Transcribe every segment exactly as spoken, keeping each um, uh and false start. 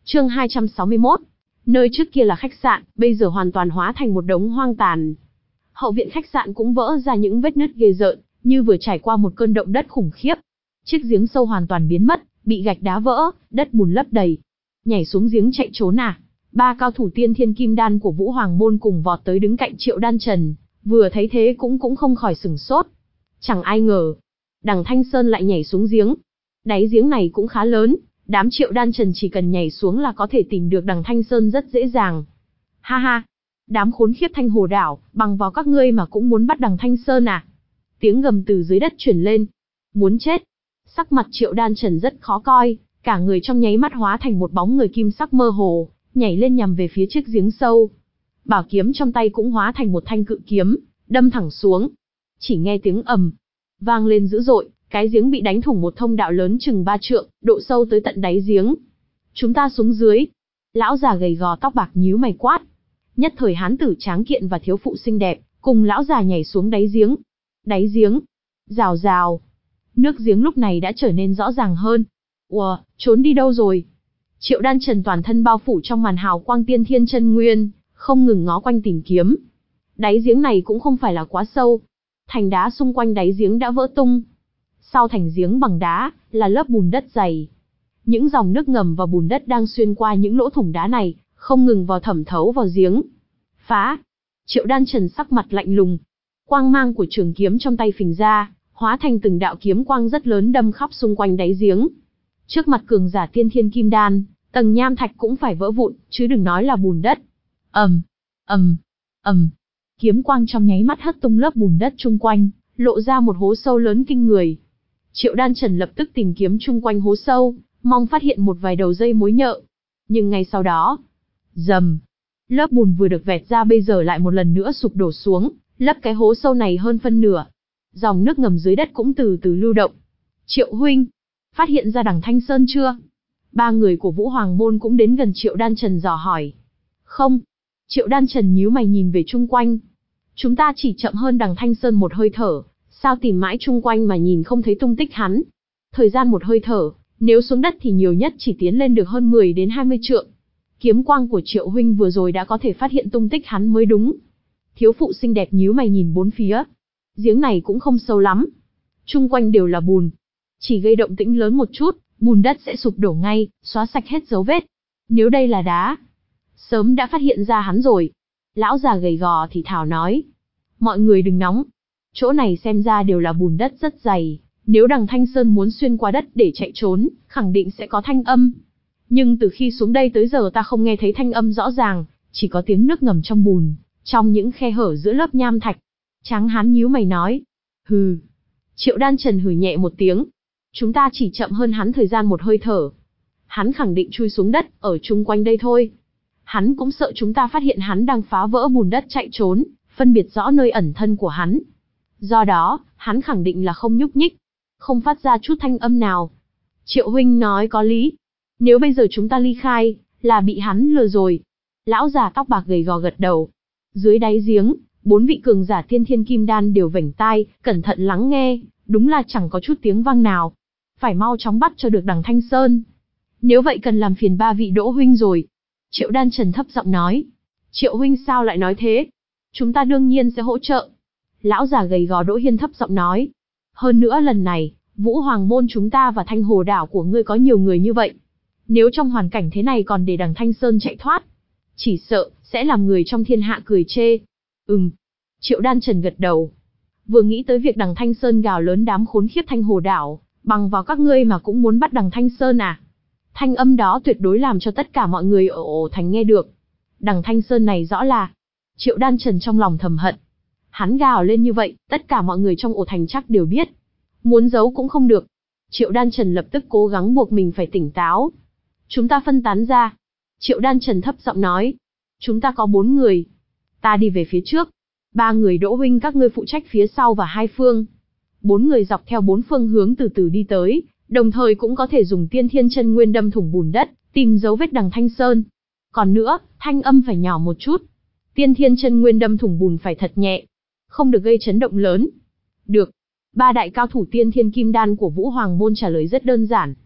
Chương hai trăm sáu mươi mốt. Nơi trước kia là khách sạn, bây giờ hoàn toàn hóa thành một đống hoang tàn. Hậu viện khách sạn cũng vỡ ra những vết nứt ghê rợn, như vừa trải qua một cơn động đất khủng khiếp. Chiếc giếng sâu hoàn toàn biến mất, bị gạch đá vỡ, đất bùn lấp đầy. Nhảy xuống giếng chạy trốn à? Ba cao thủ tiên thiên kim đan của Vũ Hoàng môn cùng vọt tới đứng cạnh Triệu Đan Trần, vừa thấy thế cũng cũng không khỏi sửng sốt. Chẳng ai ngờ, Đằng Thanh Sơn lại nhảy xuống giếng. Đáy giếng này cũng khá lớn, đám Triệu Đan Trần chỉ cần nhảy xuống là có thể tìm được Đằng Thanh Sơn rất dễ dàng. Ha ha, đám khốn khiếp Thanh Hồ Đảo, bằng vào các ngươi mà cũng muốn bắt Đằng Thanh Sơn à? Tiếng gầm từ dưới đất truyền lên. Muốn chết. Sắc mặt Triệu Đan Trần rất khó coi, cả người trong nháy mắt hóa thành một bóng người kim sắc mơ hồ, nhảy lên nhằm về phía chiếc giếng sâu. Bảo kiếm trong tay cũng hóa thành một thanh cự kiếm, đâm thẳng xuống. Chỉ nghe tiếng ầm vang lên dữ dội, cái giếng bị đánh thủng một thông đạo lớn chừng ba trượng, độ sâu tới tận đáy giếng. Chúng ta xuống dưới. Lão già gầy gò tóc bạc nhíu mày quát. Nhất thời hán tử tráng kiện và thiếu phụ xinh đẹp, cùng lão già nhảy xuống đáy giếng. Đáy giếng. Rào rào. Nước giếng lúc này đã trở nên rõ ràng hơn. Ủa, trốn đi đâu rồi? Triệu Đan Trần toàn thân bao phủ trong màn hào quang tiên thiên chân nguyên, không ngừng ngó quanh tìm kiếm. Đáy giếng này cũng không phải là quá sâu. Thành đá xung quanh đáy giếng đã vỡ tung. Sau thành giếng bằng đá, là lớp bùn đất dày. Những dòng nước ngầm và bùn đất đang xuyên qua những lỗ thủng đá này, không ngừng vào thẩm thấu vào giếng. Phá! Triệu Đan Trần sắc mặt lạnh lùng. Quang mang của trường kiếm trong tay phình ra, hóa thành từng đạo kiếm quang rất lớn đâm khắp xung quanh đáy giếng. Trước mặt cường giả tiên thiên kim đan, tầng nham thạch cũng phải vỡ vụn, chứ đừng nói là bùn đất. Ầm, ầm, ầm. Kiếm quang trong nháy mắt hất tung lớp bùn đất chung quanh, lộ ra một hố sâu lớn kinh người. Triệu Đan Trần lập tức tìm kiếm chung quanh hố sâu, mong phát hiện một vài đầu dây mối nhợ. Nhưng ngay sau đó, rầm, lớp bùn vừa được vẹt ra bây giờ lại một lần nữa sụp đổ xuống, lấp cái hố sâu này hơn phân nửa. Dòng nước ngầm dưới đất cũng từ từ lưu động. Triệu huynh, phát hiện ra Đằng Thanh Sơn chưa? Ba người của Vũ Hoàng môn cũng đến gần Triệu Đan Trần dò hỏi. Không. Triệu Đan Trần nhíu mày nhìn về chung quanh. Chúng ta chỉ chậm hơn Đằng Thanh Sơn một hơi thở, sao tìm mãi chung quanh mà nhìn không thấy tung tích hắn. Thời gian một hơi thở, nếu xuống đất thì nhiều nhất chỉ tiến lên được hơn mười đến hai mươi trượng. Kiếm quang của Triệu huynh vừa rồi đã có thể phát hiện tung tích hắn mới đúng. Thiếu phụ xinh đẹp nhíu mày nhìn bốn phía. Giếng này cũng không sâu lắm. Chung quanh đều là bùn. Chỉ gây động tĩnh lớn một chút, bùn đất sẽ sụp đổ ngay, xóa sạch hết dấu vết. Nếu đây là đá, sớm đã phát hiện ra hắn rồi. Lão già gầy gò thì thào nói. Mọi người đừng nóng. Chỗ này xem ra đều là bùn đất rất dày. Nếu Đằng Thanh Sơn muốn xuyên qua đất để chạy trốn, khẳng định sẽ có thanh âm. Nhưng từ khi xuống đây tới giờ ta không nghe thấy thanh âm rõ ràng, chỉ có tiếng nước ngầm trong bùn, trong những khe hở giữa lớp nham thạch. Tráng hán nhíu mày nói. Hừ. Triệu Đan Trần hừ nhẹ một tiếng. Chúng ta chỉ chậm hơn hắn thời gian một hơi thở. Hắn khẳng định chui xuống đất, ở chung quanh đây thôi. Hắn cũng sợ chúng ta phát hiện hắn đang phá vỡ bùn đất chạy trốn, phân biệt rõ nơi ẩn thân của hắn. Do đó, hắn khẳng định là không nhúc nhích, không phát ra chút thanh âm nào. Triệu huynh nói có lý. Nếu bây giờ chúng ta ly khai, là bị hắn lừa rồi. Lão già tóc bạc gầy gò gật đầu. Dưới đáy giếng, bốn vị cường giả tiên thiên kim đan đều vểnh tai, cẩn thận lắng nghe, đúng là chẳng có chút tiếng vang nào. Phải mau chóng bắt cho được Đằng Thanh Sơn. Nếu vậy cần làm phiền ba vị Đỗ huynh rồi. Triệu Đan Trần thấp giọng nói. Triệu huynh sao lại nói thế? Chúng ta đương nhiên sẽ hỗ trợ. Lão già gầy gò Đỗ Hiên thấp giọng nói. Hơn nữa lần này, Vũ Hoàng môn chúng ta và Thanh Hồ đảo của ngươi có nhiều người như vậy. Nếu trong hoàn cảnh thế này còn để Đằng Thanh Sơn chạy thoát, chỉ sợ sẽ làm người trong thiên hạ cười chê. Ừm. Triệu Đan Trần gật đầu. Vừa nghĩ tới việc Đằng Thanh Sơn gào lớn đám khốn khiếp Thanh Hồ đảo, bằng vào các ngươi mà cũng muốn bắt Đằng Thanh Sơn à? Thanh âm đó tuyệt đối làm cho tất cả mọi người ở ổ thành nghe được. Đằng Thanh Sơn này rõ là... Triệu Đan Trần trong lòng thầm hận. Hắn gào lên như vậy, tất cả mọi người trong ổ thành chắc đều biết. Muốn giấu cũng không được. Triệu Đan Trần lập tức cố gắng buộc mình phải tỉnh táo. Chúng ta phân tán ra. Triệu Đan Trần thấp giọng nói. Chúng ta có bốn người. Ta đi về phía trước. Ba người Đỗ huynh các ngươi phụ trách phía sau và hai phương. Bốn người dọc theo bốn phương hướng từ từ đi tới, đồng thời cũng có thể dùng tiên thiên chân nguyên đâm thủng bùn đất, tìm dấu vết Đằng Thanh Sơn. Còn nữa, thanh âm phải nhỏ một chút. Tiên thiên chân nguyên đâm thủng bùn phải thật nhẹ, không được gây chấn động lớn. Được. Ba đại cao thủ tiên thiên kim đan của Vũ Hoàng môn trả lời rất đơn giản.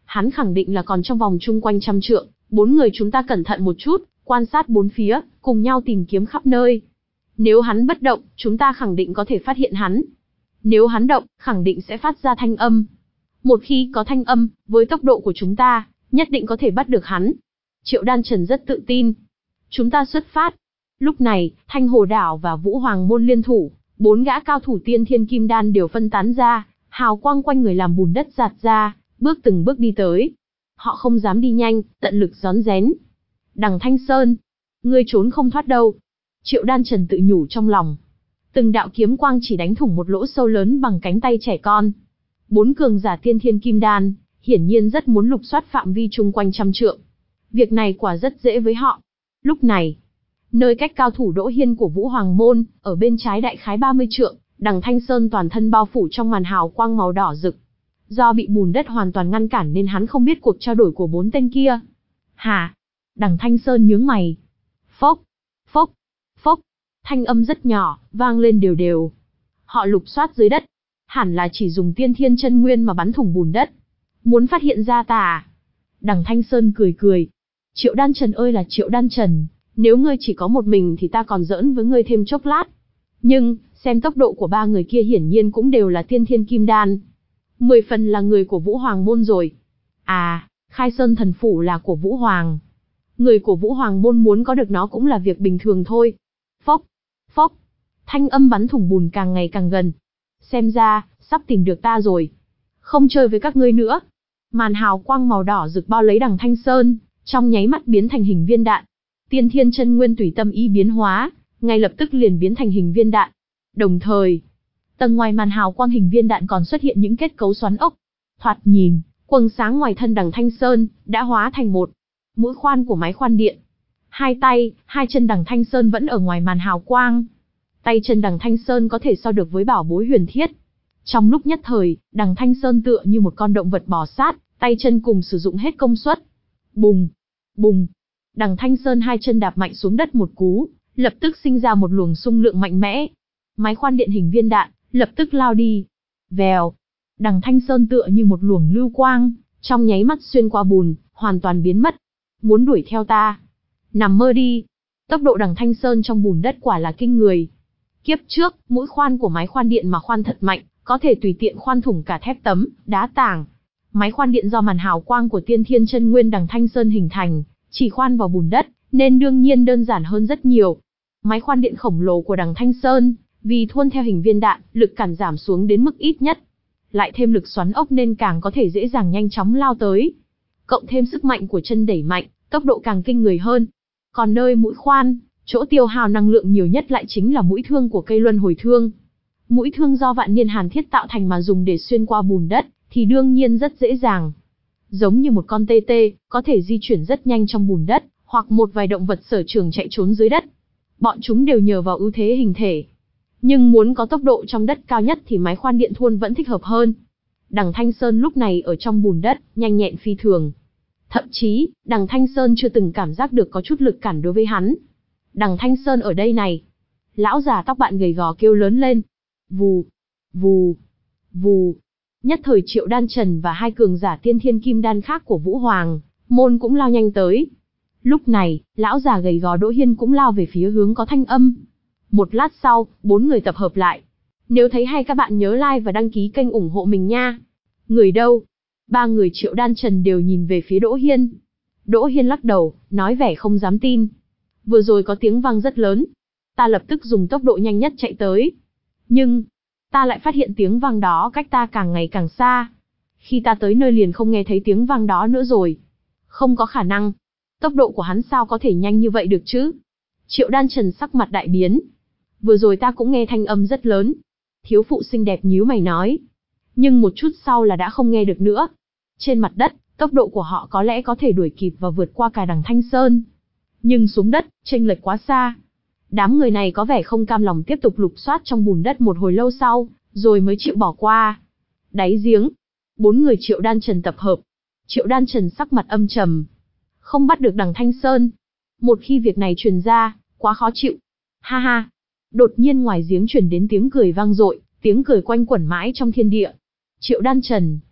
Hắn khẳng định là còn trong vòng chung quanh trăm trượng, bốn người chúng ta cẩn thận một chút, quan sát bốn phía, cùng nhau tìm kiếm khắp nơi. Nếu hắn bất động, chúng ta khẳng định có thể phát hiện hắn. Nếu hắn động, khẳng định sẽ phát ra thanh âm. Một khi có thanh âm, với tốc độ của chúng ta, nhất định có thể bắt được hắn. Triệu Đan Trần rất tự tin. Chúng ta xuất phát. Lúc này, Thanh Hồ Đảo và Vũ Hoàng Môn liên thủ, bốn gã cao thủ tiên thiên kim đan đều phân tán ra, hào quang quanh người làm bùn đất giạt ra, bước từng bước đi tới. Họ không dám đi nhanh, tận lực rón rén. Đằng Thanh Sơn, ngươi trốn không thoát đâu. Triệu Đan Trần tự nhủ trong lòng. Từng đạo kiếm quang chỉ đánh thủng một lỗ sâu lớn bằng cánh tay trẻ con. Bốn cường giả tiên thiên kim đan, hiển nhiên rất muốn lục soát phạm vi chung quanh trăm trượng. Việc này quả rất dễ với họ. Lúc này, nơi cách cao thủ Đỗ Hiên của Vũ Hoàng Môn, ở bên trái đại khái ba mươi trượng, Đằng Thanh Sơn toàn thân bao phủ trong màn hào quang màu đỏ rực. Do bị bùn đất hoàn toàn ngăn cản nên hắn không biết cuộc trao đổi của bốn tên kia. Hả? Đằng Thanh Sơn nhướng mày. Phốc, phốc, phốc. Thanh âm rất nhỏ, vang lên đều đều. Họ lục soát dưới đất. Hẳn là chỉ dùng tiên thiên chân nguyên mà bắn thủng bùn đất. Muốn phát hiện ra ta à? Đằng Thanh Sơn cười cười. Triệu Đan Trần ơi là Triệu Đan Trần, nếu ngươi chỉ có một mình thì ta còn giỡn với ngươi thêm chốc lát. Nhưng, xem tốc độ của ba người kia hiển nhiên cũng đều là tiên thiên kim đan. Mười phần là người của Vũ Hoàng Môn rồi. À, Khai Sơn Thần Phủ là của Vũ Hoàng. Người của Vũ Hoàng Môn muốn có được nó cũng là việc bình thường thôi. Phốc, phốc. Thanh âm bắn thủng bùn càng ngày càng gần. Xem ra, sắp tìm được ta rồi. Không chơi với các ngươi nữa. Màn hào quang màu đỏ rực bao lấy Đằng Thanh Sơn, trong nháy mắt biến thành hình viên đạn. Tiên thiên chân nguyên tùy tâm ý biến hóa, ngay lập tức liền biến thành hình viên đạn. Đồng thời, tầng ngoài màn hào quang hình viên đạn còn xuất hiện những kết cấu xoắn ốc. Thoạt nhìn, quầng sáng ngoài thân Đằng Thanh Sơn đã hóa thành một mũi khoan của máy khoan điện. Hai tay, hai chân Đằng Thanh Sơn vẫn ở ngoài màn hào quang. Tay chân Đằng Thanh Sơn có thể so được với bảo bối huyền thiết. Trong lúc nhất thời, Đằng Thanh Sơn tựa như một con động vật bò sát, tay chân cùng sử dụng hết công suất. Bùng, bùng. Đằng Thanh Sơn hai chân đạp mạnh xuống đất một cú, lập tức sinh ra một luồng xung lượng mạnh mẽ. Máy khoan điện hình viên đạn lập tức lao đi. Vèo. Đằng Thanh Sơn tựa như một luồng lưu quang, trong nháy mắt xuyên qua bùn, hoàn toàn biến mất. Muốn đuổi theo ta? Nằm mơ đi. Tốc độ Đằng Thanh Sơn trong bùn đất quả là kinh người. Kiếp trước, mũi khoan của máy khoan điện mà khoan thật mạnh, có thể tùy tiện khoan thủng cả thép tấm, đá tảng. Máy khoan điện do màn hào quang của tiên thiên chân nguyên Đằng Thanh Sơn hình thành, chỉ khoan vào bùn đất, nên đương nhiên đơn giản hơn rất nhiều. Máy khoan điện khổng lồ của Đằng Thanh Sơn, vì thuôn theo hình viên đạn, lực cản giảm xuống đến mức ít nhất. Lại thêm lực xoắn ốc nên càng có thể dễ dàng nhanh chóng lao tới. Cộng thêm sức mạnh của chân đẩy mạnh, tốc độ càng kinh người hơn. Còn nơi mũi khoan, chỗ tiêu hao năng lượng nhiều nhất lại chính là mũi thương của cây luân hồi thương. Mũi thương do vạn niên hàn thiết tạo thành mà dùng để xuyên qua bùn đất, thì đương nhiên rất dễ dàng. Giống như một con tê tê, có thể di chuyển rất nhanh trong bùn đất, hoặc một vài động vật sở trường chạy trốn dưới đất. Bọn chúng đều nhờ vào ưu thế hình thể. Nhưng muốn có tốc độ trong đất cao nhất thì máy khoan điện thuôn vẫn thích hợp hơn. Đằng Thanh Sơn lúc này ở trong bùn đất, nhanh nhẹn phi thường. Thậm chí, Đằng Thanh Sơn chưa từng cảm giác được có chút lực cản đối với hắn. Đằng Thanh Sơn ở đây này. Lão già tóc bạn gầy gò kêu lớn lên. Vù, vù, vù. Nhất thời Triệu Đan Trần và hai cường giả tiên thiên kim đan khác của Vũ Hoàng Môn cũng lao nhanh tới. Lúc này, lão già gầy gò Đỗ Hiên cũng lao về phía hướng có thanh âm. Một lát sau, bốn người tập hợp lại. Nếu thấy hay các bạn nhớ like và đăng ký kênh ủng hộ mình nha. Người đâu? Ba người Triệu Đan Trần đều nhìn về phía Đỗ Hiên. Đỗ Hiên lắc đầu, nói vẻ không dám tin. Vừa rồi có tiếng vang rất lớn. Ta lập tức dùng tốc độ nhanh nhất chạy tới. Nhưng, ta lại phát hiện tiếng vang đó cách ta càng ngày càng xa. Khi ta tới nơi liền không nghe thấy tiếng vang đó nữa rồi. Không có khả năng. Tốc độ của hắn sao có thể nhanh như vậy được chứ? Triệu Đan Trần sắc mặt đại biến. Vừa rồi ta cũng nghe thanh âm rất lớn. Thiếu phụ xinh đẹp nhíu mày nói. Nhưng một chút sau là đã không nghe được nữa. Trên mặt đất, tốc độ của họ có lẽ có thể đuổi kịp và vượt qua cả Đằng Thanh Sơn. Nhưng xuống đất, chênh lệch quá xa. Đám người này có vẻ không cam lòng tiếp tục lục soát trong bùn đất một hồi lâu sau, rồi mới chịu bỏ qua. Đáy giếng, bốn người Triệu Đan Trần tập hợp. Triệu Đan Trần sắc mặt âm trầm. Không bắt được Đằng Thanh Sơn. Một khi việc này truyền ra, quá khó chịu. Ha ha. Đột nhiên ngoài giếng truyền đến tiếng cười vang dội, tiếng cười quanh quẩn mãi trong thiên địa. Triệu Đan Trần,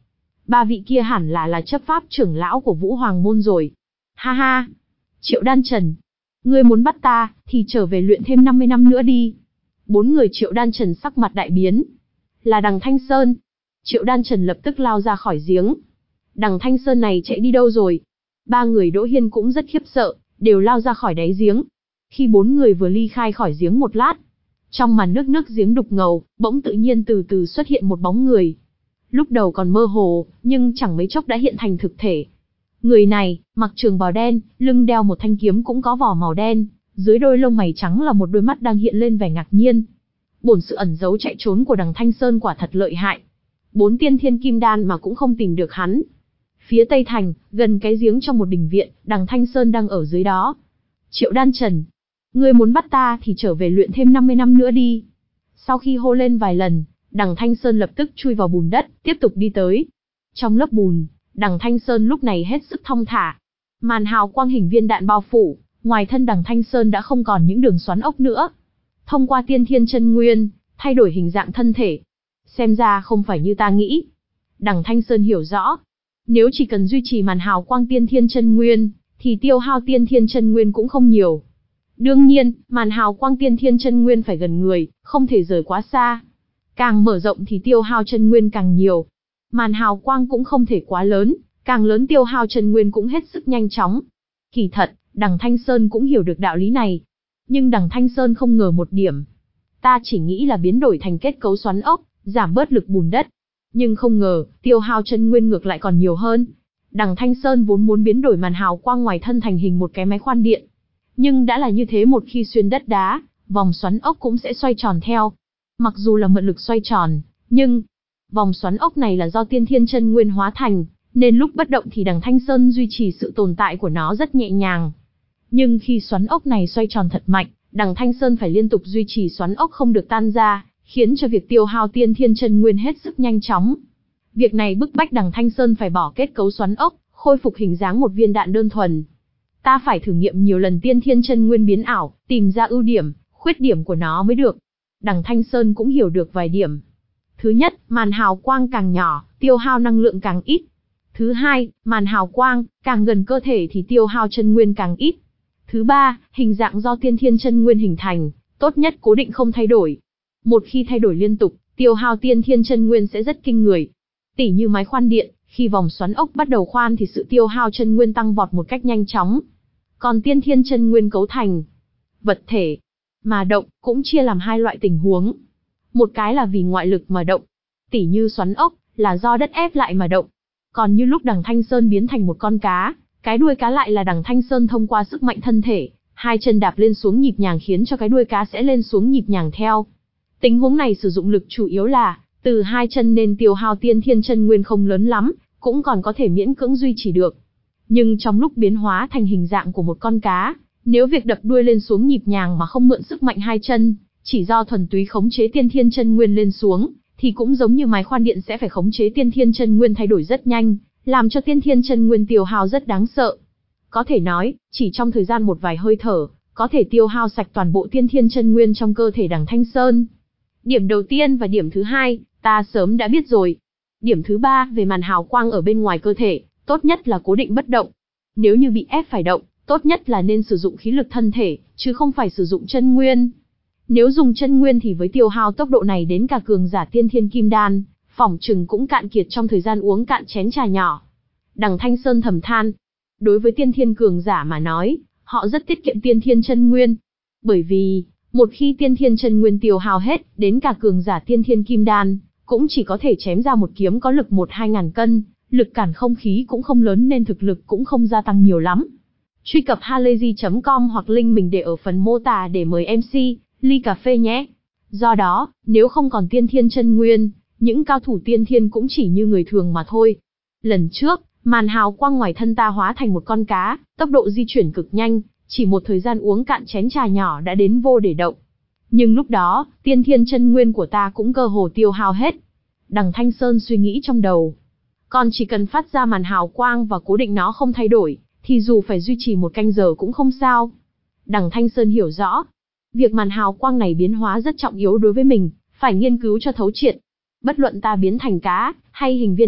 ba vị kia hẳn là là chấp pháp trưởng lão của Vũ Hoàng môn rồi. Ha ha. Triệu Đan Trần, ngươi muốn bắt ta, thì trở về luyện thêm năm mươi năm nữa đi. Bốn người Triệu Đan Trần sắc mặt đại biến. Là Đằng Thanh Sơn. Triệu Đan Trần lập tức lao ra khỏi giếng. Đằng Thanh Sơn này chạy đi đâu rồi? Ba người Đỗ Hiên cũng rất khiếp sợ, đều lao ra khỏi đáy giếng. Khi bốn người vừa ly khai khỏi giếng một lát, trong màn nước nước giếng đục ngầu, bỗng tự nhiên từ từ xuất hiện một bóng người. Lúc đầu còn mơ hồ, nhưng chẳng mấy chốc đã hiện thành thực thể. Người này, mặc trường bào đen, lưng đeo một thanh kiếm cũng có vỏ màu đen, dưới đôi lông mày trắng là một đôi mắt đang hiện lên vẻ ngạc nhiên. Bổn sự ẩn giấu chạy trốn của Đằng Thanh Sơn quả thật lợi hại. Bốn tiên thiên kim đan mà cũng không tìm được hắn. Phía Tây Thành, gần cái giếng trong một đình viện, Đằng Thanh Sơn đang ở dưới đó. Triệu Đan Trần, ngươi muốn bắt ta thì trở về luyện thêm năm mươi năm nữa đi. Sau khi hô lên vài lần, Đằng Thanh Sơn lập tức chui vào bùn đất, tiếp tục đi tới. Trong lớp bùn, Đằng Thanh Sơn lúc này hết sức thong thả. Màn hào quang hình viên đạn bao phủ, ngoài thân Đằng Thanh Sơn đã không còn những đường xoắn ốc nữa. Thông qua tiên thiên chân nguyên, thay đổi hình dạng thân thể. Xem ra không phải như ta nghĩ. Đằng Thanh Sơn hiểu rõ. Nếu chỉ cần duy trì màn hào quang tiên thiên chân nguyên, thì tiêu hao tiên thiên chân nguyên cũng không nhiều. Đương nhiên, màn hào quang tiên thiên chân nguyên phải gần người, không thể rời quá xa. Càng mở rộng thì tiêu hao chân nguyên càng nhiều. Màn hào quang cũng không thể quá lớn, càng lớn tiêu hao chân nguyên cũng hết sức nhanh chóng. Kỳ thật, Đằng Thanh Sơn cũng hiểu được đạo lý này. Nhưng Đằng Thanh Sơn không ngờ một điểm. Ta chỉ nghĩ là biến đổi thành kết cấu xoắn ốc, giảm bớt lực bùn đất. Nhưng không ngờ, tiêu hao chân nguyên ngược lại còn nhiều hơn. Đằng Thanh Sơn vốn muốn biến đổi màn hào quang ngoài thân thành hình một cái máy khoan điện. Nhưng đã là như thế, một khi xuyên đất đá, vòng xoắn ốc cũng sẽ xoay tròn theo. Mặc dù là mượn lực xoay tròn, nhưng vòng xoắn ốc này là do tiên thiên chân nguyên hóa thành, nên lúc bất động thì Đằng Thanh Sơn duy trì sự tồn tại của nó rất nhẹ nhàng. Nhưng khi xoắn ốc này xoay tròn thật mạnh, Đằng Thanh Sơn phải liên tục duy trì xoắn ốc không được tan ra, khiến cho việc tiêu hao tiên thiên chân nguyên hết sức nhanh chóng. Việc này bức bách Đằng Thanh Sơn phải bỏ kết cấu xoắn ốc, khôi phục hình dáng một viên đạn đơn thuần. Ta phải thử nghiệm nhiều lần tiên thiên chân nguyên biến ảo, tìm ra ưu điểm, khuyết điểm của nó mới được. Đằng Thanh Sơn cũng hiểu được vài điểm. Thứ nhất, màn hào quang càng nhỏ, tiêu hao năng lượng càng ít. Thứ hai, màn hào quang càng gần cơ thể thì tiêu hao chân nguyên càng ít. Thứ ba, hình dạng do tiên thiên chân nguyên hình thành, tốt nhất cố định không thay đổi. Một khi thay đổi liên tục, tiêu hao tiên thiên chân nguyên sẽ rất kinh người. Tỉ như máy khoan điện, khi vòng xoắn ốc bắt đầu khoan thì sự tiêu hao chân nguyên tăng vọt một cách nhanh chóng. Còn tiên thiên chân nguyên cấu thành vật thể mà động cũng chia làm hai loại tình huống. Một cái là vì ngoại lực mà động, tỉ như xoắn ốc là do đất ép lại mà động. Còn như lúc Đằng Thanh Sơn biến thành một con cá, cái đuôi cá lại là Đằng Thanh Sơn thông qua sức mạnh thân thể, hai chân đạp lên xuống nhịp nhàng khiến cho cái đuôi cá sẽ lên xuống nhịp nhàng theo. Tình huống này sử dụng lực chủ yếu là từ hai chân nên tiêu hao tiên thiên chân nguyên không lớn lắm, cũng còn có thể miễn cưỡng duy trì được. Nhưng trong lúc biến hóa thành hình dạng của một con cá, nếu việc đập đuôi lên xuống nhịp nhàng mà không mượn sức mạnh hai chân, chỉ do thuần túy khống chế tiên thiên chân nguyên lên xuống, thì cũng giống như máy khoan điện sẽ phải khống chế tiên thiên chân nguyên thay đổi rất nhanh, làm cho tiên thiên chân nguyên tiêu hao rất đáng sợ. Có thể nói, chỉ trong thời gian một vài hơi thở, có thể tiêu hao sạch toàn bộ tiên thiên chân nguyên trong cơ thể Đằng Thanh Sơn. Điểm đầu tiên và điểm thứ hai, ta sớm đã biết rồi. Điểm thứ ba về màn hào quang ở bên ngoài cơ thể, tốt nhất là cố định bất động. Nếu như bị ép phải động, tốt nhất là nên sử dụng khí lực thân thể, chứ không phải sử dụng chân nguyên. Nếu dùng chân nguyên thì với tiêu hao tốc độ này đến cả cường giả tiên thiên kim đan, phỏng chừng cũng cạn kiệt trong thời gian uống cạn chén trà nhỏ. Đằng Thanh Sơn thầm than. Đối với tiên thiên cường giả mà nói, họ rất tiết kiệm tiên thiên chân nguyên. Bởi vì, một khi tiên thiên chân nguyên tiêu hao hết, đến cả cường giả tiên thiên kim đan, cũng chỉ có thể chém ra một kiếm có lực một hai ngàn cân, lực cản không khí cũng không lớn nên thực lực cũng không gia tăng nhiều lắm. Truy cập halayzi chấm com hoặc link mình để ở phần mô tả để mời em xê, ly cà phê nhé. Do đó, nếu không còn tiên thiên chân nguyên, những cao thủ tiên thiên cũng chỉ như người thường mà thôi. Lần trước, màn hào quang ngoài thân ta hóa thành một con cá, tốc độ di chuyển cực nhanh, chỉ một thời gian uống cạn chén trà nhỏ đã đến vô để động. Nhưng lúc đó, tiên thiên chân nguyên của ta cũng cơ hồ tiêu hao hết. Đằng Thanh Sơn suy nghĩ trong đầu. Còn chỉ cần phát ra màn hào quang và cố định nó không thay đổi, thì dù phải duy trì một canh giờ cũng không sao. Đằng Thanh Sơn hiểu rõ, việc màn hào quang này biến hóa rất trọng yếu đối với mình, phải nghiên cứu cho thấu triệt. Bất luận ta biến thành cá, hay hình viên đạn,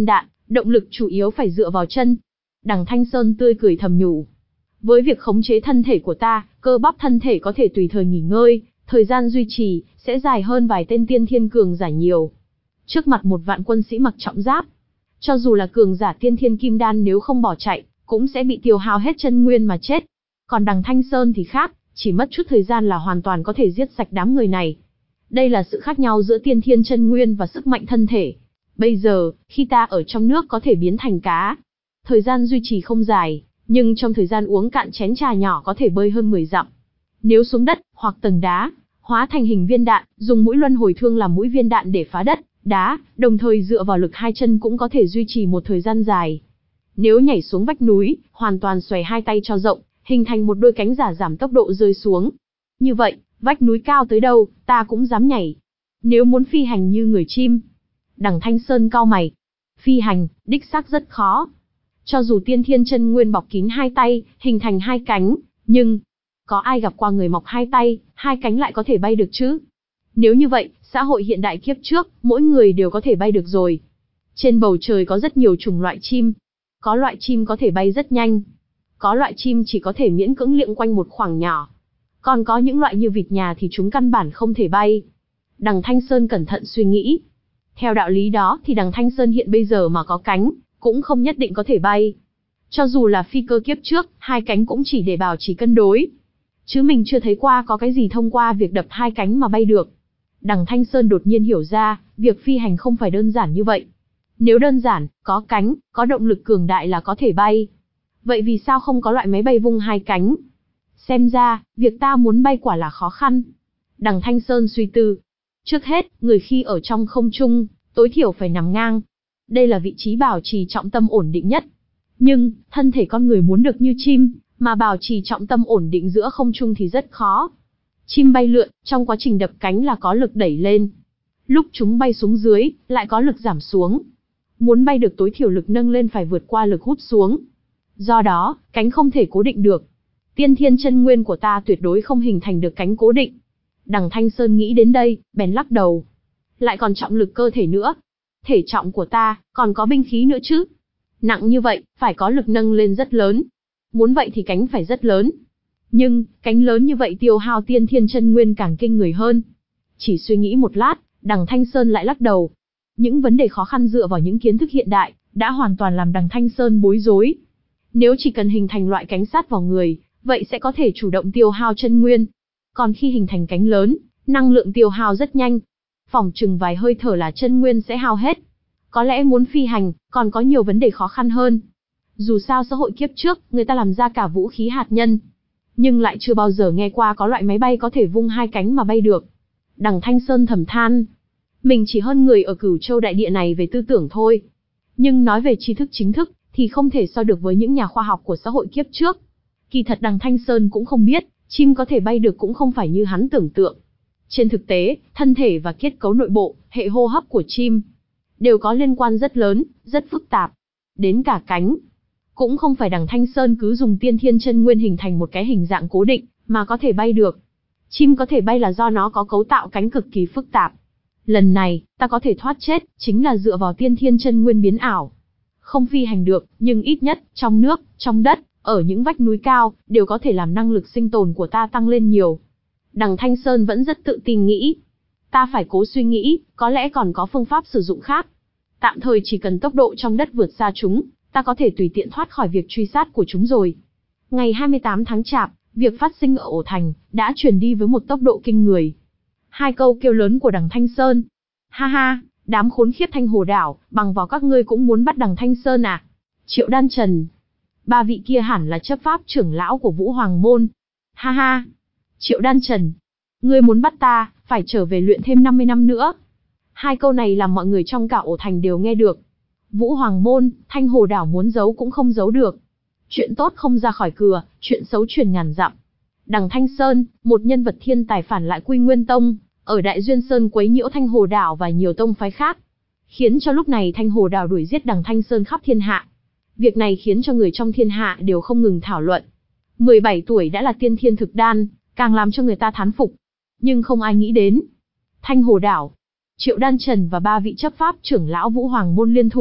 động lực chủ yếu phải dựa vào chân. Đằng Thanh Sơn tươi cười thầm nhủ. Với việc khống chế thân thể của ta, cơ bắp thân thể có thể tùy thời nghỉ ngơi, thời gian duy trì, sẽ dài hơn vài tên tiên thiên cường giả nhiều. Trước mặt một vạn quân sĩ mặc trọng giáp, cho dù là cường giả tiên thiên kim đan nếu không bỏ chạy, cũng sẽ bị tiêu hao hết chân nguyên mà chết. Còn đằng Thanh Sơn thì khác, chỉ mất chút thời gian là hoàn toàn có thể giết sạch đám người này. Đây là sự khác nhau giữa tiên thiên chân nguyên và sức mạnh thân thể. Bây giờ, khi ta ở trong nước có thể biến thành cá. Thời gian duy trì không dài, nhưng trong thời gian uống cạn chén trà nhỏ có thể bơi hơn mười dặm. Nếu xuống đất, hoặc tầng đá, hóa thành hình viên đạn, dùng mũi luân hồi thương làm mũi viên đạn để phá đất, đá, đồng thời dựa vào lực hai chân cũng có thể duy trì một thời gian dài. Nếu nhảy xuống vách núi, hoàn toàn xoay hai tay cho rộng, hình thành một đôi cánh giả giảm tốc độ rơi xuống. Như vậy, vách núi cao tới đâu, ta cũng dám nhảy. Nếu muốn phi hành như người chim. Đằng Thanh Sơn cau mày. Phi hành, đích xác rất khó. Cho dù tiên thiên chân nguyên bọc kín hai tay, hình thành hai cánh, nhưng có ai gặp qua người mọc hai tay, hai cánh lại có thể bay được chứ? Nếu như vậy, xã hội hiện đại kiếp trước, mỗi người đều có thể bay được rồi. Trên bầu trời có rất nhiều chủng loại chim. Có loại chim có thể bay rất nhanh. Có loại chim chỉ có thể miễn cưỡng liệng quanh một khoảng nhỏ. Còn có những loại như vịt nhà thì chúng căn bản không thể bay. Đằng Thanh Sơn cẩn thận suy nghĩ. Theo đạo lý đó thì đằng Thanh Sơn hiện bây giờ mà có cánh, cũng không nhất định có thể bay. Cho dù là phi cơ kiếp trước, hai cánh cũng chỉ để bảo trì cân đối. Chứ mình chưa thấy qua có cái gì thông qua việc đập hai cánh mà bay được. Đằng Thanh Sơn đột nhiên hiểu ra, việc phi hành không phải đơn giản như vậy. Nếu đơn giản, có cánh, có động lực cường đại là có thể bay. Vậy vì sao không có loại máy bay vung hai cánh? Xem ra, việc ta muốn bay quả là khó khăn. Đằng Thanh Sơn suy tư. Trước hết, người khi ở trong không trung, tối thiểu phải nằm ngang. Đây là vị trí bảo trì trọng tâm ổn định nhất. Nhưng, thân thể con người muốn được như chim, mà bảo trì trọng tâm ổn định giữa không trung thì rất khó. Chim bay lượn, trong quá trình đập cánh là có lực đẩy lên. Lúc chúng bay xuống dưới, lại có lực giảm xuống. Muốn bay được tối thiểu lực nâng lên phải vượt qua lực hút xuống. Do đó, cánh không thể cố định được. Tiên thiên chân nguyên của ta tuyệt đối không hình thành được cánh cố định. Đằng Thanh Sơn nghĩ đến đây, bèn lắc đầu. Lại còn trọng lực cơ thể nữa. Thể trọng của ta, còn có binh khí nữa chứ. Nặng như vậy, phải có lực nâng lên rất lớn. Muốn vậy thì cánh phải rất lớn. Nhưng, cánh lớn như vậy tiêu hao tiên thiên chân nguyên càng kinh người hơn. Chỉ suy nghĩ một lát, đằng Thanh Sơn lại lắc đầu. Những vấn đề khó khăn dựa vào những kiến thức hiện đại, đã hoàn toàn làm đằng Thanh Sơn bối rối. Nếu chỉ cần hình thành loại cánh sát vào người, vậy sẽ có thể chủ động tiêu hao chân nguyên. Còn khi hình thành cánh lớn, năng lượng tiêu hao rất nhanh. Phỏng chừng vài hơi thở là chân nguyên sẽ hao hết. Có lẽ muốn phi hành, còn có nhiều vấn đề khó khăn hơn. Dù sao xã hội kiếp trước, người ta làm ra cả vũ khí hạt nhân. Nhưng lại chưa bao giờ nghe qua có loại máy bay có thể vung hai cánh mà bay được. Đằng Thanh Sơn thầm than. Mình chỉ hơn người ở Cửu Châu đại địa này về tư tưởng thôi. Nhưng nói về tri thức chính thức, thì không thể so được với những nhà khoa học của xã hội kiếp trước. Kỳ thật đằng Thanh Sơn cũng không biết, chim có thể bay được cũng không phải như hắn tưởng tượng. Trên thực tế, thân thể và kết cấu nội bộ, hệ hô hấp của chim đều có liên quan rất lớn, rất phức tạp. Đến cả cánh. Cũng không phải đằng Thanh Sơn cứ dùng tiên thiên chân nguyên hình thành một cái hình dạng cố định, mà có thể bay được. Chim có thể bay là do nó có cấu tạo cánh cực kỳ phức tạp. Lần này, ta có thể thoát chết, chính là dựa vào tiên thiên chân nguyên biến ảo. Không phi hành được, nhưng ít nhất, trong nước, trong đất, ở những vách núi cao, đều có thể làm năng lực sinh tồn của ta tăng lên nhiều. Đằng Thanh Sơn vẫn rất tự tin nghĩ. Ta phải cố suy nghĩ, có lẽ còn có phương pháp sử dụng khác. Tạm thời chỉ cần tốc độ trong đất vượt xa chúng, ta có thể tùy tiện thoát khỏi việc truy sát của chúng rồi. Ngày hai mươi tám tháng Chạp, việc phát sinh ở ổ thành, đã truyền đi với một tốc độ kinh người. Hai câu kêu lớn của đằng Thanh Sơn. Ha ha, đám khốn khiếp Thanh Hồ Đảo, bằng vào các ngươi cũng muốn bắt đằng Thanh Sơn à? Triệu Đan Trần. Ba vị kia hẳn là chấp pháp trưởng lão của Vũ Hoàng Môn. Ha ha. Triệu Đan Trần. Ngươi muốn bắt ta, phải trở về luyện thêm năm mươi năm nữa. Hai câu này làm mọi người trong cả ổ thành đều nghe được. Vũ Hoàng Môn, Thanh Hồ Đảo muốn giấu cũng không giấu được. Chuyện tốt không ra khỏi cửa, chuyện xấu truyền ngàn dặm. Đằng Thanh Sơn, một nhân vật thiên tài phản lại Quy Nguyên Tông, ở Đại Duyên Sơn quấy nhiễu Thanh Hồ Đảo và nhiều tông phái khác, khiến cho lúc này Thanh Hồ Đảo đuổi giết đằng Thanh Sơn khắp thiên hạ. Việc này khiến cho người trong thiên hạ đều không ngừng thảo luận. mười bảy tuổi đã là tiên thiên thực đan, càng làm cho người ta thán phục. Nhưng không ai nghĩ đến, Thanh Hồ Đảo, Triệu Đan Trần và ba vị chấp pháp trưởng lão Vũ Hoàng Môn liên thủ,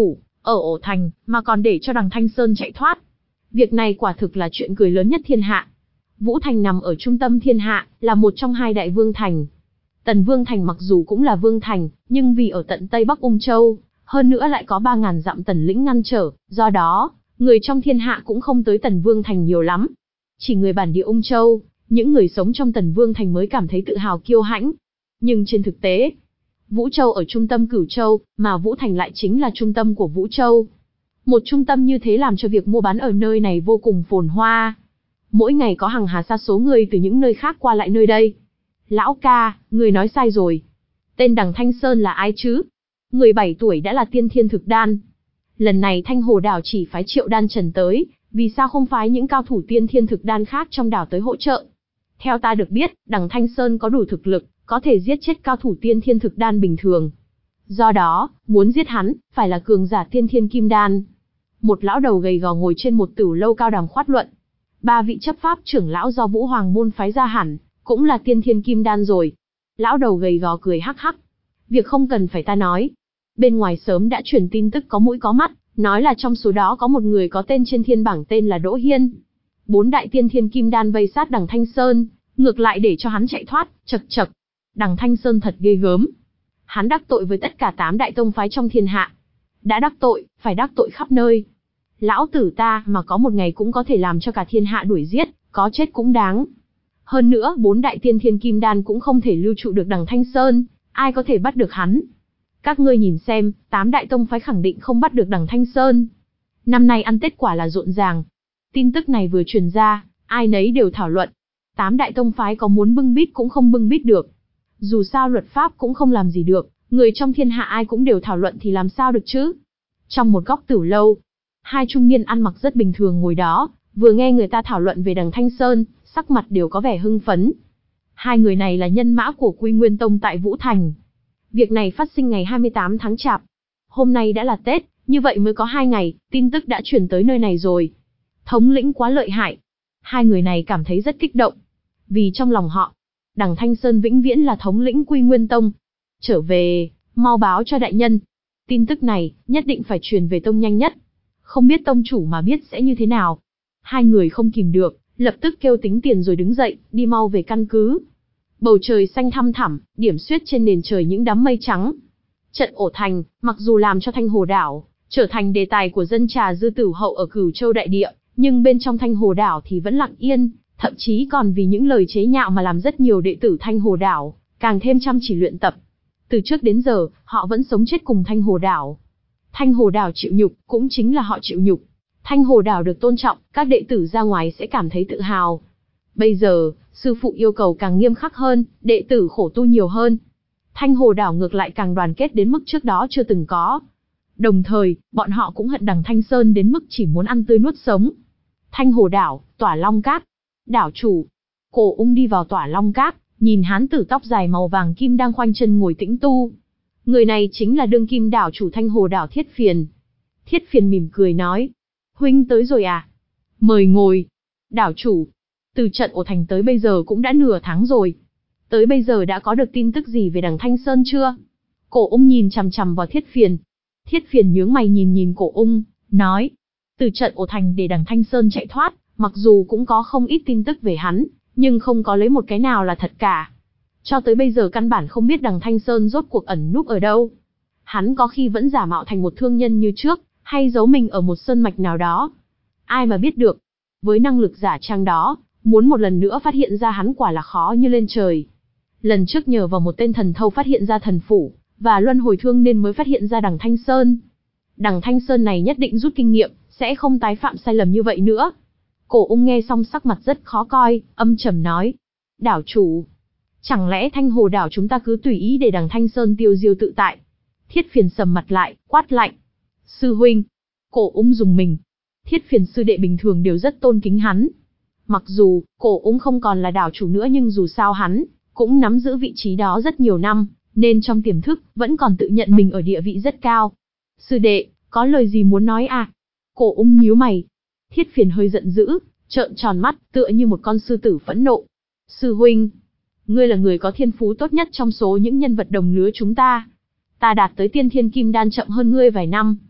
ở ổ thành, mà còn để cho đằng Thanh Sơn chạy thoát. Việc này quả thực là chuyện cười lớn nhất thiên hạ. Vũ Thành nằm ở trung tâm thiên hạ, là một trong hai đại vương thành. Tần Vương Thành mặc dù cũng là vương thành, nhưng vì ở tận Tây Bắc Ung Châu, hơn nữa lại có ba ngàn dặm tần lĩnh ngăn trở, do đó, người trong thiên hạ cũng không tới Tần Vương Thành nhiều lắm. Chỉ người bản địa Ung Châu, những người sống trong Tần Vương Thành mới cảm thấy tự hào kiêu hãnh. Nhưng trên thực tế, Vũ Châu ở trung tâm Cửu Châu, mà Vũ Thành lại chính là trung tâm của Vũ Châu. Một trung tâm như thế làm cho việc mua bán ở nơi này vô cùng phồn hoa. Mỗi ngày có hàng hà sa số người từ những nơi khác qua lại nơi đây. Lão ca, người nói sai rồi. Tên đằng Thanh Sơn là ai chứ? mười bảy tuổi đã là tiên thiên thực đan. Lần này Thanh Hồ đảo chỉ phái Triệu Đan Trần tới, vì sao không phái những cao thủ tiên thiên thực đan khác trong đảo tới hỗ trợ? Theo ta được biết, đằng Thanh Sơn có đủ thực lực, có thể giết chết cao thủ tiên thiên thực đan bình thường. Do đó, muốn giết hắn, phải là cường giả tiên thiên kim đan. Một lão đầu gầy gò ngồi trên một tửu lâu cao đàm khoát luận. Ba vị chấp pháp trưởng lão do Vũ Hoàng môn phái ra hẳn, cũng là tiên thiên kim đan rồi. Lão đầu gầy gò cười hắc hắc. Việc không cần phải ta nói. Bên ngoài sớm đã truyền tin tức có mũi có mắt, nói là trong số đó có một người có tên trên thiên bảng tên là Đỗ Hiên. Bốn đại tiên thiên kim đan vây sát đằng Thanh Sơn, ngược lại để cho hắn chạy thoát, chật chật. Đằng Thanh Sơn thật ghê gớm. Hắn đắc tội với tất cả tám đại tông phái trong thiên hạ. Đã đắc tội, phải đắc tội khắp nơi. Lão tử ta mà có một ngày cũng có thể làm cho cả thiên hạ đuổi giết, có chết cũng đáng. Hơn nữa, bốn đại tiên thiên kim đan cũng không thể lưu trụ được đằng Thanh Sơn, ai có thể bắt được hắn. Các ngươi nhìn xem, tám đại tông phái khẳng định không bắt được đằng Thanh Sơn. Năm nay ăn Tết quả là rộn ràng. Tin tức này vừa truyền ra, ai nấy đều thảo luận. Tám đại tông phái có muốn bưng bít cũng không bưng bít được. Dù sao luật pháp cũng không làm gì được, người trong thiên hạ ai cũng đều thảo luận thì làm sao được chứ. Trong một góc tửu lâu, hai trung niên ăn mặc rất bình thường ngồi đó, vừa nghe người ta thảo luận về đằng Thanh Sơn, sắc mặt đều có vẻ hưng phấn. Hai người này là nhân mã của Quy Nguyên Tông tại Vũ Thành. Việc này phát sinh ngày hai mươi tám tháng Chạp. Hôm nay đã là Tết, như vậy mới có hai ngày, tin tức đã truyền tới nơi này rồi. Thống lĩnh quá lợi hại. Hai người này cảm thấy rất kích động. Vì trong lòng họ, đằng Thanh Sơn vĩnh viễn là thống lĩnh Quy Nguyên Tông. Trở về, mau báo cho đại nhân. Tin tức này, nhất định phải truyền về tông nhanh nhất. Không biết tông chủ mà biết sẽ như thế nào. Hai người không kìm được, lập tức kêu tính tiền rồi đứng dậy, đi mau về căn cứ. Bầu trời xanh thăm thẳm, điểm xuyết trên nền trời những đám mây trắng. Trận ổ thành, mặc dù làm cho Thanh Hồ đảo trở thành đề tài của dân trà dư tử hậu ở Cửu Châu đại địa, nhưng bên trong Thanh Hồ đảo thì vẫn lặng yên, thậm chí còn vì những lời chế nhạo mà làm rất nhiều đệ tử Thanh Hồ đảo càng thêm chăm chỉ luyện tập. Từ trước đến giờ, họ vẫn sống chết cùng Thanh Hồ đảo. Thanh Hồ đảo chịu nhục, cũng chính là họ chịu nhục. Thanh Hồ đảo được tôn trọng, các đệ tử ra ngoài sẽ cảm thấy tự hào. Bây giờ, sư phụ yêu cầu càng nghiêm khắc hơn, đệ tử khổ tu nhiều hơn. Thanh Hồ đảo ngược lại càng đoàn kết đến mức trước đó chưa từng có. Đồng thời, bọn họ cũng hận đằng Thanh Sơn đến mức chỉ muốn ăn tươi nuốt sống. Thanh Hồ đảo, Tỏa Long Cát. Đảo chủ. Cổ Ung đi vào Tỏa Long Cát, nhìn hán tử tóc dài màu vàng kim đang khoanh chân ngồi tĩnh tu. Người này chính là đương kim đảo chủ Thanh Hồ đảo Thiết Phiền. Thiết Phiền mỉm cười nói. Huynh tới rồi à? Mời ngồi. Đảo chủ. Từ trận ổ thành tới bây giờ cũng đã nửa tháng rồi. Tới bây giờ đã có được tin tức gì về đằng Thanh Sơn chưa? Cổ Ung nhìn chằm chằm vào Thiết Phiền. Thiết Phiền nhướng mày nhìn nhìn Cổ Ung, nói. Từ trận ổ thành để đằng Thanh Sơn chạy thoát, mặc dù cũng có không ít tin tức về hắn, nhưng không có lấy một cái nào là thật cả. Cho tới bây giờ căn bản không biết đằng Thanh Sơn rốt cuộc ẩn núp ở đâu. Hắn có khi vẫn giả mạo thành một thương nhân như trước, hay giấu mình ở một sơn mạch nào đó. Ai mà biết được. Với năng lực giả trang đó, muốn một lần nữa phát hiện ra hắn quả là khó như lên trời. Lần trước nhờ vào một tên thần thâu phát hiện ra thần phủ, và luân hồi thương nên mới phát hiện ra đằng Thanh Sơn. Đằng Thanh Sơn này nhất định rút kinh nghiệm, sẽ không tái phạm sai lầm như vậy nữa. Cổ Ung nghe xong sắc mặt rất khó coi, âm trầm nói. Đảo chủ, chẳng lẽ Thanh Hồ đảo chúng ta cứ tùy ý để đằng Thanh Sơn tiêu diêu tự tại? Thiết Phiền sầm mặt lại, quát lạnh. Sư huynh. Cổ Ung dùng mình. Thiết Phiền sư đệ bình thường đều rất tôn kính hắn. Mặc dù, Cổ Ung không còn là đảo chủ nữa nhưng dù sao hắn cũng nắm giữ vị trí đó rất nhiều năm, nên trong tiềm thức, vẫn còn tự nhận mình ở địa vị rất cao. Sư đệ, có lời gì muốn nói à? Cổ Ung nhíu mày. Thiết Phiền hơi giận dữ, trợn tròn mắt, tựa như một con sư tử phẫn nộ. Sư huynh, ngươi là người có thiên phú tốt nhất trong số những nhân vật đồng lứa chúng ta. Ta đạt tới tiên thiên kim đan chậm hơn ngươi vài năm.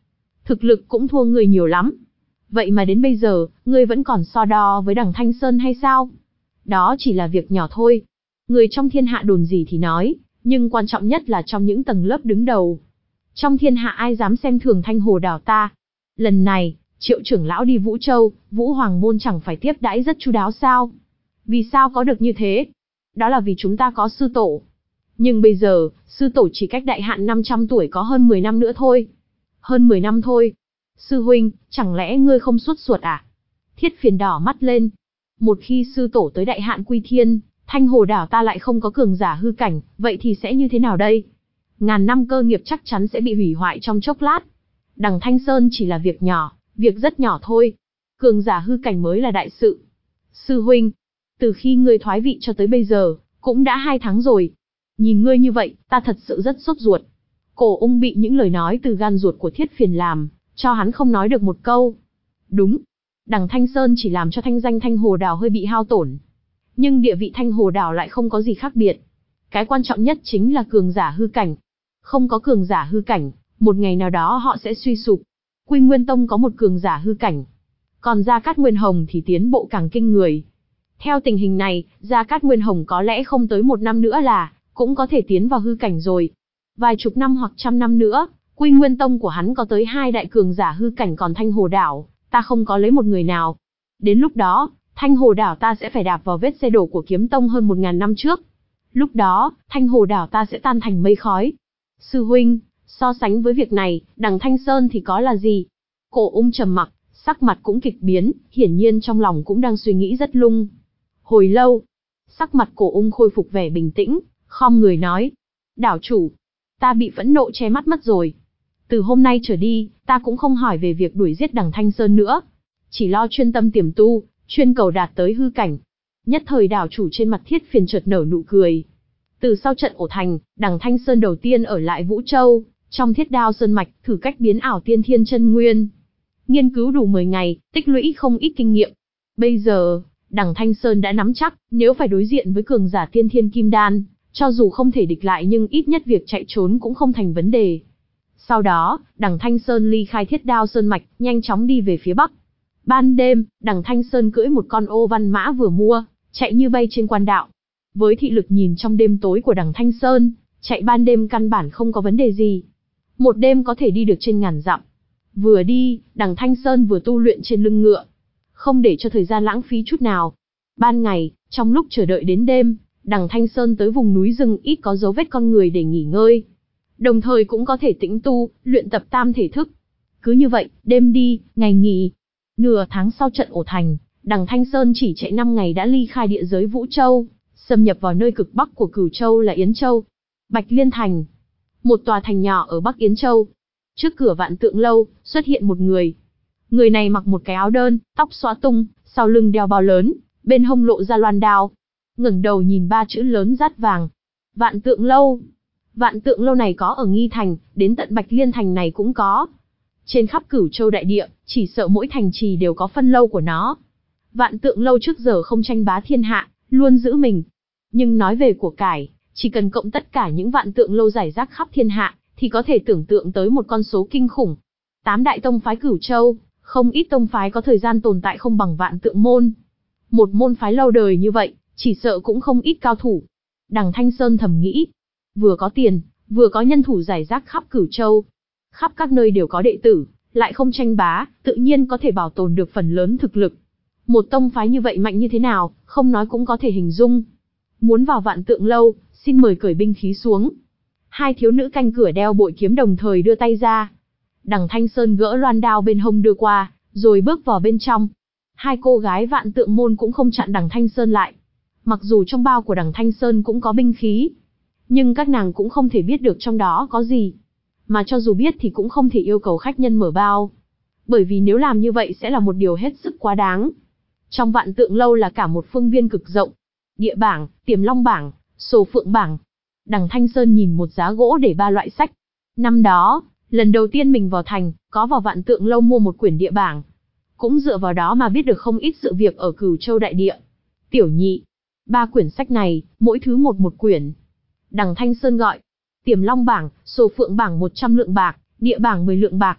thực lực cũng thua ngươi nhiều lắm. Vậy mà đến bây giờ, ngươi vẫn còn so đo với đằng Thanh Sơn hay sao? Đó chỉ là việc nhỏ thôi. Người trong thiên hạ đồn gì thì nói, nhưng quan trọng nhất là trong những tầng lớp đứng đầu. Trong thiên hạ ai dám xem thường Thanh Hồ Đảo ta? Lần này, Triệu trưởng lão đi Vũ Châu, Vũ Hoàng môn chẳng phải tiếp đãi rất chu đáo sao? Vì sao có được như thế? Đó là vì chúng ta có sư tổ. Nhưng bây giờ, sư tổ chỉ cách đại hạn năm trăm tuổi có hơn mười năm nữa thôi. Hơn mười năm thôi. Sư huynh, chẳng lẽ ngươi không sốt ruột à? Thiết Phiền đỏ mắt lên. Một khi sư tổ tới đại hạn quy thiên, Thanh Hồ Đảo ta lại không có cường giả hư cảnh, vậy thì sẽ như thế nào đây? Ngàn năm cơ nghiệp chắc chắn sẽ bị hủy hoại trong chốc lát. Đằng Thanh Sơn chỉ là việc nhỏ, việc rất nhỏ thôi. Cường giả hư cảnh mới là đại sự. Sư huynh, từ khi ngươi thoái vị cho tới bây giờ, cũng đã hai tháng rồi. Nhìn ngươi như vậy, ta thật sự rất sốt ruột. Cổ Ung bị những lời nói từ gan ruột của Thiết Phiền làm, cho hắn không nói được một câu. Đúng, đằng Thanh Sơn chỉ làm cho thanh danh Thanh Hồ Đảo hơi bị hao tổn. Nhưng địa vị Thanh Hồ Đảo lại không có gì khác biệt. Cái quan trọng nhất chính là cường giả hư cảnh. Không có cường giả hư cảnh, một ngày nào đó họ sẽ suy sụp. Quy Nguyên Tông có một cường giả hư cảnh. Còn Gia Cát Nguyên Hồng thì tiến bộ càng kinh người. Theo tình hình này, Gia Cát Nguyên Hồng có lẽ không tới một năm nữa là, cũng có thể tiến vào hư cảnh rồi. Vài chục năm hoặc trăm năm nữa, Quy Nguyên Tông của hắn có tới hai đại cường giả hư cảnh, còn Thanh Hồ Đảo, ta không có lấy một người nào. Đến lúc đó, Thanh Hồ Đảo ta sẽ phải đạp vào vết xe đổ của Kiếm Tông hơn một ngàn năm trước. Lúc đó, Thanh Hồ Đảo ta sẽ tan thành mây khói. Sư huynh, so sánh với việc này, đằng Thanh Sơn thì có là gì? Cổ Ung trầm mặc, sắc mặt cũng kịch biến, hiển nhiên trong lòng cũng đang suy nghĩ rất lung. Hồi lâu, sắc mặt Cổ Ung khôi phục vẻ bình tĩnh, khom người nói: "Đảo chủ, ta bị phẫn nộ che mắt mất rồi. Từ hôm nay trở đi, ta cũng không hỏi về việc đuổi giết đằng Thanh Sơn nữa, chỉ lo chuyên tâm tiềm tu, chuyên cầu đạt tới hư cảnh." Nhất thời đảo chủ trên mặt Thiết Phiền chợt nở nụ cười. Từ sau trận ổ thành, đằng Thanh Sơn đầu tiên ở lại Vũ Châu, trong Thiết Đao Sơn mạch thử cách biến ảo tiên thiên chân nguyên. Nghiên cứu đủ mười ngày, tích lũy không ít kinh nghiệm. Bây giờ, đằng Thanh Sơn đã nắm chắc, nếu phải đối diện với cường giả tiên thiên kim đan, cho dù không thể địch lại nhưng ít nhất việc chạy trốn cũng không thành vấn đề. Sau đó, đằng Thanh Sơn ly khai Thiết Đao Sơn mạch, nhanh chóng đi về phía bắc. Ban đêm, đằng Thanh Sơn cưỡi một con ô văn mã vừa mua, chạy như bay trên quan đạo. Với thị lực nhìn trong đêm tối của đằng Thanh Sơn, chạy ban đêm căn bản không có vấn đề gì. Một đêm có thể đi được trên ngàn dặm. Vừa đi, đằng Thanh Sơn vừa tu luyện trên lưng ngựa, không để cho thời gian lãng phí chút nào. Ban ngày, trong lúc chờ đợi đến đêm, đằng Thanh Sơn tới vùng núi rừng ít có dấu vết con người để nghỉ ngơi. Đồng thời cũng có thể tĩnh tu, luyện tập tam thể thức. Cứ như vậy, đêm đi, ngày nghỉ. Nửa tháng sau trận ổ thành, đằng Thanh Sơn chỉ chạy năm ngày đã ly khai địa giới Vũ Châu, xâm nhập vào nơi cực bắc của Cửu Châu là Yến Châu. Bạch Liên Thành, một tòa thành nhỏ ở Bắc Yến Châu. Trước cửa Vạn Tượng Lâu, xuất hiện một người. Người này mặc một cái áo đơn, tóc xõa tung, sau lưng đeo bao lớn, bên hông lộ ra loan đao. Ngẩng đầu nhìn ba chữ lớn dát vàng: Vạn Tượng Lâu. Vạn Tượng Lâu này có ở Nghi Thành, đến tận Bạch Liên Thành này cũng có. Trên khắp Cửu Châu đại địa, chỉ sợ mỗi thành trì đều có phân lâu của nó. Vạn Tượng Lâu trước giờ không tranh bá thiên hạ, luôn giữ mình. Nhưng nói về của cải, chỉ cần cộng tất cả những Vạn Tượng Lâu rải rác khắp thiên hạ, thì có thể tưởng tượng tới một con số kinh khủng. Tám đại tông phái Cửu Châu, không ít tông phái có thời gian tồn tại không bằng Vạn Tượng môn. Một môn phái lâu đời như vậy, chỉ sợ cũng không ít cao thủ. Đằng Thanh Sơn thầm nghĩ, vừa có tiền, vừa có nhân thủ rải rác khắp Cửu Châu. Khắp các nơi đều có đệ tử, lại không tranh bá, tự nhiên có thể bảo tồn được phần lớn thực lực. Một tông phái như vậy mạnh như thế nào, không nói cũng có thể hình dung. Muốn vào Vạn Tượng Lâu, xin mời cởi binh khí xuống. Hai thiếu nữ canh cửa đeo bội kiếm đồng thời đưa tay ra. Đằng Thanh Sơn gỡ loan đao bên hông đưa qua, rồi bước vào bên trong. Hai cô gái Vạn Tượng môn cũng không chặn đằng Thanh Sơn lại. Mặc dù trong bao của đằng Thanh Sơn cũng có binh khí, nhưng các nàng cũng không thể biết được trong đó có gì. Mà cho dù biết thì cũng không thể yêu cầu khách nhân mở bao. Bởi vì nếu làm như vậy sẽ là một điều hết sức quá đáng. Trong Vạn Tượng Lâu là cả một phương viên cực rộng. Địa bảng, Tiềm Long bảng, Sổ Phượng bảng. Đằng Thanh Sơn nhìn một giá gỗ để ba loại sách. Năm đó, lần đầu tiên mình vào thành, có vào Vạn Tượng Lâu mua một quyển địa bảng. Cũng dựa vào đó mà biết được không ít sự việc ở Cửu Châu đại địa. Tiểu nhị, ba quyển sách này, mỗi thứ một một quyển. Đằng Thanh Sơn gọi. Tiềm Long bảng, Sổ Phượng bảng một trăm lượng bạc, địa bảng mười lượng bạc.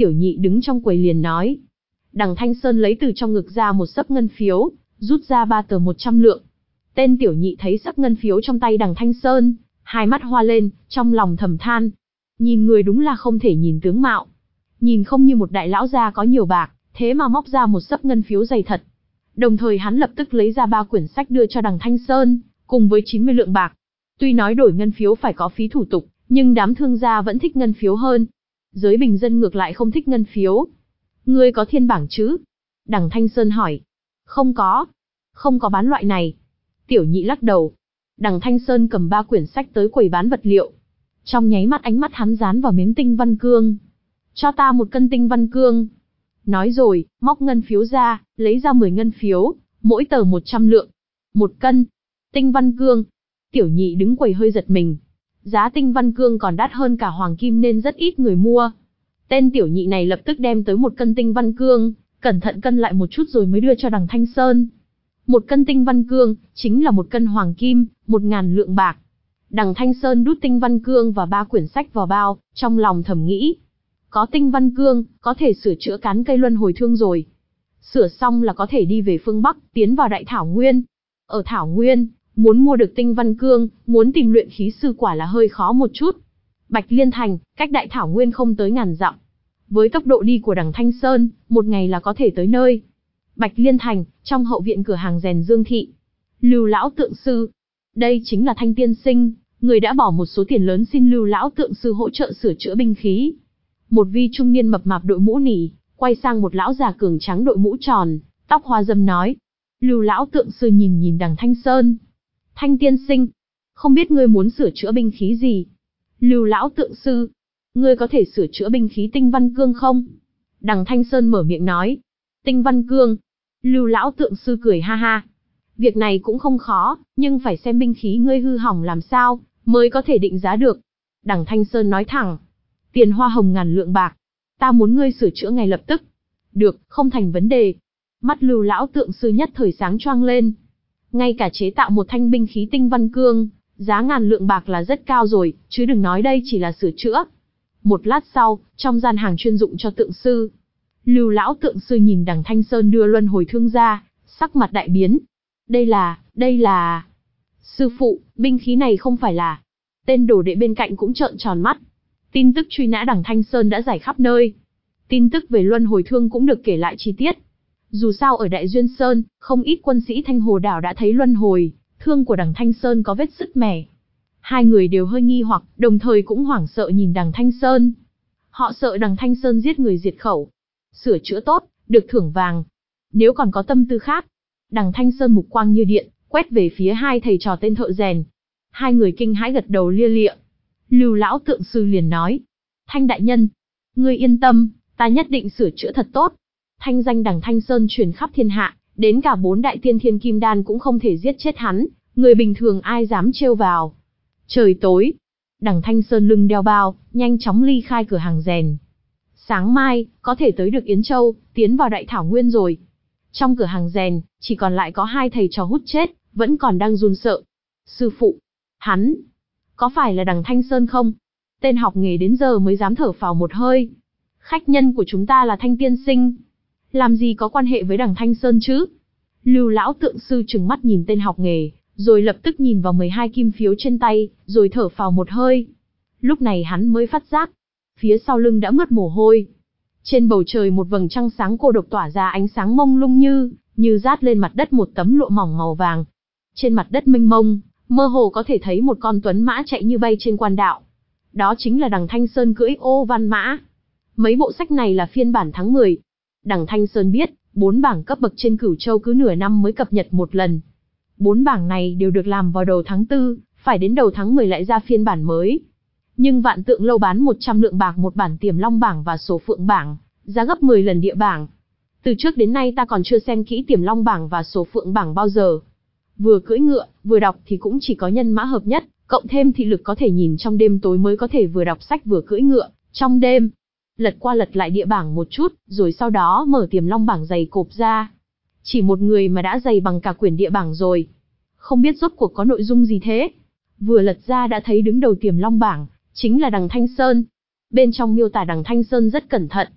Tiểu nhị đứng trong quầy liền nói. Đằng Thanh Sơn lấy từ trong ngực ra một xấp ngân phiếu, rút ra ba tờ một trăm lượng. Tên tiểu nhị thấy xấp ngân phiếu trong tay đằng Thanh Sơn, hai mắt hoa lên, trong lòng thầm than. Nhìn người đúng là không thể nhìn tướng mạo. Nhìn không như một đại lão gia có nhiều bạc, thế mà móc ra một xấp ngân phiếu dày thật. Đồng thời hắn lập tức lấy ra ba quyển sách đưa cho đằng Thanh Sơn, cùng với chín mươi lượng bạc. Tuy nói đổi ngân phiếu phải có phí thủ tục, nhưng đám thương gia vẫn thích ngân phiếu hơn. Giới bình dân ngược lại không thích ngân phiếu. Ngươi có thiên bảng chứ? Đằng Thanh Sơn hỏi. Không có. Không có bán loại này. Tiểu nhị lắc đầu. Đằng Thanh Sơn cầm ba quyển sách tới quầy bán vật liệu. Trong nháy mắt ánh mắt hắn dán vào miếng tinh văn cương. Cho ta một cân tinh văn cương. Nói rồi, móc ngân phiếu ra, lấy ra mười ngân phiếu, mỗi tờ một trăm lượng. Một cân. Tinh văn cương. Tiểu nhị đứng quầy hơi giật mình. Giá tinh văn cương còn đắt hơn cả hoàng kim nên rất ít người mua. Tên tiểu nhị này lập tức đem tới một cân tinh văn cương, cẩn thận cân lại một chút rồi mới đưa cho đằng Thanh Sơn. Một cân tinh văn cương, chính là một cân hoàng kim, một ngàn lượng bạc. Đằng Thanh Sơn đút tinh văn cương và ba quyển sách vào bao, trong lòng thầm nghĩ. Có tinh văn cương, có thể sửa chữa cán cây luân hồi thương rồi. Sửa xong là có thể đi về phương Bắc, tiến vào Đại Thảo Nguyên. Ở Thảo Nguyên, muốn mua được tinh văn cương, muốn tìm luyện khí sư quả là hơi khó một chút. Bạch Liên Thành, cách Đại Thảo Nguyên không tới ngàn dặm. Với tốc độ đi của đằng Thanh Sơn, một ngày là có thể tới nơi. Bạch Liên Thành, trong hậu viện cửa hàng rèn Dương Thị. Lưu lão tượng sư. Đây chính là Thanh tiên sinh, người đã bỏ một số tiền lớn xin Lưu lão tượng sư hỗ trợ sửa chữa binh khí. Một vi trung niên mập mạp đội mũ nỉ, quay sang một lão già cường tráng đội mũ tròn, tóc hoa râm nói. Lưu lão tượng sư nhìn nhìn đằng Thanh Sơn. Thanh tiên sinh, không biết ngươi muốn sửa chữa binh khí gì? Lưu lão tượng sư, ngươi có thể sửa chữa binh khí tinh văn cương không? Đằng Thanh Sơn mở miệng nói. Tinh văn cương. Lưu lão tượng sư cười ha ha. Việc này cũng không khó, nhưng phải xem binh khí ngươi hư hỏng làm sao, mới có thể định giá được. Đằng Thanh Sơn nói thẳng. Tiền hoa hồng ngàn lượng bạc. Ta muốn ngươi sửa chữa ngay lập tức. Được, không thành vấn đề. Mắt Lưu lão tượng sư nhất thời sáng choang lên. Ngay cả chế tạo một thanh binh khí tinh văn cương, giá ngàn lượng bạc là rất cao rồi, chứ đừng nói đây chỉ là sửa chữa. Một lát sau, trong gian hàng chuyên dụng cho tượng sư, Lưu lão tượng sư nhìn đằng Thanh Sơn đưa luân hồi thương ra, sắc mặt đại biến. Đây là, đây là... Sư phụ, binh khí này không phải là... Tên đồ đệ bên cạnh cũng trợn tròn mắt. Tin tức truy nã đằng Thanh Sơn đã giải khắp nơi. Tin tức về luân hồi thương cũng được kể lại chi tiết. Dù sao ở Đại Duyên Sơn, không ít quân sĩ Thanh Hồ Đảo đã thấy luân hồi thương của đằng Thanh Sơn có vết sứt mẻ. Hai người đều hơi nghi hoặc, đồng thời cũng hoảng sợ nhìn đằng Thanh Sơn. Họ sợ đằng Thanh Sơn giết người diệt khẩu. Sửa chữa tốt, được thưởng vàng. Nếu còn có tâm tư khác. Đằng Thanh Sơn mục quang như điện, quét về phía hai thầy trò tên thợ rèn. Hai người kinh hãi gật đầu lia lịa. Lưu lão tượng sư liền nói. Thanh đại nhân, ngươi yên tâm, ta nhất định sửa chữa thật tốt. Thanh danh đằng Thanh Sơn truyền khắp thiên hạ, đến cả bốn đại tiên thiên kim đan cũng không thể giết chết hắn, người bình thường ai dám trêu vào. Trời tối, đằng Thanh Sơn lưng đeo bao, nhanh chóng ly khai cửa hàng rèn. Sáng mai, có thể tới được Yến Châu, tiến vào Đại Thảo Nguyên rồi. Trong cửa hàng rèn, chỉ còn lại có hai thầy trò hút chết, vẫn còn đang run sợ. Sư phụ, hắn, có phải là đằng Thanh Sơn không? Tên học nghề đến giờ mới dám thở phào một hơi. Khách nhân của chúng ta là Thanh tiên sinh. Làm gì có quan hệ với đằng Thanh Sơn chứ? Lưu lão tượng sư trừng mắt nhìn tên học nghề, rồi lập tức nhìn vào mười hai kim phiếu trên tay, rồi thở phào một hơi. Lúc này hắn mới phát giác, phía sau lưng đã mướt mồ hôi. Trên bầu trời một vầng trăng sáng cô độc tỏa ra ánh sáng mông lung như, như rát lên mặt đất một tấm lụa mỏng màu vàng. Trên mặt đất mênh mông, mơ hồ có thể thấy một con tuấn mã chạy như bay trên quan đạo. Đó chính là đằng Thanh Sơn cưỡi ô văn mã. Mấy bộ sách này là phiên bản tháng mười. Đằng Thanh Sơn biết, bốn bảng cấp bậc trên Cửu Châu cứ nửa năm mới cập nhật một lần. Bốn bảng này đều được làm vào đầu tháng tư, phải đến đầu tháng mười lại ra phiên bản mới. Nhưng Vạn Tượng Lâu bán một trăm lượng bạc một bản Tiềm Long bảng và Số Phượng bảng, giá gấp mười lần địa bảng. Từ trước đến nay ta còn chưa xem kỹ Tiềm Long bảng và Số Phượng bảng bao giờ. Vừa cưỡi ngựa, vừa đọc thì cũng chỉ có nhân mã hợp nhất, cộng thêm thị lực có thể nhìn trong đêm tối mới có thể vừa đọc sách vừa cưỡi ngựa, trong đêm. Lật qua lật lại địa bảng một chút, rồi sau đó mở Tiềm Long bảng dày cộp ra. Chỉ một người mà đã dày bằng cả quyển địa bảng rồi. Không biết rốt cuộc có nội dung gì thế. Vừa lật ra đã thấy đứng đầu Tiềm Long bảng, chính là đằng Thanh Sơn. Bên trong miêu tả đằng Thanh Sơn rất cẩn thận.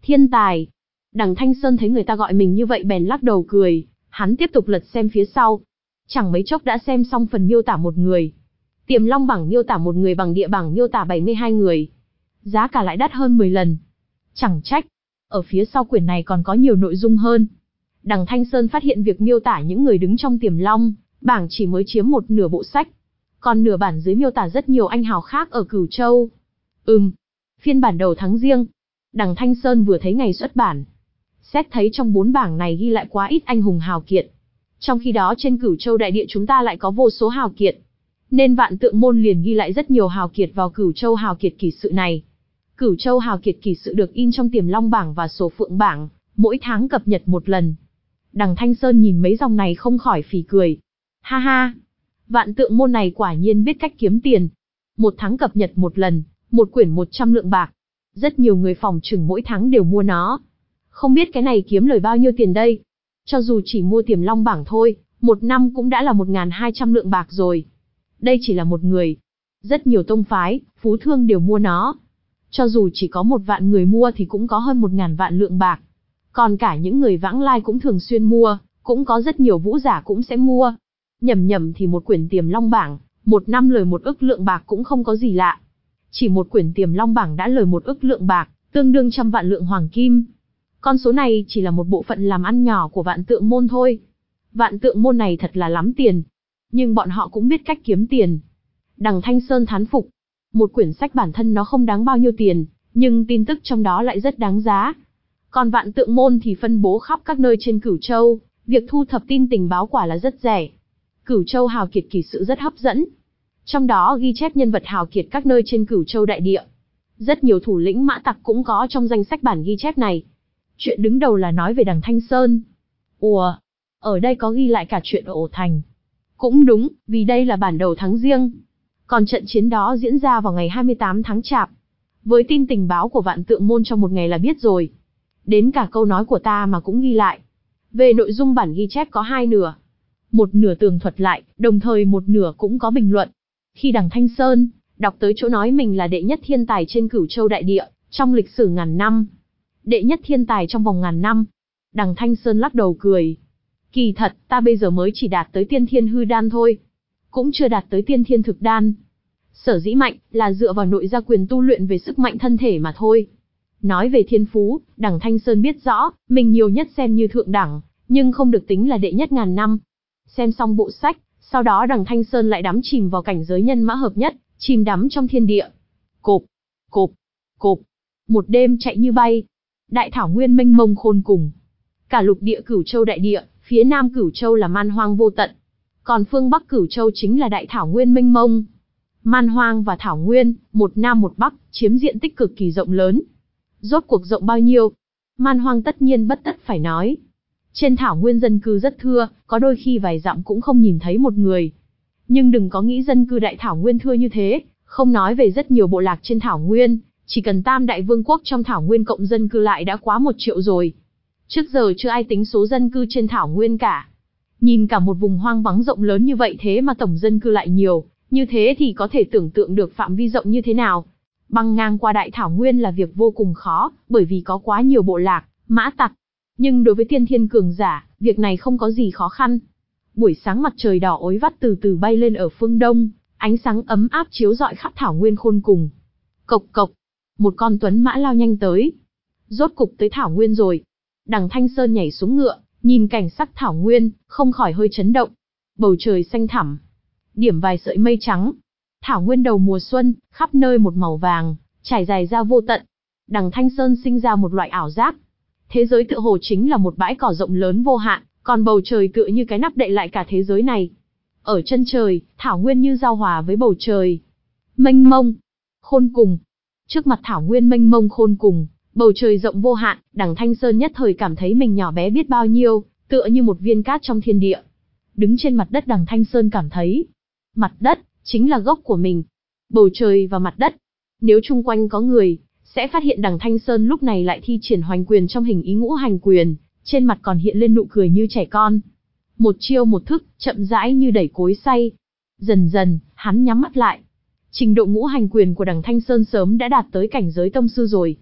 Thiên tài. Đằng Thanh Sơn thấy người ta gọi mình như vậy bèn lắc đầu cười, hắn tiếp tục lật xem phía sau. Chẳng mấy chốc đã xem xong phần miêu tả một người. Tiềm Long bảng miêu tả một người, bằng địa bảng miêu tả bảy mươi hai người. Giá cả lại đắt hơn mười lần. Chẳng trách, ở phía sau quyển này còn có nhiều nội dung hơn. Đằng Thanh Sơn phát hiện việc miêu tả những người đứng trong Tiềm Long bảng chỉ mới chiếm một nửa bộ sách. Còn nửa bản dưới miêu tả rất nhiều anh hào khác ở Cửu Châu. Ừm, phiên bản đầu tháng riêng. Đằng Thanh Sơn vừa thấy ngày xuất bản. Xét thấy trong bốn bảng này ghi lại quá ít anh hùng hào kiệt. Trong khi đó trên Cửu Châu đại địa chúng ta lại có vô số hào kiệt. Nên Vạn Tượng môn liền ghi lại rất nhiều hào kiệt vào Cửu Châu hào kiệt kỷ sự này. Cửu Châu hào kiệt kỷ sự được in trong Tiềm Long bảng và Sổ Phượng bảng, mỗi tháng cập nhật một lần. Đằng Thanh Sơn nhìn mấy dòng này không khỏi phì cười. Ha ha, Vạn Tượng môn này quả nhiên biết cách kiếm tiền. Một tháng cập nhật một lần, một quyển một trăm lượng bạc. Rất nhiều người phòng chừng mỗi tháng đều mua nó. Không biết cái này kiếm lời bao nhiêu tiền đây. Cho dù chỉ mua Tiềm Long bảng thôi, một năm cũng đã là một nghìn hai trăm lượng bạc rồi. Đây chỉ là một người. Rất nhiều tông phái, phú thương đều mua nó. Cho dù chỉ có một vạn người mua thì cũng có hơn một ngàn vạn lượng bạc. Còn cả những người vãng lai cũng thường xuyên mua, cũng có rất nhiều vũ giả cũng sẽ mua. Nhầm nhầm thì một quyển Tiềm Long bảng, một năm lời một ức lượng bạc cũng không có gì lạ. Chỉ một quyển Tiềm Long bảng đã lời một ức lượng bạc, tương đương trăm vạn lượng hoàng kim. Con số này chỉ là một bộ phận làm ăn nhỏ của Vạn Tượng môn thôi. Vạn Tượng môn này thật là lắm tiền. Nhưng bọn họ cũng biết cách kiếm tiền. Đằng Thanh Sơn thán phục. Một quyển sách bản thân nó không đáng bao nhiêu tiền, nhưng tin tức trong đó lại rất đáng giá. Còn Vạn Tượng môn thì phân bố khắp các nơi trên Cửu Châu, việc thu thập tin tình báo quả là rất rẻ. Cửu Châu hào kiệt kỷ sự rất hấp dẫn. Trong đó ghi chép nhân vật hào kiệt các nơi trên Cửu Châu đại địa. Rất nhiều thủ lĩnh mã tặc cũng có trong danh sách bản ghi chép này. Chuyện đứng đầu là nói về đằng Thanh Sơn. Ủa, ở đây có ghi lại cả chuyện ở Ổ Thành. Cũng đúng, vì đây là bản đầu tháng riêng. Còn trận chiến đó diễn ra vào ngày hai mươi tám tháng Chạp. Với tin tình báo của Vạn Tượng môn trong một ngày là biết rồi. Đến cả câu nói của ta mà cũng ghi lại. Về nội dung bản ghi chép có hai nửa. Một nửa tường thuật lại, đồng thời một nửa cũng có bình luận. Khi đằng Thanh Sơn đọc tới chỗ nói mình là đệ nhất thiên tài trên Cửu Châu đại địa, trong lịch sử ngàn năm. Đệ nhất thiên tài trong vòng ngàn năm. Đằng Thanh Sơn lắc đầu cười. Kỳ thật, ta bây giờ mới chỉ đạt tới tiên thiên hư đan thôi. Cũng chưa đạt tới tiên thiên thực đan. Sở dĩ mạnh, là dựa vào nội gia quyền tu luyện về sức mạnh thân thể mà thôi. Nói về thiên phú, đằng Thanh Sơn biết rõ, mình nhiều nhất xem như thượng đẳng, nhưng không được tính là đệ nhất ngàn năm. Xem xong bộ sách, sau đó đằng Thanh Sơn lại đắm chìm vào cảnh giới nhân mã hợp nhất, chìm đắm trong thiên địa. Cộp, cộp, cộp. Một đêm chạy như bay. Đại thảo nguyên mênh mông khôn cùng. Cả lục địa Cửu Châu đại địa, phía nam Cửu Châu là man hoang vô tận. Còn phương bắc Cửu Châu chính là đại thảo nguyên mênh mông. Man hoang và thảo nguyên, một nam một bắc, chiếm diện tích cực kỳ rộng lớn. Rốt cuộc rộng bao nhiêu? Man hoang tất nhiên bất tất phải nói. Trên thảo nguyên dân cư rất thưa, có đôi khi vài dặm cũng không nhìn thấy một người. Nhưng đừng có nghĩ dân cư đại thảo nguyên thưa như thế, không nói về rất nhiều bộ lạc trên thảo nguyên, chỉ cần tam đại vương quốc trong thảo nguyên cộng dân cư lại đã quá một triệu rồi. Trước giờ chưa ai tính số dân cư trên thảo nguyên cả. Nhìn cả một vùng hoang vắng rộng lớn như vậy thế mà tổng dân cư lại nhiều, như thế thì có thể tưởng tượng được phạm vi rộng như thế nào. Băng ngang qua đại thảo nguyên là việc vô cùng khó, bởi vì có quá nhiều bộ lạc, mã tặc. Nhưng đối với tiên thiên cường giả, việc này không có gì khó khăn. Buổi sáng mặt trời đỏ ối vắt từ từ bay lên ở phương đông, ánh sáng ấm áp chiếu rọi khắp thảo nguyên khôn cùng. Cộc cộc, một con tuấn mã lao nhanh tới. Rốt cục tới thảo nguyên rồi. Đằng Thanh Sơn nhảy xuống ngựa, nhìn cảnh sắc thảo nguyên, không khỏi hơi chấn động. Bầu trời xanh thẳm, điểm vài sợi mây trắng. Thảo nguyên đầu mùa xuân, khắp nơi một màu vàng, trải dài ra vô tận. Đằng Thanh Sơn sinh ra một loại ảo giác. Thế giới tựa hồ chính là một bãi cỏ rộng lớn vô hạn, còn bầu trời tựa như cái nắp đậy lại cả thế giới này. Ở chân trời, thảo nguyên như giao hòa với bầu trời. Mênh mông, khôn cùng. Trước mặt thảo nguyên mênh mông khôn cùng, bầu trời rộng vô hạn, đằng Thanh Sơn nhất thời cảm thấy mình nhỏ bé biết bao nhiêu, tựa như một viên cát trong thiên địa. Đứng trên mặt đất đằng Thanh Sơn cảm thấy, mặt đất chính là gốc của mình. Bầu trời và mặt đất. Nếu chung quanh có người, sẽ phát hiện đằng Thanh Sơn lúc này lại thi triển hoành quyền trong hình ý ngũ hành quyền, trên mặt còn hiện lên nụ cười như trẻ con. Một chiêu một thức, chậm rãi như đẩy cối xay. Dần dần, hắn nhắm mắt lại. Trình độ ngũ hành quyền của đằng Thanh Sơn sớm đã đạt tới cảnh giới tông sư rồi.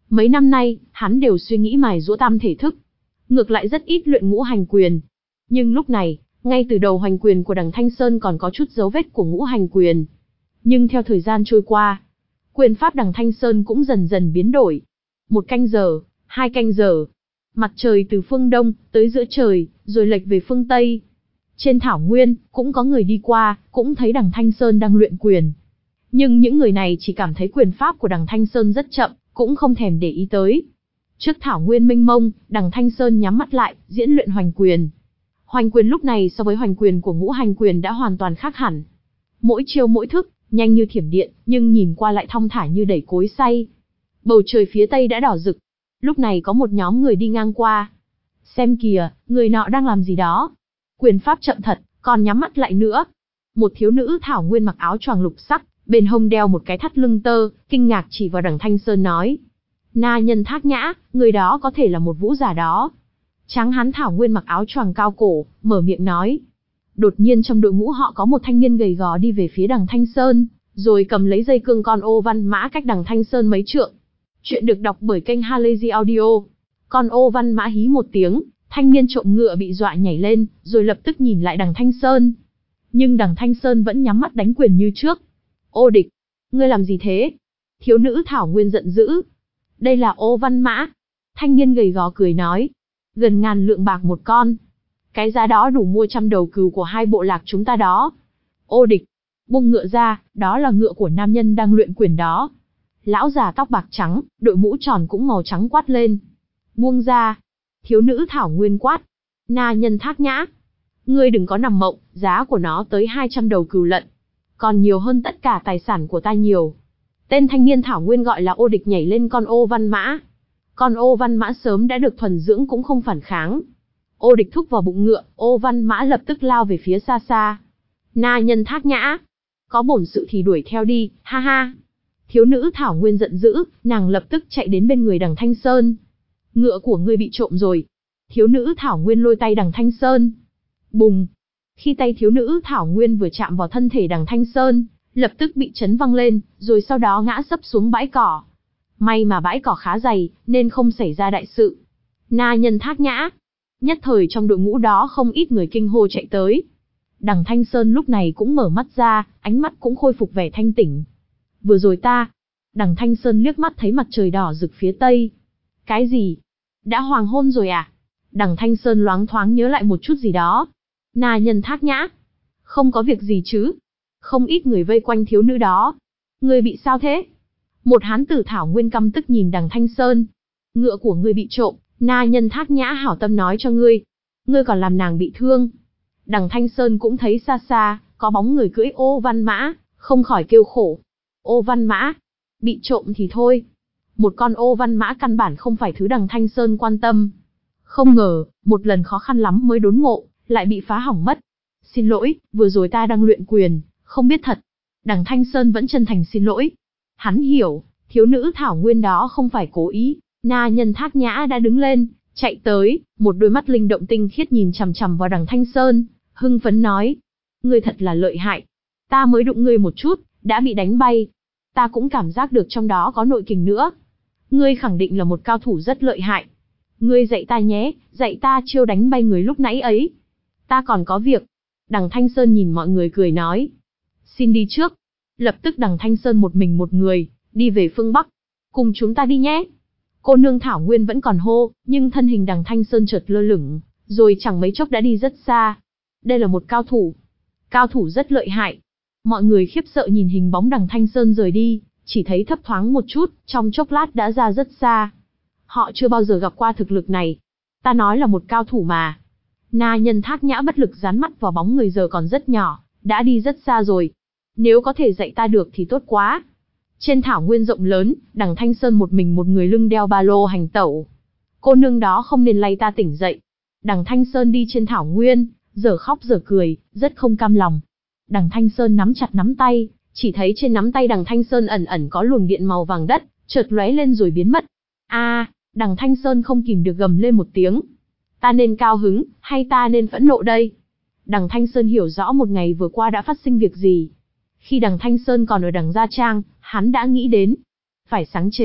Mấy năm nay, hắn đều suy nghĩ mài giũa tam thể thức, ngược lại rất ít luyện ngũ hành quyền. Nhưng lúc này, ngay từ đầu hoành quyền của đằng Thanh Sơn còn có chút dấu vết của ngũ hành quyền. Nhưng theo thời gian trôi qua, quyền pháp đằng Thanh Sơn cũng dần dần biến đổi. Một canh giờ, hai canh giờ, mặt trời từ phương đông tới giữa trời, rồi lệch về phương tây. Trên thảo nguyên, cũng có người đi qua, cũng thấy đằng Thanh Sơn đang luyện quyền. Nhưng những người này chỉ cảm thấy quyền pháp của đằng Thanh Sơn rất chậm, cũng không thèm để ý tới. Trước thảo nguyên mênh mông, đằng Thanh Sơn nhắm mắt lại, diễn luyện hoành quyền. Hoành quyền lúc này so với hoành quyền của ngũ hành quyền đã hoàn toàn khác hẳn. Mỗi chiêu mỗi thức, nhanh như thiểm điện, nhưng nhìn qua lại thong thả như đẩy cối xay. Bầu trời phía tây đã đỏ rực. Lúc này có một nhóm người đi ngang qua. Xem kìa, người nọ đang làm gì đó. Quyền pháp chậm thật, còn nhắm mắt lại nữa. Một thiếu nữ thảo nguyên mặc áo choàng lục sắc, bên hông đeo một cái thắt lưng tơ, kinh ngạc chỉ vào đằng Thanh Sơn nói. Na Nhân Thác Nhã, người đó có thể là một vũ giả đó. Tráng hán thảo nguyên mặc áo choàng cao cổ, mở miệng nói. Đột nhiên trong đội ngũ họ có một thanh niên gầy gò đi về phía đằng Thanh Sơn, rồi cầm lấy dây cương con ô văn mã cách đằng Thanh Sơn mấy trượng. Chuyện được đọc bởi kênh Halazy Audio. Con ô văn mã hí một tiếng, thanh niên trộm ngựa bị dọa nhảy lên, rồi lập tức nhìn lại đằng Thanh Sơn. Nhưng đằng Thanh Sơn vẫn nhắm mắt đánh quyền như trước. Ô địch, ngươi làm gì thế? Thiếu nữ thảo nguyên giận dữ. Đây là ô văn mã. Thanh niên gầy gò cười nói. Gần ngàn lượng bạc một con. Cái giá đó đủ mua trăm đầu cừu của hai bộ lạc chúng ta đó. Ô địch, buông ngựa ra, đó là ngựa của nam nhân đang luyện quyền đó. Lão già tóc bạc trắng, đội mũ tròn cũng màu trắng quát lên. Buông ra. Thiếu nữ thảo nguyên quát. Na Nhân Thác Nhã. Ngươi đừng có nằm mộng, giá của nó tới hai trăm đầu cừu lận. Còn nhiều hơn tất cả tài sản của ta nhiều. Tên thanh niên thảo nguyên gọi là ô địch nhảy lên con ô văn mã. Con ô văn mã sớm đã được thuần dưỡng cũng không phản kháng. Ô địch thúc vào bụng ngựa, ô văn mã lập tức lao về phía xa xa. Na Nhân Thác Nhã. Có bổn sự thì đuổi theo đi, ha ha. Thiếu nữ thảo nguyên giận dữ, nàng lập tức chạy đến bên người đằng Thanh Sơn. Ngựa của ngươi bị trộm rồi. Thiếu nữ thảo nguyên lôi tay đằng Thanh Sơn. Bùng. Khi tay thiếu nữ thảo nguyên vừa chạm vào thân thể đằng Thanh Sơn, lập tức bị chấn văng lên, rồi sau đó ngã sấp xuống bãi cỏ. May mà bãi cỏ khá dày, nên không xảy ra đại sự. Na Nhân Thác Nhã. Nhất thời trong đội ngũ đó không ít người kinh hô chạy tới. Đằng Thanh Sơn lúc này cũng mở mắt ra, ánh mắt cũng khôi phục vẻ thanh tỉnh. Vừa rồi ta. Đằng Thanh Sơn liếc mắt thấy mặt trời đỏ rực phía tây. Cái gì? Đã hoàng hôn rồi à? Đằng Thanh Sơn loáng thoáng nhớ lại một chút gì đó. Na Nhân Thác Nhã. Không có việc gì chứ? Không ít người vây quanh thiếu nữ đó. Ngươi bị sao thế? Một hán tử thảo nguyên căm tức nhìn đằng Thanh Sơn. Ngựa của ngươi bị trộm, Na Nhân Thác Nhã hảo tâm nói cho ngươi. Ngươi còn làm nàng bị thương. Đằng Thanh Sơn cũng thấy xa xa, có bóng người cưỡi ô văn mã, không khỏi kêu khổ. Ô văn mã, bị trộm thì thôi. Một con ô văn mã căn bản không phải thứ đằng Thanh Sơn quan tâm. Không ngờ, một lần khó khăn lắm mới đốn ngộ, lại bị phá hỏng mất. Xin lỗi, vừa rồi ta đang luyện quyền, không biết thật. Đằng Thanh Sơn vẫn chân thành xin lỗi. Hắn hiểu, thiếu nữ thảo nguyên đó không phải cố ý. Na Nhân Thác Nhã đã đứng lên, chạy tới, một đôi mắt linh động tinh khiết nhìn chằm chằm vào đằng Thanh Sơn, hưng phấn nói. Ngươi thật là lợi hại. Ta mới đụng ngươi một chút, đã bị đánh bay. Ta cũng cảm giác được trong đó có nội kình nữa. Ngươi khẳng định là một cao thủ rất lợi hại. Ngươi dạy ta nhé, dạy ta chiêu đánh bay người lúc nãy ấy. Ta còn có việc. Đằng Thanh Sơn nhìn mọi người cười nói. Xin đi trước. Lập tức đằng Thanh Sơn một mình một người, đi về phương Bắc. Cùng chúng ta đi nhé. Cô nương thảo nguyên vẫn còn hô, nhưng thân hình đằng Thanh Sơn chợt lơ lửng, rồi chẳng mấy chốc đã đi rất xa. Đây là một cao thủ. Cao thủ rất lợi hại. Mọi người khiếp sợ nhìn hình bóng đằng Thanh Sơn rời đi, chỉ thấy thấp thoáng một chút, trong chốc lát đã ra rất xa. Họ chưa bao giờ gặp qua thực lực này. Ta nói là một cao thủ mà. Na Nhân Thác Nhã bất lực dán mắt vào bóng người giờ còn rất nhỏ, đã đi rất xa rồi. Nếu có thể dạy ta được thì tốt quá. Trên thảo nguyên rộng lớn, đằng Thanh Sơn một mình một người lưng đeo ba lô hành tẩu. Cô nương đó không nên lay ta tỉnh dậy. Đằng Thanh Sơn đi trên thảo nguyên, giờ khóc giờ cười, rất không cam lòng. Đằng Thanh Sơn nắm chặt nắm tay, chỉ thấy trên nắm tay đằng Thanh Sơn ẩn ẩn có luồng điện màu vàng đất, chợt lóe lên rồi biến mất. A, à, đằng Thanh Sơn không kìm được gầm lên một tiếng. Ta nên cao hứng, hay ta nên phẫn nộ đây? Đằng Thanh Sơn hiểu rõ một ngày vừa qua đã phát sinh việc gì. Khi đằng Thanh Sơn còn ở đằng Gia Trang, hắn đã nghĩ đến. Phải sáng chế,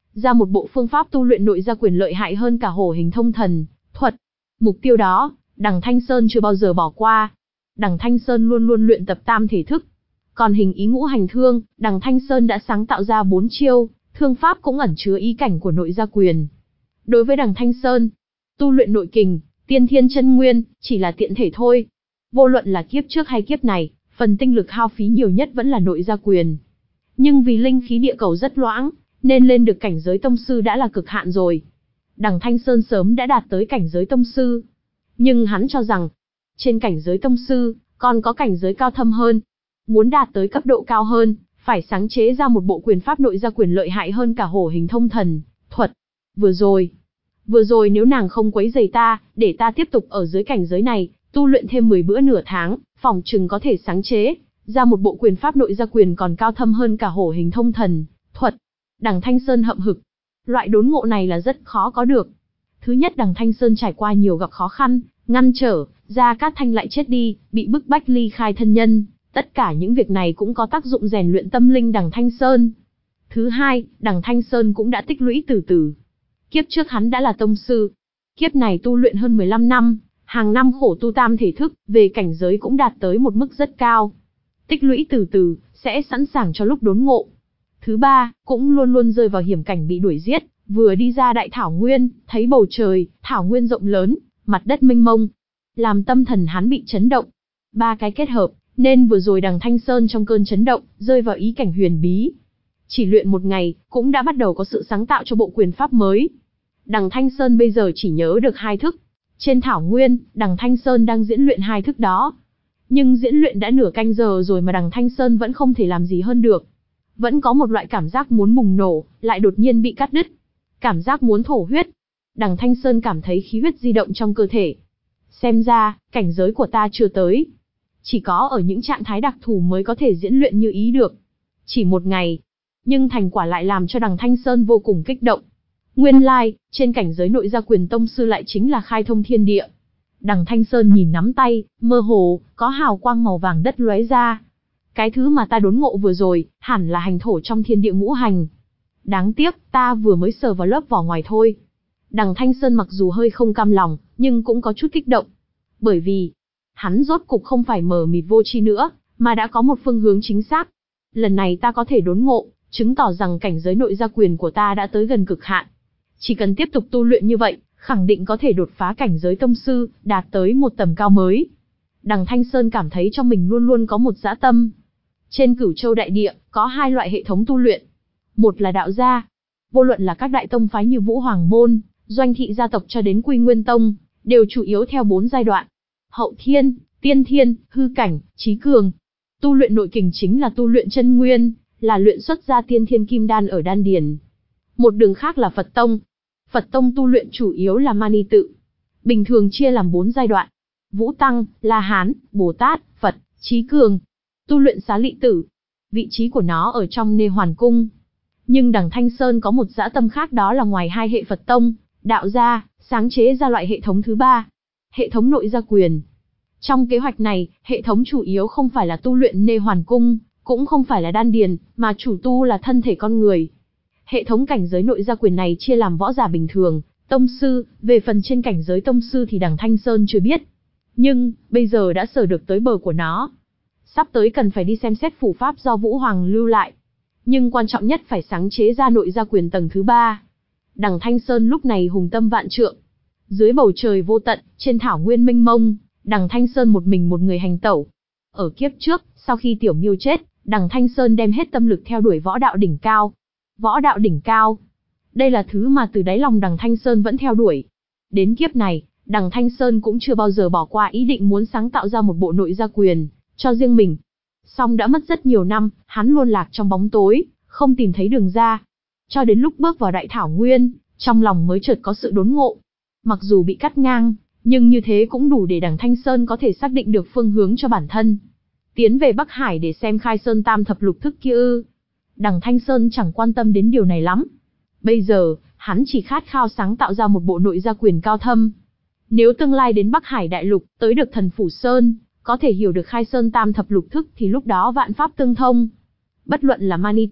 ra một bộ phương pháp tu luyện nội gia quyền lợi hại hơn cả hổ hình thông thần thuật. Mục tiêu đó, Đằng Thanh Sơn chưa bao giờ bỏ qua. Đằng Thanh Sơn luôn luôn luyện tập tam thể thức. Còn hình ý ngũ hành thương, Đằng Thanh Sơn đã sáng tạo ra bốn chiêu, thương pháp cũng ẩn chứa ý cảnh của nội gia quyền. Đối với Đằng Thanh Sơn, tu luyện nội kình, tiên thiên chân nguyên, chỉ là tiện thể thôi. Vô luận là kiếp trước hay kiếp này, phần tinh lực hao phí nhiều nhất vẫn là nội gia quyền. Nhưng vì linh khí địa cầu rất loãng, nên lên được cảnh giới tông sư đã là cực hạn rồi. Đằng Thanh Sơn sớm đã đạt tới cảnh giới tông sư. Nhưng hắn cho rằng, trên cảnh giới tông sư, còn có cảnh giới cao thâm hơn. Muốn đạt tới cấp độ cao hơn, phải sáng chế ra một bộ quyền pháp nội gia quyền lợi hại hơn cả hổ hình thông thần thuật. Vừa rồi, vừa rồi nếu nàng không quấy rầy ta, để ta tiếp tục ở dưới cảnh giới này, tu luyện thêm mười bữa nửa tháng, phòng chừng có thể sáng chế ra một bộ quyền pháp nội gia quyền còn cao thâm hơn cả hổ hình thông thần thuật. Đằng Thanh Sơn hậm hực. Loại đốn ngộ này là rất khó có được. Thứ nhất, Đằng Thanh Sơn trải qua nhiều gặp khó khăn, ngăn trở, Gia Cát Thanh lại chết đi, bị bức bách ly khai thân nhân, tất cả những việc này cũng có tác dụng rèn luyện tâm linh Đằng Thanh Sơn. Thứ hai, Đằng Thanh Sơn cũng đã tích lũy từ từ. Kiếp trước hắn đã là tông sư, kiếp này tu luyện hơn mười lăm năm, hàng năm khổ tu tam thể thức, về cảnh giới cũng đạt tới một mức rất cao. Tích lũy từ từ, sẽ sẵn sàng cho lúc đốn ngộ. Thứ ba, cũng luôn luôn rơi vào hiểm cảnh bị đuổi giết, vừa đi ra đại thảo nguyên, thấy bầu trời, thảo nguyên rộng lớn, mặt đất mênh mông, làm tâm thần hắn bị chấn động. Ba cái kết hợp, nên vừa rồi Đằng Thanh Sơn trong cơn chấn động, rơi vào ý cảnh huyền bí. Chỉ luyện một ngày, cũng đã bắt đầu có sự sáng tạo cho bộ quyền pháp mới. Đằng Thanh Sơn bây giờ chỉ nhớ được hai thức. Trên thảo nguyên, Đằng Thanh Sơn đang diễn luyện hai thức đó. Nhưng diễn luyện đã nửa canh giờ rồi mà Đằng Thanh Sơn vẫn không thể làm gì hơn được. Vẫn có một loại cảm giác muốn bùng nổ, lại đột nhiên bị cắt đứt. Cảm giác muốn thổ huyết. Đằng Thanh Sơn cảm thấy khí huyết di động trong cơ thể. Xem ra, cảnh giới của ta chưa tới. Chỉ có ở những trạng thái đặc thù mới có thể diễn luyện như ý được. Chỉ một ngày. Nhưng thành quả lại làm cho Đằng Thanh Sơn vô cùng kích động. Nguyên lai, trên cảnh giới nội gia quyền tông sư lại chính là khai thông thiên địa. Đằng Thanh Sơn nhìn nắm tay, mơ hồ, có hào quang màu vàng đất lóe ra. Cái thứ mà ta đốn ngộ vừa rồi, hẳn là hành thổ trong thiên địa ngũ hành. Đáng tiếc, ta vừa mới sờ vào lớp vỏ ngoài thôi. Đằng Thanh Sơn mặc dù hơi không cam lòng, nhưng cũng có chút kích động. Bởi vì, hắn rốt cục không phải mờ mịt vô tri nữa, mà đã có một phương hướng chính xác. Lần này ta có thể đốn ngộ, chứng tỏ rằng cảnh giới nội gia quyền của ta đã tới gần cực hạn. Chỉ cần tiếp tục tu luyện như vậy, khẳng định có thể đột phá cảnh giới tông sư, đạt tới một tầm cao mới. Đằng Thanh Sơn cảm thấy trong mình luôn luôn có một dã tâm. Trên Cửu Châu đại địa, có hai loại hệ thống tu luyện. Một là đạo gia. Vô luận là các đại tông phái như Vũ Hoàng Môn, Doanh Thị gia tộc cho đến Quy Nguyên Tông, đều chủ yếu theo bốn giai đoạn. Hậu thiên, tiên thiên, hư cảnh, trí cường. Tu luyện nội kình chính là tu luyện chân nguyên, là luyện xuất ra tiên thiên kim đan ở đan điền. Một đường khác là Phật Tông. Phật Tông tu luyện chủ yếu là mani tự. Bình thường chia làm bốn giai đoạn. Vũ Tăng, La Hán, Bồ Tát, Phật, Trí Cường. Tu luyện xá lị tử. Vị trí của nó ở trong Nê Hoàn Cung. Nhưng Đằng Thanh Sơn có một dã tâm khác, đó là ngoài hai hệ Phật Tông, đạo gia, sáng chế ra loại hệ thống thứ ba. Hệ thống nội gia quyền. Trong kế hoạch này, hệ thống chủ yếu không phải là tu luyện Nê Hoàn Cung, cũng không phải là đan điền, mà chủ tu là thân thể con người. Hệ thống cảnh giới nội gia quyền này chia làm võ giả bình thường, tông sư, về phần trên cảnh giới tông sư thì Đằng Thanh Sơn chưa biết. Nhưng, bây giờ đã sờ được tới bờ của nó. Sắp tới cần phải đi xem xét phù pháp do Vũ Hoàng lưu lại. Nhưng quan trọng nhất phải sáng chế ra nội gia quyền tầng thứ ba. Đằng Thanh Sơn lúc này hùng tâm vạn trượng. Dưới bầu trời vô tận, trên thảo nguyên mênh mông, Đằng Thanh Sơn một mình một người hành tẩu. Ở kiếp trước, sau khi Tiểu Miêu chết, Đằng Thanh Sơn đem hết tâm lực theo đuổi võ đạo đỉnh cao. Võ đạo đỉnh cao. Đây là thứ mà từ đáy lòng Đằng Thanh Sơn vẫn theo đuổi. Đến kiếp này, Đằng Thanh Sơn cũng chưa bao giờ bỏ qua ý định muốn sáng tạo ra một bộ nội gia quyền cho riêng mình. Song đã mất rất nhiều năm, hắn luôn lạc trong bóng tối, không tìm thấy đường ra. Cho đến lúc bước vào đại thảo nguyên, trong lòng mới chợt có sự đốn ngộ. Mặc dù bị cắt ngang, nhưng như thế cũng đủ để Đằng Thanh Sơn có thể xác định được phương hướng cho bản thân. Tiến về Bắc Hải để xem khai sơn tam thập lục thức kia ư? Đằng Thanh Sơn chẳng quan tâm đến điều này lắm. Bây giờ, hắn chỉ khát khao sáng tạo ra một bộ nội gia quyền cao thâm. Nếu tương lai đến Bắc Hải đại lục, tới được Thần Phủ Sơn, có thể hiểu được khai sơn tam thập lục thức thì lúc đó vạn pháp tương thông. Bất luận là mani tự,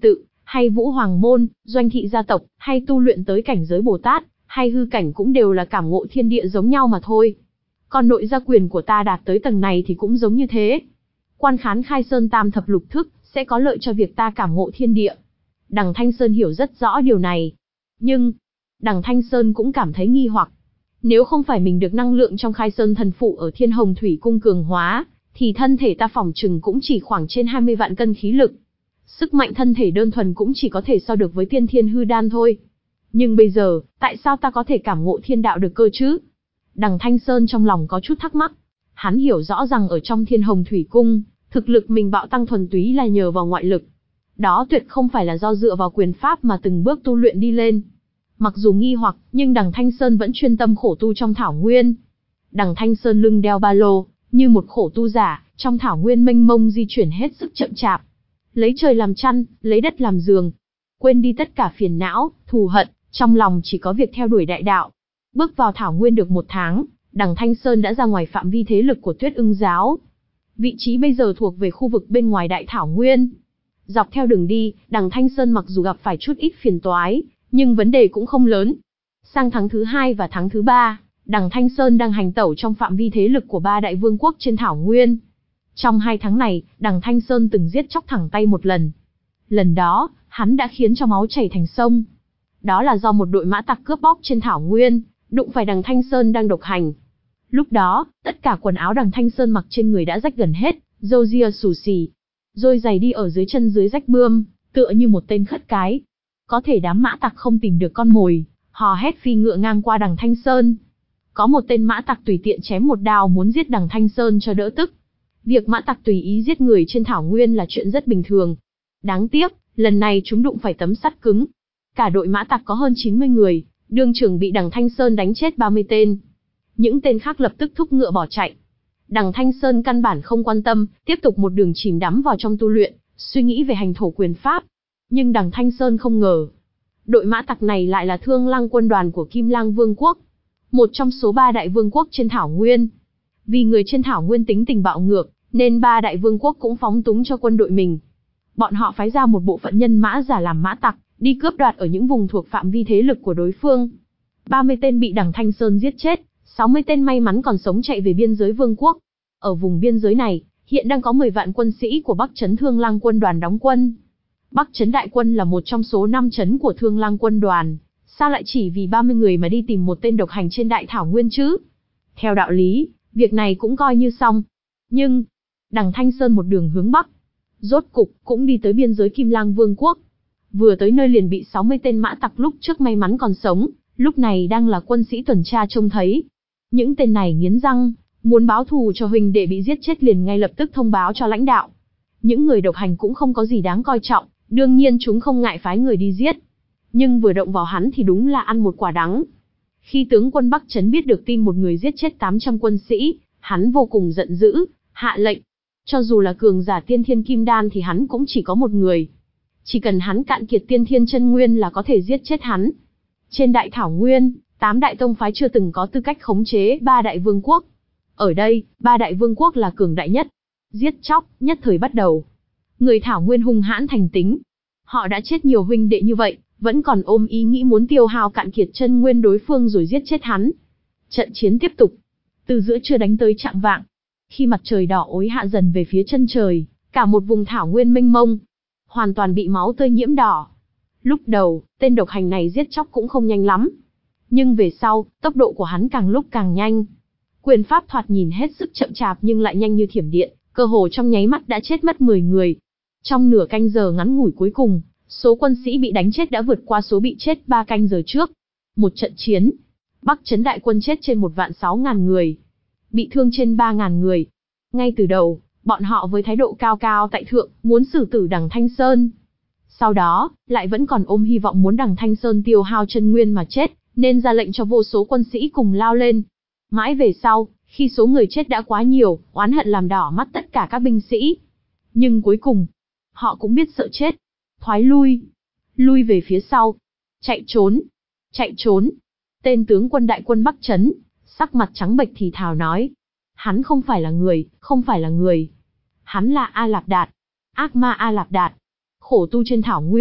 hay Vũ Hoàng môn, Doanh thị gia tộc, hay tu luyện tới cảnh giới Bồ Tát, hay hư cảnh cũng đều là cảm ngộ thiên địa giống nhau mà thôi. Còn nội gia quyền của ta đạt tới tầng này thì cũng giống như thế. Quan khán khai sơn tam thập lục thức, sẽ có lợi cho việc ta cảm ngộ thiên địa. Đằng Thanh Sơn hiểu rất rõ điều này. Nhưng, đằng Thanh Sơn cũng cảm thấy nghi hoặc. Nếu không phải mình được năng lượng trong khai sơn thần phụ ở Thiên Hồng Thủy Cung cường hóa, thì thân thể ta phỏng chừng cũng chỉ khoảng trên hai mươi vạn cân khí lực. Sức mạnh thân thể đơn thuần cũng chỉ có thể so được với tiên thiên hư đan thôi. Nhưng bây giờ, tại sao ta có thể cảm ngộ thiên đạo được cơ chứ? Đằng Thanh Sơn trong lòng có chút thắc mắc. Hắn hiểu rõ rằng ở trong Thiên Hồng Thủy Cung, thực lực mình bạo tăng thuần túy là nhờ vào ngoại lực. Đó tuyệt không phải là do dựa vào quyền pháp mà từng bước tu luyện đi lên. Mặc dù nghi hoặc, nhưng đằng Thanh Sơn vẫn chuyên tâm khổ tu trong thảo nguyên. Đằng Thanh Sơn lưng đeo ba lô, như một khổ tu giả, trong thảo nguyên mênh mông di chuyển hết sức chậm chạp. Lấy trời làm chăn, lấy đất làm giường. Quên đi tất cả phiền não, thù hận, trong lòng chỉ có việc theo đuổi đại đạo. Bước vào thảo nguyên được một tháng, đằng Thanh Sơn đã ra ngoài phạm vi thế lực của Tuyết Ưng giáo. Vị trí bây giờ thuộc về khu vực bên ngoài đại thảo nguyên. Dọc theo đường đi, đằng Thanh Sơn mặc dù gặp phải chút ít phiền toái, nhưng vấn đề cũng không lớn. Sang tháng thứ hai và tháng thứ ba, đằng Thanh Sơn đang hành tẩu trong phạm vi thế lực của ba đại vương quốc trên thảo nguyên. Trong hai tháng này, đằng Thanh Sơn từng giết chóc thẳng tay một lần. Lần đó, hắn đã khiến cho máu chảy thành sông. Đó là do một đội mã tặc cướp bóc trên thảo nguyên, đụng phải đằng Thanh Sơn đang độc hành. Lúc đó, tất cả quần áo đằng Thanh Sơn mặc trên người đã rách gần hết, râu ria xù xì. Rồi giày đi ở dưới chân dưới rách bươm, tựa như một tên khất cái. Có thể đám mã tặc không tìm được con mồi, hò hét phi ngựa ngang qua đằng Thanh Sơn. Có một tên mã tặc tùy tiện chém một đao muốn giết đằng Thanh Sơn cho đỡ tức. Việc mã tặc tùy ý giết người trên thảo nguyên là chuyện rất bình thường. Đáng tiếc, lần này chúng đụng phải tấm sắt cứng. Cả đội mã tặc có hơn chín mươi người, đương trường bị đằng Thanh Sơn đánh chết ba mươi tên. Những tên khác lập tức thúc ngựa bỏ chạy. Đằng Thanh Sơn căn bản không quan tâm, tiếp tục một đường chìm đắm vào trong tu luyện, suy nghĩ về hành thổ quyền pháp. Nhưng đằng Thanh Sơn không ngờ, đội mã tặc này lại là Thương Lang quân đoàn của Kim Lang Vương quốc, một trong số ba đại vương quốc trên thảo nguyên. Vì người trên thảo nguyên tính tình bạo ngược, nên ba đại vương quốc cũng phóng túng cho quân đội mình. Bọn họ phái ra một bộ phận nhân mã giả làm mã tặc, đi cướp đoạt ở những vùng thuộc phạm vi thế lực của đối phương. ba mươi tên bị đằng Thanh Sơn giết chết, sáu mươi tên may mắn còn sống chạy về biên giới vương quốc. Ở vùng biên giới này, hiện đang có mười vạn quân sĩ của Bắc Trấn Thương Lang quân đoàn đóng quân. Bắc Trấn đại quân là một trong số năm trấn của Thương Lang quân đoàn, sao lại chỉ vì ba mươi người mà đi tìm một tên độc hành trên đại thảo nguyên chứ? Theo đạo lý, việc này cũng coi như xong. Nhưng, đằng Thanh Sơn một đường hướng Bắc, rốt cục cũng đi tới biên giới Kim Lang Vương quốc. Vừa tới nơi liền bị sáu mươi tên mã tặc lúc trước may mắn còn sống, lúc này đang là quân sĩ tuần tra trông thấy. Những tên này nghiến răng, muốn báo thù cho huynh đệ bị giết chết liền ngay lập tức thông báo cho lãnh đạo. Những người độc hành cũng không có gì đáng coi trọng, đương nhiên chúng không ngại phái người đi giết. Nhưng vừa động vào hắn thì đúng là ăn một quả đắng. Khi tướng quân Bắc Trấn biết được tin một người giết chết tám trăm quân sĩ, hắn vô cùng giận dữ, hạ lệnh. Cho dù là cường giả tiên thiên kim đan thì hắn cũng chỉ có một người. Chỉ cần hắn cạn kiệt tiên thiên chân nguyên là có thể giết chết hắn. Trên đại thảo nguyên, tám đại tông phái chưa từng có tư cách khống chế ba đại vương quốc. Ở đây, ba đại vương quốc là cường đại nhất. Giết chóc, nhất thời bắt đầu. Người thảo nguyên hung hãn thành tính. Họ đã chết nhiều huynh đệ như vậy, vẫn còn ôm ý nghĩ muốn tiêu hao cạn kiệt chân nguyên đối phương rồi giết chết hắn. Trận chiến tiếp tục. Từ giữa trưa đánh tới chạng vạng. Khi mặt trời đỏ ối hạ dần về phía chân trời, cả một vùng thảo nguyên mênh mông, hoàn toàn bị máu tươi nhiễm đỏ. Lúc đầu, tên độc hành này giết chóc cũng không nhanh lắm. Nhưng về sau, tốc độ của hắn càng lúc càng nhanh. Quyền pháp thoạt nhìn hết sức chậm chạp nhưng lại nhanh như thiểm điện, cơ hồ trong nháy mắt đã chết mất mười người. Trong nửa canh giờ ngắn ngủi cuối cùng, số quân sĩ bị đánh chết đã vượt qua số bị chết ba canh giờ trước. Một trận chiến, Bắc Trấn đại quân chết trên một vạn sáu ngàn người, bị thương trên ba ngàn người. Ngay từ đầu, bọn họ với thái độ cao cao tại thượng, muốn xử tử đằng Thanh Sơn. Sau đó, lại vẫn còn ôm hy vọng muốn đằng Thanh Sơn tiêu hao chân nguyên mà chết, nên ra lệnh cho vô số quân sĩ cùng lao lên. Mãi về sau, khi số người chết đã quá nhiều, oán hận làm đỏ mắt tất cả các binh sĩ. Nhưng cuối cùng, họ cũng biết sợ chết. Thoái lui. Lui về phía sau. Chạy trốn. Chạy trốn. Tên tướng quân đại quân Bắc Trấn, sắc mặt trắng bệch thì thào nói. Hắn không phải là người, không phải là người. Hắn là A Lạp Đạt. Ác ma A Lạp Đạt. Khổ tu trên thảo nguyên,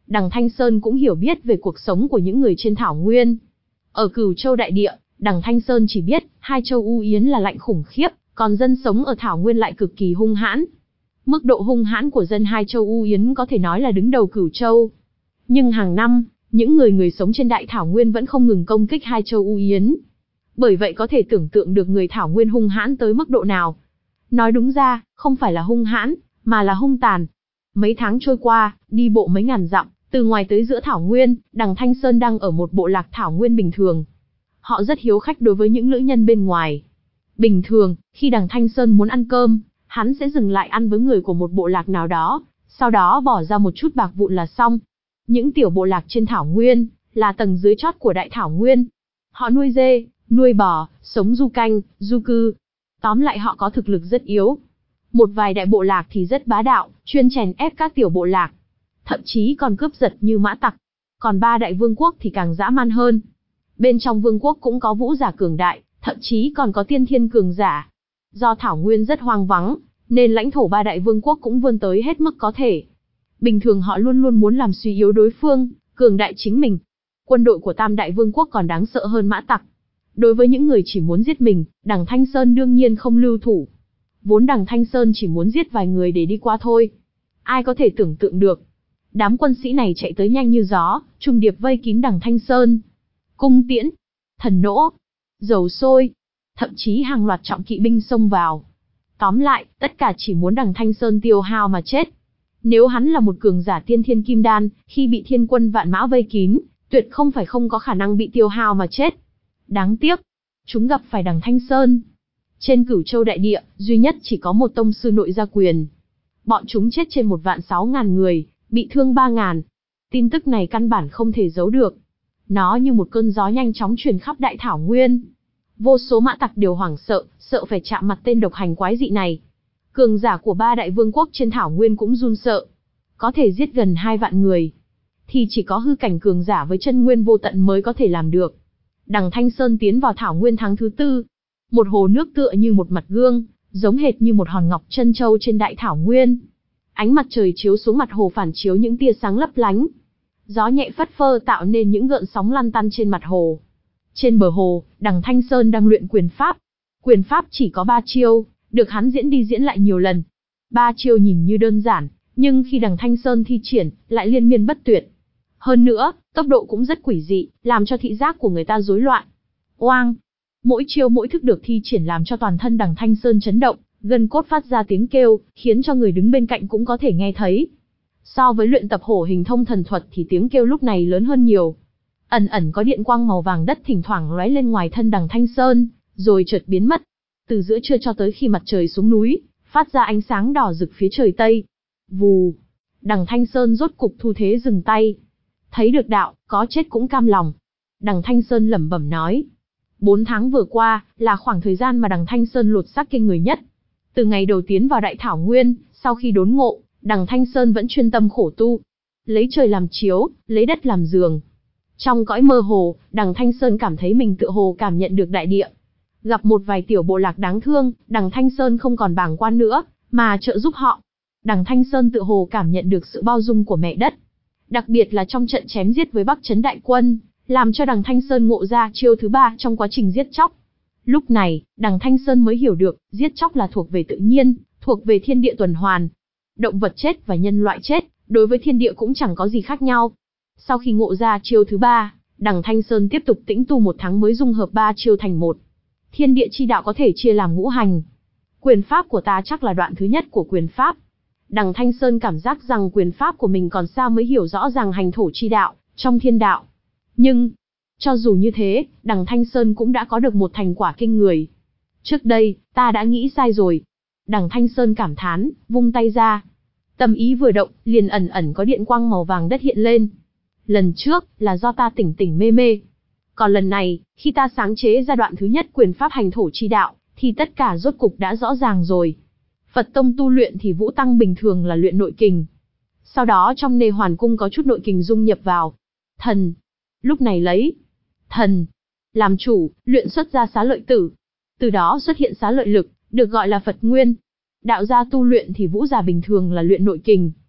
Đằng Thanh Sơn cũng hiểu biết về cuộc sống của những người trên thảo nguyên. Ở Cửu Châu đại địa, Đằng Thanh Sơn chỉ biết, hai châu U Yến là lạnh khủng khiếp, còn dân sống ở thảo nguyên lại cực kỳ hung hãn. Mức độ hung hãn của dân hai châu U Yến có thể nói là đứng đầu Cửu Châu. Nhưng hàng năm, những người người sống trên đại thảo nguyên vẫn không ngừng công kích hai châu U Yến. Bởi vậy có thể tưởng tượng được người thảo nguyên hung hãn tới mức độ nào. Nói đúng ra, không phải là hung hãn, mà là hung tàn. Mấy tháng trôi qua, đi bộ mấy ngàn dặm, từ ngoài tới giữa thảo nguyên, Đằng Thanh Sơn đang ở một bộ lạc thảo nguyên bình thường. Họ rất hiếu khách đối với những lữ nhân bên ngoài. Bình thường, khi Đằng Thanh Sơn muốn ăn cơm, hắn sẽ dừng lại ăn với người của một bộ lạc nào đó, sau đó bỏ ra một chút bạc vụn là xong. Những tiểu bộ lạc trên thảo nguyên, là tầng dưới chót của đại thảo nguyên. Họ nuôi dê, nuôi bò, sống du canh, du cư. Tóm lại họ có thực lực rất yếu. Một vài đại bộ lạc thì rất bá đạo, chuyên chèn ép các tiểu bộ lạc. Thậm chí còn cướp giật như mã tặc. Còn ba đại vương quốc thì càng dã man hơn. Bên trong vương quốc cũng có vũ giả cường đại, thậm chí còn có tiên thiên cường giả. Do thảo nguyên rất hoang vắng, nên lãnh thổ ba đại vương quốc cũng vươn tới hết mức có thể. Bình thường họ luôn luôn muốn làm suy yếu đối phương, cường đại chính mình. Quân đội của tam đại vương quốc còn đáng sợ hơn mã tặc. Đối với những người chỉ muốn giết mình, Đằng Thanh Sơn đương nhiên không lưu thủ. Vốn Đằng Thanh Sơn chỉ muốn giết vài người để đi qua thôi. Ai có thể tưởng tượng được. Đám quân sĩ này chạy tới nhanh như gió, trùng điệp vây kín Đằng Thanh Sơn. Cung tiễn, thần nỗ, dầu sôi, thậm chí hàng loạt trọng kỵ binh xông vào. Tóm lại, tất cả chỉ muốn Đằng Thanh Sơn tiêu hao mà chết. Nếu hắn là một cường giả tiên thiên kim đan, khi bị thiên quân vạn mã vây kín, tuyệt không phải không có khả năng bị tiêu hao mà chết. Đáng tiếc, chúng gặp phải Đằng Thanh Sơn. Trên Cửu Châu đại địa, duy nhất chỉ có một tông sư nội gia quyền. Bọn chúng chết trên một vạn sáu ngàn người, bị thương ba ngàn. Tin tức này căn bản không thể giấu được. Nó như một cơn gió nhanh chóng truyền khắp đại thảo nguyên. Vô số mã tặc đều hoảng sợ, sợ phải chạm mặt tên độc hành quái dị này. Cường giả của ba đại vương quốc trên thảo nguyên cũng run sợ. Có thể giết gần hai vạn người, thì chỉ có hư cảnh cường giả với chân nguyên vô tận mới có thể làm được. Đằng Thanh Sơn tiến vào thảo nguyên tháng thứ tư. Một hồ nước tựa như một mặt gương, giống hệt như một hòn ngọc trân châu trên đại thảo nguyên. Ánh mặt trời chiếu xuống mặt hồ phản chiếu những tia sáng lấp lánh. Gió nhẹ phất phơ tạo nên những gợn sóng lăn tăn trên mặt hồ. Trên bờ hồ, Đằng Thanh Sơn đang luyện quyền pháp. Quyền pháp chỉ có ba chiêu, được hắn diễn đi diễn lại nhiều lần. Ba chiêu nhìn như đơn giản, nhưng khi Đằng Thanh Sơn thi triển, lại liên miên bất tuyệt. Hơn nữa, tốc độ cũng rất quỷ dị, làm cho thị giác của người ta rối loạn. Oang! Mỗi chiêu mỗi thức được thi triển làm cho toàn thân Đằng Thanh Sơn chấn động, gân cốt phát ra tiếng kêu, khiến cho người đứng bên cạnh cũng có thể nghe thấy. So với luyện tập hổ hình thông thần thuật thì tiếng kêu lúc này lớn hơn nhiều. Ẩn ẩn có điện quang màu vàng đất thỉnh thoảng lóe lên ngoài thân Đằng Thanh Sơn, rồi chợt biến mất. Từ giữa trưa cho tới khi mặt trời xuống núi, phát ra ánh sáng đỏ rực phía trời Tây. Vù! Đằng Thanh Sơn rốt cục thu thế dừng tay. Thấy được đạo, có chết cũng cam lòng. Đằng Thanh Sơn lẩm bẩm nói. Bốn tháng vừa qua, là khoảng thời gian mà Đằng Thanh Sơn lột xác kinh người nhất. Từ ngày đầu tiến vào đại thảo nguyên, sau khi đốn ngộ, Đằng Thanh Sơn vẫn chuyên tâm khổ tu. Lấy trời làm chiếu, lấy đất làm giường. Trong cõi mơ hồ, Đằng Thanh Sơn cảm thấy mình tựa hồ cảm nhận được đại địa. Gặp một vài tiểu bộ lạc đáng thương, Đằng Thanh Sơn không còn bàng quan nữa, mà trợ giúp họ. Đằng Thanh Sơn tựa hồ cảm nhận được sự bao dung của mẹ đất. Đặc biệt là trong trận chém giết với Bắc Trấn đại quân, làm cho Đằng Thanh Sơn ngộ ra chiêu thứ ba trong quá trình giết chóc. Lúc này, Đằng Thanh Sơn mới hiểu được, giết chóc là thuộc về tự nhiên, thuộc về thiên địa tuần hoàn. Động vật chết và nhân loại chết, đối với thiên địa cũng chẳng có gì khác nhau. Sau khi ngộ ra chiêu thứ ba, Đằng Thanh Sơn tiếp tục tĩnh tu một tháng mới dung hợp ba chiêu thành một. Thiên địa chi đạo có thể chia làm ngũ hành. Quyền pháp của ta chắc là đoạn thứ nhất của quyền pháp. Đằng Thanh Sơn cảm giác rằng quyền pháp của mình còn xa mới hiểu rõ ràng hành thổ chi đạo, trong thiên đạo. Nhưng, cho dù như thế, Đằng Thanh Sơn cũng đã có được một thành quả kinh người. Trước đây, ta đã nghĩ sai rồi. Đằng Thanh Sơn cảm thán, vung tay ra. Tâm ý vừa động, liền ẩn ẩn có điện quang màu vàng đất hiện lên. Lần trước, là do ta tỉnh tỉnh mê mê. Còn lần này, khi ta sáng chế ra đoạn thứ nhất quyền pháp hành thổ chi đạo, thì tất cả rốt cục đã rõ ràng rồi. Phật tông tu luyện thì vũ tăng bình thường là luyện nội kình. Sau đó trong nê hoàn cung có chút nội kình dung nhập vào. Thần. Lúc này lấy thần làm chủ, luyện xuất ra xá lợi tử. Từ đó xuất hiện xá lợi lực, được gọi là Phật Nguyên. Đạo gia tu luyện thì vũ giả bình thường là luyện nội kình.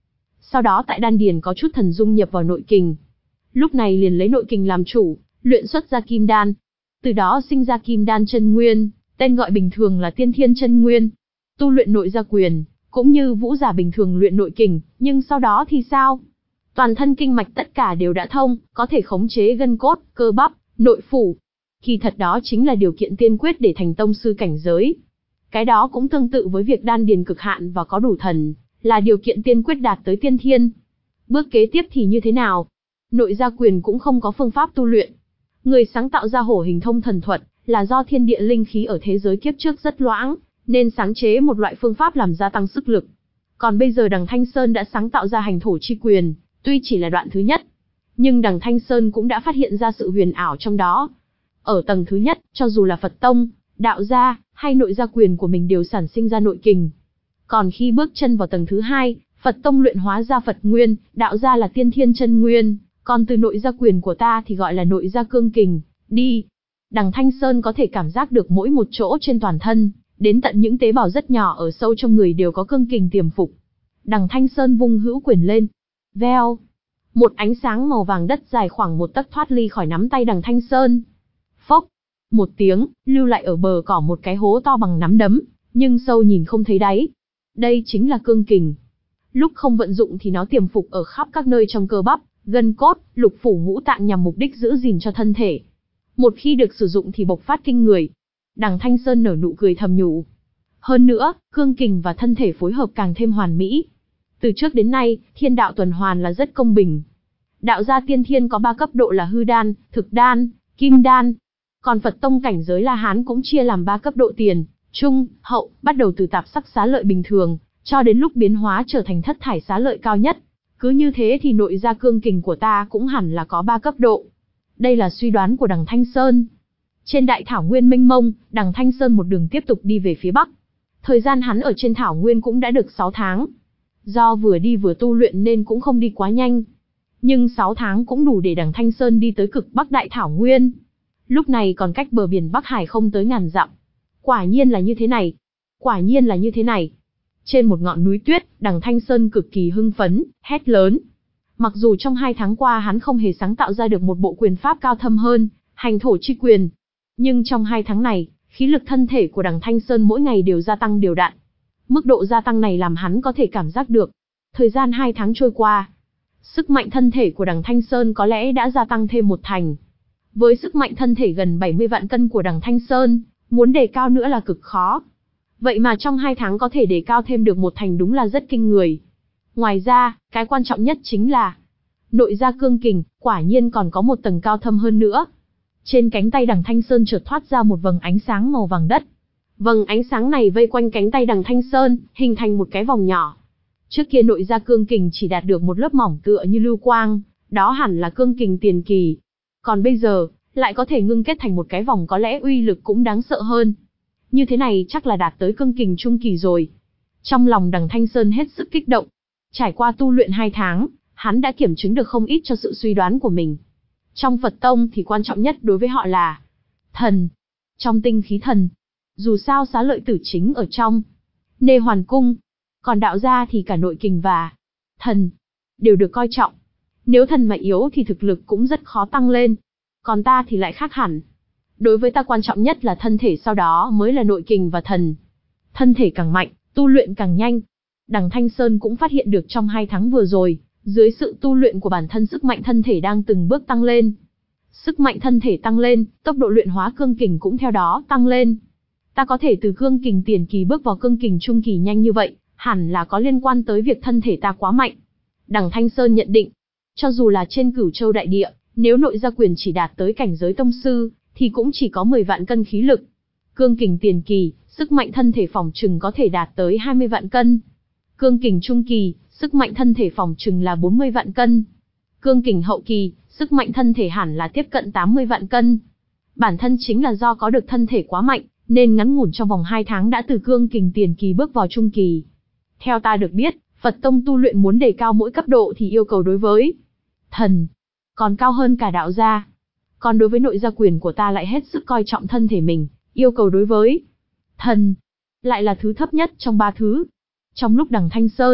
sau đó tại đan điền có chút thần dung nhập vào nội kình. Lúc này liền lấy nội kình làm chủ, luyện xuất ra kim đan. Từ đó sinh ra kim đan chân nguyên, tên gọi bình thường là tiên thiên chân nguyên. Tu luyện nội gia quyền, cũng như vũ giả bình thường luyện nội kình, nhưng sau đó thì sao? Toàn thân kinh mạch tất cả đều đã thông, có thể khống chế gân cốt, cơ bắp, nội phủ. Kỳ thật đó chính là điều kiện tiên quyết để thành tông sư cảnh giới. Cái đó cũng tương tự với việc đan điền cực hạn và có đủ thần, là điều kiện tiên quyết đạt tới tiên thiên. Bước kế tiếp thì như thế nào? Nội gia quyền cũng không có phương pháp tu luyện. Người sáng tạo ra hổ hình thông thần thuật, là do thiên địa linh khí ở thế giới kiếp trước rất loãng, nên sáng chế một loại phương pháp làm gia tăng sức lực. Còn bây giờ Đằng Thanh Sơn đã sáng tạo ra hành thổ chi quyền, tuy chỉ là đoạn thứ nhất, nhưng Đằng Thanh Sơn cũng đã phát hiện ra sự huyền ảo trong đó. Ở tầng thứ nhất, cho dù là Phật tông, đạo gia, hay nội gia quyền của mình đều sản sinh ra nội kình. Còn khi bước chân vào tầng thứ hai, Phật tông luyện hóa ra Phật nguyên, đạo gia là tiên thiên chân nguyên, còn từ nội gia quyền của ta thì gọi là nội gia cương kình, đi. Đằng Thanh Sơn có thể cảm giác được mỗi một chỗ trên toàn thân, đến tận những tế bào rất nhỏ ở sâu trong người đều có cương kình tiềm phục. Đằng Thanh Sơn vung hữu quyền lên. Veo. Một ánh sáng màu vàng đất dài khoảng một tấc thoát ly khỏi nắm tay Đằng Thanh Sơn. Phốc. Một tiếng, lưu lại ở bờ cỏ một cái hố to bằng nắm đấm, nhưng sâu nhìn không thấy đáy. Đây chính là cương kình. Lúc không vận dụng thì nó tiềm phục ở khắp các nơi trong cơ bắp, gân cốt, lục phủ ngũ tạng nhằm mục đích giữ gìn cho thân thể. Một khi được sử dụng thì bộc phát kinh người. Đằng Thanh Sơn nở nụ cười thầm nhủ. Hơn nữa, cương kình và thân thể phối hợp càng thêm hoàn mỹ. Từ trước đến nay, thiên đạo tuần hoàn là rất công bình. Đạo gia tiên thiên có ba cấp độ là hư đan, thực đan, kim đan. Còn Phật tông cảnh giới La Hán cũng chia làm ba cấp độ tiền, trung, hậu, bắt đầu từ tạp sắc xá lợi bình thường, cho đến lúc biến hóa trở thành thất thải xá lợi cao nhất. Cứ như thế thì nội gia cương kình của ta cũng hẳn là có ba cấp độ. Đây là suy đoán của Đằng Thanh Sơn. Trên đại thảo nguyên mênh mông, Đằng Thanh Sơn một đường tiếp tục đi về phía bắc. Thời gian hắn ở trên thảo nguyên cũng đã được sáu tháng. Do vừa đi vừa tu luyện nên cũng không đi quá nhanh. Nhưng sáu tháng cũng đủ để Đằng Thanh Sơn đi tới cực bắc đại thảo nguyên. Lúc này còn cách bờ biển Bắc Hải không tới ngàn dặm. Quả nhiên là như thế này. Quả nhiên là như thế này. Trên một ngọn núi tuyết, Đằng Thanh Sơn cực kỳ hưng phấn, hét lớn. Mặc dù trong hai tháng qua hắn không hề sáng tạo ra được một bộ quyền pháp cao thâm hơn, hành thổ chi quyền. Nhưng trong hai tháng này, khí lực thân thể của Đằng Thanh Sơn mỗi ngày đều gia tăng đều đặn. Mức độ gia tăng này làm hắn có thể cảm giác được. Thời gian hai tháng trôi qua, sức mạnh thân thể của Đằng Thanh Sơn có lẽ đã gia tăng thêm một thành. Với sức mạnh thân thể gần bảy mươi vạn cân của Đằng Thanh Sơn, muốn đề cao nữa là cực khó. Vậy mà trong hai tháng có thể đề cao thêm được một thành đúng là rất kinh người. Ngoài ra, cái quan trọng nhất chính là nội gia cương kình, quả nhiên còn có một tầng cao thâm hơn nữa. Trên cánh tay Đằng Thanh Sơn chợt thoát ra một vầng ánh sáng màu vàng đất. Vầng ánh sáng này vây quanh cánh tay Đằng Thanh Sơn, hình thành một cái vòng nhỏ. Trước kia nội gia cương kình chỉ đạt được một lớp mỏng tựa như lưu quang, đó hẳn là cương kình tiền kỳ. Còn bây giờ, lại có thể ngưng kết thành một cái vòng có lẽ uy lực cũng đáng sợ hơn. Như thế này chắc là đạt tới cương kình trung kỳ rồi. Trong lòng Đằng Thanh Sơn hết sức kích động. Trải qua tu luyện hai tháng, hắn đã kiểm chứng được không ít cho sự suy đoán của mình. Trong Phật tông thì quan trọng nhất đối với họ là thần. Trong tinh khí thần, dù sao xá lợi tử chính ở trong Nê Hoàn Cung. Còn đạo gia thì cả nội kình và thần đều được coi trọng. Nếu thần mà yếu thì thực lực cũng rất khó tăng lên. Còn ta thì lại khác hẳn. Đối với ta quan trọng nhất là thân thể, sau đó mới là nội kình và thần. Thân thể càng mạnh, tu luyện càng nhanh. Đằng Thanh Sơn cũng phát hiện được trong hai tháng vừa rồi, dưới sự tu luyện của bản thân sức mạnh thân thể đang từng bước tăng lên. Sức mạnh thân thể tăng lên, tốc độ luyện hóa cương kình cũng theo đó tăng lên. Ta có thể từ cương kình tiền kỳ bước vào cương kình trung kỳ nhanh như vậy, hẳn là có liên quan tới việc thân thể ta quá mạnh. Đằng Thanh Sơn nhận định, cho dù là trên Cửu Châu đại địa, nếu nội gia quyền chỉ đạt tới cảnh giới tông sư, thì cũng chỉ có mười vạn cân khí lực. Cương kình tiền kỳ, sức mạnh thân thể phỏng chừng có thể đạt tới hai mươi vạn cân. Cương kình trung kỳ, sức mạnh thân thể phỏng chừng là bốn mươi vạn cân. Cương kình hậu kỳ, sức mạnh thân thể hẳn là tiếp cận tám mươi vạn cân. Bản thân chính là do có được thân thể quá mạnh, nên ngắn ngủn trong vòng hai tháng đã từ cương kình tiền kỳ bước vào trung kỳ. Theo ta được biết, Phật tông tu luyện muốn đề cao mỗi cấp độ thì yêu cầu đối với thần còn cao hơn cả đạo gia. Còn đối với nội gia quyền của ta lại hết sức coi trọng thân thể mình, yêu cầu đối với thần lại là thứ thấp nhất trong ba thứ. Trong lúc Đằng Thanh Sơn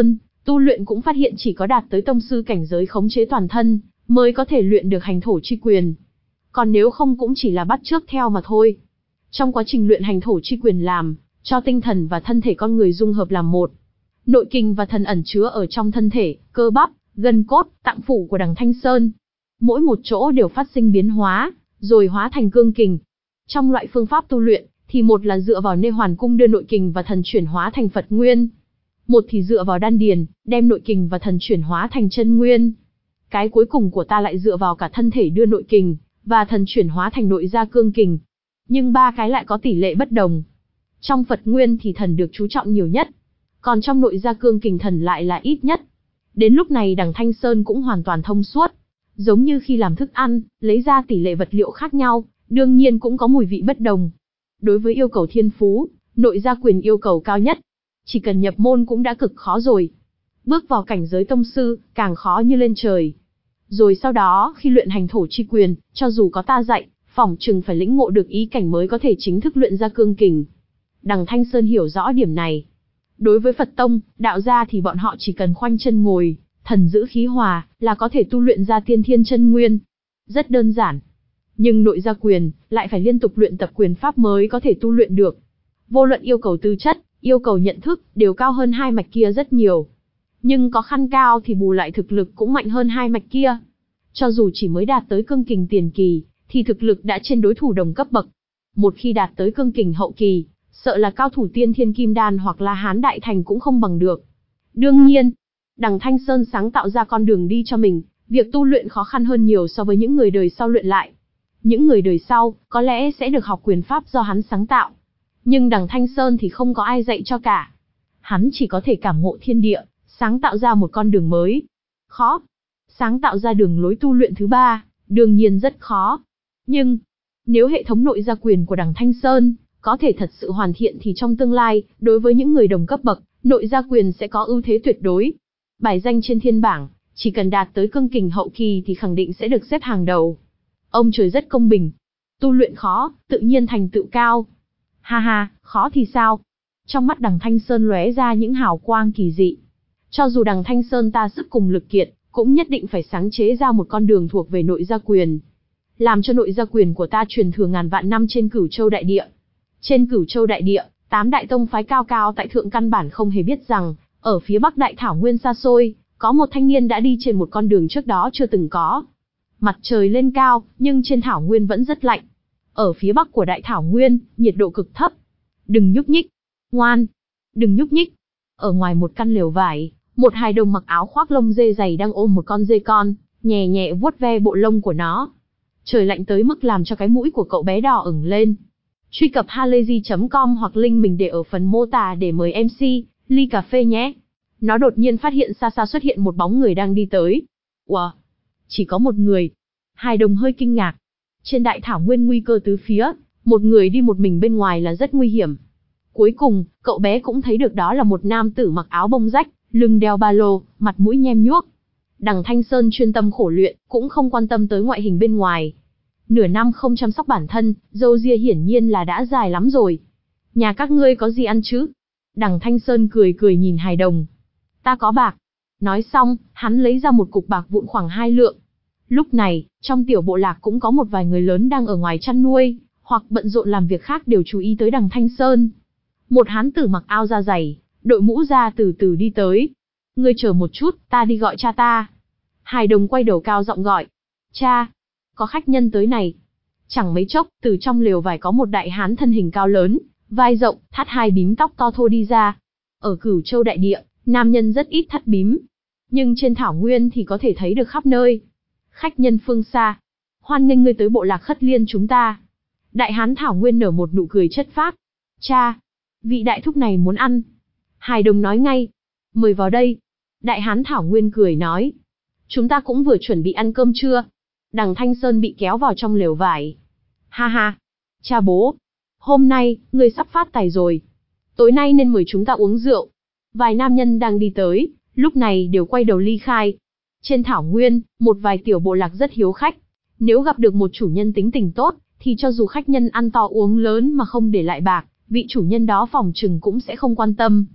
Tu luyện cũng phát hiện chỉ có đạt tới tông sư cảnh giới khống chế toàn thân, mới có thể luyện được hành thổ chi quyền. Còn nếu không cũng chỉ là bắt chước theo mà thôi. Trong quá trình luyện hành thổ chi quyền làm, cho tinh thần và thân thể con người dung hợp làm một. Nội kình và thần ẩn chứa ở trong thân thể, cơ bắp, gân cốt, tạng phủ của Đằng Thanh Sơn. Mỗi một chỗ đều phát sinh biến hóa, rồi hóa thành cương kình. Trong loại phương pháp tu luyện, thì một là dựa vào nê hoàn cung đưa nội kình và thần chuyển hóa thành Phật Nguyên. Một thì dựa vào đan điền, đem nội kình và thần chuyển hóa thành chân nguyên. Cái cuối cùng của ta lại dựa vào cả thân thể đưa nội kình, và thần chuyển hóa thành nội gia cương kình. Nhưng ba cái lại có tỷ lệ bất đồng. Trong Phật Nguyên thì thần được chú trọng nhiều nhất, còn trong nội gia cương kình thần lại là ít nhất. Đến lúc này Đằng Thanh Sơn cũng hoàn toàn thông suốt. Giống như khi làm thức ăn, lấy ra tỷ lệ vật liệu khác nhau, đương nhiên cũng có mùi vị bất đồng. Đối với yêu cầu thiên phú, nội gia quyền yêu cầu cao nhất. Chỉ cần nhập môn cũng đã cực khó rồi. Bước vào cảnh giới tông sư, càng khó như lên trời. Rồi sau đó, khi luyện hành thổ chi quyền, cho dù có ta dạy, phỏng chừng phải lĩnh ngộ được ý cảnh mới có thể chính thức luyện ra cương kình. Đằng Thanh Sơn hiểu rõ điểm này. Đối với Phật tông, đạo gia thì bọn họ chỉ cần khoanh chân ngồi, thần giữ khí hòa, là có thể tu luyện ra tiên thiên chân nguyên. Rất đơn giản. Nhưng nội gia quyền, lại phải liên tục luyện tập quyền pháp mới có thể tu luyện được. Vô luận yêu cầu tư chất, yêu cầu nhận thức, đều cao hơn hai mạch kia rất nhiều. Nhưng có khăn cao thì bù lại thực lực cũng mạnh hơn hai mạch kia. Cho dù chỉ mới đạt tới cương kình tiền kỳ, thì thực lực đã trên đối thủ đồng cấp bậc. Một khi đạt tới cương kình hậu kỳ, sợ là cao thủ tiên thiên kim đan hoặc là hán đại thành cũng không bằng được. Đương nhiên, Đằng Thanh Sơn sáng tạo ra con đường đi cho mình, việc tu luyện khó khăn hơn nhiều so với những người đời sau luyện lại. Những người đời sau, có lẽ sẽ được học quyền pháp do hắn sáng tạo. Nhưng Đằng Thanh Sơn thì không có ai dạy cho cả. Hắn chỉ có thể cảm ngộ thiên địa, sáng tạo ra một con đường mới. Khó. Sáng tạo ra đường lối tu luyện thứ ba, đương nhiên rất khó. Nhưng, nếu hệ thống nội gia quyền của Đằng Thanh Sơn có thể thật sự hoàn thiện thì trong tương lai, đối với những người đồng cấp bậc, nội gia quyền sẽ có ưu thế tuyệt đối. Bài danh trên thiên bảng, chỉ cần đạt tới cương kình hậu kỳ thì khẳng định sẽ được xếp hàng đầu. Ông trời rất công bình. Tu luyện khó, tự nhiên thành tựu cao. Ha ha, khó thì sao? Trong mắt Đằng Thanh Sơn lóe ra những hào quang kỳ dị. Cho dù Đằng Thanh Sơn ta sức cùng lực kiện, cũng nhất định phải sáng chế ra một con đường thuộc về nội gia quyền. Làm cho nội gia quyền của ta truyền thừa ngàn vạn năm trên Cửu Châu đại địa. Trên Cửu Châu đại địa, tám đại tông phái cao cao tại thượng căn bản không hề biết rằng, ở phía Bắc Đại Thảo Nguyên xa xôi, có một thanh niên đã đi trên một con đường trước đó chưa từng có. Mặt trời lên cao, nhưng trên Thảo Nguyên vẫn rất lạnh. Ở phía Bắc của Đại Thảo Nguyên, nhiệt độ cực thấp. Đừng nhúc nhích. Ngoan. Đừng nhúc nhích. Ở ngoài một căn lều vải, một hài đồng mặc áo khoác lông dê dày đang ôm một con dê con, nhẹ nhẹ vuốt ve bộ lông của nó. Trời lạnh tới mức làm cho cái mũi của cậu bé đỏ ửng lên. Truy cập halayzi chấm com hoặc link mình để ở phần mô tả để mời em xê, ly cà phê nhé. Nó đột nhiên phát hiện xa xa xuất hiện một bóng người đang đi tới. Ủa? Chỉ có một người. Hài đồng hơi kinh ngạc. Trên Đại Thảo Nguyên nguy cơ tứ phía, một người đi một mình bên ngoài là rất nguy hiểm. Cuối cùng, cậu bé cũng thấy được đó là một nam tử mặc áo bông rách, lưng đeo ba lô, mặt mũi nhem nhuốc. Đằng Thanh Sơn chuyên tâm khổ luyện, cũng không quan tâm tới ngoại hình bên ngoài. Nửa năm không chăm sóc bản thân, râu ria hiển nhiên là đã dài lắm rồi. Nhà các ngươi có gì ăn chứ? Đằng Thanh Sơn cười cười nhìn hài đồng. Ta có bạc. Nói xong, hắn lấy ra một cục bạc vụn khoảng hai lượng. Lúc này, trong tiểu bộ lạc cũng có một vài người lớn đang ở ngoài chăn nuôi, hoặc bận rộn làm việc khác đều chú ý tới Đằng Thanh Sơn. Một hán tử mặc áo da dày, đội mũ ra từ từ đi tới. Ngươi chờ một chút, ta đi gọi cha ta. Hài đồng quay đầu cao giọng gọi. Cha, có khách nhân tới này. Chẳng mấy chốc, từ trong lều vải có một đại hán thân hình cao lớn, vai rộng, thắt hai bím tóc to thô đi ra. Ở Cửu Châu đại địa, nam nhân rất ít thắt bím. Nhưng trên Thảo Nguyên thì có thể thấy được khắp nơi. Khách nhân phương xa. Hoan nghênh ngươi tới bộ lạc Khất Liên chúng ta. Đại hán Thảo Nguyên nở một nụ cười chất phác. Cha, vị đại thúc này muốn ăn. Hài đồng nói ngay. Mời vào đây. Đại hán Thảo Nguyên cười nói. Chúng ta cũng vừa chuẩn bị ăn cơm trưa. Đằng Thanh Sơn bị kéo vào trong lều vải. Ha ha. Cha bố. Hôm nay, ngươi sắp phát tài rồi. Tối nay nên mời chúng ta uống rượu. Vài nam nhân đang đi tới, lúc này đều quay đầu ly khai. Trên Thảo Nguyên, một vài tiểu bộ lạc rất hiếu khách. Nếu gặp được một chủ nhân tính tình tốt, thì cho dù khách nhân ăn to uống lớn mà không để lại bạc, vị chủ nhân đó phòng chừng cũng sẽ không quan tâm.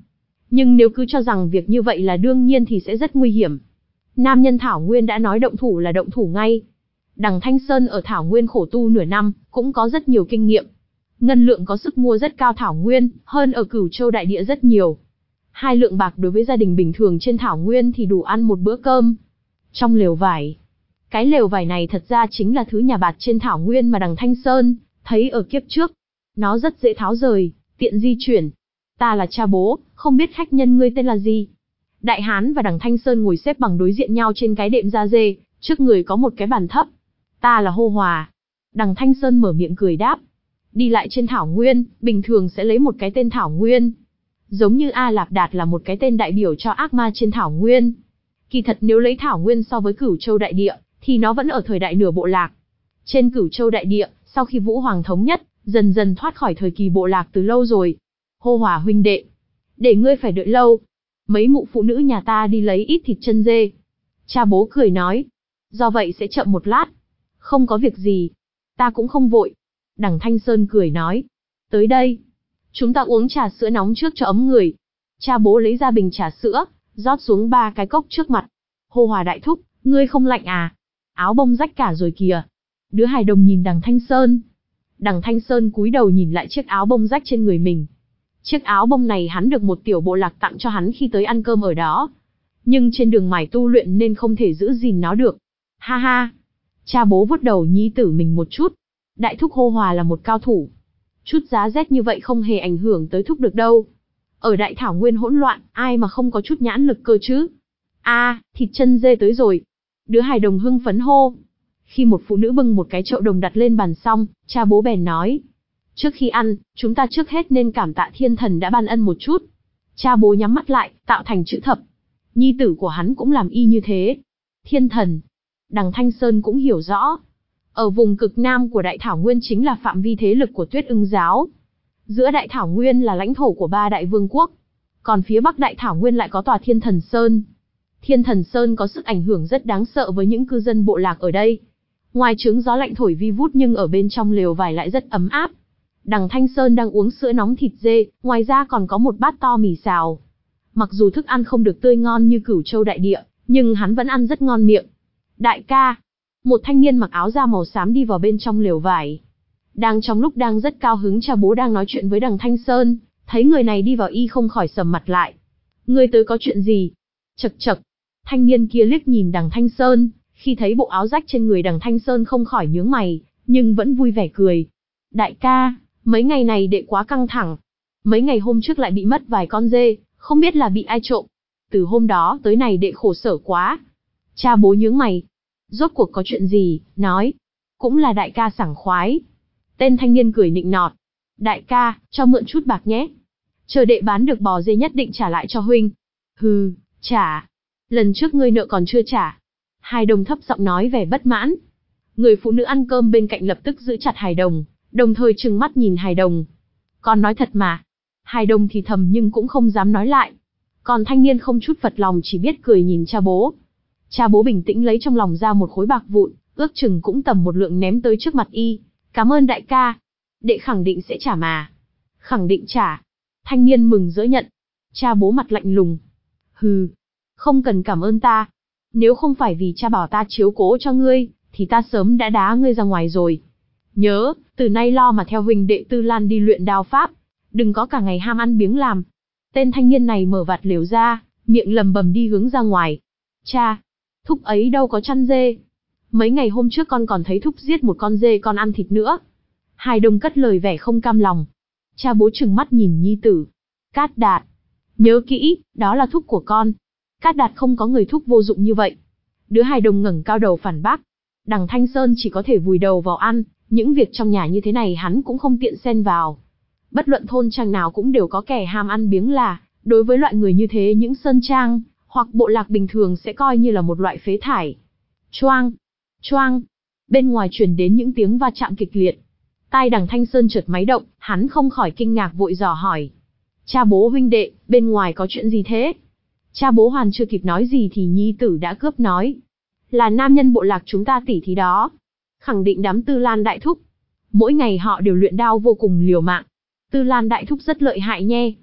Nhưng nếu cứ cho rằng việc như vậy là đương nhiên thì sẽ rất nguy hiểm. Nam nhân Thảo Nguyên đã nói động thủ là động thủ ngay. Đằng Thanh Sơn ở Thảo Nguyên khổ tu nửa năm, cũng có rất nhiều kinh nghiệm. Ngân lượng có sức mua rất cao Thảo Nguyên, hơn ở Cửu Châu đại địa rất nhiều. Hai lượng bạc đối với gia đình bình thường trên Thảo Nguyên thì đủ ăn một bữa cơm. Trong lều vải. Cái lều vải này thật ra chính là thứ nhà bạt trên Thảo Nguyên mà đằng Thanh Sơn thấy ở kiếp trước. Nó rất dễ tháo rời, tiện di chuyển. Ta là cha bố, không biết khách nhân ngươi tên là gì? Đại Hán và đằng Thanh Sơn ngồi xếp bằng đối diện nhau trên cái đệm da dê, trước người có một cái bàn thấp. Ta là Hô Hòa. Đằng Thanh Sơn mở miệng cười đáp. Đi lại trên Thảo Nguyên, bình thường sẽ lấy một cái tên Thảo Nguyên. Giống như A Lạp Đạt là một cái tên đại biểu cho ác ma trên Thảo Nguyên. Kỳ thật nếu lấy Thảo Nguyên so với Cửu Châu đại địa, thì nó vẫn ở thời đại nửa bộ lạc. Trên Cửu Châu đại địa, sau khi Vũ Hoàng thống nhất, dần dần thoát khỏi thời kỳ bộ lạc từ lâu rồi. Hô Hòa huynh đệ, để ngươi phải đợi lâu. Mấy mụ phụ nữ nhà ta đi lấy ít thịt chân dê. Cha bố cười nói. Do vậy sẽ chậm một lát. Không có việc gì. Ta cũng không vội. Đằng Thanh Sơn cười nói. Tới đây. Chúng ta uống trà sữa nóng trước cho ấm người. Cha bố lấy ra bình trà sữa, rót xuống ba cái cốc trước mặt. Hô Hòa đại thúc, ngươi không lạnh à? Áo bông rách cả rồi kìa. Đứa hài đồng nhìn đằng Thanh Sơn. Đằng Thanh Sơn cúi đầu nhìn lại chiếc áo bông rách trên người mình. Chiếc áo bông này hắn được một tiểu bộ lạc tặng cho hắn khi tới ăn cơm ở đó. Nhưng trên đường mải tu luyện nên không thể giữ gìn nó được. Ha ha. Cha bố vuốt đầu nhi tử mình một chút. Đại thúc Hô Hòa là một cao thủ. Chút giá rét như vậy không hề ảnh hưởng tới thúc được đâu. Ở đại thảo nguyên hỗn loạn, ai mà không có chút nhãn lực cơ chứ? A, à, thịt chân dê tới rồi. Đứa hài đồng hưng phấn hô. Khi một phụ nữ bưng một cái chậu đồng đặt lên bàn xong, cha bố bèn nói. Trước khi ăn, chúng ta trước hết nên cảm tạ thiên thần đã ban ân một chút. Cha bố nhắm mắt lại, tạo thành chữ thập. Nhi tử của hắn cũng làm y như thế. Thiên thần. Đằng Thanh Sơn cũng hiểu rõ. Ở vùng cực nam của Đại Thảo Nguyên chính là phạm vi thế lực của Tuyết Ưng giáo. Giữa Đại Thảo Nguyên là lãnh thổ của ba đại vương quốc. Còn phía bắc Đại Thảo Nguyên lại có tòa Thiên Thần Sơn. Thiên Thần Sơn có sức ảnh hưởng rất đáng sợ với những cư dân bộ lạc ở đây. Ngoài trướng gió lạnh thổi vi vút nhưng ở bên trong lều vải lại rất ấm áp. Đằng Thanh Sơn đang uống sữa nóng thịt dê, ngoài ra còn có một bát to mì xào. Mặc dù thức ăn không được tươi ngon như Cửu Châu đại địa, nhưng hắn vẫn ăn rất ngon miệng. Đại ca, một thanh niên mặc áo da màu xám đi vào bên trong lều vải. Đang trong lúc đang rất cao hứng cha bố đang nói chuyện với đằng Thanh Sơn, thấy người này đi vào y không khỏi sầm mặt lại. Ngươi tới có chuyện gì? Chậc chậc. Thanh niên kia liếc nhìn đằng Thanh Sơn, khi thấy bộ áo rách trên người đằng Thanh Sơn không khỏi nhướng mày, nhưng vẫn vui vẻ cười. Đại ca, mấy ngày này đệ quá căng thẳng. Mấy ngày hôm trước lại bị mất vài con dê, không biết là bị ai trộm. Từ hôm đó tới này đệ khổ sở quá. Cha bố nhướng mày. Rốt cuộc có chuyện gì, nói. Cũng là đại ca sảng khoái. Tên thanh niên cười nịnh nọt. Đại ca, cho mượn chút bạc nhé. Chờ đệ bán được bò dê nhất định trả lại cho huynh. Hừ, trả. Lần trước ngươi nợ còn chưa trả. Hài đồng thấp giọng nói vẻ bất mãn. Người phụ nữ ăn cơm bên cạnh lập tức giữ chặt hài đồng, đồng thời trừng mắt nhìn hài đồng. Con nói thật mà. Hài đồng thì thầm nhưng cũng không dám nói lại. Còn thanh niên không chút phật lòng chỉ biết cười nhìn cha bố. Cha bố bình tĩnh lấy trong lòng ra một khối bạc vụn, ước chừng cũng tầm một lượng ném tới trước mặt y. Cảm ơn đại ca. Đệ khẳng định sẽ trả mà. Khẳng định trả. Thanh niên mừng rỡ nhận. Cha bố mặt lạnh lùng. Hừ. Không cần cảm ơn ta. Nếu không phải vì cha bảo ta chiếu cố cho ngươi, thì ta sớm đã đá ngươi ra ngoài rồi. Nhớ, từ nay lo mà theo huynh đệ Tư Lan đi luyện đao pháp. Đừng có cả ngày ham ăn biếng làm. Tên thanh niên này mở vạt lều ra, miệng lầm bầm đi hướng ra ngoài. Cha, thúc ấy đâu có chăn dê. Mấy ngày hôm trước con còn thấy thúc giết một con dê con ăn thịt nữa. Hài đồng cất lời vẻ không cam lòng. Cha bố trừng mắt nhìn nhi tử. Cát Đạt, nhớ kỹ, đó là thúc của con. Cát Đạt không có người thúc vô dụng như vậy. Đứa hài đồng ngẩng cao đầu phản bác. Đằng Thanh Sơn chỉ có thể vùi đầu vào ăn, những việc trong nhà như thế này hắn cũng không tiện xen vào. Bất luận thôn trang nào cũng đều có kẻ ham ăn biếng là, đối với loại người như thế những sơn trang, hoặc bộ lạc bình thường sẽ coi như là một loại phế thải. Choang, choang, bên ngoài truyền đến những tiếng va chạm kịch liệt. Tai đằng Thanh Sơn chợt máy động, hắn không khỏi kinh ngạc vội dò hỏi. Cha bố huynh đệ, bên ngoài có chuyện gì thế? Cha bố hoàn chưa kịp nói gì thì nhi tử đã cướp nói. Là nam nhân bộ lạc chúng ta tỉ thí đó. Khẳng định đám Tư Lan đại thúc. Mỗi ngày họ đều luyện đao vô cùng liều mạng. Tư Lan đại thúc rất lợi hại nhe.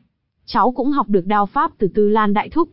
Cháu cũng học được đao pháp từ Tư Lan đại thúc.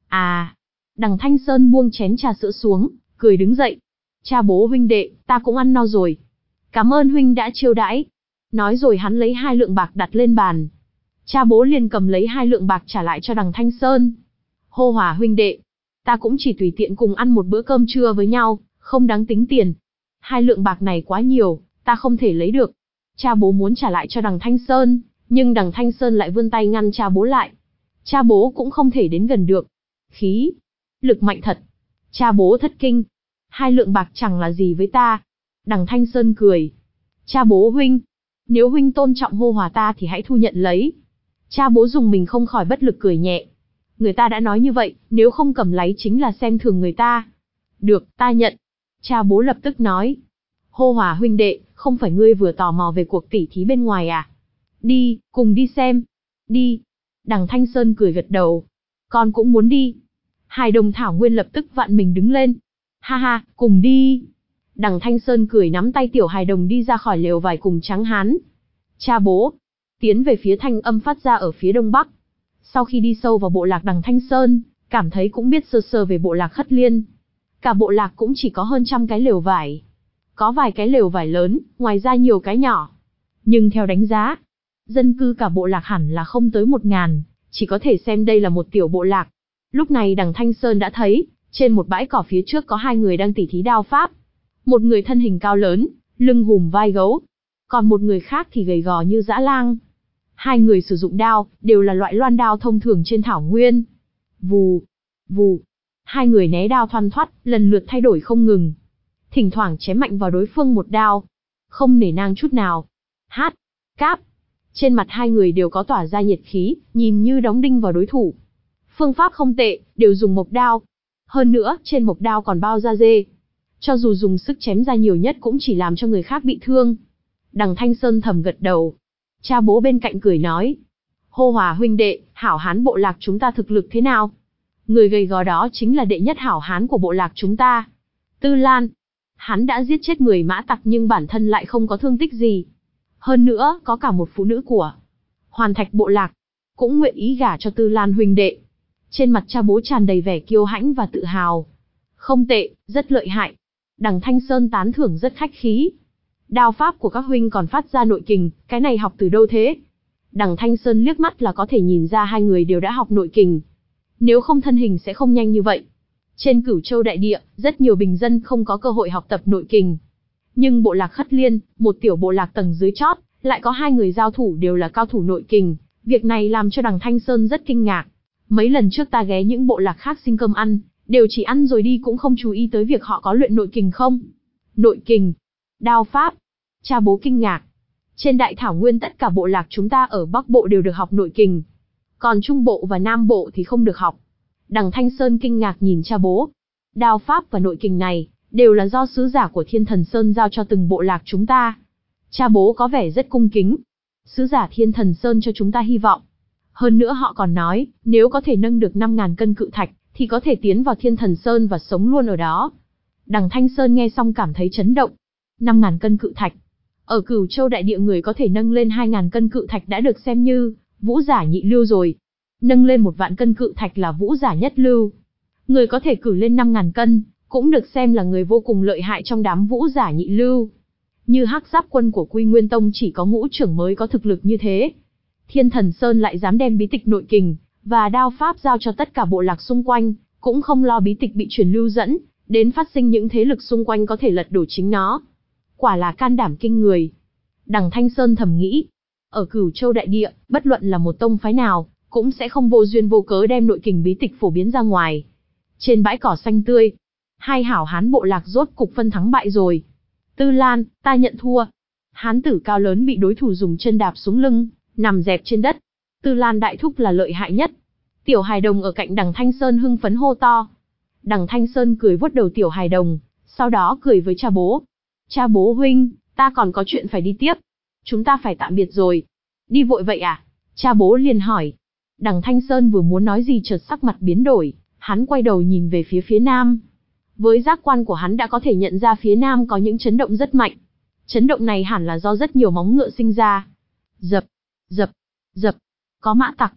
À, Đằng Thanh Sơn buông chén trà sữa xuống, cười đứng dậy. Cha bố huynh đệ, ta cũng ăn no rồi. Cảm ơn huynh đã chiêu đãi. Nói rồi hắn lấy hai lượng bạc đặt lên bàn. Cha bố liền cầm lấy hai lượng bạc trả lại cho Đằng Thanh Sơn. Hô Hòa huynh đệ, ta cũng chỉ tùy tiện cùng ăn một bữa cơm trưa với nhau, không đáng tính tiền. Hai lượng bạc này quá nhiều, ta không thể lấy được. Cha bố muốn trả lại cho Đằng Thanh Sơn, nhưng Đằng Thanh Sơn lại vươn tay ngăn cha bố lại. Cha bố cũng không thể đến gần được. Khí, lực mạnh thật. Cha bố thất kinh. Hai lượng bạc chẳng là gì với ta. Đằng Thanh Sơn cười. Cha bố huynh, nếu huynh tôn trọng Hô Hòa ta thì hãy thu nhận lấy. Cha bố dùng mình không khỏi bất lực cười nhẹ. Người ta đã nói như vậy, nếu không cầm lấy chính là xem thường người ta. Được, ta nhận. Cha bố lập tức nói. Hô Hòa huynh đệ, không phải ngươi vừa tò mò về cuộc tỉ thí bên ngoài à? Đi, cùng đi xem. Đi. Đằng Thanh Sơn cười gật đầu. Con cũng muốn đi. Hải Đồng Thảo Nguyên lập tức vặn mình đứng lên. Ha ha, cùng đi. Đằng Thanh Sơn cười nắm tay tiểu hài đồng đi ra khỏi lều vải cùng Trắng Hán. Cha bố. Tiến về phía thanh âm phát ra ở phía đông bắc. Sau khi đi sâu vào bộ lạc Đằng Thanh Sơn, cảm thấy cũng biết sơ sơ về bộ lạc Khất Liên. Cả bộ lạc cũng chỉ có hơn trăm cái lều vải. Có vài cái lều vải lớn, ngoài ra nhiều cái nhỏ. Nhưng theo đánh giá, dân cư cả bộ lạc hẳn là không tới một ngàn, chỉ có thể xem đây là một tiểu bộ lạc. Lúc này Đằng Thanh Sơn đã thấy, trên một bãi cỏ phía trước có hai người đang tỉ thí đao pháp. Một người thân hình cao lớn, lưng hùm vai gấu. Còn một người khác thì gầy gò như dã lang. Hai người sử dụng đao, đều là loại loan đao thông thường trên thảo nguyên. Vù, vù. Hai người né đao thoăn thoắt, lần lượt thay đổi không ngừng. Thỉnh thoảng chém mạnh vào đối phương một đao. Không nể nang chút nào. Hát, cáp. Trên mặt hai người đều có tỏa ra nhiệt khí, nhìn như đóng đinh vào đối thủ. Phương pháp không tệ, đều dùng mộc đao. Hơn nữa, trên mộc đao còn bao da dê. Cho dù dùng sức chém ra nhiều nhất cũng chỉ làm cho người khác bị thương. Đằng Thanh Sơn thầm gật đầu. Cha bố bên cạnh cười nói. Hô Hòa huynh đệ, hảo hán bộ lạc chúng ta thực lực thế nào? Người gầy gò đó chính là đệ nhất hảo hán của bộ lạc chúng ta. Tư Lan. Hắn đã giết chết mười mã tặc nhưng bản thân lại không có thương tích gì. Hơn nữa, có cả một phụ nữ của Hoàn Thạch bộ lạc, cũng nguyện ý gả cho Tư Lan huynh đệ. Trên mặt cha bố tràn đầy vẻ kiêu hãnh và tự hào. Không tệ, rất lợi hại. Đằng Thanh Sơn tán thưởng rất khách khí. Đao pháp của các huynh còn phát ra nội kình, cái này học từ đâu thế? Đằng Thanh Sơn liếc mắt là có thể nhìn ra hai người đều đã học nội kình. Nếu không thân hình sẽ không nhanh như vậy. Trên Cửu Châu đại địa, rất nhiều bình dân không có cơ hội học tập nội kình. Nhưng bộ lạc Khất Liên, một tiểu bộ lạc tầng dưới chót, lại có hai người giao thủ đều là cao thủ nội kình. Việc này làm cho Đằng Thanh Sơn rất kinh ngạc. Mấy lần trước ta ghé những bộ lạc khác xin cơm ăn, đều chỉ ăn rồi đi cũng không chú ý tới việc họ có luyện nội kình không. Nội kình, đao pháp. Cha bố kinh ngạc. Trên đại thảo nguyên tất cả bộ lạc chúng ta ở Bắc Bộ đều được học nội kình. Còn Trung Bộ và Nam Bộ thì không được học. Đằng Thanh Sơn kinh ngạc nhìn cha bố. Đao pháp và nội kình này, đều là do sứ giả của Thiên Thần Sơn giao cho từng bộ lạc chúng ta. Cha bố có vẻ rất cung kính. Sứ giả Thiên Thần Sơn cho chúng ta hy vọng. Hơn nữa họ còn nói, nếu có thể nâng được năm ngàn cân cự thạch, thì có thể tiến vào Thiên Thần Sơn và sống luôn ở đó. Đằng Thanh Sơn nghe xong cảm thấy chấn động. năm ngàn cân cự thạch. Ở Cửu Châu đại địa người có thể nâng lên hai ngàn cân cự thạch đã được xem như vũ giả nhị lưu rồi. Nâng lên một vạn cân cự thạch là vũ giả nhất lưu. Người có thể cử lên năm ngàn cân, cũng được xem là người vô cùng lợi hại trong đám vũ giả nhị lưu. Như Hắc Giáp quân của Quy Nguyên Tông chỉ có ngũ trưởng mới có thực lực như thế. Thiên Thần Sơn lại dám đem bí tịch nội kình và đao pháp giao cho tất cả bộ lạc xung quanh, cũng không lo bí tịch bị truyền lưu dẫn, đến phát sinh những thế lực xung quanh có thể lật đổ chính nó. Quả là can đảm kinh người. Đằng Thanh Sơn thầm nghĩ, ở Cửu Châu đại địa, bất luận là một tông phái nào, cũng sẽ không vô duyên vô cớ đem nội kình bí tịch phổ biến ra ngoài. Trên bãi cỏ xanh tươi, hai hảo hán bộ lạc rốt cục phân thắng bại rồi. Tư Lan, ta nhận thua. Hán tử cao lớn bị đối thủ dùng chân đạp xuống lưng, nằm dẹp trên đất. Tư Lan đại thúc là lợi hại nhất. Tiểu hài đồng ở cạnh Đằng Thanh Sơn hưng phấn hô to. Đằng Thanh Sơn cười vuốt đầu tiểu hài đồng, sau đó cười với cha bố. Cha bố huynh, ta còn có chuyện phải đi tiếp. Chúng ta phải tạm biệt rồi. Đi vội vậy à? Cha bố liền hỏi. Đằng Thanh Sơn vừa muốn nói gì chợt sắc mặt biến đổi, hắn quay đầu nhìn về phía phía nam. Với giác quan của hắn đã có thể nhận ra phía nam có những chấn động rất mạnh. Chấn động này hẳn là do rất nhiều móng ngựa sinh ra. Dập, dập, dập, có mã tặc.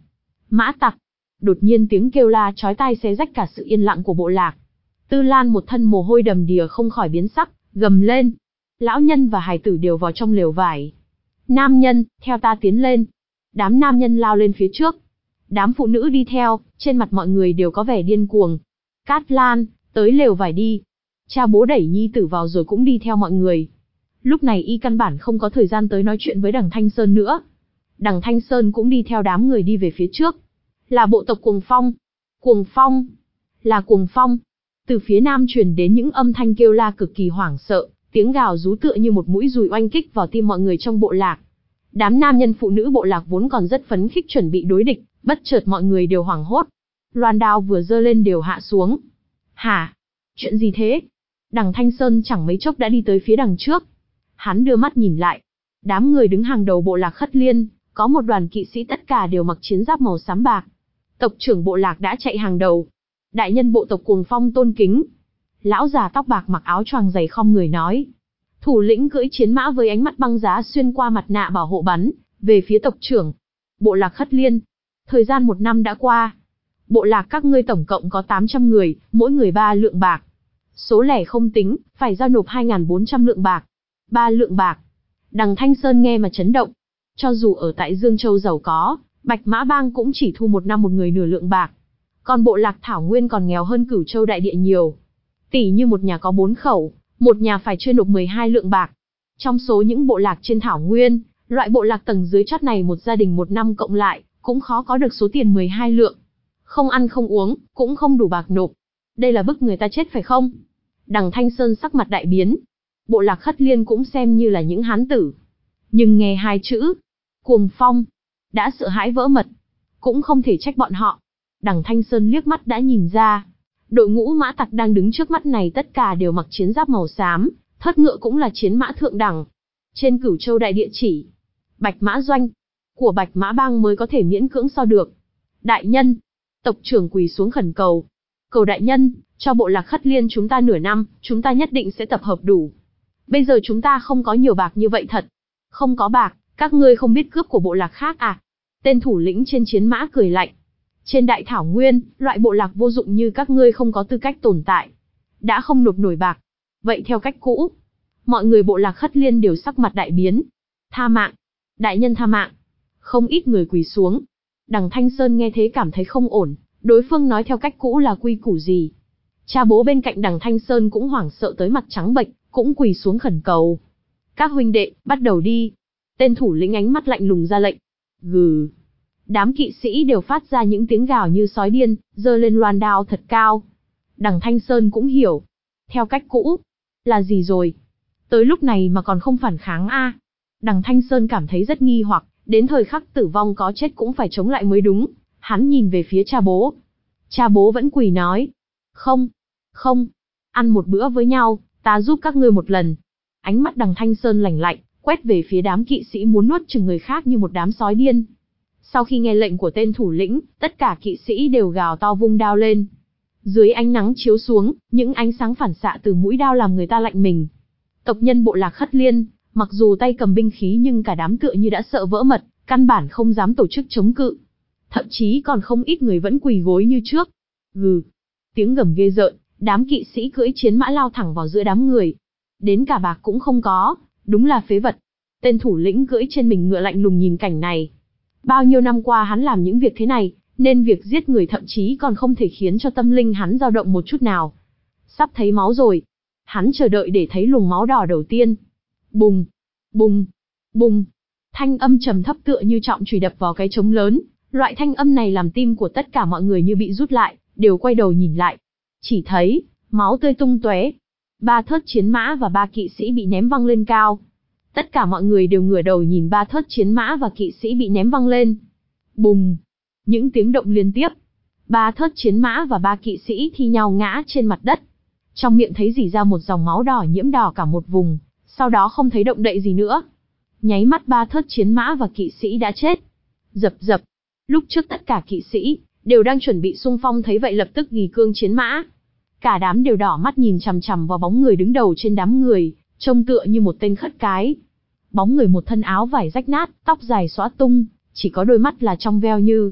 Mã tặc! Đột nhiên tiếng kêu la chói tai xé rách cả sự yên lặng của bộ lạc. Tư Lan một thân mồ hôi đầm đìa không khỏi biến sắc, gầm lên. Lão nhân và hài tử đều vào trong lều vải. Nam nhân, theo ta tiến lên. Đám nam nhân lao lên phía trước. Đám phụ nữ đi theo, trên mặt mọi người đều có vẻ điên cuồng. Cát Lan, tới lều vải đi. Cha bố đẩy nhi tử vào rồi cũng đi theo mọi người. Lúc này y căn bản không có thời gian tới nói chuyện với đằng Thanh Sơn nữa. Đằng Thanh Sơn cũng đi theo đám người đi về phía trước. Là bộ tộc Cuồng Phong. Cuồng Phong. Là Cuồng Phong. Từ phía nam truyền đến những âm thanh kêu la cực kỳ hoảng sợ, tiếng gào rú tựa như một mũi dùi oanh kích vào tim mọi người trong bộ lạc. Đám nam nhân phụ nữ bộ lạc vốn còn rất phấn khích chuẩn bị đối địch, bất chợt mọi người đều hoảng hốt. Loan đao vừa giơ lên đều hạ xuống. Hả? Chuyện gì thế? Đằng Thanh Sơn chẳng mấy chốc đã đi tới phía đằng trước. Hắn đưa mắt nhìn lại. Đám người đứng hàng đầu bộ lạc Khất Liên, có một đoàn kỵ sĩ tất cả đều mặc chiến giáp màu xám bạc. Tộc trưởng bộ lạc đã chạy hàng đầu. Đại nhân bộ tộc Cuồng Phong tôn kính. Lão già tóc bạc mặc áo choàng dày khom người nói. Thủ lĩnh cưỡi chiến mã với ánh mắt băng giá xuyên qua mặt nạ bảo hộ bắn về phía tộc trưởng. Bộ lạc Khất Liên. Thời gian một năm đã qua. Bộ lạc các ngươi tổng cộng có tám trăm người, mỗi người ba lượng bạc. Số lẻ không tính, phải giao nộp hai nghìn bốn trăm lượng bạc. ba lượng bạc. Đằng Thanh Sơn nghe mà chấn động. Cho dù ở tại Dương Châu giàu có, Bạch Mã Bang cũng chỉ thu một năm một người nửa lượng bạc. Còn bộ lạc Thảo Nguyên còn nghèo hơn Cửu Châu đại địa nhiều. Tỷ như một nhà có bốn khẩu, một nhà phải chuyên nộp mười hai lượng bạc. Trong số những bộ lạc trên Thảo Nguyên, loại bộ lạc tầng dưới chót này một gia đình một năm cộng lại, cũng khó có được số tiền mười hai lượng. Không ăn không uống, cũng không đủ bạc nộp. Đây là bức người ta chết phải không? Đằng Thanh Sơn sắc mặt đại biến. Bộ lạc Khất Liên cũng xem như là những hán tử. Nhưng nghe hai chữ, Cuồng Phong, đã sợ hãi vỡ mật. Cũng không thể trách bọn họ. Đằng Thanh Sơn liếc mắt đã nhìn ra. Đội ngũ mã tặc đang đứng trước mắt này tất cả đều mặc chiến giáp màu xám, thớt ngựa cũng là chiến mã thượng đẳng. Trên Cửu Châu đại địa chỉ, Bạch Mã Doanh, của Bạch Mã Bang mới có thể miễn cưỡng so được. Đại nhân, tộc trưởng quỳ xuống khẩn cầu. Cầu đại nhân, cho bộ lạc Khất Liên chúng ta nửa năm, chúng ta nhất định sẽ tập hợp đủ. Bây giờ chúng ta không có nhiều bạc như vậy thật. Không có bạc, các ngươi không biết cướp của bộ lạc khác à? Tên thủ lĩnh trên chiến mã cười lạnh. Trên đại thảo nguyên, loại bộ lạc vô dụng như các ngươi không có tư cách tồn tại. Đã không nộp nổi bạc. Vậy theo cách cũ. Mọi người bộ lạc Khất Liên đều sắc mặt đại biến. Tha mạng. Đại nhân tha mạng. Không ít người quỳ xuống. Đằng Thanh Sơn nghe thế cảm thấy không ổn. Đối phương nói theo cách cũ là quy củ gì? Cha bố bên cạnh đằng Thanh Sơn cũng hoảng sợ tới mặt trắng bệch, cũng quỳ xuống khẩn cầu. Các huynh đệ, bắt đầu đi. Tên thủ lĩnh ánh mắt lạnh lùng ra lệnh. Gừ. Đám kỵ sĩ đều phát ra những tiếng gào như sói điên, giơ lên loan đao thật cao. Đằng Thanh Sơn cũng hiểu. Theo cách cũ. Là gì rồi? Tới lúc này mà còn không phản kháng a? Đằng Thanh Sơn cảm thấy rất nghi hoặc, đến thời khắc tử vong có chết cũng phải chống lại mới đúng. Hắn nhìn về phía cha bố. Cha bố vẫn quỳ nói. Không, không, ăn một bữa với nhau, ta giúp các ngươi một lần. Ánh mắt đằng Thanh Sơn lạnh lạnh, quét về phía đám kỵ sĩ muốn nuốt chửng người khác như một đám sói điên. Sau khi nghe lệnh của tên thủ lĩnh, tất cả kỵ sĩ đều gào to vung đao lên. Dưới ánh nắng chiếu xuống, những ánh sáng phản xạ từ mũi đao làm người ta lạnh mình. Tộc nhân bộ lạc Khất Liên, mặc dù tay cầm binh khí nhưng cả đám tựa như đã sợ vỡ mật, căn bản không dám tổ chức chống cự. Thậm chí còn không ít người vẫn quỳ gối như trước. Gừ. Tiếng gầm ghê rợn, đám kỵ sĩ cưỡi chiến mã lao thẳng vào giữa đám người. Đến cả bạc cũng không có, đúng là phế vật. Tên thủ lĩnh cưỡi trên mình ngựa lạnh lùng nhìn cảnh này. Bao nhiêu năm qua hắn làm những việc thế này, nên việc giết người thậm chí còn không thể khiến cho tâm linh hắn dao động một chút nào. Sắp thấy máu rồi. Hắn chờ đợi để thấy luồng máu đỏ đầu tiên. Bùng, bùng, bùng. Thanh âm trầm thấp tựa như trọng chùy đập vào cái trống lớn. Loại thanh âm này làm tim của tất cả mọi người như bị rút lại, đều quay đầu nhìn lại. Chỉ thấy, máu tươi tung tóe. Ba thớt chiến mã và ba kỵ sĩ bị ném văng lên cao. Tất cả mọi người đều ngửa đầu nhìn ba thớt chiến mã và kỵ sĩ bị ném văng lên. Bùng! Những tiếng động liên tiếp. Ba thớt chiến mã và ba kỵ sĩ thi nhau ngã trên mặt đất. Trong miệng thấy rỉ ra một dòng máu đỏ nhiễm đỏ cả một vùng, sau đó không thấy động đậy gì nữa. Nháy mắt ba thớt chiến mã và kỵ sĩ đã chết. Dập dập. Lúc trước tất cả kỵ sĩ đều đang chuẩn bị xung phong thấy vậy lập tức ghi cương chiến mã. Cả đám đều đỏ mắt nhìn chằm chằm vào bóng người đứng đầu trên đám người, trông tựa như một tên khất cái. Bóng người một thân áo vải rách nát, tóc dài xõa tung, chỉ có đôi mắt là trong veo như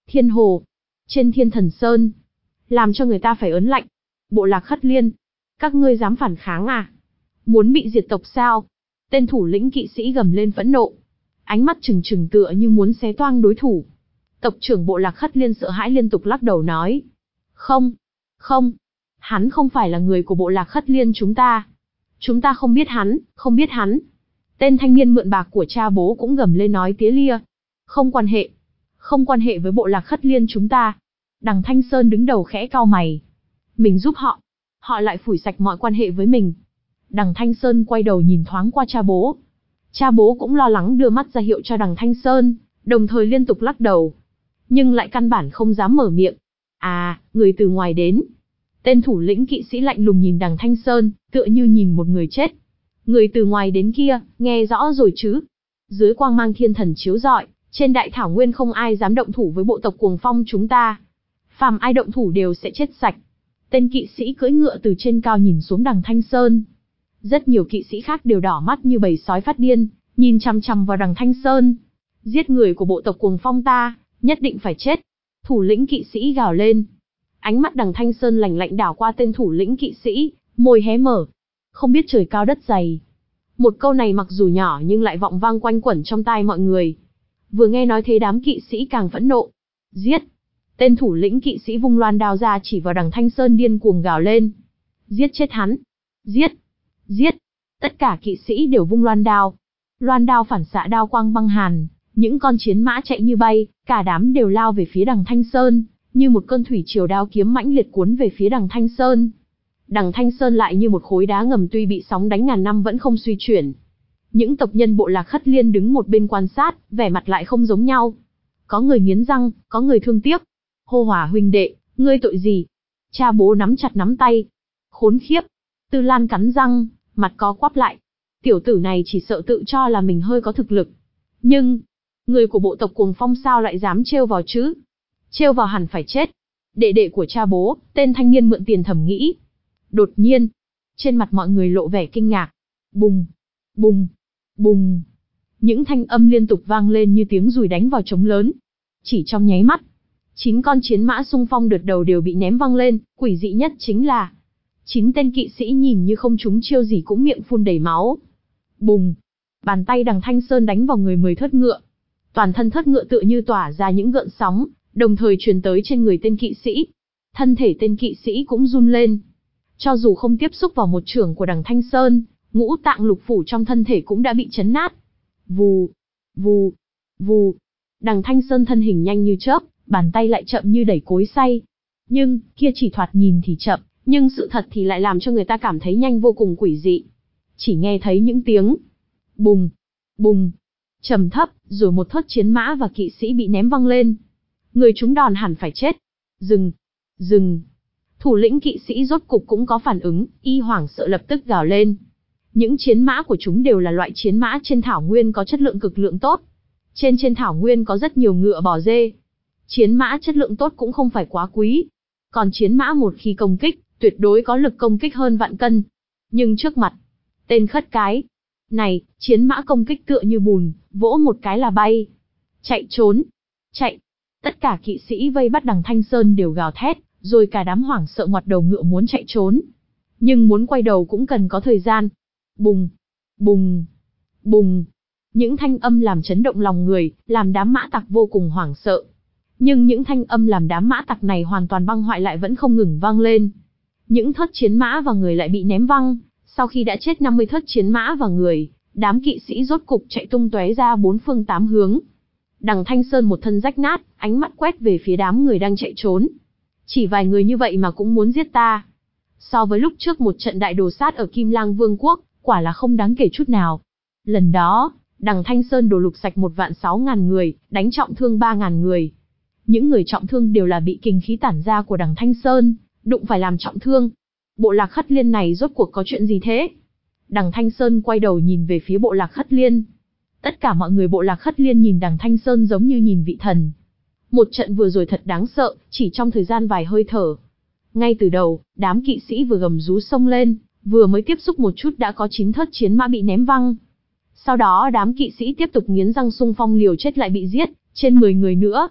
Thiên Hồ, trên Thiên Thần Sơn, làm cho người ta phải ớn lạnh. Bộ lạc Khất Liên, các ngươi dám phản kháng à? Muốn bị diệt tộc sao? Tên thủ lĩnh kỵ sĩ gầm lên phẫn nộ, ánh mắt trừng trừng tựa như muốn xé toang đối thủ. Tộc trưởng bộ lạc Khất Liên sợ hãi liên tục lắc đầu nói, không, không, hắn không phải là người của bộ lạc Khất Liên chúng ta. Chúng ta không biết hắn, không biết hắn. Tên thanh niên mượn bạc của cha bố cũng gầm lên nói tía lia, không quan hệ, không quan hệ với bộ lạc Khất Liên chúng ta. Đằng Thanh Sơn đứng đầu khẽ cau mày, mình giúp họ, họ lại phủi sạch mọi quan hệ với mình. Đằng Thanh Sơn quay đầu nhìn thoáng qua cha bố. Cha bố cũng lo lắng đưa mắt ra hiệu cho đằng Thanh Sơn, đồng thời liên tục lắc đầu, nhưng lại căn bản không dám mở miệng. À, người từ ngoài đến. Tên thủ lĩnh kỵ sĩ lạnh lùng nhìn đằng Thanh Sơn, tựa như nhìn một người chết. Người từ ngoài đến kia, nghe rõ rồi chứ? Dưới quang mang thiên thần chiếu rọi, trên đại thảo nguyên không ai dám động thủ với bộ tộc Cuồng Phong chúng ta. Phàm ai động thủ đều sẽ chết sạch. Tên kỵ sĩ cưỡi ngựa từ trên cao nhìn xuống đằng Thanh Sơn. Rất nhiều kỵ sĩ khác đều đỏ mắt như bầy sói phát điên, nhìn chằm chằm vào đằng Thanh Sơn. Giết người của bộ tộc Cuồng Phong ta, nhất định phải chết. Thủ lĩnh kỵ sĩ gào lên. Ánh mắt đằng Thanh Sơn lạnh lạnh đảo qua tên thủ lĩnh kỵ sĩ, môi hé mở. Không biết trời cao đất dày. Một câu này mặc dù nhỏ nhưng lại vọng vang quanh quẩn trong tai mọi người. Vừa nghe nói thế đám kỵ sĩ càng phẫn nộ. Giết! Tên thủ lĩnh kỵ sĩ vung loan đao ra chỉ vào đằng Thanh Sơn điên cuồng gào lên. Giết chết hắn! Giết! Giết! Tất cả kỵ sĩ đều vung loan đao. Loan đao phản xạ đao quang băng hàn, những con chiến mã chạy như bay, cả đám đều lao về phía đằng Thanh Sơn, như một cơn thủy triều đao kiếm mãnh liệt cuốn về phía đằng Thanh Sơn. Đằng Thanh Sơn lại như một khối đá ngầm tuy bị sóng đánh ngàn năm vẫn không suy chuyển. Những tộc nhân bộ lạc Khất Liên đứng một bên quan sát, vẻ mặt lại không giống nhau. Có người nghiến răng, có người thương tiếc. Hô Hòa huynh đệ, ngươi tội gì? Cha bố nắm chặt nắm tay. Khốn khiếp. Tư Lan cắn răng, mặt có quắp lại. Tiểu tử này chỉ sợ tự cho là mình hơi có thực lực. Nhưng, người của bộ tộc Cuồng Phong sao lại dám trêu vào chứ? Trêu vào hẳn phải chết. Đệ đệ của cha bố, tên thanh niên mượn tiền thầm nghĩ. Đột nhiên, trên mặt mọi người lộ vẻ kinh ngạc. Bùng, bùng, bùng. Những thanh âm liên tục vang lên như tiếng dùi đánh vào trống lớn. Chỉ trong nháy mắt, chín con chiến mã xung phong đợt đầu đều bị ném văng lên, quỷ dị nhất chính là chín tên kỵ sĩ nhìn như không trúng chiêu gì cũng miệng phun đầy máu. Bùng, bàn tay đằng Thanh Sơn đánh vào người mười thớt ngựa. Toàn thân thớt ngựa tựa như tỏa ra những gợn sóng, đồng thời truyền tới trên người tên kỵ sĩ. Thân thể tên kỵ sĩ cũng run lên. Cho dù không tiếp xúc vào một chưởng của đằng Thanh Sơn, ngũ tạng lục phủ trong thân thể cũng đã bị chấn nát. Vù, vù, vù. Đằng Thanh Sơn thân hình nhanh như chớp, bàn tay lại chậm như đẩy cối xay. Nhưng, kia chỉ thoạt nhìn thì chậm, nhưng sự thật thì lại làm cho người ta cảm thấy nhanh vô cùng quỷ dị. Chỉ nghe thấy những tiếng bùng, bùng, trầm thấp, rồi một thớt chiến mã và kỵ sĩ bị ném văng lên. Người chúng đòn hẳn phải chết. Dừng, dừng. Thủ lĩnh kỵ sĩ rốt cục cũng có phản ứng, y hoảng sợ lập tức gào lên. Những chiến mã của chúng đều là loại chiến mã trên thảo nguyên có chất lượng cực lượng tốt. Trên trên thảo nguyên có rất nhiều ngựa bò dê. Chiến mã chất lượng tốt cũng không phải quá quý. Còn chiến mã một khi công kích, tuyệt đối có lực công kích hơn vạn cân. Nhưng trước mặt, tên khất cái này, chiến mã công kích tựa như bùn, vỗ một cái là bay. Chạy trốn, chạy. Tất cả kỵ sĩ vây bắt đằng Thanh Sơn đều gào thét, rồi cả đám hoảng sợ ngoặt đầu ngựa muốn chạy trốn. Nhưng muốn quay đầu cũng cần có thời gian. Bùng, bùng, bùng. Những thanh âm làm chấn động lòng người, làm đám mã tặc vô cùng hoảng sợ. Nhưng những thanh âm làm đám mã tặc này hoàn toàn băng hoại lại vẫn không ngừng vang lên. Những thớt chiến mã và người lại bị ném văng. Sau khi đã chết năm mươi thớt chiến mã và người, đám kỵ sĩ rốt cục chạy tung tóe ra bốn phương tám hướng. Đằng Thanh Sơn một thân rách nát, ánh mắt quét về phía đám người đang chạy trốn. Chỉ vài người như vậy mà cũng muốn giết ta. So với lúc trước một trận đại đồ sát ở Kim Lang Vương quốc, quả là không đáng kể chút nào. Lần đó, đằng Thanh Sơn đổ lục sạch một vạn sáu ngàn người, đánh trọng thương ba ngàn người. Những người trọng thương đều là bị kình khí tản ra của đằng Thanh Sơn, đụng phải làm trọng thương. Bộ lạc Khất Liên này rốt cuộc có chuyện gì thế? Đằng Thanh Sơn quay đầu nhìn về phía bộ lạc Khất Liên. Tất cả mọi người bộ lạc Khất Liên nhìn đằng Thanh Sơn giống như nhìn vị thần. Một trận vừa rồi thật đáng sợ, chỉ trong thời gian vài hơi thở. Ngay từ đầu, đám kỵ sĩ vừa gầm rú xông lên, vừa mới tiếp xúc một chút đã có chín thớt chiến mã bị ném văng. Sau đó đám kỵ sĩ tiếp tục nghiến răng xung phong liều chết lại bị giết, trên mười người nữa.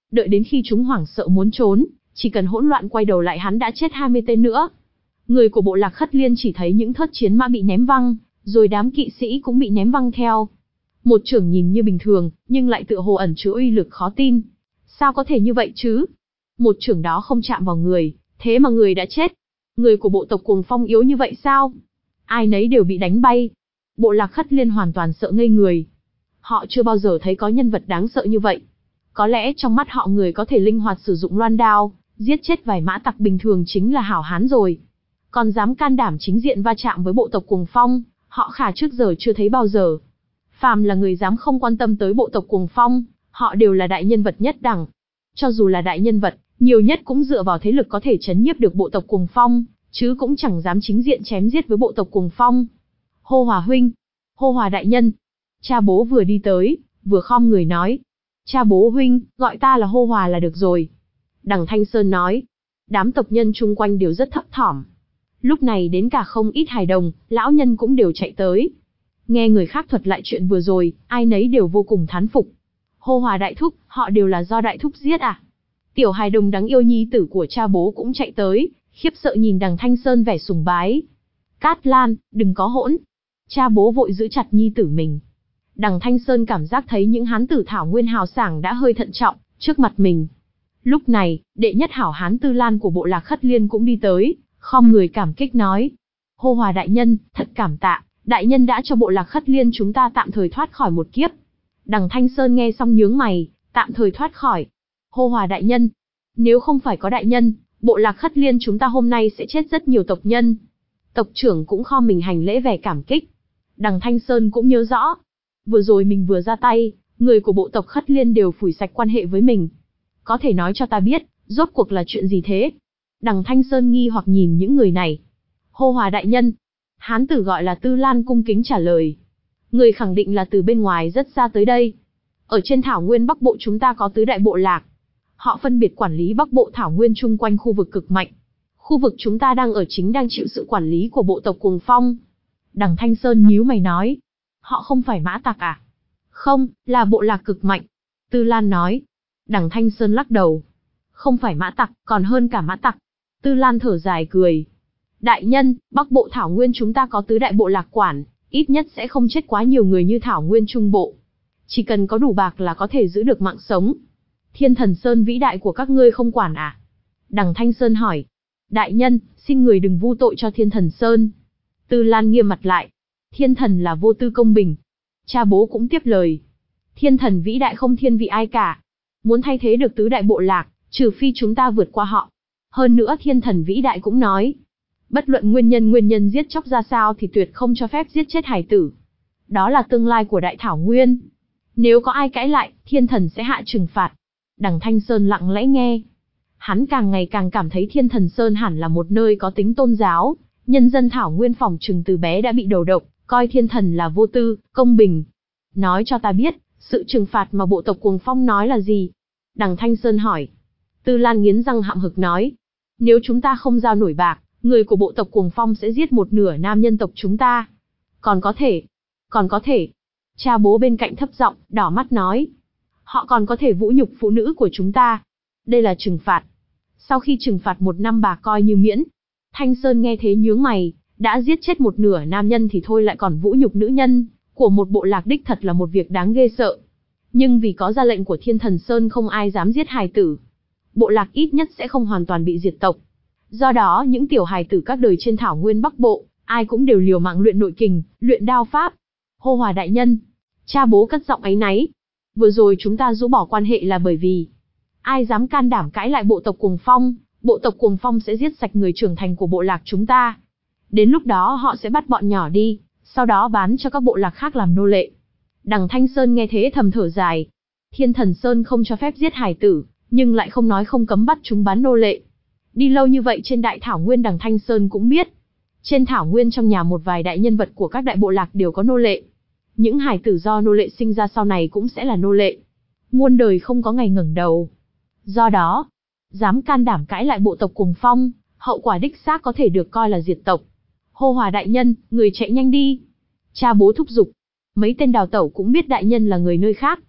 Đợi đến khi chúng hoảng sợ muốn trốn, chỉ cần hỗn loạn quay đầu lại hắn đã chết hai mươi tên nữa. Người của bộ lạc Khất Liên chỉ thấy những thớt chiến mã bị ném văng, rồi đám kỵ sĩ cũng bị ném văng theo. Một chưởng nhìn như bình thường, nhưng lại tựa hồ ẩn chứa uy lực khó tin. Sao có thể như vậy chứ? Một chưởng đó không chạm vào người, thế mà người đã chết. Người của bộ tộc Cuồng Phong yếu như vậy sao? Ai nấy đều bị đánh bay. Bộ lạc Khất Liên hoàn toàn sợ ngây người. Họ chưa bao giờ thấy có nhân vật đáng sợ như vậy. Có lẽ trong mắt họ người có thể linh hoạt sử dụng loan đao, giết chết vài mã tặc bình thường chính là hảo hán rồi. Còn dám can đảm chính diện va chạm với bộ tộc Cuồng Phong, họ khả trước giờ chưa thấy bao giờ. Phàm là người dám không quan tâm tới bộ tộc Cuồng Phong, họ đều là đại nhân vật nhất đẳng. Cho dù là đại nhân vật, nhiều nhất cũng dựa vào thế lực có thể chấn nhiếp được bộ tộc Cuồng Phong, chứ cũng chẳng dám chính diện chém giết với bộ tộc Cuồng Phong. Hô Hòa huynh, Hô Hòa đại nhân. Cha bố vừa đi tới, vừa khom người nói. Cha bố huynh, gọi ta là Hô Hòa là được rồi. Đằng Thanh Sơn nói. Đám tộc nhân chung quanh đều rất thấp thỏm. Lúc này đến cả không ít hài đồng, lão nhân cũng đều chạy tới. Nghe người khác thuật lại chuyện vừa rồi, ai nấy đều vô cùng thán phục. Hô Hòa đại thúc, họ đều là do đại thúc giết à? Tiểu hài đồng đáng yêu nhi tử của cha bố cũng chạy tới, khiếp sợ nhìn đằng Thanh Sơn vẻ sùng bái. Cát Lan, đừng có hỗn. Cha bố vội giữ chặt nhi tử mình. Đằng Thanh Sơn cảm giác thấy những hán tử thảo nguyên hào sảng đã hơi thận trọng, trước mặt mình. Lúc này, đệ nhất hảo hán Tư Lan của bộ lạc Khất Liên cũng đi tới, khom người cảm kích nói. Hô Hòa đại nhân, thật cảm tạ, đại nhân đã cho bộ lạc Khất Liên chúng ta tạm thời thoát khỏi một kiếp. Đằng Thanh Sơn nghe xong nhướng mày, tạm thời thoát khỏi. Hô Hòa đại nhân, nếu không phải có đại nhân, bộ lạc Khất Liên chúng ta hôm nay sẽ chết rất nhiều tộc nhân. Tộc trưởng cũng khom mình hành lễ vẻ cảm kích. Đằng Thanh Sơn cũng nhớ rõ. Vừa rồi mình vừa ra tay, người của bộ tộc Khất Liên đều phủi sạch quan hệ với mình. Có thể nói cho ta biết, rốt cuộc là chuyện gì thế? Đằng Thanh Sơn nghi hoặc nhìn những người này. Hô Hòa đại nhân. Hán tử gọi là Tư Lan cung kính trả lời. Người khẳng định là từ bên ngoài rất xa tới đây. Ở trên thảo nguyên Bắc Bộ chúng ta có tứ đại bộ lạc. Họ phân biệt quản lý Bắc Bộ thảo nguyên chung quanh khu vực cực mạnh. Khu vực chúng ta đang ở chính đang chịu sự quản lý của bộ tộc Cuồng Phong. Đằng Thanh Sơn nhíu mày nói. Họ không phải mã tặc à? Không, là bộ lạc cực mạnh. Tư Lan nói. Đằng Thanh Sơn lắc đầu. Không phải mã tặc, còn hơn cả mã tặc. Tư Lan thở dài cười. Đại nhân, Bắc Bộ thảo nguyên chúng ta có tứ đại bộ lạc quản, ít nhất sẽ không chết quá nhiều người như thảo nguyên Trung Bộ. Chỉ cần có đủ bạc là có thể giữ được mạng sống. Thiên Thần Sơn vĩ đại của các ngươi không quản à? Đằng Thanh Sơn hỏi. Đại nhân, xin người đừng vu tội cho Thiên Thần Sơn. Tư Lan nghiêm mặt lại. Thiên thần là vô tư công bình. Cha bố cũng tiếp lời. Thiên thần vĩ đại không thiên vị ai cả. Muốn thay thế được tứ đại bộ lạc, trừ phi chúng ta vượt qua họ. Hơn nữa thiên thần vĩ đại cũng nói. Bất luận nguyên nhân nguyên nhân giết chóc ra sao thì tuyệt không cho phép giết chết hải tử. Đó là tương lai của đại thảo nguyên. Nếu có ai cãi lại, thiên thần sẽ hạ trừng phạt. Đằng Thanh Sơn lặng lẽ nghe. Hắn càng ngày càng cảm thấy Thiên Thần Sơn hẳn là một nơi có tính tôn giáo. Nhân dân thảo nguyên phòng trừng từ bé đã bị đầu độc, coi thiên thần là vô tư, công bình. Nói cho ta biết, sự trừng phạt mà bộ tộc Cuồng Phong nói là gì? Đằng Thanh Sơn hỏi. Tư Lan nghiến răng hậm hực nói. Nếu chúng ta không giao nổi bạc, người của bộ tộc Cuồng Phong sẽ giết một nửa nam nhân tộc chúng ta. Còn có thể, còn có thể. Cha bố bên cạnh thấp giọng, đỏ mắt nói. Họ còn có thể vũ nhục phụ nữ của chúng ta. Đây là trừng phạt. Sau khi trừng phạt một năm bạc coi như miễn. Thanh Sơn nghe thế nhướng mày, đã giết chết một nửa nam nhân thì thôi lại còn vũ nhục nữ nhân, của một bộ lạc đích thật là một việc đáng ghê sợ. Nhưng vì có ra lệnh của Thiên Thần Sơn không ai dám giết hài tử. Bộ lạc ít nhất sẽ không hoàn toàn bị diệt tộc. Do đó những tiểu hài tử các đời trên thảo nguyên Bắc Bộ, ai cũng đều liều mạng luyện nội kình, luyện đao pháp. Hô Hòa đại nhân, cha bố cất giọng áy náy. Vừa rồi chúng ta rũ bỏ quan hệ là bởi vì ai dám can đảm cãi lại bộ tộc Cuồng Phong, bộ tộc Cuồng Phong sẽ giết sạch người trưởng thành của bộ lạc chúng ta. Đến lúc đó họ sẽ bắt bọn nhỏ đi, sau đó bán cho các bộ lạc khác làm nô lệ. Đằng Thanh Sơn nghe thế thầm thở dài. Thiên Thần Sơn không cho phép giết hài tử, nhưng lại không nói không cấm bắt chúng bán nô lệ. Đi lâu như vậy trên đại thảo nguyên đằng Thanh Sơn cũng biết. Trên thảo nguyên trong nhà một vài đại nhân vật của các đại bộ lạc đều có nô lệ. Những hài tử do nô lệ sinh ra sau này cũng sẽ là nô lệ. Muôn đời không có ngày ngẩng đầu. Do đó, dám can đảm cãi lại bộ tộc Cuồng Phong, hậu quả đích xác có thể được coi là diệt tộc. Hô Hòa đại nhân, người chạy nhanh đi. Cha bố thúc giục. Mấy tên đào tẩu cũng biết đại nhân là người nơi khác.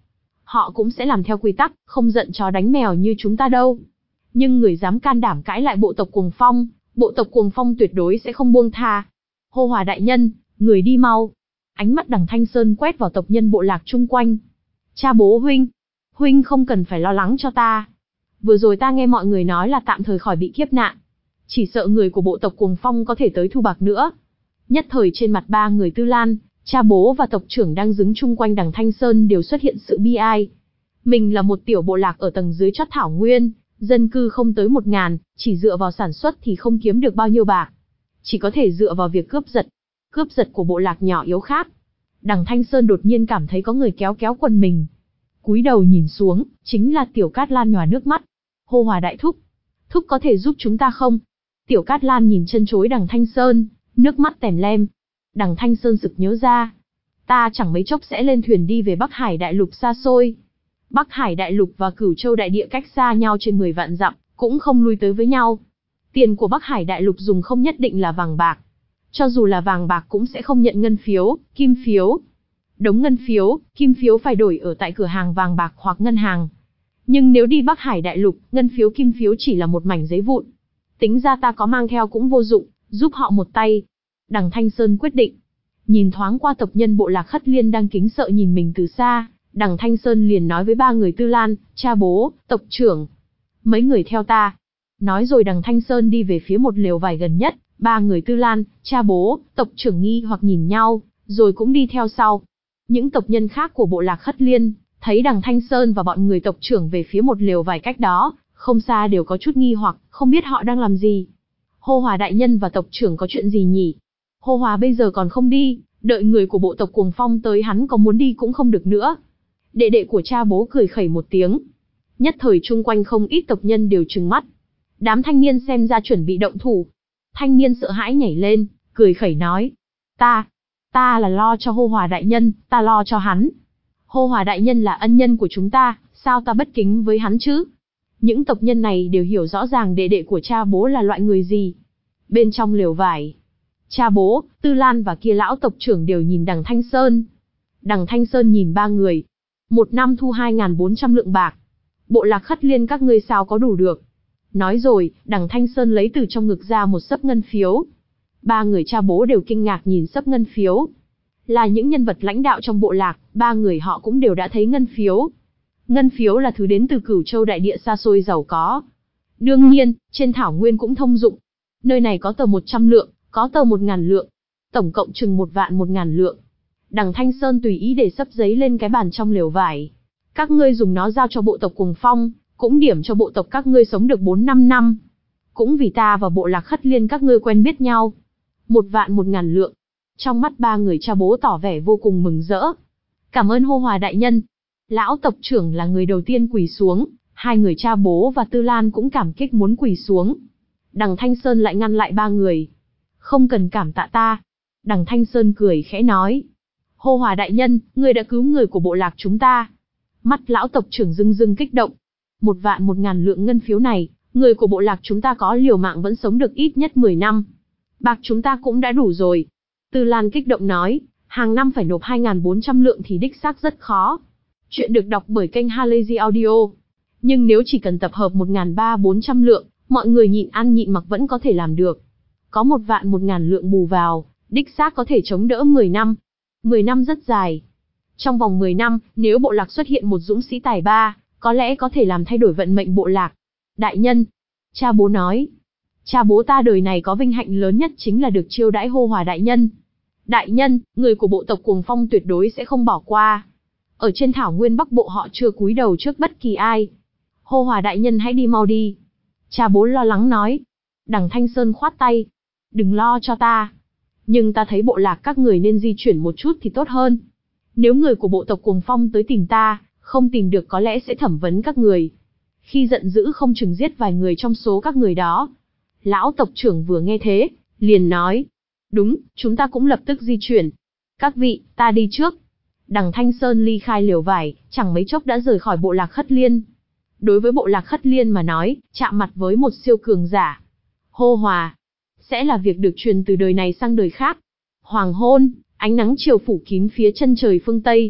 họ cũng sẽ làm theo quy tắc, không giận chó đánh mèo như chúng ta đâu. Nhưng người dám can đảm cãi lại bộ tộc Cuồng Phong, bộ tộc Cuồng Phong tuyệt đối sẽ không buông tha. Hô Hòa đại nhân, người đi mau. Ánh mắt Đằng Thanh Sơn quét vào tộc nhân bộ lạc chung quanh. Cha bố huynh, huynh không cần phải lo lắng cho ta. Vừa rồi ta nghe mọi người nói là tạm thời khỏi bị kiếp nạn. Chỉ sợ người của bộ tộc Cuồng Phong có thể tới thu bạc nữa. Nhất thời trên mặt ba người Tư Lan, cha bố và tộc trưởng đang đứng chung quanh Đằng Thanh Sơn đều xuất hiện sự bi ai. Mình là một tiểu bộ lạc ở tầng dưới chót thảo nguyên, dân cư không tới một ngàn, chỉ dựa vào sản xuất thì không kiếm được bao nhiêu bạc. Chỉ có thể dựa vào việc cướp giật. Cướp giật của bộ lạc nhỏ yếu khác. Đằng Thanh Sơn đột nhiên cảm thấy có người kéo kéo quần mình. Cúi đầu nhìn xuống, chính là Tiểu Cát Lan nhòa nước mắt. Hô Hòa đại thúc, thúc có thể giúp chúng ta không? Tiểu Cát Lan nhìn chân chối Đằng Thanh Sơn, nước mắt tèm lem. Đằng Thanh Sơn sực nhớ ra, ta chẳng mấy chốc sẽ lên thuyền đi về Bắc Hải đại lục xa xôi. Bắc Hải đại lục và Cửu Châu đại địa cách xa nhau trên mười vạn dặm, cũng không lui tới với nhau. Tiền của Bắc Hải đại lục dùng không nhất định là vàng bạc. Cho dù là vàng bạc cũng sẽ không nhận ngân phiếu, kim phiếu. Đống ngân phiếu, kim phiếu phải đổi ở tại cửa hàng vàng bạc hoặc ngân hàng. Nhưng nếu đi Bắc Hải đại lục, ngân phiếu kim phiếu chỉ là một mảnh giấy vụn. Tính ra ta có mang theo cũng vô dụng, giúp họ một tay. Đằng Thanh Sơn quyết định. Nhìn thoáng qua tộc nhân bộ lạc Khất Liên đang kính sợ nhìn mình từ xa, Đằng Thanh Sơn liền nói với ba người Tư Lan, cha bố, tộc trưởng. Mấy người theo ta. Nói rồi Đằng Thanh Sơn đi về phía một lều vải gần nhất, ba người Tư Lan, cha bố, tộc trưởng nghi hoặc nhìn nhau, rồi cũng đi theo sau. Những tộc nhân khác của bộ lạc Khất Liên, thấy Đằng Thanh Sơn và bọn người tộc trưởng về phía một lều vải cách đó, không xa đều có chút nghi hoặc, không biết họ đang làm gì. Hô Hòa đại nhân và tộc trưởng có chuyện gì nhỉ? Hô Hòa bây giờ còn không đi, đợi người của bộ tộc Cuồng Phong tới hắn có muốn đi cũng không được nữa. Đệ đệ của cha bố cười khẩy một tiếng. Nhất thời chung quanh không ít tộc nhân đều trừng mắt. Đám thanh niên xem ra chuẩn bị động thủ. Thanh niên sợ hãi nhảy lên, cười khẩy nói. Ta, ta là lo cho Hô Hòa đại nhân, ta lo cho hắn. Hô Hòa đại nhân là ân nhân của chúng ta, sao ta bất kính với hắn chứ? Những tộc nhân này đều hiểu rõ ràng đệ đệ của cha bố là loại người gì. Bên trong lều vải, cha bố, Tư Lan và kia lão tộc trưởng đều nhìn Đằng Thanh Sơn. Đằng Thanh Sơn nhìn ba người. Một năm thu hai nghìn bốn trăm lượng bạc. Bộ lạc Khất Liên các ngươi sao có đủ được. Nói rồi, Đằng Thanh Sơn lấy từ trong ngực ra một xấp ngân phiếu. Ba người cha bố đều kinh ngạc nhìn xấp ngân phiếu. Là những nhân vật lãnh đạo trong bộ lạc, ba người họ cũng đều đã thấy ngân phiếu. Ngân phiếu là thứ đến từ Cửu Châu đại địa xa xôi giàu có. Đương nhiên, trên thảo nguyên cũng thông dụng. Nơi này có tờ một trăm lượng, có tờ một ngàn lượng. Tổng cộng chừng một vạn một ngàn lượng. Đằng Thanh Sơn tùy ý để sấp giấy lên cái bàn trong lều vải. Các ngươi dùng nó giao cho bộ tộc Cuồng Phong, cũng điểm cho bộ tộc các ngươi sống được bốn năm năm. Cũng vì ta và bộ lạc Khất Liên các ngươi quen biết nhau. Một vạn một ngàn lượng. Trong mắt ba người cha bố tỏ vẻ vô cùng mừng rỡ. Cảm ơn Hô Hòa đại nhân. Lão tộc trưởng là người đầu tiên quỳ xuống, hai người cha bố và Tư Lan cũng cảm kích muốn quỳ xuống. Đằng Thanh Sơn lại ngăn lại ba người. Không cần cảm tạ ta. Đằng Thanh Sơn cười khẽ nói. Hô Hòa đại nhân, ngươi đã cứu người của bộ lạc chúng ta. Mắt lão tộc trưởng rưng rưng kích động. Một vạn một ngàn lượng ngân phiếu này, người của bộ lạc chúng ta có liều mạng vẫn sống được ít nhất mười năm. Bạc chúng ta cũng đã đủ rồi. Tư Lan kích động nói, hàng năm phải nộp hai nghìn bốn trăm lượng thì đích xác rất khó. Chuyện được đọc bởi kênh Halazy Audio. Nhưng nếu chỉ cần tập hợp một nghìn ba trăm bốn trăm lượng, mọi người nhịn ăn nhịn mặc vẫn có thể làm được. Có một vạn một ngàn lượng bù vào, đích xác có thể chống đỡ mười năm. mười năm rất dài. Trong vòng mười năm, nếu bộ lạc xuất hiện một dũng sĩ tài ba, có lẽ có thể làm thay đổi vận mệnh bộ lạc. Đại nhân, cha bố nói. Cha bố ta đời này có vinh hạnh lớn nhất chính là được chiêu đãi Hô Hòa đại nhân. Đại nhân, người của bộ tộc Cuồng Phong tuyệt đối sẽ không bỏ qua. Ở trên thảo nguyên Bắc Bộ họ chưa cúi đầu trước bất kỳ ai. Hô Hòa đại nhân hãy đi mau đi. Cha bố lo lắng nói. Đằng Thanh Sơn khoát tay. Đừng lo cho ta. Nhưng ta thấy bộ lạc các người nên di chuyển một chút thì tốt hơn. Nếu người của bộ tộc Cuồng Phong tới tìm ta, không tìm được có lẽ sẽ thẩm vấn các người. Khi giận dữ không chừng giết vài người trong số các người đó. Lão tộc trưởng vừa nghe thế, liền nói. Đúng, chúng ta cũng lập tức di chuyển. Các vị, ta đi trước. Đằng Thanh Sơn ly khai lều vải, chẳng mấy chốc đã rời khỏi bộ lạc Khất Liên. Đối với bộ lạc Khất Liên mà nói, chạm mặt với một siêu cường giả, Hô Hòa, sẽ là việc được truyền từ đời này sang đời khác. Hoàng hôn, ánh nắng chiều phủ kín phía chân trời phương Tây.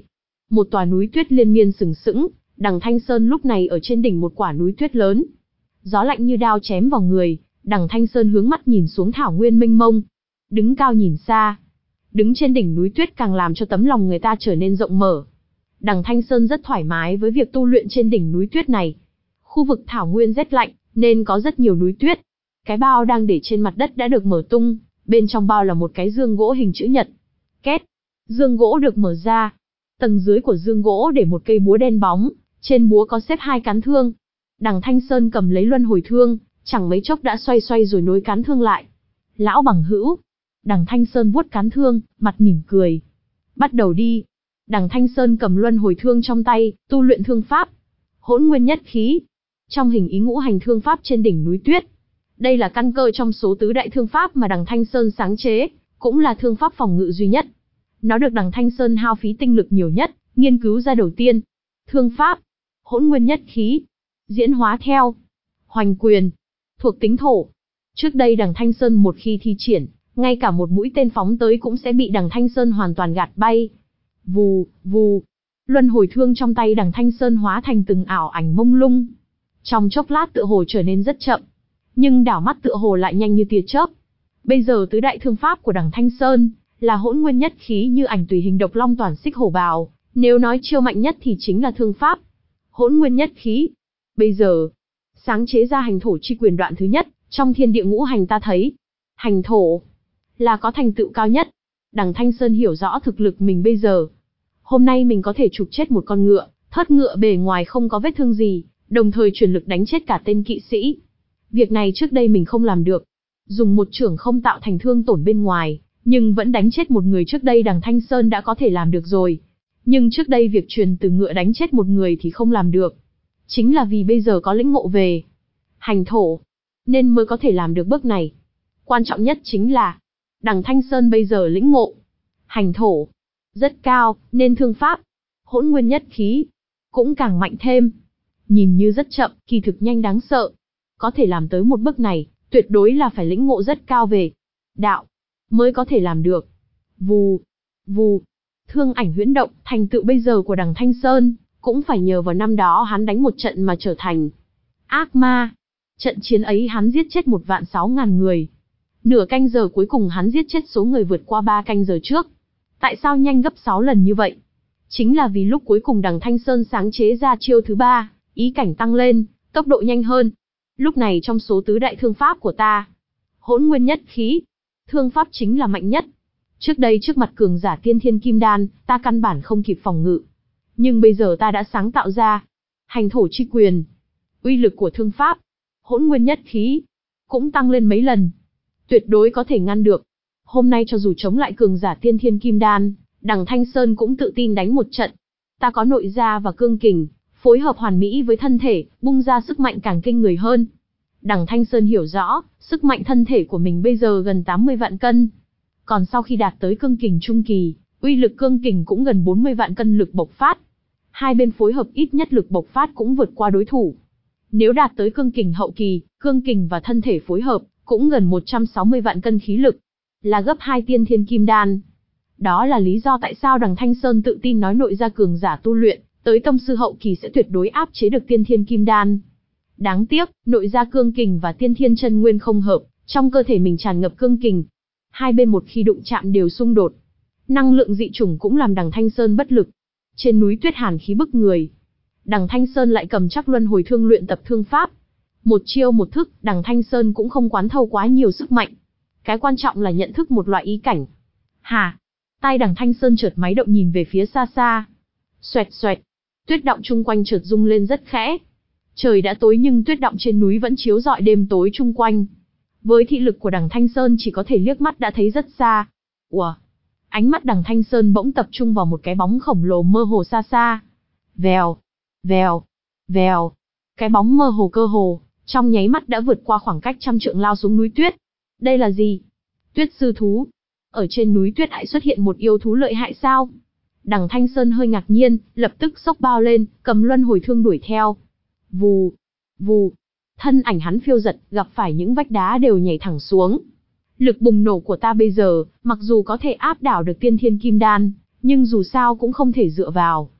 Một tòa núi tuyết liên miên sừng sững, Đằng Thanh Sơn lúc này ở trên đỉnh một quả núi tuyết lớn. Gió lạnh như đao chém vào người, Đằng Thanh Sơn hướng mắt nhìn xuống thảo nguyên mênh mông. Đứng cao nhìn xa, đứng trên đỉnh núi tuyết càng làm cho tấm lòng người ta trở nên rộng mở. Đằng Thanh Sơn rất thoải mái với việc tu luyện trên đỉnh núi tuyết này. Khu vực thảo nguyên rét lạnh, nên có rất nhiều núi tuyết. Cái bao đang để trên mặt đất đã được mở tung, bên trong bao là một cái dương gỗ hình chữ nhật. Két, dương gỗ được mở ra. Tầng dưới của dương gỗ để một cây búa đen bóng, trên búa có xếp hai cán thương. Đằng Thanh Sơn cầm lấy luân hồi thương, chẳng mấy chốc đã xoay xoay rồi nối cán thương lại. Lão bằng hữu. Đằng Thanh Sơn vuốt cán thương, mặt mỉm cười. Bắt đầu đi. Đằng Thanh Sơn cầm luân hồi thương trong tay, tu luyện thương pháp. Hỗn nguyên nhất khí. Trong hình ý ngũ hành thương pháp trên đỉnh núi tuyết. Đây là căn cơ trong số tứ đại thương pháp mà Đằng Thanh Sơn sáng chế, cũng là thương pháp phòng ngự duy nhất. Nó được Đằng Thanh Sơn hao phí tinh lực nhiều nhất, nghiên cứu ra đầu tiên. Thương pháp, hỗn nguyên nhất khí, diễn hóa theo hoành quyền, thuộc tính thổ. Trước đây Đằng Thanh Sơn một khi thi triển, ngay cả một mũi tên phóng tới cũng sẽ bị Đằng Thanh Sơn hoàn toàn gạt bay. Vù, vù, luân hồi thương trong tay Đằng Thanh Sơn hóa thành từng ảo ảnh mông lung. Trong chốc lát tựa hồ trở nên rất chậm, nhưng đảo mắt tựa hồ lại nhanh như tia chớp. Bây giờ tứ đại thương pháp của Đằng Thanh Sơn là hỗn nguyên nhất khí như ảnh tùy hình độc long toàn xích hổ bào, nếu nói chiêu mạnh nhất thì chính là thương pháp hỗn nguyên nhất khí. Bây giờ, sáng chế ra hành thổ chi quyền đoạn thứ nhất, trong thiên địa ngũ hành ta thấy, hành thổ là có thành tựu cao nhất. Đằng Thanh Sơn hiểu rõ thực lực mình bây giờ. Hôm nay mình có thể chụp chết một con ngựa, thớt ngựa bề ngoài không có vết thương gì, đồng thời truyền lực đánh chết cả tên kỵ sĩ. Việc này trước đây mình không làm được. Dùng một chưởng không tạo thành thương tổn bên ngoài, nhưng vẫn đánh chết một người trước đây Đằng Thanh Sơn đã có thể làm được rồi. Nhưng trước đây việc truyền từ ngựa đánh chết một người thì không làm được. Chính là vì bây giờ có lĩnh ngộ về hành thổ, nên mới có thể làm được bước này. Quan trọng nhất chính là, Đằng Thanh Sơn bây giờ lĩnh ngộ hành thổ rất cao, nên thương pháp hỗn nguyên nhất khí cũng càng mạnh thêm. Nhìn như rất chậm, kỳ thực nhanh đáng sợ. Có thể làm tới một bước này, tuyệt đối là phải lĩnh ngộ rất cao về đạo mới có thể làm được. Vù, vù, thương ảnh huyễn động, thành tựu bây giờ của Đằng Thanh Sơn cũng phải nhờ vào năm đó hắn đánh một trận mà trở thành ác ma. Trận chiến ấy hắn giết chết một vạn sáu ngàn người. Nửa canh giờ cuối cùng hắn giết chết số người vượt qua ba canh giờ trước. Tại sao nhanh gấp sáu lần như vậy? Chính là vì lúc cuối cùng Đằng Thanh Sơn sáng chế ra chiêu thứ ba, ý cảnh tăng lên, tốc độ nhanh hơn. Lúc này trong số tứ đại thương pháp của ta, hỗn nguyên nhất khí, thương pháp chính là mạnh nhất. Trước đây trước mặt cường giả tiên thiên kim đan, ta căn bản không kịp phòng ngự. Nhưng bây giờ ta đã sáng tạo ra hành thổ chi quyền. Uy lực của thương pháp hỗn nguyên nhất khí cũng tăng lên mấy lần. Tuyệt đối có thể ngăn được. Hôm nay cho dù chống lại cường giả tiên thiên kim đan, Đằng Thanh Sơn cũng tự tin đánh một trận. Ta có nội gia và cương kình, phối hợp hoàn mỹ với thân thể, bung ra sức mạnh càng kinh người hơn. Đằng Thanh Sơn hiểu rõ, sức mạnh thân thể của mình bây giờ gần tám mươi vạn cân. Còn sau khi đạt tới cương kình trung kỳ, uy lực cương kình cũng gần bốn mươi vạn cân lực bộc phát. Hai bên phối hợp ít nhất lực bộc phát cũng vượt qua đối thủ. Nếu đạt tới cương kình hậu kỳ, cương kình và thân thể phối hợp, cũng gần một trăm sáu mươi vạn cân khí lực. Là gấp hai tiên thiên kim đan. Đó là lý do tại sao Đằng Thanh Sơn tự tin nói nội gia cường giả tu luyện, tới tông sư hậu kỳ sẽ tuyệt đối áp chế được tiên thiên kim đan. Đáng tiếc, nội gia cương kình và tiên thiên chân nguyên không hợp, trong cơ thể mình tràn ngập cương kình. Hai bên một khi đụng chạm đều xung đột. Năng lượng dị chủng cũng làm Đằng Thanh Sơn bất lực. Trên núi tuyết hàn khí bức người. Đằng Thanh Sơn lại cầm chắc luân hồi thương luyện tập thương pháp. Một chiêu một thức, Đằng Thanh Sơn cũng không quán thâu quá nhiều sức mạnh. Cái quan trọng là nhận thức một loại ý cảnh. Hà, tay Đằng Thanh Sơn chợt máy động nhìn về phía xa xa. Xoẹt xoẹt, tuyết động chung quanh chợt rung lên rất khẽ. Trời đã tối nhưng tuyết động trên núi vẫn chiếu rọi đêm tối chung quanh. Với thị lực của Đằng Thanh Sơn chỉ có thể liếc mắt đã thấy rất xa. Ủa? Ánh mắt Đằng Thanh Sơn bỗng tập trung vào một cái bóng khổng lồ mơ hồ xa xa. Vèo, vèo, vèo. Cái bóng mơ hồ cơ hồ, trong nháy mắt đã vượt qua khoảng cách trăm trượng lao xuống núi tuyết. Đây là gì? Tuyết sư thú. Ở trên núi tuyết lại xuất hiện một yêu thú lợi hại sao? Đằng Thanh Sơn hơi ngạc nhiên, lập tức xốc bao lên, cầm luân hồi thương đuổi theo. Vù, vù. Thân ảnh hắn phiêu giật, gặp phải những vách đá đều nhảy thẳng xuống. Lực bùng nổ của ta bây giờ, mặc dù có thể áp đảo được tiên thiên kim đan, nhưng dù sao cũng không thể dựa vào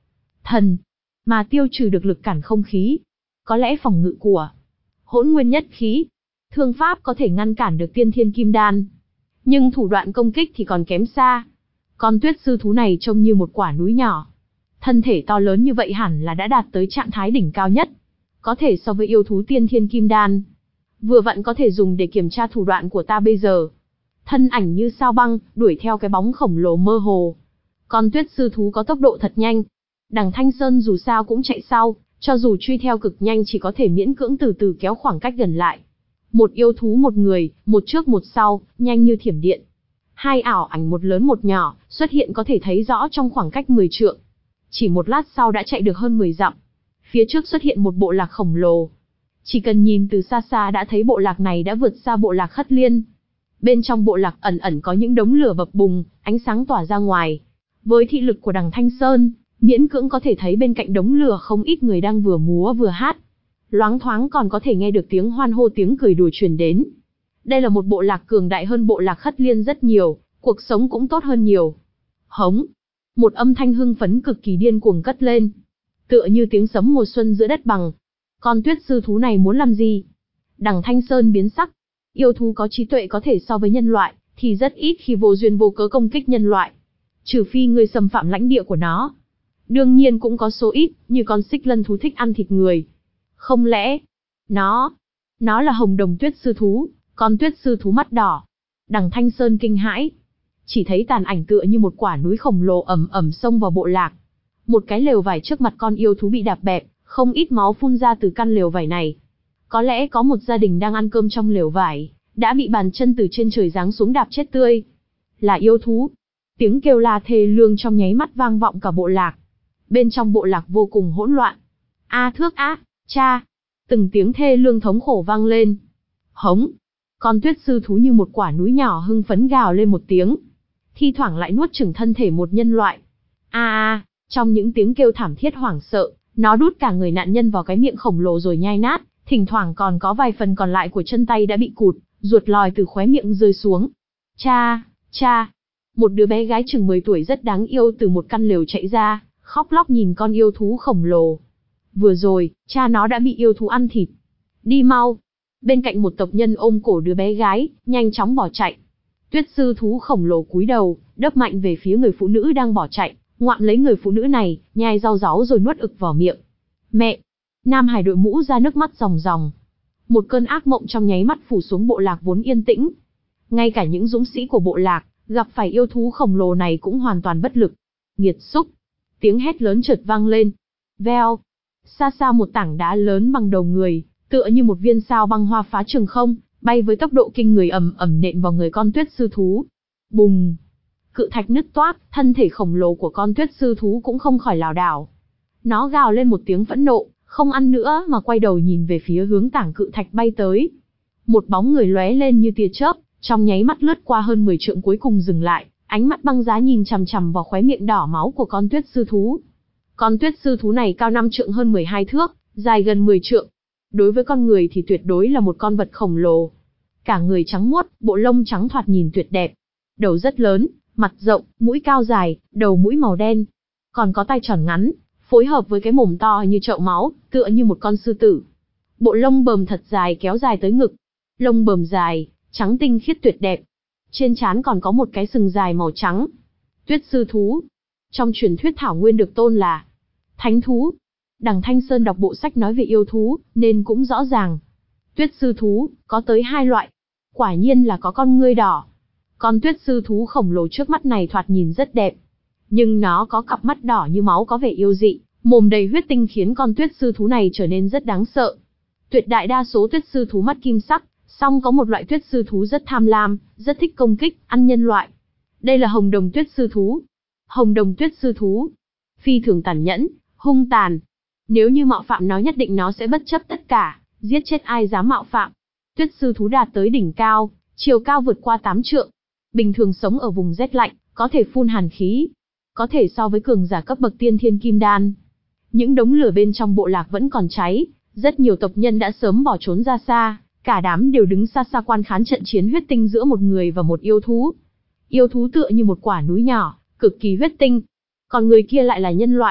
thần, mà tiêu trừ được lực cản không khí. Có lẽ phòng ngự của Hỗn Nguyên Nhất Khí, thương pháp có thể ngăn cản được Tiên Thiên Kim Đan, nhưng thủ đoạn công kích thì còn kém xa. Con tuyết sư thú này trông như một quả núi nhỏ. Thân thể to lớn như vậy hẳn là đã đạt tới trạng thái đỉnh cao nhất, có thể so với yêu thú Tiên Thiên Kim Đan. Vừa vặn có thể dùng để kiểm tra thủ đoạn của ta bây giờ. Thân ảnh như sao băng, đuổi theo cái bóng khổng lồ mơ hồ. Con tuyết sư thú có tốc độ thật nhanh. Đằng Thanh Sơn dù sao cũng chạy sau, cho dù truy theo cực nhanh chỉ có thể miễn cưỡng từ từ kéo khoảng cách gần lại. Một yêu thú một người, một trước một sau, nhanh như thiểm điện. Hai ảo ảnh một lớn một nhỏ, xuất hiện có thể thấy rõ trong khoảng cách mười trượng. Chỉ một lát sau đã chạy được hơn mười dặm. Phía trước xuất hiện một bộ lạc khổng lồ. Chỉ cần nhìn từ xa xa đã thấy bộ lạc này đã vượt xa bộ lạc Khất Liên. Bên trong bộ lạc ẩn ẩn có những đống lửa bập bùng, ánh sáng tỏa ra ngoài. Với thị lực của đằng Thanh Sơn, miễn cưỡng có thể thấy bên cạnh đống lửa không ít người đang vừa múa vừa hát. Loáng thoáng còn có thể nghe được tiếng hoan hô tiếng cười đùa truyền đến. Đây là một bộ lạc cường đại hơn bộ lạc Khất Liên rất nhiều, cuộc sống cũng tốt hơn nhiều. Hống! Một âm thanh hưng phấn cực kỳ điên cuồng cất lên. Tựa như tiếng sấm mùa xuân giữa đất bằng. Con tuyết sư thú này muốn làm gì? Đằng Thanh Sơn biến sắc. Yêu thú có trí tuệ có thể so với nhân loại, thì rất ít khi vô duyên vô cớ công kích nhân loại. Trừ phi người xâm phạm lãnh địa của nó. Đương nhiên cũng có số ít, như con xích lân thú thích ăn thịt người. Không lẽ, nó, nó là hồng đồng tuyết sư thú, con tuyết sư thú mắt đỏ. Đằng Thanh Sơn kinh hãi. Chỉ thấy tàn ảnh tựa như một quả núi khổng lồ ầm ầm xông vào bộ lạc. Một cái lều vải trước mặt con yêu thú bị đạp bẹp, không ít máu phun ra từ căn lều vải này. Có lẽ có một gia đình đang ăn cơm trong lều vải, đã bị bàn chân từ trên trời giáng xuống đạp chết tươi. Là yêu thú. Tiếng kêu la thê lương trong nháy mắt vang vọng cả bộ lạc. Bên trong bộ lạc vô cùng hỗn loạn. A thước á, cha. Từng tiếng thê lương thống khổ vang lên. Hống. Con tuyết sư thú như một quả núi nhỏ hưng phấn gào lên một tiếng. Thi thoảng lại nuốt chửng thân thể một nhân loại. A a, trong những tiếng kêu thảm thiết hoảng sợ, nó đút cả người nạn nhân vào cái miệng khổng lồ rồi nhai nát, thỉnh thoảng còn có vài phần còn lại của chân tay đã bị cụt, ruột lòi từ khóe miệng rơi xuống. Cha, cha. Một đứa bé gái chừng mười tuổi rất đáng yêu từ một căn lều chạy ra, khóc lóc nhìn con yêu thú khổng lồ. Vừa rồi, cha nó đã bị yêu thú ăn thịt. Đi mau. Bên cạnh một tộc nhân ôm cổ đứa bé gái, nhanh chóng bỏ chạy. Tuyết sư thú khổng lồ cúi đầu, đớp mạnh về phía người phụ nữ đang bỏ chạy, ngoạm lấy người phụ nữ này, nhai rau ráu rồi nuốt ực vào miệng. Mẹ! Nam Hải đội mũ ra nước mắt ròng ròng. Một cơn ác mộng trong nháy mắt phủ xuống bộ lạc vốn yên tĩnh. Ngay cả những dũng sĩ của bộ lạc, gặp phải yêu thú khổng lồ này cũng hoàn toàn bất lực. Nghiệt xúc! Tiếng hét lớn chợt vang lên. Veo! Xa xa một tảng đá lớn bằng đầu người, tựa như một viên sao băng hoa phá trường không, bay với tốc độ kinh người ầm ầm nện vào người con tuyết sư thú. Bùng! Cự thạch nứt toác, thân thể khổng lồ của con tuyết sư thú cũng không khỏi lảo đảo. Nó gào lên một tiếng phẫn nộ, không ăn nữa mà quay đầu nhìn về phía hướng tảng cự thạch bay tới. Một bóng người lóe lên như tia chớp, trong nháy mắt lướt qua hơn mười trượng cuối cùng dừng lại, ánh mắt băng giá nhìn chằm chằm vào khóe miệng đỏ máu của con tuyết sư thú. Con tuyết sư thú này cao năm trượng hơn mười hai thước, dài gần mười trượng. Đối với con người thì tuyệt đối là một con vật khổng lồ. Cả người trắng muốt, bộ lông trắng thoạt nhìn tuyệt đẹp. Đầu rất lớn, mặt rộng, mũi cao dài, đầu mũi màu đen. Còn có tai tròn ngắn, phối hợp với cái mồm to như chậu máu, tựa như một con sư tử. Bộ lông bờm thật dài kéo dài tới ngực. Lông bờm dài, trắng tinh khiết tuyệt đẹp. Trên trán còn có một cái sừng dài màu trắng. Tuyết sư thú. Trong truyền thuyết thảo nguyên được tôn là thánh thú. Đằng Thanh Sơn đọc bộ sách nói về yêu thú, nên cũng rõ ràng. Tuyết sư thú, có tới hai loại. Quả nhiên là có con ngươi đỏ. Con tuyết sư thú khổng lồ trước mắt này thoạt nhìn rất đẹp. Nhưng nó có cặp mắt đỏ như máu có vẻ yêu dị, mồm đầy huyết tinh khiến con tuyết sư thú này trở nên rất đáng sợ. Tuyệt đại đa số tuyết sư thú mắt kim sắc, song có một loại tuyết sư thú rất tham lam, rất thích công kích, ăn nhân loại. Đây là hồng đồng tuyết sư thú. Hồng đồng tuyết sư thú. Phi thường tàn nhẫn, hung tàn. Nếu như mạo phạm nó nhất định nó sẽ bất chấp tất cả, giết chết ai dám mạo phạm. Tuyết sư thú đạt tới đỉnh cao, chiều cao vượt qua tám trượng. Bình thường sống ở vùng rét lạnh, có thể phun hàn khí. Có thể so với cường giả cấp bậc tiên thiên kim đan. Những đống lửa bên trong bộ lạc vẫn còn cháy, rất nhiều tộc nhân đã sớm bỏ trốn ra xa, cả đám đều đứng xa xa quan khán trận chiến huyết tinh giữa một người và một yêu thú. Yêu thú tựa như một quả núi nhỏ, cực kỳ huyết tinh. Còn người kia lại là nhân loại.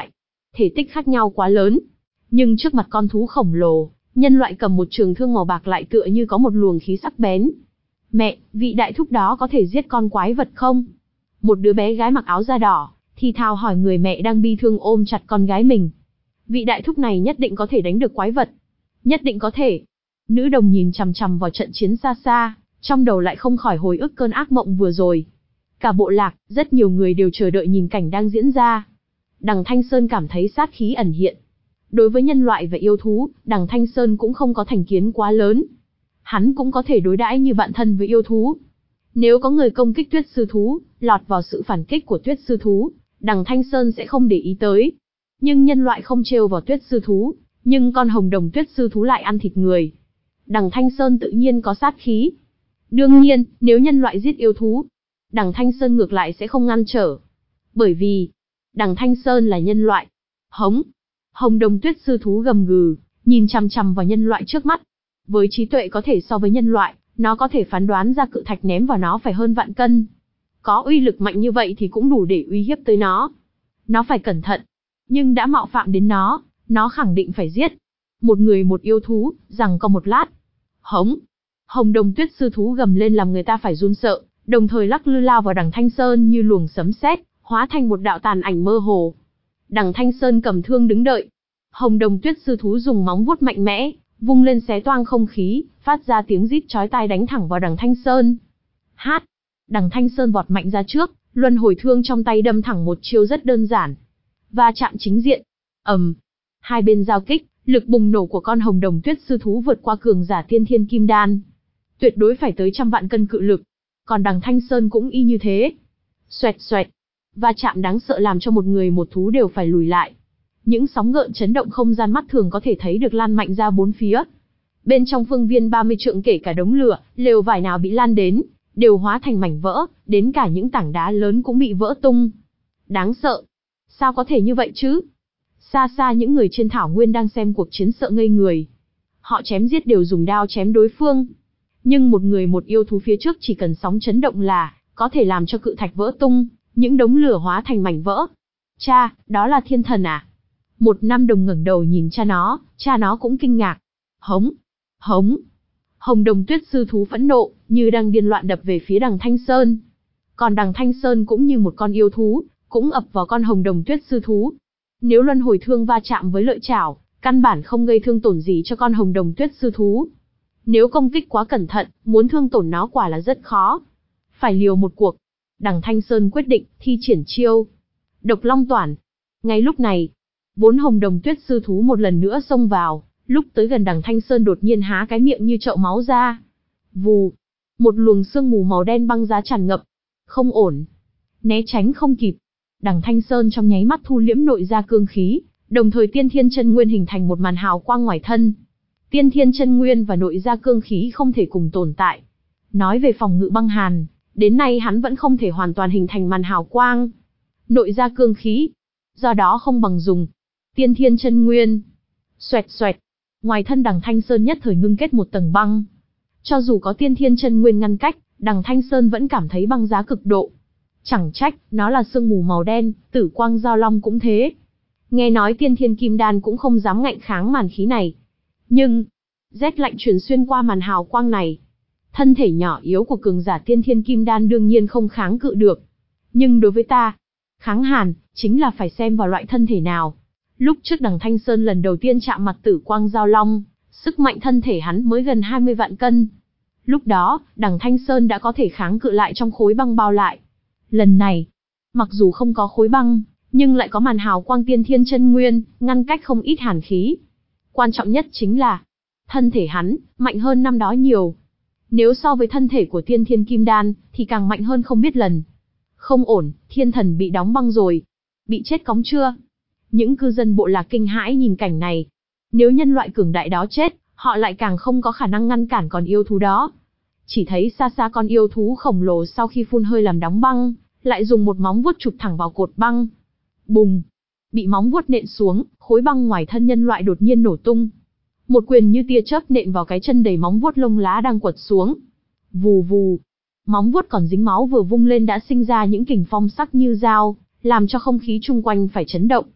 thể tích khác nhau quá lớn. Nhưng trước mặt con thú khổng lồ, nhân loại cầm một trường thương màu bạc lại tựa như có một luồng khí sắc bén. Mẹ, vị đại thúc đó có thể giết con quái vật không? Một đứa bé gái mặc áo da đỏ, thì thào hỏi người mẹ đang bi thương ôm chặt con gái mình. Vị đại thúc này nhất định có thể đánh được quái vật. Nhất định có thể. Nữ đồng nhìn chằm chằm vào trận chiến xa xa, trong đầu lại không khỏi hồi ức cơn ác mộng vừa rồi. Cả bộ lạc, rất nhiều người đều chờ đợi nhìn cảnh đang diễn ra. Đằng Thanh Sơn cảm thấy sát khí ẩn hiện. Đối với nhân loại và yêu thú, Đằng Thanh Sơn cũng không có thành kiến quá lớn. Hắn cũng có thể đối đãi như bạn thân với yêu thú. Nếu có người công kích Tuyết Sư Thú, lọt vào sự phản kích của Tuyết Sư Thú, Đằng Thanh Sơn sẽ không để ý tới. Nhưng nhân loại không trêu vào Tuyết Sư Thú, nhưng con hồng đồng Tuyết Sư Thú lại ăn thịt người. Đằng Thanh Sơn tự nhiên có sát khí. Đương nhiên, nếu nhân loại giết yêu thú, Đằng Thanh Sơn ngược lại sẽ không ngăn trở. Bởi vì, Đằng Thanh Sơn là nhân loại. Hống! Hồng đồng Tuyết Sư Thú gầm gừ, nhìn chằm chằm vào nhân loại trước mắt. Với trí tuệ có thể so với nhân loại, nó có thể phán đoán ra cự thạch ném vào nó phải hơn vạn cân. Có uy lực mạnh như vậy thì cũng đủ để uy hiếp tới nó. Nó phải cẩn thận. Nhưng đã mạo phạm đến nó, nó khẳng định phải giết. Một người một yêu thú, giằng co một lát. Hống! Hồng đồng Tuyết Sư Thú gầm lên làm người ta phải run sợ, đồng thời lắc lư lao vào Đằng Thanh Sơn như luồng sấm sét, hóa thành một đạo tàn ảnh mơ hồ. Đằng Thanh Sơn cầm thương đứng đợi. Hồng đồng Tuyết Sư Thú dùng móng vuốt mạnh mẽ, vung lên xé toang không khí, phát ra tiếng rít chói tai đánh thẳng vào Đằng Thanh Sơn. Hát! Đằng Thanh Sơn vọt mạnh ra trước, luân hồi thương trong tay đâm thẳng một chiêu rất đơn giản. Va chạm chính diện. ầm, um, hai bên giao kích, lực bùng nổ của con hồng đồng Tuyết Sư Thú vượt qua cường giả tiên thiên kim đan. Tuyệt đối phải tới trăm vạn cân cự lực. Còn Đằng Thanh Sơn cũng y như thế. Xoẹt xoẹt. Va chạm đáng sợ làm cho một người một thú đều phải lùi lại. Những sóng gợn chấn động không gian mắt thường có thể thấy được lan mạnh ra bốn phía. Bên trong phương viên ba mươi trượng kể cả đống lửa, lều vải nào bị lan đến, đều hóa thành mảnh vỡ, đến cả những tảng đá lớn cũng bị vỡ tung. Đáng sợ. Sao có thể như vậy chứ? Xa xa những người trên thảo nguyên đang xem cuộc chiến sợ ngây người. Họ chém giết đều dùng đao chém đối phương. Nhưng một người một yêu thú phía trước chỉ cần sóng chấn động là có thể làm cho cự thạch vỡ tung, những đống lửa hóa thành mảnh vỡ. Cha, đó là thiên thần à? Một nam đồng ngẩng đầu nhìn cha nó, cha nó cũng kinh ngạc. Hống! Hống! Hồng đồng Tuyết Sư Thú phẫn nộ, như đang điên loạn đập về phía Đằng Thanh Sơn. Còn Đằng Thanh Sơn cũng như một con yêu thú, cũng ập vào con hồng đồng Tuyết Sư Thú. Nếu luân hồi thương va chạm với lợi chảo, căn bản không gây thương tổn gì cho con hồng đồng Tuyết Sư Thú. Nếu công kích quá cẩn thận, muốn thương tổn nó quả là rất khó. Phải liều một cuộc. Đằng Thanh Sơn quyết định, thi triển chiêu Độc Long Toản. Ngay lúc này, vốn hồng đồng Tuyết Sư Thú một lần nữa xông vào, lúc tới gần Đằng Thanh Sơn đột nhiên há cái miệng như chậu máu ra. Vù! Một luồng sương mù màu đen băng giá tràn ngập. Không ổn. Né tránh không kịp. Đằng Thanh Sơn trong nháy mắt thu liễm nội ra cương khí, đồng thời tiên thiên chân nguyên hình thành một màn hào quang ngoài thân. Tiên thiên chân nguyên và nội ra cương khí không thể cùng tồn tại. Nói về phòng ngự băng hàn, đến nay hắn vẫn không thể hoàn toàn hình thành màn hào quang. Nội ra cương khí, do đó không bằng dùng. Tiên thiên chân nguyên. Xoẹt xoẹt. Ngoài thân Đằng Thanh Sơn nhất thời ngưng kết một tầng băng. Cho dù có tiên thiên chân nguyên ngăn cách, Đằng Thanh Sơn vẫn cảm thấy băng giá cực độ. Chẳng trách, nó là sương mù màu đen, tử quang giao long cũng thế. Nghe nói tiên thiên kim đan cũng không dám ngạnh kháng màn khí này. Nhưng, rét lạnh truyền xuyên qua màn hào quang này. Thân thể nhỏ yếu của cường giả tiên thiên kim đan đương nhiên không kháng cự được. Nhưng đối với ta, kháng hàn, chính là phải xem vào loại thân thể nào. Lúc trước Đằng Thanh Sơn lần đầu tiên chạm mặt tử quang giao long, sức mạnh thân thể hắn mới gần hai mươi vạn cân. Lúc đó, Đằng Thanh Sơn đã có thể kháng cự lại trong khối băng bao lại. Lần này, mặc dù không có khối băng, nhưng lại có màn hào quang tiên thiên chân nguyên, ngăn cách không ít hàn khí. Quan trọng nhất chính là, thân thể hắn, mạnh hơn năm đó nhiều. Nếu so với thân thể của tiên thiên kim đan, thì càng mạnh hơn không biết lần. Không ổn, thiên thần bị đóng băng rồi. Bị chết cóng chưa? Những cư dân bộ lạc kinh hãi nhìn cảnh này. Nếu nhân loại cường đại đó chết, họ lại càng không có khả năng ngăn cản con yêu thú đó. Chỉ thấy xa xa con yêu thú khổng lồ sau khi phun hơi làm đóng băng, lại dùng một móng vuốt chụp thẳng vào cột băng. Bùng! Bị móng vuốt nện xuống, khối băng ngoài thân nhân loại đột nhiên nổ tung. Một quyền như tia chớp nện vào cái chân đầy móng vuốt lông lá đang quật xuống. Vù vù! Móng vuốt còn dính máu vừa vung lên đã sinh ra những kình phong sắc như dao, làm cho không khí chung quanh phải chấn động.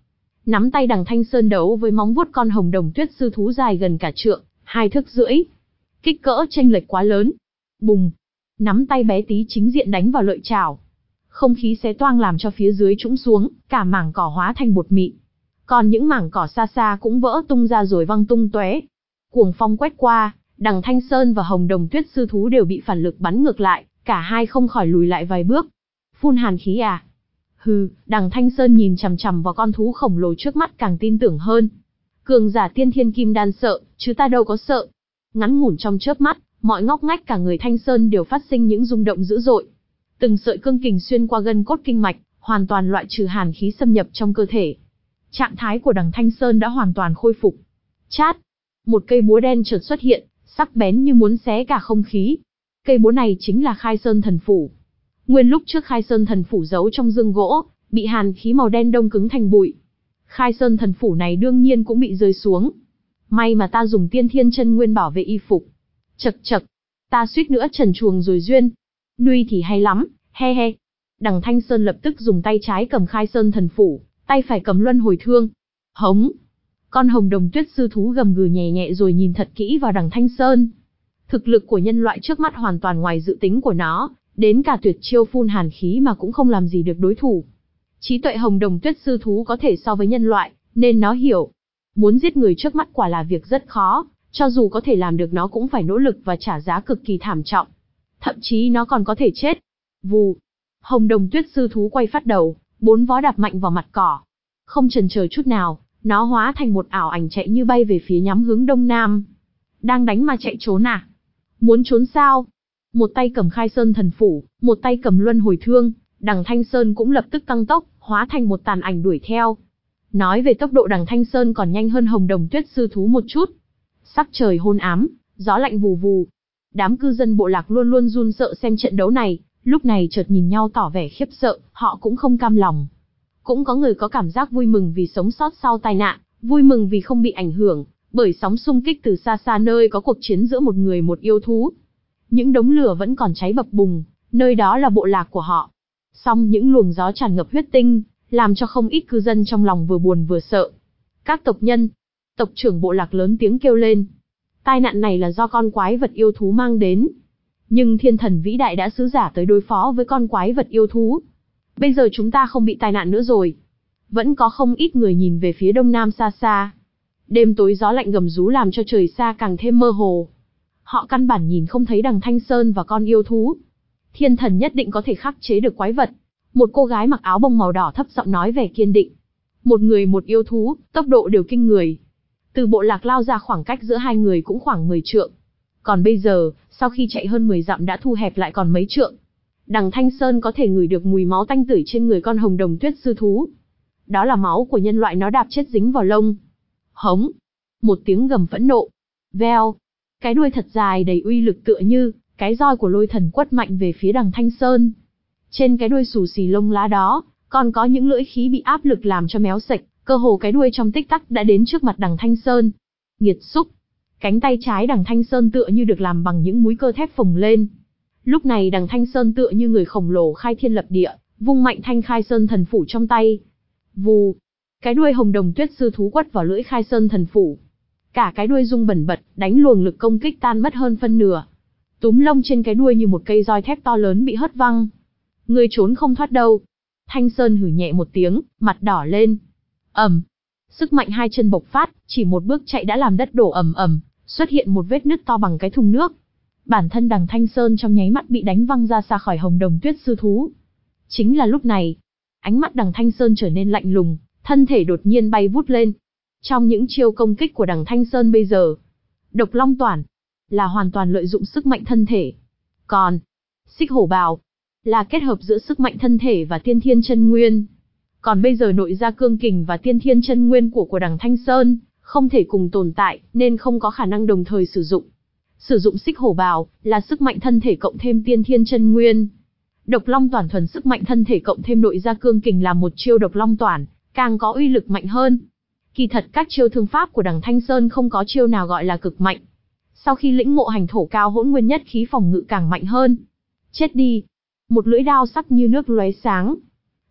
Nắm tay Đằng Thanh Sơn đấu với móng vuốt con hồng đồng tuyết sư thú dài gần cả trượng, hai thước rưỡi. Kích cỡ chênh lệch quá lớn. Bùng! Nắm tay bé tí chính diện đánh vào lợi chảo. Không khí xé toang làm cho phía dưới trũng xuống, cả mảng cỏ hóa thành bột mịn. Còn những mảng cỏ xa xa cũng vỡ tung ra rồi văng tung tóe. Cuồng phong quét qua, Đằng Thanh Sơn và hồng đồng tuyết sư thú đều bị phản lực bắn ngược lại, cả hai không khỏi lùi lại vài bước. Phun hàn khí à? Hừ, Đằng Thanh Sơn nhìn chằm chằm vào con thú khổng lồ trước mắt càng tin tưởng hơn. Cường giả tiên thiên kim đan sợ, chứ ta đâu có sợ. Ngắn ngủn trong chớp mắt, mọi ngóc ngách cả người Thanh Sơn đều phát sinh những rung động dữ dội. Từng sợi cương kình xuyên qua gân cốt kinh mạch, hoàn toàn loại trừ hàn khí xâm nhập trong cơ thể. Trạng thái của Đằng Thanh Sơn đã hoàn toàn khôi phục. Chát! Một cây búa đen chợt xuất hiện, sắc bén như muốn xé cả không khí. Cây búa này chính là Khai Sơn Thần Phủ. Nguyên lúc trước Khai Sơn Thần Phủ giấu trong dương gỗ, bị hàn khí màu đen đông cứng thành bụi. Khai Sơn Thần Phủ này đương nhiên cũng bị rơi xuống. May mà ta dùng tiên thiên chân nguyên bảo vệ y phục. Chậc chậc, ta suýt nữa trần truồng rồi duyên. Nuôi thì hay lắm, he he. Đằng Thanh Sơn lập tức dùng tay trái cầm Khai Sơn Thần Phủ, tay phải cầm luân hồi thương. Hống! Con hồng đồng tuyết sư thú gầm gừ nhẹ nhẹ rồi nhìn thật kỹ vào Đằng Thanh Sơn. Thực lực của nhân loại trước mắt hoàn toàn ngoài dự tính của nó, đến cả tuyệt chiêu phun hàn khí mà cũng không làm gì được đối thủ. Trí tuệ hồng đồng tuyết sư thú có thể so với nhân loại, nên nó hiểu. Muốn giết người trước mắt quả là việc rất khó, cho dù có thể làm được nó cũng phải nỗ lực và trả giá cực kỳ thảm trọng. Thậm chí nó còn có thể chết. Vù! Hồng đồng tuyết sư thú quay phát đầu, bốn vó đạp mạnh vào mặt cỏ. Không chần chờ chút nào, nó hóa thành một ảo ảnh chạy như bay về phía nhắm hướng đông nam. Đang đánh mà chạy trốn à? Muốn trốn sao? Một tay cầm Khai Sơn Thần Phủ, một tay cầm luân hồi thương, Đằng Thanh Sơn cũng lập tức tăng tốc, hóa thành một tàn ảnh đuổi theo. Nói về tốc độ Đằng Thanh Sơn còn nhanh hơn hồng đồng tuyết sư thú một chút. Sắc trời hôn ám, gió lạnh vù vù. Đám cư dân bộ lạc luôn luôn run sợ xem trận đấu này, lúc này chợt nhìn nhau tỏ vẻ khiếp sợ, họ cũng không cam lòng. Cũng có người có cảm giác vui mừng vì sống sót sau tai nạn, vui mừng vì không bị ảnh hưởng bởi sóng xung kích từ xa xa nơi có cuộc chiến giữa một người một yêu thú. Những đống lửa vẫn còn cháy bập bùng, nơi đó là bộ lạc của họ. Song những luồng gió tràn ngập huyết tinh, làm cho không ít cư dân trong lòng vừa buồn vừa sợ. Các tộc nhân, tộc trưởng bộ lạc lớn tiếng kêu lên. Tai nạn này là do con quái vật yêu thú mang đến. Nhưng thiên thần vĩ đại đã sứ giả tới đối phó với con quái vật yêu thú. Bây giờ chúng ta không bị tai nạn nữa rồi. Vẫn có không ít người nhìn về phía đông nam xa xa. Đêm tối gió lạnh gầm rú làm cho trời xa càng thêm mơ hồ. Họ căn bản nhìn không thấy Đằng Thanh Sơn và con yêu thú. Thiên thần nhất định có thể khắc chế được quái vật. Một cô gái mặc áo bông màu đỏ thấp giọng nói vẻ kiên định. Một người một yêu thú, tốc độ đều kinh người. Từ bộ lạc lao ra khoảng cách giữa hai người cũng khoảng mười trượng. Còn bây giờ, sau khi chạy hơn mười dặm đã thu hẹp lại còn mấy trượng. Đằng Thanh Sơn có thể ngửi được mùi máu tanh tưởi trên người con hồng đồng tuyết sư thú. Đó là máu của nhân loại nó đạp chết dính vào lông. Hống! Một tiếng gầm phẫn nộ. Veo! Cái đuôi thật dài đầy uy lực tựa như cái roi của lôi thần quất mạnh về phía Đằng Thanh Sơn. Trên cái đuôi xù xì lông lá đó, còn có những lưỡi khí bị áp lực làm cho méo sạch, cơ hồ cái đuôi trong tích tắc đã đến trước mặt Đằng Thanh Sơn. Nghiệt xúc! Cánh tay trái Đằng Thanh Sơn tựa như được làm bằng những múi cơ thép phồng lên. Lúc này Đằng Thanh Sơn tựa như người khổng lồ khai thiên lập địa, vung mạnh thanh Khai Sơn Thần Phủ trong tay. Vù! Cái đuôi hồng đồng tuyết sư thú quất vào lưỡi Khai Sơn Thần Phủ. Cả cái đuôi rung bẩn bật, đánh luồng lực công kích tan mất hơn phân nửa. Túm lông trên cái đuôi như một cây roi thép to lớn bị hất văng. Ngươi trốn không thoát đâu. Thanh Sơn hử nhẹ một tiếng, mặt đỏ lên. Ầm! Sức mạnh hai chân bộc phát, chỉ một bước chạy đã làm đất đổ ầm ầm, xuất hiện một vết nứt to bằng cái thùng nước. Bản thân Đằng Thanh Sơn trong nháy mắt bị đánh văng ra xa khỏi hồng đồng tuyết sư thú. Chính là lúc này, ánh mắt Đằng Thanh Sơn trở nên lạnh lùng, thân thể đột nhiên bay vút lên. Trong những chiêu công kích của Đằng Thanh Sơn bây giờ, Độc Long Toản là hoàn toàn lợi dụng sức mạnh thân thể. Còn Xích Hổ Bào là kết hợp giữa sức mạnh thân thể và tiên thiên chân nguyên. Còn bây giờ nội gia cương kình và tiên thiên chân nguyên của của Đằng Thanh Sơn không thể cùng tồn tại, nên không có khả năng đồng thời sử dụng. Sử dụng Xích Hổ Bào là sức mạnh thân thể cộng thêm tiên thiên chân nguyên. Độc Long Toản thuần sức mạnh thân thể cộng thêm nội gia cương kình là một chiêu Độc Long Toản, càng có uy lực mạnh hơn. Kỳ thật các chiêu thương pháp của Đằng Thanh Sơn không có chiêu nào gọi là cực mạnh. Sau khi lĩnh ngộ hành thổ cao hỗn nguyên nhất khí phòng ngự càng mạnh hơn. Chết đi! Một lưỡi đao sắc như nước lóe sáng.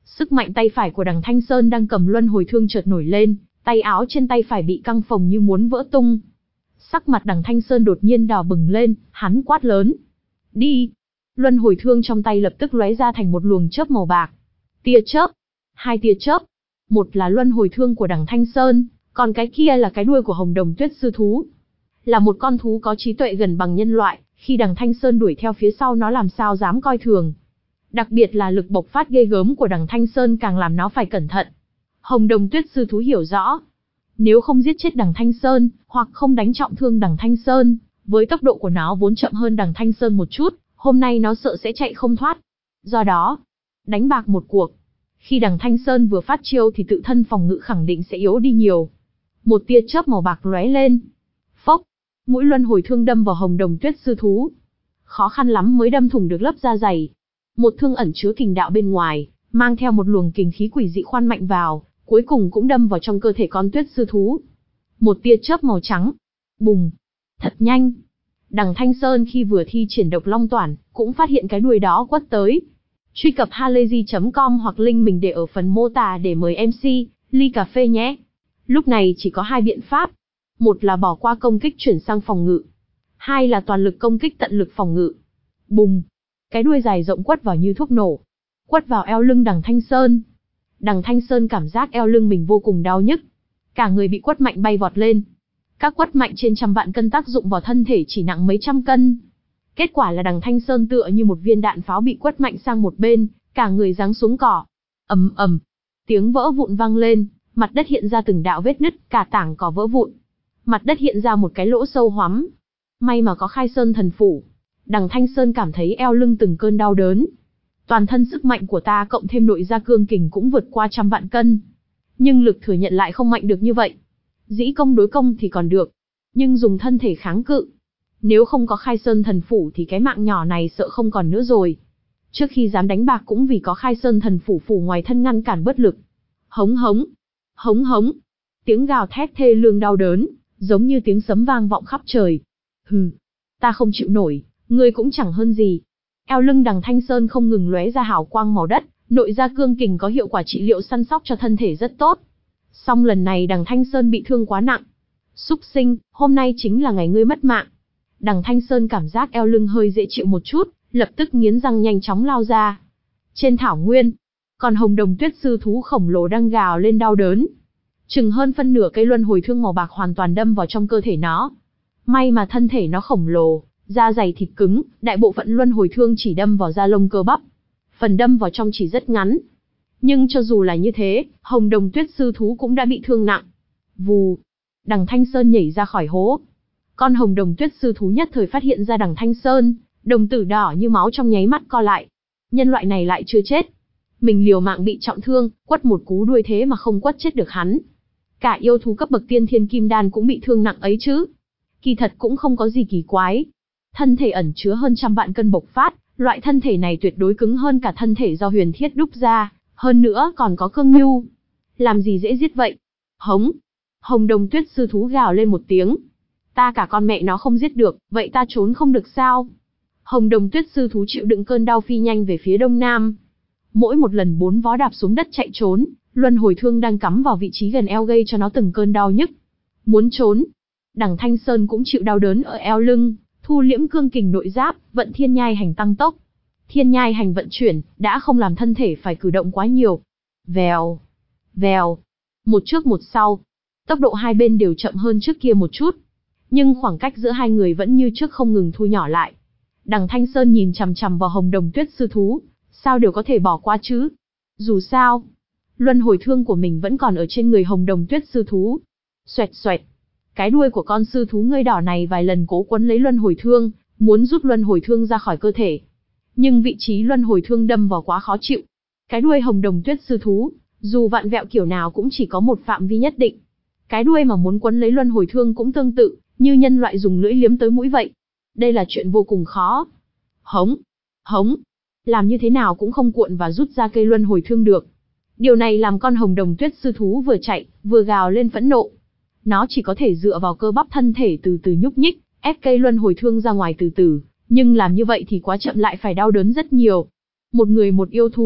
Sức mạnh tay phải của đằng Thanh Sơn đang cầm luân hồi thương chợt nổi lên, tay áo trên tay phải bị căng phồng như muốn vỡ tung. Sắc mặt đằng Thanh Sơn đột nhiên đỏ bừng lên, hắn quát lớn. Đi! Luân hồi thương trong tay lập tức lóe ra thành một luồng chớp màu bạc. Tia chớp! Hai tia chớp! Một là luân hồi thương của đằng Thanh Sơn, còn cái kia là cái đuôi của Hồng Đồng Tuyết Sư Thú. Là một con thú có trí tuệ gần bằng nhân loại, khi đằng Thanh Sơn đuổi theo phía sau nó làm sao dám coi thường. Đặc biệt là lực bộc phát ghê gớm của đằng Thanh Sơn càng làm nó phải cẩn thận. Hồng Đồng Tuyết Sư Thú hiểu rõ, nếu không giết chết đằng Thanh Sơn, hoặc không đánh trọng thương đằng Thanh Sơn, với tốc độ của nó vốn chậm hơn đằng Thanh Sơn một chút, hôm nay nó sợ sẽ chạy không thoát. Do đó, đánh bạc một cuộc. Khi đằng Thanh Sơn vừa phát chiêu thì tự thân phòng ngự khẳng định sẽ yếu đi nhiều. Một tia chớp màu bạc lóe lên. Phốc, mũi luân hồi thương đâm vào Hồng Đồng Tuyết Sư Thú. Khó khăn lắm mới đâm thủng được lớp da dày. Một thương ẩn chứa kình đạo bên ngoài, mang theo một luồng kình khí quỷ dị khoan mạnh vào, cuối cùng cũng đâm vào trong cơ thể con Tuyết Sư Thú. Một tia chớp màu trắng. Bùng. Thật nhanh. Đằng Thanh Sơn khi vừa thi triển độc long toản, cũng phát hiện cái đuôi đó quất tới. Truy cập halayzi chấm com hoặc link mình để ở phần mô tả để mời em xê, ly cà phê nhé. Lúc này chỉ có hai biện pháp. Một là bỏ qua công kích chuyển sang phòng ngự. Hai là toàn lực công kích tận lực phòng ngự. Bùng. Cái đuôi dài rộng quất vào như thuốc nổ. Quất vào eo lưng đằng Thanh Sơn. Đằng Thanh Sơn cảm giác eo lưng mình vô cùng đau nhức. Cả người bị quất mạnh bay vọt lên. Các quất mạnh trên trăm vạn cân tác dụng vào thân thể chỉ nặng mấy trăm cân. Kết quả là đằng Thanh Sơn tựa như một viên đạn pháo bị quất mạnh sang một bên, cả người giáng xuống cỏ. Ầm ầm, tiếng vỡ vụn vang lên, mặt đất hiện ra từng đạo vết nứt, cả tảng cỏ vỡ vụn. Mặt đất hiện ra một cái lỗ sâu hoắm. May mà có Khai Sơn thần phủ. Đằng Thanh Sơn cảm thấy eo lưng từng cơn đau đớn. Toàn thân sức mạnh của ta cộng thêm nội gia cương kình cũng vượt qua trăm vạn cân. Nhưng lực thừa nhận lại không mạnh được như vậy. Dĩ công đối công thì còn được, nhưng dùng thân thể kháng cự. Nếu không có Khai Sơn thần phủ thì cái mạng nhỏ này sợ không còn nữa rồi. Trước khi dám đánh bạc cũng vì có Khai Sơn thần phủ phủ ngoài thân ngăn cản bất lực. Hống hống, hống hống. Tiếng gào thét thê lương đau đớn, giống như tiếng sấm vang vọng khắp trời. Hừ, ta không chịu nổi, ngươi cũng chẳng hơn gì. Eo lưng đằng Thanh Sơn không ngừng lóe ra hào quang màu đất, nội gia cương kình có hiệu quả trị liệu săn sóc cho thân thể rất tốt. Song lần này đằng Thanh Sơn bị thương quá nặng. Súc sinh, hôm nay chính là ngày ngươi mất mạng. Đằng Thanh Sơn cảm giác eo lưng hơi dễ chịu một chút, lập tức nghiến răng nhanh chóng lao ra. Trên thảo nguyên, còn Hồng Đồng Tuyết Sư Thú khổng lồ đang gào lên đau đớn. Chừng hơn phân nửa cây luân hồi thương màu bạc hoàn toàn đâm vào trong cơ thể nó. May mà thân thể nó khổng lồ, da dày thịt cứng, đại bộ phận luân hồi thương chỉ đâm vào da lông cơ bắp. Phần đâm vào trong chỉ rất ngắn. Nhưng cho dù là như thế, Hồng Đồng Tuyết Sư Thú cũng đã bị thương nặng. Vù. Đằng Thanh Sơn nhảy ra khỏi hố. Con Hồng Đồng Tuyết Sư Thú nhất thời phát hiện ra đằng Thanh Sơn, đồng tử đỏ như máu trong nháy mắt co lại. Nhân loại này lại chưa chết. Mình liều mạng bị trọng thương, quất một cú đuôi thế mà không quất chết được hắn. Cả yêu thú cấp bậc tiên thiên kim đan cũng bị thương nặng ấy chứ. Kỳ thật cũng không có gì kỳ quái. Thân thể ẩn chứa hơn trăm vạn cân bộc phát, loại thân thể này tuyệt đối cứng hơn cả thân thể do huyền thiết đúc ra, hơn nữa còn có cương nhu. Làm gì dễ giết vậy? Hống! Hồng Đồng Tuyết Sư Thú gào lên một tiếng. Ta cả con mẹ nó không giết được, vậy ta trốn không được sao? Hồng Đồng Tuyết Sư Thú chịu đựng cơn đau phi nhanh về phía đông nam. Mỗi một lần bốn vó đạp xuống đất chạy trốn, luân hồi thương đang cắm vào vị trí gần eo gây cho nó từng cơn đau nhức. Muốn trốn. Đằng Thanh Sơn cũng chịu đau đớn ở eo lưng, thu liễm cương kình nội giáp, vận thiên nhai hành tăng tốc. Thiên nhai hành vận chuyển, đã không làm thân thể phải cử động quá nhiều. Vèo, vèo, một trước một sau. Tốc độ hai bên đều chậm hơn trước kia một chút. Nhưng khoảng cách giữa hai người vẫn như trước không ngừng thu nhỏ lại. Đằng Thanh Sơn nhìn chằm chằm vào Hồng Đồng Tuyết Sư Thú, sao đều có thể bỏ qua chứ? Dù sao, luân hồi thương của mình vẫn còn ở trên người Hồng Đồng Tuyết Sư Thú. Xoẹt xoẹt, cái đuôi của con sư thú ngơi đỏ này vài lần cố quấn lấy luân hồi thương, muốn rút luân hồi thương ra khỏi cơ thể. Nhưng vị trí luân hồi thương đâm vào quá khó chịu. Cái đuôi Hồng Đồng Tuyết Sư Thú, dù vặn vẹo kiểu nào cũng chỉ có một phạm vi nhất định. Cái đuôi mà muốn quấn lấy luân hồi thương cũng tương tự, như nhân loại dùng lưỡi liếm tới mũi vậy. Đây là chuyện vô cùng khó. Hống, hống, làm như thế nào cũng không cuộn và rút ra cây luân hồi thương được. Điều này làm con Hồng Đồng Tuyết Sư Thú vừa chạy, vừa gào lên phẫn nộ. Nó chỉ có thể dựa vào cơ bắp thân thể từ từ nhúc nhích, ép cây luân hồi thương ra ngoài từ từ, nhưng làm như vậy thì quá chậm lại phải đau đớn rất nhiều. Một người một yêu thú,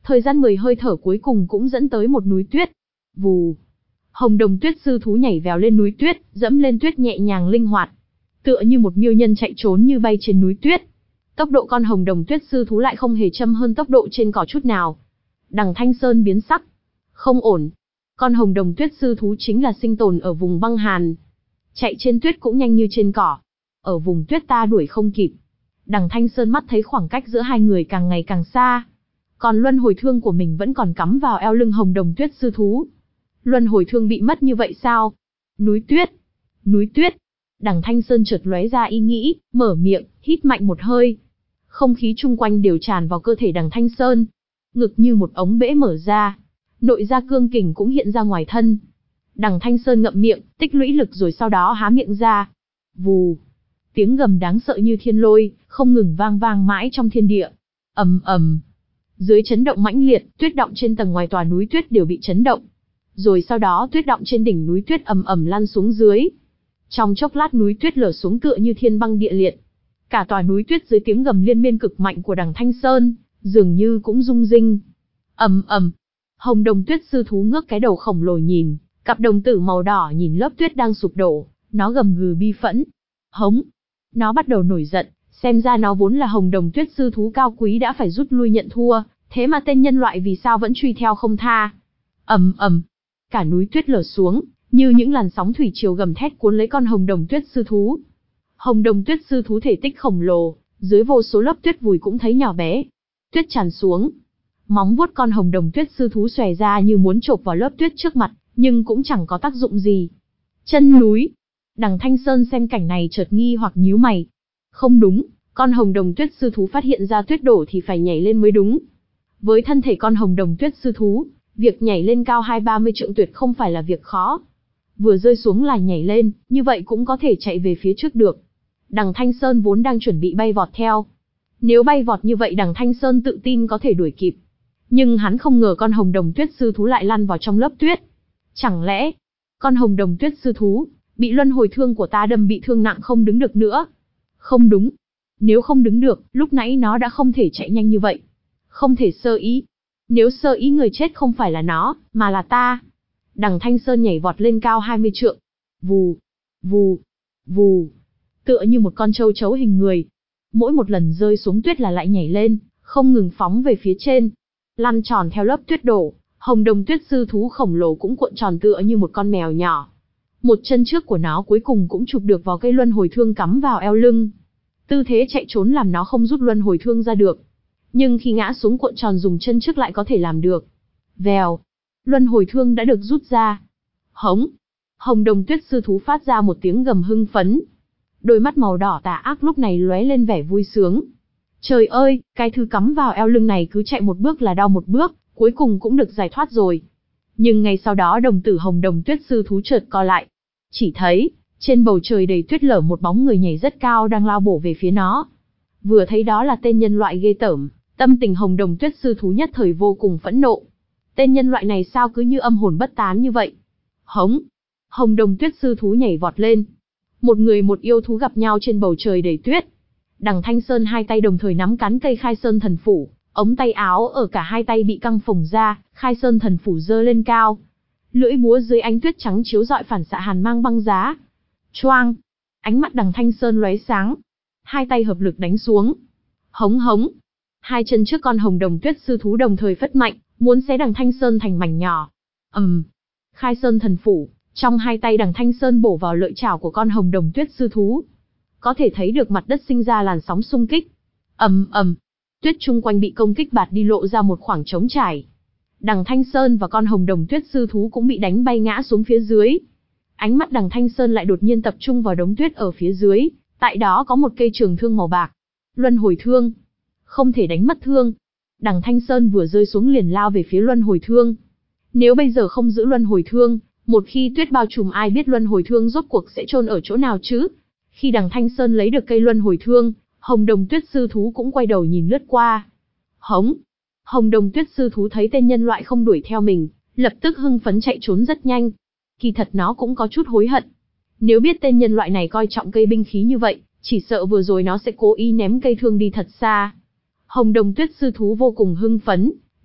Thời gian mười hơi thở cuối cùng cũng dẫn tới một núi tuyết. Vù. Hồng Đồng Tuyết Sư Thú nhảy vèo lên núi tuyết, dẫm lên tuyết nhẹ nhàng linh hoạt, tựa như một miêu nhân chạy trốn như bay trên núi tuyết. Tốc độ con Hồng Đồng Tuyết Sư Thú lại không hề chậm hơn tốc độ trên cỏ chút nào. Đằng Thanh Sơn biến sắc. Không ổn. Con Hồng Đồng Tuyết Sư Thú chính là sinh tồn ở vùng băng hàn. Chạy trên tuyết cũng nhanh như trên cỏ. Ở vùng tuyết ta đuổi không kịp. Đằng Thanh Sơn mắt thấy khoảng cách giữa hai người càng ngày càng xa. Còn luân hồi thương của mình vẫn còn cắm vào eo lưng Hồng Đồng Tuyết Sư Thú. Luân hồi thương bị mất như vậy sao? Núi tuyết. Núi tuyết. Đằng Thanh Sơn chợt lóe ra ý nghĩ, mở miệng, hít mạnh một hơi. Không khí chung quanh đều tràn vào cơ thể đằng Thanh Sơn. Ngực như một ống bể mở ra. Nội gia cương kình cũng hiện ra ngoài thân. Đằng Thanh Sơn ngậm miệng, tích lũy lực rồi sau đó há miệng ra. Vù. Tiếng gầm đáng sợ như thiên lôi, không ngừng vang vang mãi trong thiên địa. Ầm ầm. Dưới chấn động mãnh liệt, tuyết động trên tầng ngoài tòa núi tuyết đều bị chấn động. Rồi sau đó tuyết động trên đỉnh núi tuyết ầm ầm lăn xuống dưới. Trong chốc lát núi tuyết lở xuống tựa như thiên băng địa liệt. Cả tòa núi tuyết dưới tiếng gầm liên miên cực mạnh của đằng Thanh Sơn, dường như cũng rung rinh. Ầm ầm. Hồng Đồng Tuyết Sư Thú ngước cái đầu khổng lồ nhìn, cặp đồng tử màu đỏ nhìn lớp tuyết đang sụp đổ, nó gầm gừ bi phẫn. Hống. Nó bắt đầu nổi giận, xem ra nó vốn là Hồng Đồng Tuyết Sư Thú cao quý đã phải rút lui nhận thua, thế mà tên nhân loại vì sao vẫn truy theo không tha. Ầm ầm. Cả núi tuyết lở xuống, như những làn sóng thủy triều gầm thét cuốn lấy con Hồng Đồng Tuyết Sư Thú. Hồng Đồng Tuyết Sư Thú thể tích khổng lồ, dưới vô số lớp tuyết vùi cũng thấy nhỏ bé. Tuyết tràn xuống. Móng vuốt con Hồng Đồng Tuyết Sư Thú xòe ra như muốn chộp vào lớp tuyết trước mặt, nhưng cũng chẳng có tác dụng gì. Chân núi. Đằng Thanh Sơn xem cảnh này chợt nghi hoặc nhíu mày. Không đúng, con Hồng Đồng Tuyết Sư Thú phát hiện ra tuyết đổ thì phải nhảy lên mới đúng. Với thân thể con Hồng Đồng Tuyết Sư Thú, việc nhảy lên cao hai ba mươi trượng tuyệt không phải là việc khó. Vừa rơi xuống là nhảy lên, như vậy cũng có thể chạy về phía trước được. Đằng Thanh Sơn vốn đang chuẩn bị bay vọt theo. Nếu bay vọt như vậy đằng Thanh Sơn tự tin có thể đuổi kịp. Nhưng hắn không ngờ con Hồng Đồng Tuyết Sư Thú lại lăn vào trong lớp tuyết. Chẳng lẽ, con Hồng Đồng Tuyết Sư Thú, bị luân hồi thương của ta đâm bị thương nặng không đứng được nữa? Không đúng. Nếu không đứng được, lúc nãy nó đã không thể chạy nhanh như vậy. Không thể sơ ý. Nếu sơ ý người chết không phải là nó, mà là ta. Đằng Thanh Sơn nhảy vọt lên cao hai mươi trượng. Vù, vù, vù. Tựa như một con châu chấu hình người. Mỗi một lần rơi xuống tuyết là lại nhảy lên, không ngừng phóng về phía trên. Lăn tròn theo lớp tuyết đổ, Hồng Đồng Tuyết Sư Thú khổng lồ cũng cuộn tròn tựa như một con mèo nhỏ. Một chân trước của nó cuối cùng cũng chụp được vào cây luân hồi thương cắm vào eo lưng. Tư thế chạy trốn làm nó không rút luân hồi thương ra được. Nhưng khi ngã xuống cuộn tròn dùng chân trước lại có thể làm được. Vèo. Luân hồi thương đã được rút ra. Hống. Hồng Đồng Tuyết Sư Thú phát ra một tiếng gầm hưng phấn. Đôi mắt màu đỏ tà ác lúc này lóe lên vẻ vui sướng. Trời ơi, cái thứ cắm vào eo lưng này cứ chạy một bước là đau một bước, cuối cùng cũng được giải thoát rồi. Nhưng ngay sau đó đồng tử Hồng Đồng Tuyết Sư Thú chợt co lại. Chỉ thấy, trên bầu trời đầy tuyết lở một bóng người nhảy rất cao đang lao bổ về phía nó. Vừa thấy đó là tên nhân loại ghê tởm, tâm tình Hồng Đồng Tuyết Sư Thú nhất thời vô cùng phẫn nộ. Tên nhân loại này sao cứ như âm hồn bất tán như vậy? Hống! Hồng Đồng Tuyết Sư Thú nhảy vọt lên. Một người một yêu thú gặp nhau trên bầu trời đầy tuyết. Đằng Thanh Sơn hai tay đồng thời nắm cán cây Khai Sơn Thần Phủ, ống tay áo ở cả hai tay bị căng phồng ra, Khai Sơn Thần Phủ giơ lên cao. Lưỡi búa dưới ánh tuyết trắng chiếu rọi phản xạ hàn mang băng giá. Choang! Ánh mắt đằng Thanh Sơn lóe sáng. Hai tay hợp lực đánh xuống. Hống hống! Hai chân trước con Hồng Đồng Tuyết Sư Thú đồng thời phất mạnh, muốn xé đằng Thanh Sơn thành mảnh nhỏ. ầm, um, Khai Sơn Thần Phủ, trong hai tay đằng Thanh Sơn bổ vào lợi chảo của con Hồng Đồng Tuyết Sư Thú. Có thể thấy được mặt đất sinh ra làn sóng xung kích. ầm ầm, tuyết chung quanh bị công kích bạt đi lộ ra một khoảng trống trải. Đằng Thanh Sơn và con Hồng Đồng Tuyết Sư Thú cũng bị đánh bay ngã xuống phía dưới. Ánh mắt đằng Thanh Sơn lại đột nhiên tập trung vào đống tuyết ở phía dưới, tại đó có một cây trường thương màu bạc. Luân hồi thương. Không thể đánh mất thương. Đằng Thanh Sơn vừa rơi xuống liền lao về phía luân hồi thương. Nếu bây giờ không giữ luân hồi thương, một khi tuyết bao trùm ai biết luân hồi thương rốt cuộc sẽ chôn ở chỗ nào chứ? Khi đằng Thanh Sơn lấy được cây luân hồi thương, Hồng Đồng Tuyết Sư Thú cũng quay đầu nhìn lướt qua. Hống! Hồng Đồng Tuyết Sư Thú thấy tên nhân loại không đuổi theo mình, lập tức hưng phấn chạy trốn rất nhanh. Kỳ thật nó cũng có chút hối hận. Nếu biết tên nhân loại này coi trọng cây binh khí như vậy, chỉ sợ vừa rồi nó sẽ cố ý ném cây thương đi thật xa. Hồng Đồng Tuyết Sư Thú vô cùng hưng phấn,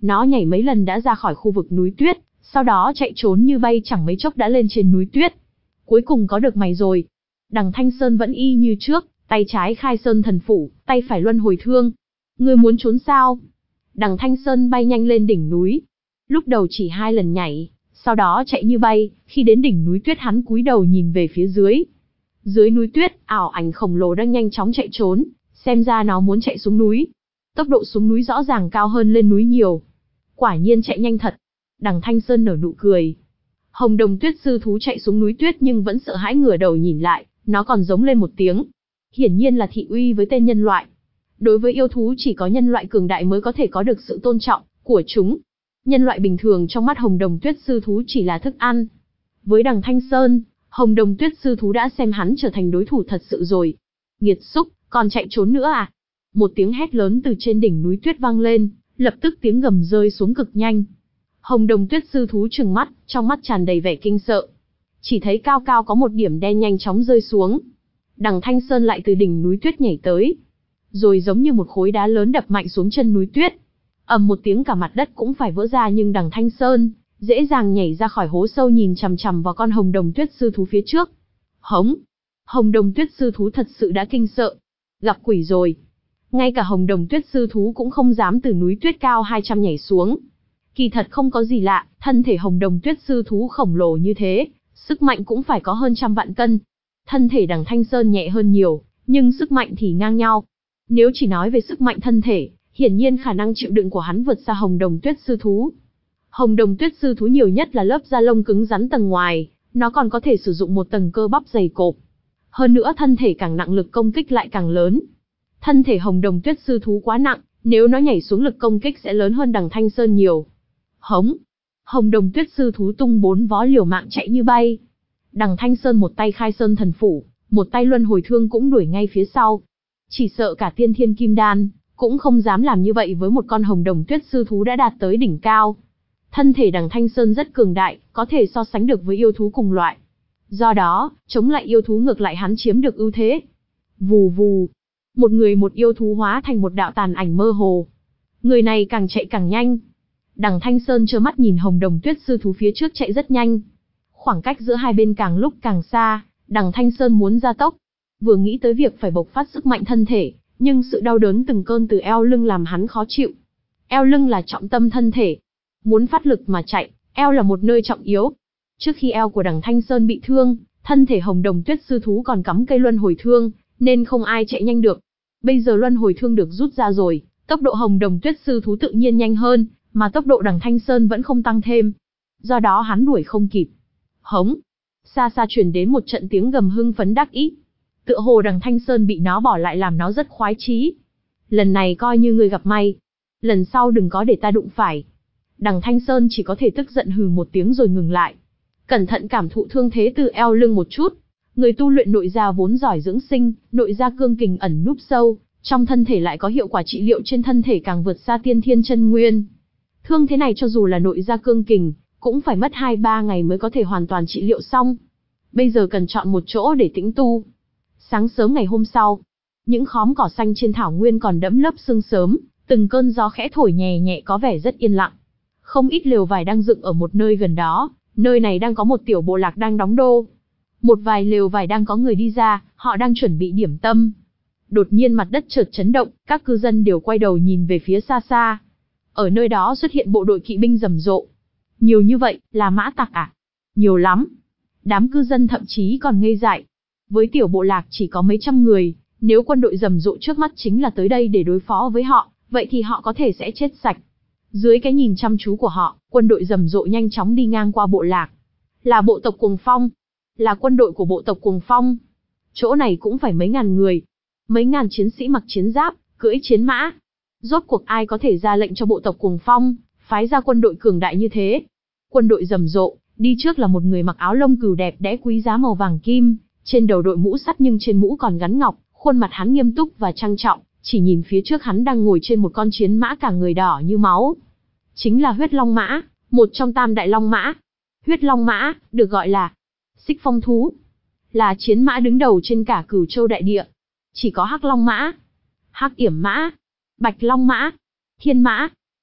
Nó nhảy mấy lần đã ra khỏi khu vực núi tuyết, sau đó chạy trốn như bay chẳng mấy chốc đã lên trên núi tuyết. Cuối cùng có được mày rồi. Đằng Thanh Sơn vẫn y như trước, tay trái khai sơn thần phủ, tay phải luân hồi thương. Ngươi muốn trốn sao? Đằng Thanh Sơn bay nhanh lên đỉnh núi. Lúc đầu chỉ hai lần nhảy, sau đó chạy như bay, khi đến đỉnh núi tuyết hắn cúi đầu nhìn về phía dưới. Dưới núi tuyết, ảo ảnh khổng lồ đang nhanh chóng chạy trốn, xem ra nó muốn chạy xuống núi. Tốc độ xuống núi rõ ràng cao hơn lên núi nhiều. Quả nhiên chạy nhanh thật. Đằng Thanh Sơn nở nụ cười. Hồng Đồng Tuyết sư thú chạy xuống núi tuyết nhưng vẫn sợ hãi ngửa đầu nhìn lại, nó còn giống lên một tiếng. Hiển nhiên là thị uy với tên nhân loại. Đối với yêu thú chỉ có nhân loại cường đại mới có thể có được sự tôn trọng của chúng. Nhân loại bình thường trong mắt Hồng Đồng Tuyết sư thú chỉ là thức ăn. Với đằng Thanh Sơn, Hồng Đồng Tuyết sư thú đã xem hắn trở thành đối thủ thật sự rồi. Nghiệt xúc, còn chạy trốn nữa à? Một tiếng hét lớn từ trên đỉnh núi tuyết vang lên, lập tức tiếng gầm rơi xuống cực nhanh. Hồng Đồng Tuyết sư thú trừng mắt, trong mắt tràn đầy vẻ kinh sợ. Chỉ thấy cao cao có một điểm đen nhanh chóng rơi xuống. Đằng Thanh Sơn lại từ đỉnh núi tuyết nhảy tới, rồi giống như một khối đá lớn đập mạnh xuống chân núi tuyết. Ầm một tiếng cả mặt đất cũng phải vỡ ra, nhưng đằng Thanh Sơn dễ dàng nhảy ra khỏi hố sâu nhìn chằm chằm vào con Hồng Đồng Tuyết sư thú phía trước. Hống! Hồng Đồng Tuyết sư thú thật sự đã kinh sợ. Gặp quỷ rồi. Ngay cả Hồng Đồng Tuyết sư thú cũng không dám từ núi tuyết cao hai trăm nhảy xuống. Kỳ thật không có gì lạ, thân thể Hồng Đồng Tuyết sư thú khổng lồ như thế, sức mạnh cũng phải có hơn trăm vạn cân. Thân thể đằng Thanh Sơn nhẹ hơn nhiều, nhưng sức mạnh thì ngang nhau. Nếu chỉ nói về sức mạnh thân thể, hiển nhiên khả năng chịu đựng của hắn vượt xa Hồng Đồng Tuyết sư thú. Hồng Đồng Tuyết sư thú nhiều nhất là lớp da lông cứng rắn tầng ngoài, nó còn có thể sử dụng một tầng cơ bắp dày cộp. Hơn nữa thân thể càng nặng lực công kích lại càng lớn. Thân thể Hồng Đồng Tuyết sư thú quá nặng, nếu nó nhảy xuống lực công kích sẽ lớn hơn đằng Thanh Sơn nhiều. Hống! Hồng Đồng Tuyết sư thú tung bốn vó liều mạng chạy như bay. Đằng Thanh Sơn một tay khai sơn thần phủ, một tay luân hồi thương cũng đuổi ngay phía sau. Chỉ sợ cả tiên thiên kim đan cũng không dám làm như vậy với một con Hồng Đồng Tuyết sư thú đã đạt tới đỉnh cao. Thân thể đằng Thanh Sơn rất cường đại, có thể so sánh được với yêu thú cùng loại. Do đó, chống lại yêu thú ngược lại hắn chiếm được ưu thế. Vù vù, một người một yêu thú hóa thành một đạo tàn ảnh mơ hồ. Người này càng chạy càng nhanh. Đằng Thanh Sơn trơ mắt nhìn Hồng Đồng Tuyết sư thú phía trước chạy rất nhanh. Khoảng cách giữa hai bên càng lúc càng xa, đằng Thanh Sơn muốn gia tốc. Vừa nghĩ tới việc phải bộc phát sức mạnh thân thể, nhưng sự đau đớn từng cơn từ eo lưng làm hắn khó chịu. Eo lưng là trọng tâm thân thể. Muốn phát lực mà chạy, eo là một nơi trọng yếu. Trước khi eo của đằng Thanh Sơn bị thương, thân thể Hồng Đồng Tuyết sư thú còn cắm cây luân hồi thương, nên không ai chạy nhanh được. Bây giờ luân hồi thương được rút ra rồi, tốc độ Hồng Đồng Tuyết sư thú tự nhiên nhanh hơn, mà tốc độ đằng Thanh Sơn vẫn không tăng thêm. Do đó hắn đuổi không kịp. Hống! Xa xa truyền đến một trận tiếng gầm hưng phấn đắc ý. Tựa hồ đằng Thanh Sơn bị nó bỏ lại làm nó rất khoái chí. Lần này coi như người gặp may. Lần sau đừng có để ta đụng phải. Đằng Thanh Sơn chỉ có thể tức giận hừ một tiếng rồi ngừng lại. Cẩn thận cảm thụ thương thế từ eo lưng một chút. Người tu luyện nội gia vốn giỏi dưỡng sinh, nội gia cương kình ẩn núp sâu, trong thân thể lại có hiệu quả trị liệu trên thân thể càng vượt xa tiên thiên chân nguyên. Thương thế này cho dù là nội gia cương kình, cũng phải mất hai ba ngày mới có thể hoàn toàn trị liệu xong. Bây giờ cần chọn một chỗ để tĩnh tu. Sáng sớm ngày hôm sau, những khóm cỏ xanh trên thảo nguyên còn đẫm lớp sương sớm, từng cơn gió khẽ thổi nhẹ nhẹ có vẻ rất yên lặng. Không ít lều vải đang dựng ở một nơi gần đó, nơi này đang có một tiểu bộ lạc đang đóng đô. Một vài lều vải đang có người đi ra, họ đang chuẩn bị điểm tâm. Đột nhiên mặt đất chợt chấn động, các cư dân đều quay đầu nhìn về phía xa xa. Ở nơi đó xuất hiện bộ đội kỵ binh rầm rộ. Nhiều như vậy, là mã tặc à? Nhiều lắm. Đám cư dân thậm chí còn ngây dại. Với tiểu bộ lạc chỉ có mấy trăm người, nếu quân đội rầm rộ trước mắt chính là tới đây để đối phó với họ, vậy thì họ có thể sẽ chết sạch. Dưới cái nhìn chăm chú của họ, quân đội rầm rộ nhanh chóng đi ngang qua bộ lạc. Là bộ tộc Cuồng Phong. Là quân đội của bộ tộc Cuồng Phong. Chỗ này cũng phải mấy ngàn người. Mấy ngàn chiến sĩ mặc chiến giáp, cưỡi chiến mã. Rốt cuộc ai có thể ra lệnh cho bộ tộc Cuồng Phong phái ra quân đội cường đại như thế? Quân đội rầm rộ, đi trước là một người mặc áo lông cừu đẹp đẽ quý giá màu vàng kim, trên đầu đội mũ sắt nhưng trên mũ còn gắn ngọc, khuôn mặt hắn nghiêm túc và trang trọng, chỉ nhìn phía trước hắn đang ngồi trên một con chiến mã cả người đỏ như máu. Chính là Huyết Long Mã, một trong tam đại long mã. Huyết Long Mã, được gọi là Xích Phong thú, là chiến mã đứng đầu trên cả Cửu Châu đại địa. Chỉ có Hắc Long Mã, Hắc Yểm Mã, Bạch Long Mã, Thiên Mã,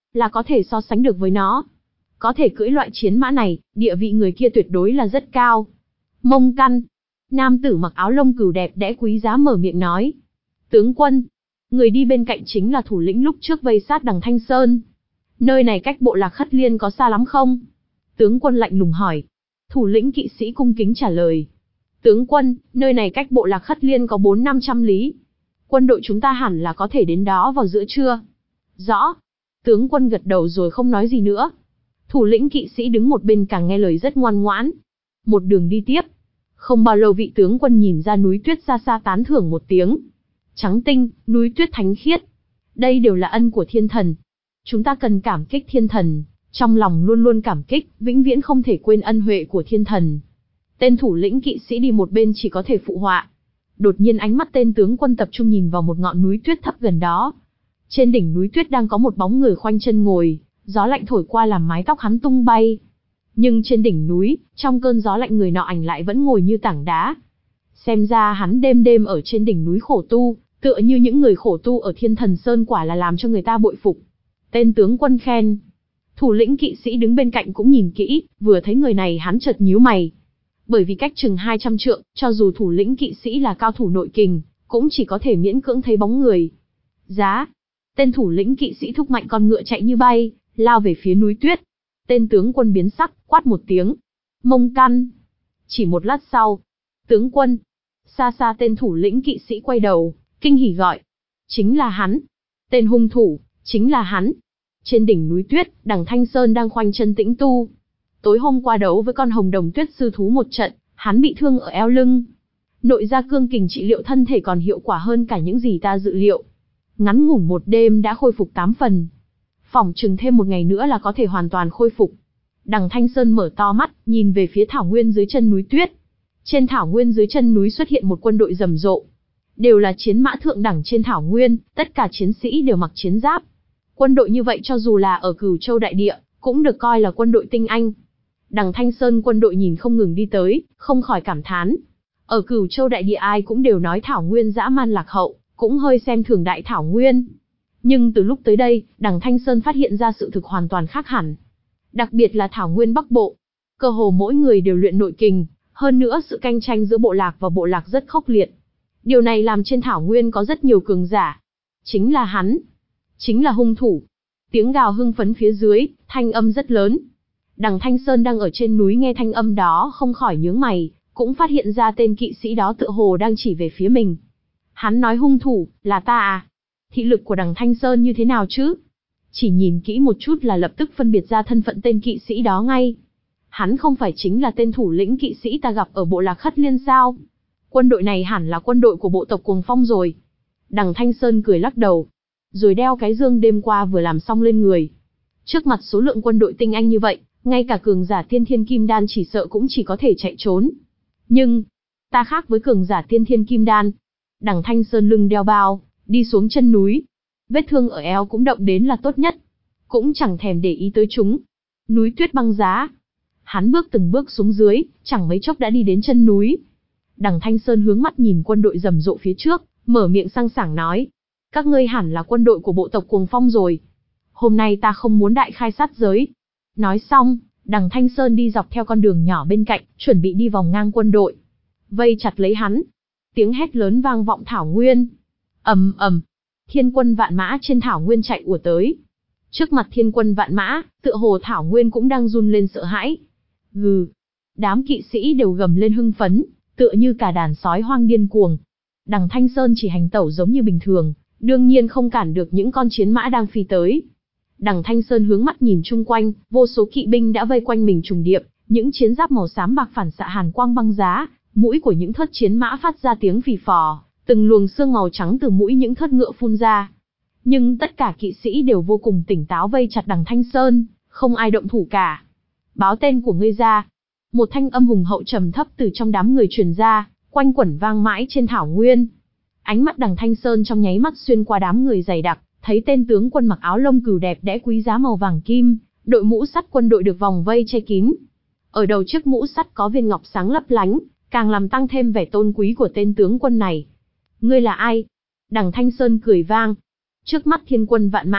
là có thể so sánh được với nó. Có thể cưỡi loại chiến mã này, địa vị người kia tuyệt đối là rất cao. Mông Căn, nam tử mặc áo lông cừu đẹp đẽ quý giá mở miệng nói. Tướng quân, người đi bên cạnh chính là thủ lĩnh lúc trước vây sát đằng Thanh Sơn. Nơi này cách bộ lạc Khất Liên có xa lắm không? Tướng quân lạnh lùng hỏi. Thủ lĩnh kỵ sĩ cung kính trả lời. Tướng quân, nơi này cách bộ lạc Khất Liên có bốn năm trăm lý. Quân đội chúng ta hẳn là có thể đến đó vào giữa trưa. Rõ. Tướng quân gật đầu rồi không nói gì nữa. Thủ lĩnh kỵ sĩ đứng một bên càng nghe lời rất ngoan ngoãn. Một đường đi tiếp. Không bao lâu vị tướng quân nhìn ra núi tuyết xa xa tán thưởng một tiếng. Trắng tinh, núi tuyết thánh khiết. Đây đều là ân của thiên thần. Chúng ta cần cảm kích thiên thần, trong lòng luôn luôn cảm kích, vĩnh viễn không thể quên ân huệ của thiên thần. Tên thủ lĩnh kỵ sĩ đi một bên chỉ có thể phụ họa. Đột nhiên ánh mắt tên tướng quân tập trung nhìn vào một ngọn núi tuyết thấp gần đó. Trên đỉnh núi tuyết đang có một bóng người khoanh chân ngồi, gió lạnh thổi qua làm mái tóc hắn tung bay. Nhưng trên đỉnh núi, trong cơn gió lạnh người nọ ảnh lại vẫn ngồi như tảng đá. Xem ra hắn đêm đêm ở trên đỉnh núi khổ tu, tựa như những người khổ tu ở Thiên Thần Sơn quả là làm cho người ta bội phục. Tên tướng quân khen. Thủ lĩnh kỵ sĩ đứng bên cạnh cũng nhìn kỹ, vừa thấy người này hắn chợt nhíu mày. Bởi vì cách chừng hai trăm trượng, cho dù thủ lĩnh kỵ sĩ là cao thủ nội kình, cũng chỉ có thể miễn cưỡng thấy bóng người. Giá. Tên thủ lĩnh kỵ sĩ thúc mạnh con ngựa chạy như bay, lao về phía núi tuyết. Tên tướng quân biến sắc, quát một tiếng. Mông Căn. Chỉ một lát sau. Tướng quân. Xa xa tên thủ lĩnh kỵ sĩ quay đầu, kinh hỉ gọi. Chính là hắn. Tên hung thủ, chính là hắn. Trên đỉnh núi tuyết, đằng Thanh Sơn đang khoanh chân tĩnh tu. Tối hôm qua đấu với con hồng đồng tuyết sư thú một trận, hắn bị thương ở eo lưng. Nội gia cương kình trị liệu thân thể còn hiệu quả hơn cả những gì ta dự liệu. Ngắn ngủn một đêm đã khôi phục tám phần. Phỏng chừng thêm một ngày nữa là có thể hoàn toàn khôi phục. Đằng Thanh Sơn mở to mắt, nhìn về phía thảo nguyên dưới chân núi tuyết. Trên thảo nguyên dưới chân núi xuất hiện một quân đội rầm rộ. Đều là chiến mã thượng đẳng trên thảo nguyên, tất cả chiến sĩ đều mặc chiến giáp. Quân đội như vậy cho dù là ở Cửu Châu đại địa, cũng được coi là quân đội tinh anh. Đằng Thanh Sơn quân đội nhìn không ngừng đi tới, không khỏi cảm thán. Ở Cửu Châu đại địa ai cũng đều nói thảo nguyên dã man lạc hậu, cũng hơi xem thường đại thảo nguyên. Nhưng từ lúc tới đây, đằng Thanh Sơn phát hiện ra sự thực hoàn toàn khác hẳn. Đặc biệt là thảo nguyên Bắc Bộ. Cơ hồ mỗi người đều luyện nội kình, hơn nữa sự cạnh tranh giữa bộ lạc và bộ lạc rất khốc liệt. Điều này làm trên thảo nguyên có rất nhiều cường giả. Chính là hắn. Chính là hung thủ. Tiếng gào hưng phấn phía dưới, thanh âm rất lớn. Đằng Thanh Sơn đang ở trên núi nghe thanh âm đó không khỏi nhướng mày, cũng phát hiện ra tên kỵ sĩ đó tựa hồ đang chỉ về phía mình. Hắn nói hung thủ, là ta à? Thị lực của đằng Thanh Sơn như thế nào chứ? Chỉ nhìn kỹ một chút là lập tức phân biệt ra thân phận tên kỵ sĩ đó ngay. Hắn không phải chính là tên thủ lĩnh kỵ sĩ ta gặp ở bộ lạc Khất Liên sao? Quân đội này hẳn là quân đội của bộ tộc Cuồng Phong rồi. Đằng Thanh Sơn cười lắc đầu, rồi đeo cái dương đêm qua vừa làm xong lên người. Trước mặt số lượng quân đội tinh anh như vậy, ngay cả cường giả tiên thiên kim đan chỉ sợ cũng chỉ có thể chạy trốn. Nhưng, ta khác với cường giả tiên thiên kim đan. Đằng Thanh Sơn lưng đeo bao, đi xuống chân núi. Vết thương ở eo cũng động đến là tốt nhất. Cũng chẳng thèm để ý tới chúng. Núi tuyết băng giá. Hắn bước từng bước xuống dưới, chẳng mấy chốc đã đi đến chân núi. Đằng Thanh Sơn hướng mắt nhìn quân đội rầm rộ phía trước, mở miệng sang sảng nói. Các ngươi hẳn là quân đội của bộ tộc Cuồng Phong rồi. Hôm nay ta không muốn đại khai sát giới. Nói xong, đằng Thanh Sơn đi dọc theo con đường nhỏ bên cạnh, chuẩn bị đi vòng ngang quân đội. Vây chặt lấy hắn. Tiếng hét lớn vang vọng thảo nguyên. Ầm ầm, thiên quân vạn mã trên thảo nguyên chạy ùa tới. Trước mặt thiên quân vạn mã, tựa hồ thảo nguyên cũng đang run lên sợ hãi. Gừ, đám kỵ sĩ đều gầm lên hưng phấn, tựa như cả đàn sói hoang điên cuồng. Đằng Thanh Sơn chỉ hành tẩu giống như bình thường, đương nhiên không cản được những con chiến mã đang phi tới. Đằng Thanh Sơn hướng mắt nhìn chung quanh, vô số kỵ binh đã vây quanh mình trùng điệp, những chiến giáp màu xám bạc phản xạ hàn quang băng giá, mũi của những thớt chiến mã phát ra tiếng phì phò, từng luồng xương màu trắng từ mũi những thớt ngựa phun ra. Nhưng tất cả kỵ sĩ đều vô cùng tỉnh táo vây chặt đằng Thanh Sơn, không ai động thủ cả. Báo tên của ngươi ra. Một thanh âm hùng hậu trầm thấp từ trong đám người truyền ra, quanh quẩn vang mãi trên thảo nguyên. Ánh mắt đằng Thanh Sơn trong nháy mắt xuyên qua đám người dày đặc, thấy tên tướng quân mặc áo lông cừu đẹp đẽ quý giá màu vàng kim, đội mũ sắt quân đội được vòng vây che kín. Ở đầu chiếc mũ sắt có viên ngọc sáng lấp lánh, càng làm tăng thêm vẻ tôn quý của tên tướng quân này. Ngươi là ai? Đằng Thanh Sơn cười vang. Trước mắt thiên quân vạn mã,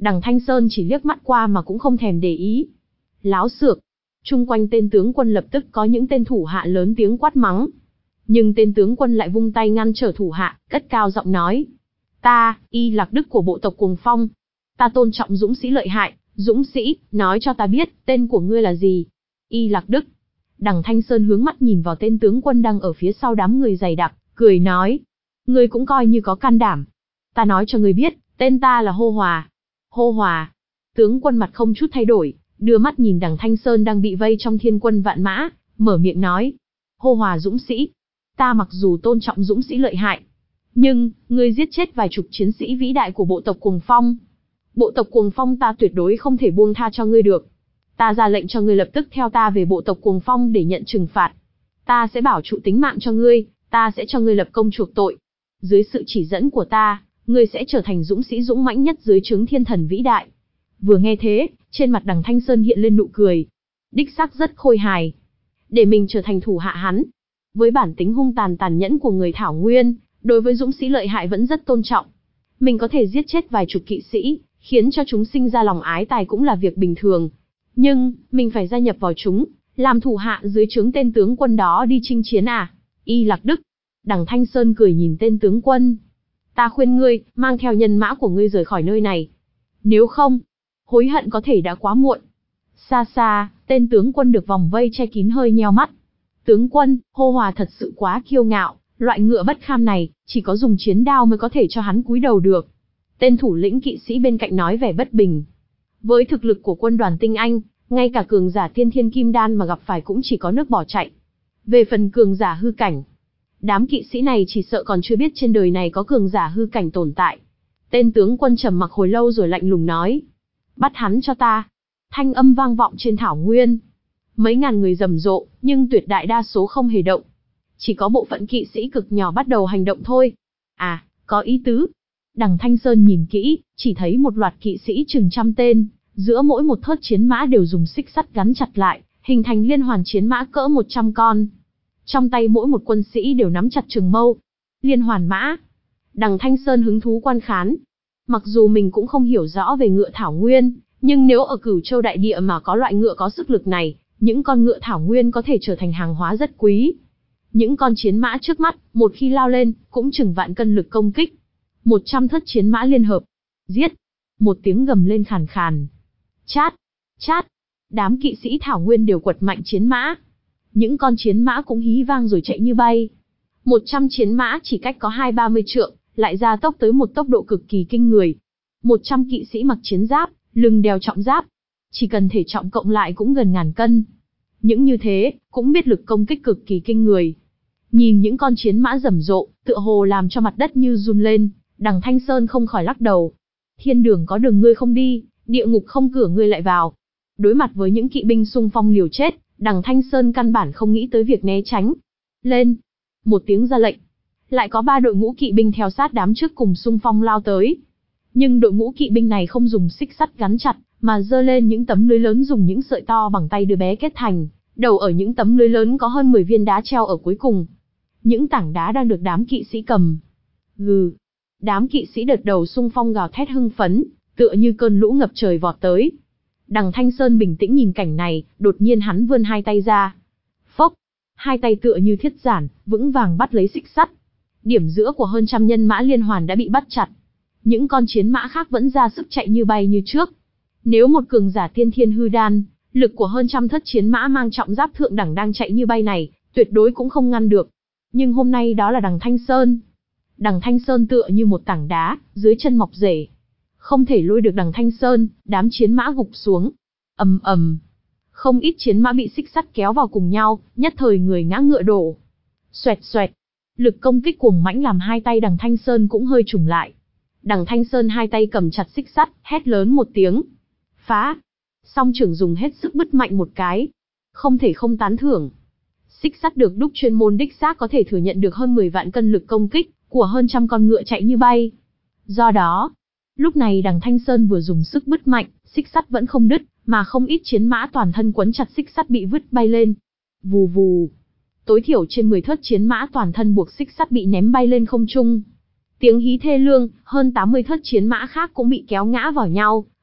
Đằng Thanh Sơn chỉ liếc mắt qua mà cũng không thèm để ý. Láo xược. Chung quanh tên tướng quân lập tức có những tên thủ hạ lớn tiếng quát mắng. Nhưng tên tướng quân lại vung tay ngăn trở thủ hạ, cất cao giọng nói. Ta, Y Lạc Đức của bộ tộc Cuồng Phong. Ta tôn trọng dũng sĩ lợi hại. Dũng sĩ, nói cho ta biết, tên của ngươi là gì? Y Lạc Đức. Đằng Thanh Sơn hướng mắt nhìn vào tên tướng quân đang ở phía sau đám người dày đặc, cười nói. Ngươi cũng coi như có can đảm. Ta nói cho ngươi biết, tên ta là Hô Hòa. Hô Hòa. Tướng quân mặt không chút thay đổi, đưa mắt nhìn đằng Thanh Sơn đang bị vây trong thiên quân vạn mã, mở miệng nói. Hô Hòa dũng sĩ. Ta mặc dù tôn trọng dũng sĩ lợi hại, nhưng, ngươi giết chết vài chục chiến sĩ vĩ đại của bộ tộc Cuồng Phong. Bộ tộc Cuồng Phong ta tuyệt đối không thể buông tha cho ngươi được. Ta ra lệnh cho ngươi lập tức theo ta về bộ tộc Cuồng Phong để nhận trừng phạt. Ta sẽ bảo trụ tính mạng cho ngươi, ta sẽ cho ngươi lập công chuộc tội. Dưới sự chỉ dẫn của ta, ngươi sẽ trở thành dũng sĩ dũng mãnh nhất dưới trướng thiên thần vĩ đại. Vừa nghe thế, trên mặt đằng Thanh Sơn hiện lên nụ cười. Đích xác rất khôi hài. Để mình trở thành thủ hạ hắn. Với bản tính hung tàn tàn nhẫn của người Thảo Nguyên, đối với dũng sĩ lợi hại vẫn rất tôn trọng. Mình có thể giết chết vài chục kỵ sĩ, khiến cho chúng sinh ra lòng ái tài cũng là việc bình thường. Nhưng, mình phải gia nhập vào chúng, làm thủ hạ dưới trướng tên tướng quân đó đi chinh chiến à? Y Lạc Đức. Đằng Thanh Sơn cười nhìn tên tướng quân. Ta khuyên ngươi, mang theo nhân mã của ngươi rời khỏi nơi này. Nếu không, hối hận có thể đã quá muộn. Xa xa, tên tướng quân được vòng vây che kín hơi nheo mắt. Tướng quân, Hô Hòa thật sự quá kiêu ngạo, loại ngựa bất kham này, chỉ có dùng chiến đao mới có thể cho hắn cúi đầu được. Tên thủ lĩnh kỵ sĩ bên cạnh nói vẻ bất bình. Với thực lực của quân đoàn tinh anh, ngay cả cường giả tiên thiên kim đan mà gặp phải cũng chỉ có nước bỏ chạy. Về phần cường giả hư cảnh, đám kỵ sĩ này chỉ sợ còn chưa biết trên đời này có cường giả hư cảnh tồn tại. Tên tướng quân trầm mặc hồi lâu rồi lạnh lùng nói. Bắt hắn cho ta. Thanh âm vang vọng trên thảo nguyên. Mấy ngàn người rầm rộ, nhưng tuyệt đại đa số không hề động. Chỉ có bộ phận kỵ sĩ cực nhỏ bắt đầu hành động thôi. À, có ý tứ. Đằng Thanh Sơn nhìn kỹ, chỉ thấy một loạt kỵ sĩ chừng trăm tên, giữa mỗi một thớt chiến mã đều dùng xích sắt gắn chặt lại, hình thành liên hoàn chiến mã cỡ một trăm con. Trong tay mỗi một quân sĩ đều nắm chặt trường mâu. Liên hoàn mã. Đằng Thanh Sơn hứng thú quan khán. Mặc dù mình cũng không hiểu rõ về ngựa thảo nguyên, nhưng nếu ở Cửu Châu đại địa mà có loại ngựa có sức lực này, những con ngựa thảo nguyên có thể trở thành hàng hóa rất quý. Những con chiến mã trước mắt, một khi lao lên, cũng chừng vạn cân lực công kích. Một trăm thớt chiến mã liên hợp. Giết! Một tiếng gầm lên khàn khàn. Chát! Chát! Đám kỵ sĩ thảo nguyên đều quật mạnh chiến mã. Những con chiến mã cũng hí vang rồi chạy như bay. Một trăm chiến mã chỉ cách có hai ba mươi trượng, lại gia tốc tới một tốc độ cực kỳ kinh người. Một trăm kỵ sĩ mặc chiến giáp, lưng đeo trọng giáp. Chỉ cần thể trọng cộng lại cũng gần ngàn cân. Những như thế, cũng biết lực công kích cực kỳ kinh người. Nhìn những con chiến mã rầm rộ, tựa hồ làm cho mặt đất như run lên, đằng Thanh Sơn không khỏi lắc đầu. Thiên đường có đường ngươi không đi, địa ngục không cửa ngươi lại vào. Đối mặt với những kỵ binh xung phong liều chết, đằng Thanh Sơn căn bản không nghĩ tới việc né tránh. Lên! Một tiếng ra lệnh. Lại có ba đội ngũ kỵ binh theo sát đám trước cùng xung phong lao tới. Nhưng đội ngũ kỵ binh này không dùng xích sắt gắn chặt, mà giơ lên những tấm lưới lớn dùng những sợi to bằng tay đứa bé kết thành. Đầu ở những tấm lưới lớn có hơn mười viên đá treo ở cuối cùng. Những tảng đá đang được đám kỵ sĩ cầm. Gừ. Đám kỵ sĩ đợt đầu xung phong gào thét hưng phấn, tựa như cơn lũ ngập trời vọt tới. Đằng Thanh Sơn bình tĩnh nhìn cảnh này, đột nhiên hắn vươn hai tay ra. Phốc. Hai tay tựa như thiết giản, vững vàng bắt lấy xích sắt. Điểm giữa của hơn trăm nhân mã liên hoàn đã bị bắt chặt. Những con chiến mã khác vẫn ra sức chạy như bay như trước. Nếu một cường giả tiên thiên hư đan, lực của hơn trăm thất chiến mã mang trọng giáp thượng đẳng đang chạy như bay này, tuyệt đối cũng không ngăn được. Nhưng hôm nay đó là đằng Thanh Sơn. Đằng Thanh Sơn tựa như một tảng đá, dưới chân mọc rễ. Không thể lôi được đằng Thanh Sơn, đám chiến mã gục xuống. Ầm ầm. Không ít chiến mã bị xích sắt kéo vào cùng nhau, nhất thời người ngã ngựa đổ. Xoẹt xoẹt. Lực công kích cuồng mãnh làm hai tay đằng Thanh Sơn cũng hơi trùng lại. Đằng Thanh Sơn hai tay cầm chặt xích sắt, hét lớn một tiếng. Phá. Song trưởng dùng hết sức bứt mạnh một cái. Không thể không tán thưởng. Xích sắt được đúc chuyên môn đích xác có thể thừa nhận được hơn mười vạn cân lực công kích của hơn trăm con ngựa chạy như bay. Do đó, lúc này đằng Thanh Sơn vừa dùng sức bứt mạnh, xích sắt vẫn không đứt, mà không ít chiến mã toàn thân quấn chặt xích sắt bị vứt bay lên. Vù vù. Tối thiểu trên mười thớt chiến mã toàn thân buộc xích sắt bị ném bay lên không trung. Tiếng hí thê lương, hơn tám mươi thớt chiến mã khác cũng bị kéo ngã vào nhau,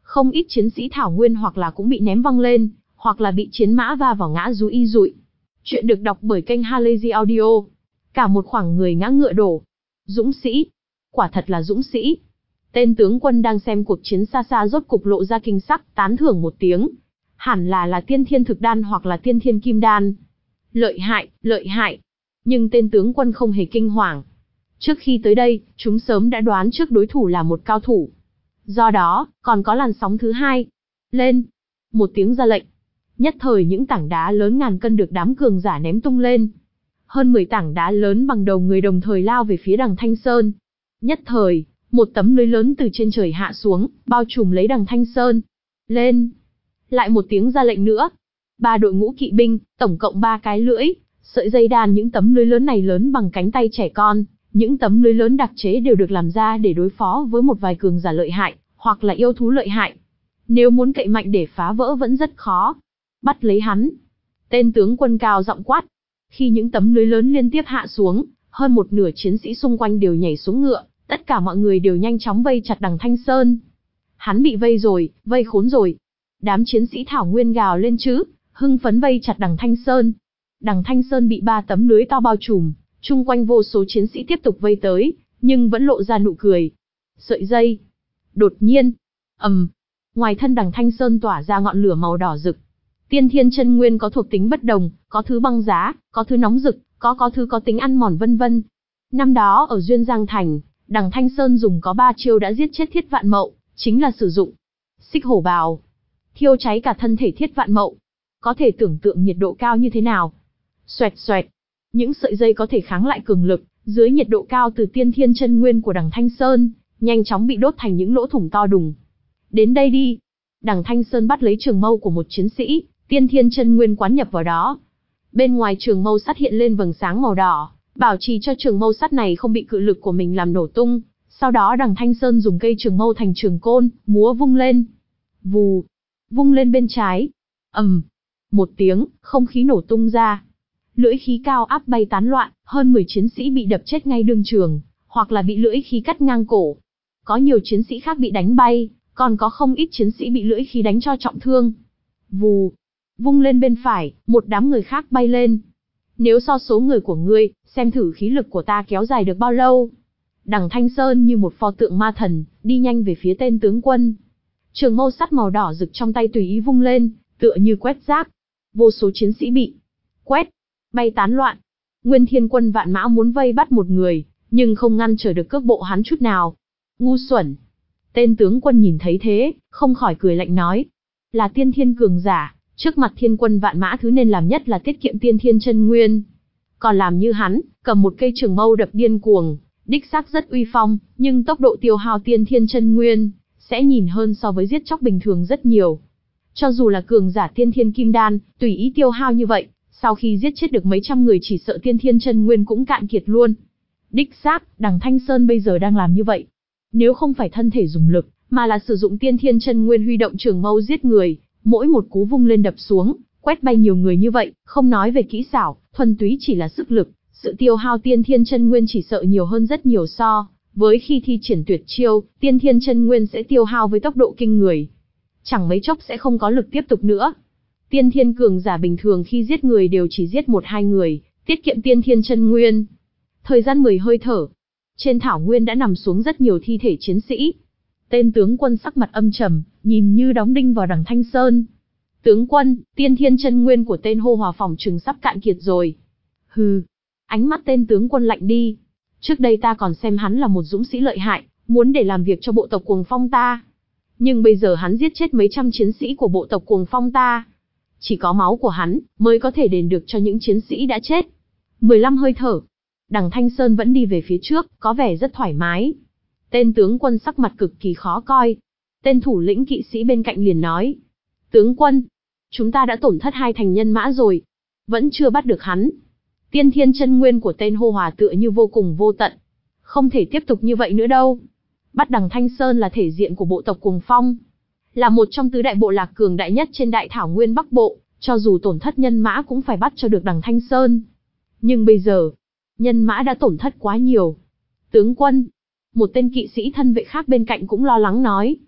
Không ít chiến sĩ thảo nguyên hoặc là cũng bị ném văng lên, hoặc là bị chiến mã va vào ngã rúi y rụi. Chuyện được đọc bởi kênh Halazy Audio. Cả một khoảng người ngã ngựa đổ. Dũng sĩ. Quả thật là dũng sĩ. Tên tướng quân đang xem cuộc chiến xa xa rốt cục lộ ra kinh sắc, tán thưởng một tiếng. Hẳn là là tiên thiên thực đan hoặc là tiên thiên kim đan. Lợi hại, lợi hại. Nhưng tên tướng quân không hề kinh hoàng. Trước khi tới đây, chúng sớm đã đoán trước đối thủ là một cao thủ. Do đó, còn có làn sóng thứ hai. Lên. Một tiếng ra lệnh. Nhất thời những tảng đá lớn ngàn cân được đám cường giả ném tung lên. Hơn mười tảng đá lớn bằng đầu người đồng thời lao về phía đằng Thanh Sơn. Nhất thời, một tấm lưới lớn từ trên trời hạ xuống, bao trùm lấy đằng Thanh Sơn. Lên. Lại một tiếng ra lệnh nữa. Ba đội ngũ kỵ binh, tổng cộng ba cái lưỡi, sợi dây đàn những tấm lưới lớn này lớn bằng cánh tay trẻ con. Những tấm lưới lớn đặc chế đều được làm ra để đối phó với một vài cường giả lợi hại, hoặc là yêu thú lợi hại. Nếu muốn cậy mạnh để phá vỡ vẫn rất khó. Bắt lấy hắn. Tên tướng quân cao giọng quát. Khi những tấm lưới lớn liên tiếp hạ xuống, hơn một nửa chiến sĩ xung quanh đều nhảy xuống ngựa, tất cả mọi người đều nhanh chóng vây chặt đằng Thanh Sơn. Hắn bị vây rồi, vây khốn rồi. Đám chiến sĩ thảo nguyên gào lên chứ, hưng phấn vây chặt đằng Thanh Sơn. Đằng Thanh Sơn bị ba tấm lưới to bao trùm, chung quanh vô số chiến sĩ tiếp tục vây tới, nhưng vẫn lộ ra nụ cười. Sợi dây. Đột nhiên, ầm, um, ngoài thân đằng Thanh Sơn tỏa ra ngọn lửa màu đỏ rực. Tiên thiên chân nguyên có thuộc tính bất đồng, có thứ băng giá, có thứ nóng rực, có có thứ có tính ăn mòn vân vân. Năm đó ở Duyên Giang Thành, đằng Thanh Sơn dùng có ba chiêu đã giết chết Thiết Vạn Mậu, chính là sử dụng Xích Hổ Bào, thiêu cháy cả thân thể Thiết Vạn Mậu. Có thể tưởng tượng nhiệt độ cao như thế nào. Xoẹt xoẹt, những sợi dây có thể kháng lại cường lực, dưới nhiệt độ cao từ tiên thiên chân nguyên của đằng Thanh Sơn, nhanh chóng bị đốt thành những lỗ thủng to đùng. Đến đây đi. Đằng Thanh Sơn bắt lấy trường mâu của một chiến sĩ, tiên thiên chân nguyên quán nhập vào đó. Bên ngoài trường mâu sắt hiện lên vầng sáng màu đỏ, bảo trì cho trường mâu sắt này không bị cự lực của mình làm nổ tung. Sau đó đằng Thanh Sơn dùng cây trường mâu thành trường côn, múa vung lên. Vù, vung lên bên trái. Ầm, một tiếng, không khí nổ tung ra. Lưỡi khí cao áp bay tán loạn, hơn mười chiến sĩ bị đập chết ngay đương trường, hoặc là bị lưỡi khí cắt ngang cổ. Có nhiều chiến sĩ khác bị đánh bay, còn có không ít chiến sĩ bị lưỡi khí đánh cho trọng thương. Vù, vung lên bên phải, một đám người khác bay lên. Nếu so số người của ngươi, xem thử khí lực của ta kéo dài được bao lâu. Đằng Thanh Sơn như một pho tượng ma thần, đi nhanh về phía tên tướng quân. Trường mâu sắt màu đỏ rực trong tay tùy ý vung lên, tựa như quét rác. Vô số chiến sĩ bị quét, bay tán loạn. Nguyên Thiên Quân vạn mã muốn vây bắt một người, nhưng không ngăn trở được cước bộ hắn chút nào. Ngu xuẩn. Tên tướng quân nhìn thấy thế, không khỏi cười lạnh nói. Là tiên thiên cường giả, trước mặt thiên quân vạn mã thứ nên làm nhất là tiết kiệm tiên thiên chân nguyên. Còn làm như hắn, cầm một cây trường mâu đập điên cuồng, đích xác rất uy phong, nhưng tốc độ tiêu hao tiên thiên chân nguyên sẽ nhìn hơn so với giết chóc bình thường rất nhiều. Cho dù là cường giả tiên thiên kim đan, tùy ý tiêu hao như vậy, sau khi giết chết được mấy trăm người chỉ sợ tiên thiên chân nguyên cũng cạn kiệt luôn. Đích xác, đằng Thanh Sơn bây giờ đang làm như vậy. Nếu không phải thân thể dùng lực, mà là sử dụng tiên thiên chân nguyên huy động trường mâu giết người, mỗi một cú vung lên đập xuống, quét bay nhiều người như vậy, không nói về kỹ xảo, thuần túy chỉ là sức lực, sự tiêu hao tiên thiên chân nguyên chỉ sợ nhiều hơn rất nhiều so với khi thi triển tuyệt chiêu, tiên thiên chân nguyên sẽ tiêu hao với tốc độ kinh người. Chẳng mấy chốc sẽ không có lực tiếp tục nữa. Tiên thiên cường giả bình thường khi giết người đều chỉ giết một hai người, tiết kiệm tiên thiên chân nguyên. Thời gian mười hơi thở, trên thảo nguyên đã nằm xuống rất nhiều thi thể chiến sĩ. Tên tướng quân sắc mặt âm trầm, nhìn như đóng đinh vào đằng Thanh Sơn. Tướng quân, tiên thiên chân nguyên của tên hô hòa phòng trừng sắp cạn kiệt rồi. Hừ. Ánh mắt tên tướng quân lạnh đi. Trước đây ta còn xem hắn là một dũng sĩ lợi hại, muốn để làm việc cho bộ tộc Cuồng Phong ta. Nhưng bây giờ hắn giết chết mấy trăm chiến sĩ của bộ tộc Cuồng Phong ta. Chỉ có máu của hắn mới có thể đền được cho những chiến sĩ đã chết. mười lăm hơi thở. Đằng Thanh Sơn vẫn đi về phía trước, có vẻ rất thoải mái. Tên tướng quân sắc mặt cực kỳ khó coi. Tên thủ lĩnh kỵ sĩ bên cạnh liền nói. Tướng quân, chúng ta đã tổn thất hai thành nhân mã rồi. Vẫn chưa bắt được hắn. Tiên thiên chân nguyên của tên hô hòa tựa như vô cùng vô tận. Không thể tiếp tục như vậy nữa đâu. Bắt đằng Thanh Sơn là thể diện của bộ tộc Cuồng Phong. Là một trong tứ đại bộ lạc cường đại nhất trên đại thảo nguyên Bắc Bộ, cho dù tổn thất nhân mã cũng phải bắt cho được đằng Thanh Sơn. Nhưng bây giờ, nhân mã đã tổn thất quá nhiều. Tướng quân, một tên kỵ sĩ thân vệ khác bên cạnh cũng lo lắng nói.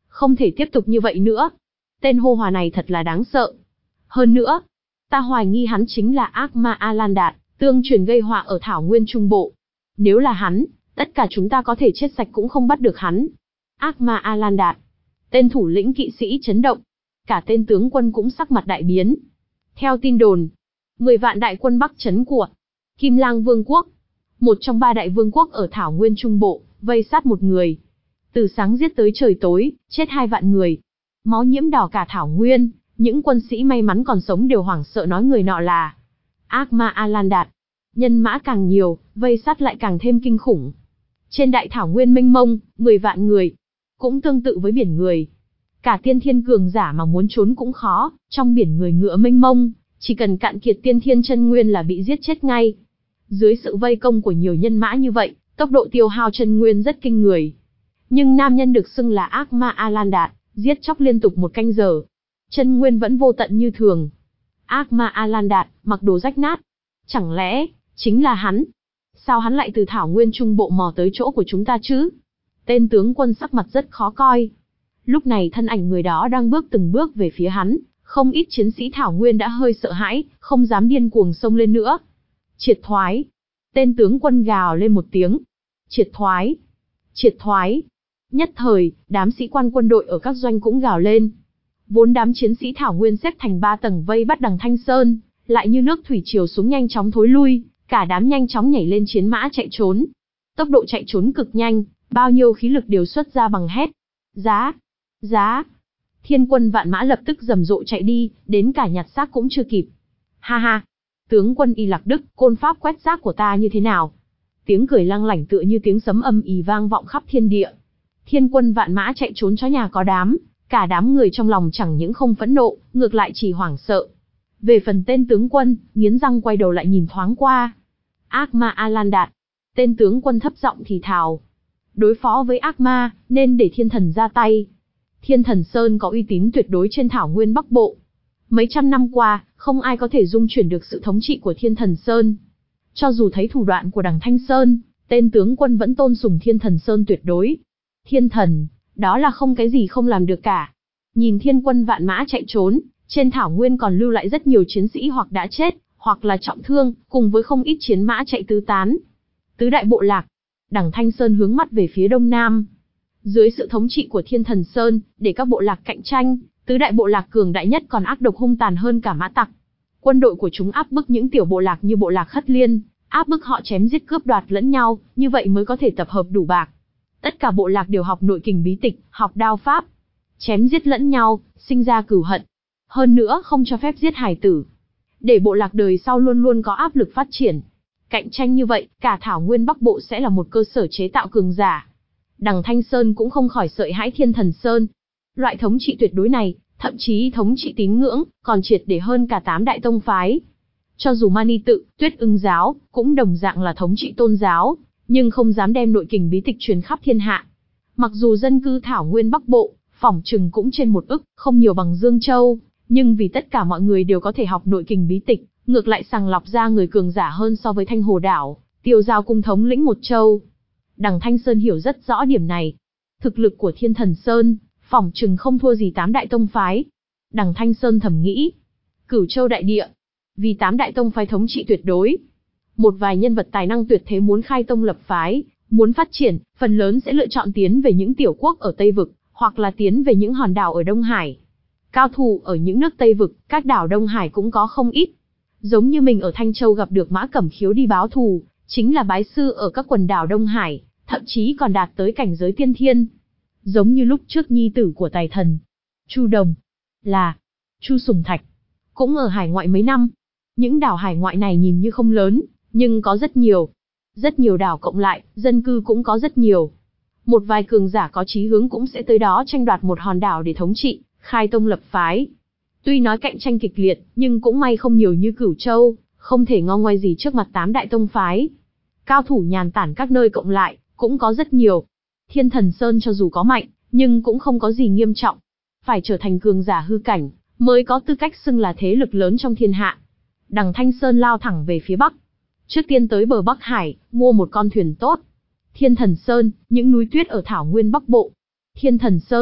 Không thể tiếp tục như vậy nữa. Tên hô hòa này thật là đáng sợ. Hơn nữa, ta hoài nghi hắn chính là ác ma Alan Đạt, tương truyền gây họa ở Thảo Nguyên Trung Bộ. Nếu là hắn, tất cả chúng ta có thể chết sạch cũng không bắt được hắn. Ác ma Alan Đạt. Tên thủ lĩnh kỵ sĩ chấn động. Cả tên tướng quân cũng sắc mặt đại biến. Theo tin đồn, mười vạn đại quân Bắc trấn của Kim Lang Vương quốc, một trong ba đại vương quốc ở Thảo Nguyên Trung Bộ, vây sát một người. Từ sáng giết tới trời tối, chết hai vạn người. Máu nhiễm đỏ cả Thảo Nguyên, những quân sĩ may mắn còn sống đều hoảng sợ nói người nọ là ác ma Alan Đạt. Nhân mã càng nhiều, vây sát lại càng thêm kinh khủng. Trên đại Thảo Nguyên mênh mông, mười vạn người. Cũng tương tự với biển người. Cả tiên thiên cường giả mà muốn trốn cũng khó, trong biển người ngựa mênh mông, chỉ cần cạn kiệt tiên thiên chân nguyên là bị giết chết ngay. Dưới sự vây công của nhiều nhân mã như vậy, tốc độ tiêu hao chân nguyên rất kinh người. Nhưng nam nhân được xưng là ác ma Alan Đạt, giết chóc liên tục một canh giờ. Chân nguyên vẫn vô tận như thường. Ác ma Alan Đạt, mặc đồ rách nát. Chẳng lẽ, chính là hắn? Sao hắn lại từ Thảo Nguyên Trung Bộ mò tới chỗ của chúng ta chứ? Tên tướng quân sắc mặt rất khó coi. Lúc này thân ảnh người đó đang bước từng bước về phía hắn, không ít chiến sĩ Thảo Nguyên đã hơi sợ hãi, không dám điên cuồng xông lên nữa. Triệt thoái. Tên tướng quân gào lên một tiếng. Triệt thoái. Triệt thoái. Nhất thời, đám sĩ quan quân đội ở các doanh cũng gào lên. Vốn đám chiến sĩ Thảo Nguyên xếp thành ba tầng vây bắt Đằng Thanh Sơn, lại như nước thủy triều xuống nhanh chóng thối lui, cả đám nhanh chóng nhảy lên chiến mã chạy trốn. Tốc độ chạy trốn cực nhanh, bao nhiêu khí lực đều xuất ra bằng hét. Giá! Giá! Thiên quân vạn mã lập tức rầm rộ chạy đi, đến cả nhặt xác cũng chưa kịp. Ha ha! Tướng quân Y Lạc Đức, côn pháp quét xác của ta như thế nào? Tiếng cười lăng lảnh tựa như tiếng sấm âm ì vang vọng khắp thiên địa. Thiên quân vạn mã chạy trốn chó nhà có đám, cả đám người trong lòng chẳng những không phẫn nộ, ngược lại chỉ hoảng sợ. Về phần tên tướng quân, nghiến răng quay đầu lại nhìn thoáng qua. Ác ma Alan Đạt. Tên tướng quân thấp giọng thì thào. Đối phó với ác ma, nên để thiên thần ra tay. Thiên thần Sơn có uy tín tuyệt đối trên Thảo Nguyên Bắc Bộ. Mấy trăm năm qua, không ai có thể dung chuyển được sự thống trị của Thiên Thần Sơn. Cho dù thấy thủ đoạn của Đằng Thanh Sơn, tên tướng quân vẫn tôn sùng Thiên Thần Sơn tuyệt đối. Thiên thần, đó là không cái gì không làm được cả. Nhìn thiên quân vạn mã chạy trốn, trên Thảo Nguyên còn lưu lại rất nhiều chiến sĩ hoặc đã chết, hoặc là trọng thương, cùng với không ít chiến mã chạy tứ tán. Tứ đại bộ lạc. Đằng Thanh Sơn hướng mắt về phía đông nam. Dưới sự thống trị của Thiên Thần Sơn, để các bộ lạc cạnh tranh, tứ đại bộ lạc cường đại nhất còn ác độc hung tàn hơn cả mã tặc. Quân đội của chúng áp bức những tiểu bộ lạc như bộ lạc Khất Liên, áp bức họ chém giết cướp đoạt lẫn nhau, như vậy mới có thể tập hợp đủ bạc. Tất cả bộ lạc đều học nội kình bí tịch, học đao pháp, chém giết lẫn nhau, sinh ra cửu hận. Hơn nữa không cho phép giết hài tử, để bộ lạc đời sau luôn luôn có áp lực phát triển. Cạnh tranh như vậy, cả Thảo Nguyên Bắc Bộ sẽ là một cơ sở chế tạo cường giả. Đằng Thanh Sơn cũng không khỏi sợ hãi Thiên Thần Sơn. Loại thống trị tuyệt đối này, thậm chí thống trị tín ngưỡng, còn triệt để hơn cả tám đại tông phái. Cho dù Mani Tự, Tuyết Ưng giáo, cũng đồng dạng là thống trị tôn giáo, nhưng không dám đem nội kình bí tịch truyền khắp thiên hạ. Mặc dù dân cư Thảo Nguyên Bắc Bộ, phỏng chừng cũng trên một ức, không nhiều bằng Dương Châu, nhưng vì tất cả mọi người đều có thể học nội kình bí tịch, ngược lại sàng lọc ra người cường giả hơn so với Thanh Hồ Đảo, Tiêu Giao cung thống lĩnh một châu. Đằng Thanh Sơn hiểu rất rõ điểm này. Thực lực của Thiên Thần Sơn, phỏng chừng không thua gì tám đại tông phái. Đằng Thanh Sơn thầm nghĩ. Cửu Châu đại địa, vì tám đại tông phái thống trị tuyệt đối. Một vài nhân vật tài năng tuyệt thế muốn khai tông lập phái, muốn phát triển, phần lớn sẽ lựa chọn tiến về những tiểu quốc ở Tây Vực, hoặc là tiến về những hòn đảo ở Đông Hải. Cao thủ ở những nước Tây Vực, các đảo Đông Hải cũng có không ít. Giống như mình ở Thanh Châu gặp được Mã Cẩm Khiếu đi báo thù, chính là bái sư ở các quần đảo Đông Hải, thậm chí còn đạt tới cảnh giới tiên thiên. Giống như lúc trước nhi tử của Tài Thần, Chu Đồng, là Chu Sùng Thạch, cũng ở hải ngoại mấy năm. Những đảo hải ngoại này nhìn như không lớn, nhưng có rất nhiều. Rất nhiều đảo cộng lại, dân cư cũng có rất nhiều. Một vài cường giả có chí hướng cũng sẽ tới đó tranh đoạt một hòn đảo để thống trị, khai tông lập phái. Tuy nói cạnh tranh kịch liệt, nhưng cũng may không nhiều như Cửu Châu, không thể ngo ngoe gì trước mặt tám đại tông phái. Cao thủ nhàn tản các nơi cộng lại, cũng có rất nhiều. Thiên Thần Sơn cho dù có mạnh, nhưng cũng không có gì nghiêm trọng. Phải trở thành cường giả hư cảnh, mới có tư cách xưng là thế lực lớn trong thiên hạ. Đằng Thanh Sơn lao thẳng về phía bắc. Trước tiên tới bờ Bắc Hải, mua một con thuyền tốt. Thiên Thần Sơn, những núi tuyết ở Thảo Nguyên Bắc Bộ. Thiên Thần Sơn,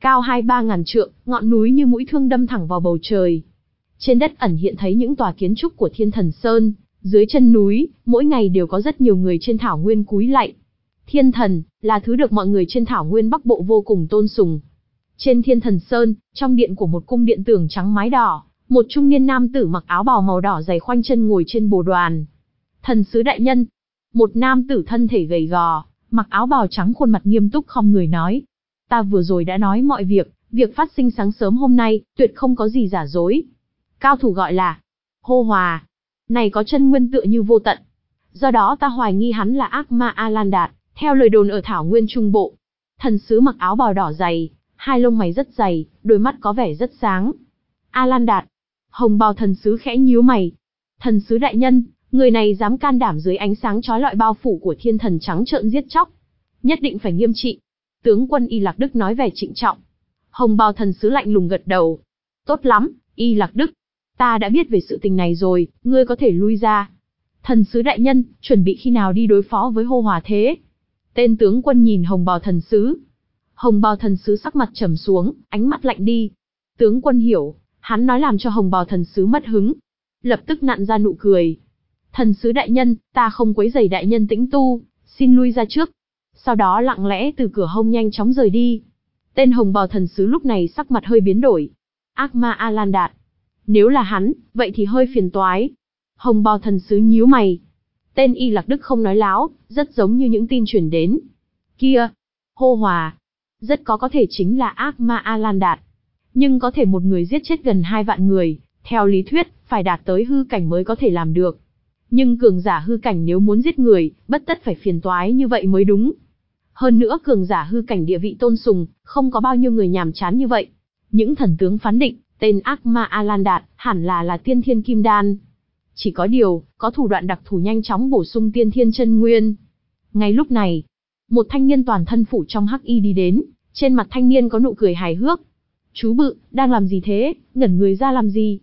cao hai ba ngàn trượng, ngọn núi như mũi thương đâm thẳng vào bầu trời. Trên đất ẩn hiện thấy những tòa kiến trúc của Thiên Thần Sơn, dưới chân núi, mỗi ngày đều có rất nhiều người trên thảo nguyên cúi lạy. Thiên thần là thứ được mọi người trên thảo nguyên Bắc Bộ vô cùng tôn sùng. Trên Thiên Thần Sơn, trong điện của một cung điện tường trắng mái đỏ, một trung niên nam tử mặc áo bào màu đỏ dày khoanh chân ngồi trên bồ đoàn. Thần sứ đại nhân, một nam tử thân thể gầy gò, mặc áo bào trắng khuôn mặt nghiêm túc khom người nói. Ta vừa rồi đã nói mọi việc, việc phát sinh sáng sớm hôm nay, tuyệt không có gì giả dối. Cao thủ gọi là Hô Hòa. Này có chân nguyên tựa như vô tận. Do đó ta hoài nghi hắn là ác ma A-Lan Đạt, theo lời đồn ở thảo nguyên Trung Bộ. Thần sứ mặc áo bào đỏ dày, hai lông mày rất dày, đôi mắt có vẻ rất sáng. A-Lan Đạt. Hồng bào thần sứ khẽ nhíu mày. Thần sứ đại nhân, người này dám can đảm dưới ánh sáng chói lọi bao phủ của thiên thần trắng trợn giết chóc. Nhất định phải nghiêm trị. Tướng quân Y Lạc Đức nói vẻ trịnh trọng. Hồng bào thần sứ lạnh lùng gật đầu. Tốt lắm, Y Lạc Đức. Ta đã biết về sự tình này rồi, ngươi có thể lui ra. Thần sứ đại nhân, chuẩn bị khi nào đi đối phó với Hô Hòa thế? Tên tướng quân nhìn hồng bào thần sứ. Hồng bào thần sứ sắc mặt trầm xuống, ánh mắt lạnh đi. Tướng quân hiểu, hắn nói làm cho hồng bào thần sứ mất hứng. Lập tức nặn ra nụ cười. Thần sứ đại nhân, ta không quấy rầy đại nhân tĩnh tu, xin lui ra trước. Sau đó lặng lẽ từ cửa hông nhanh chóng rời đi. Tên hồng bào thần sứ lúc này sắc mặt hơi biến đổi. Ác ma A-Lan Đạt. Nếu là hắn, vậy thì hơi phiền toái. Hồng bào thần sứ nhíu mày. Tên Y Lạc Đức không nói láo, rất giống như những tin truyền đến. Kia, Hô Hòa. Rất có có thể chính là ác ma A-Lan Đạt. Nhưng có thể một người giết chết gần hai vạn người, theo lý thuyết, phải đạt tới hư cảnh mới có thể làm được. Nhưng cường giả hư cảnh nếu muốn giết người, bất tất phải phiền toái như vậy mới đúng. Hơn nữa cường giả hư cảnh địa vị tôn sùng, không có bao nhiêu người nhàm chán như vậy. Những thần tướng phán định, tên ác ma A-Lan Đạt hẳn là là tiên thiên kim đan. Chỉ có điều, có thủ đoạn đặc thù nhanh chóng bổ sung tiên thiên chân nguyên. Ngay lúc này, một thanh niên toàn thân phủ trong hắc y đi đến, trên mặt thanh niên có nụ cười hài hước. Chú Bự, đang làm gì thế, ngẩn người ra làm gì?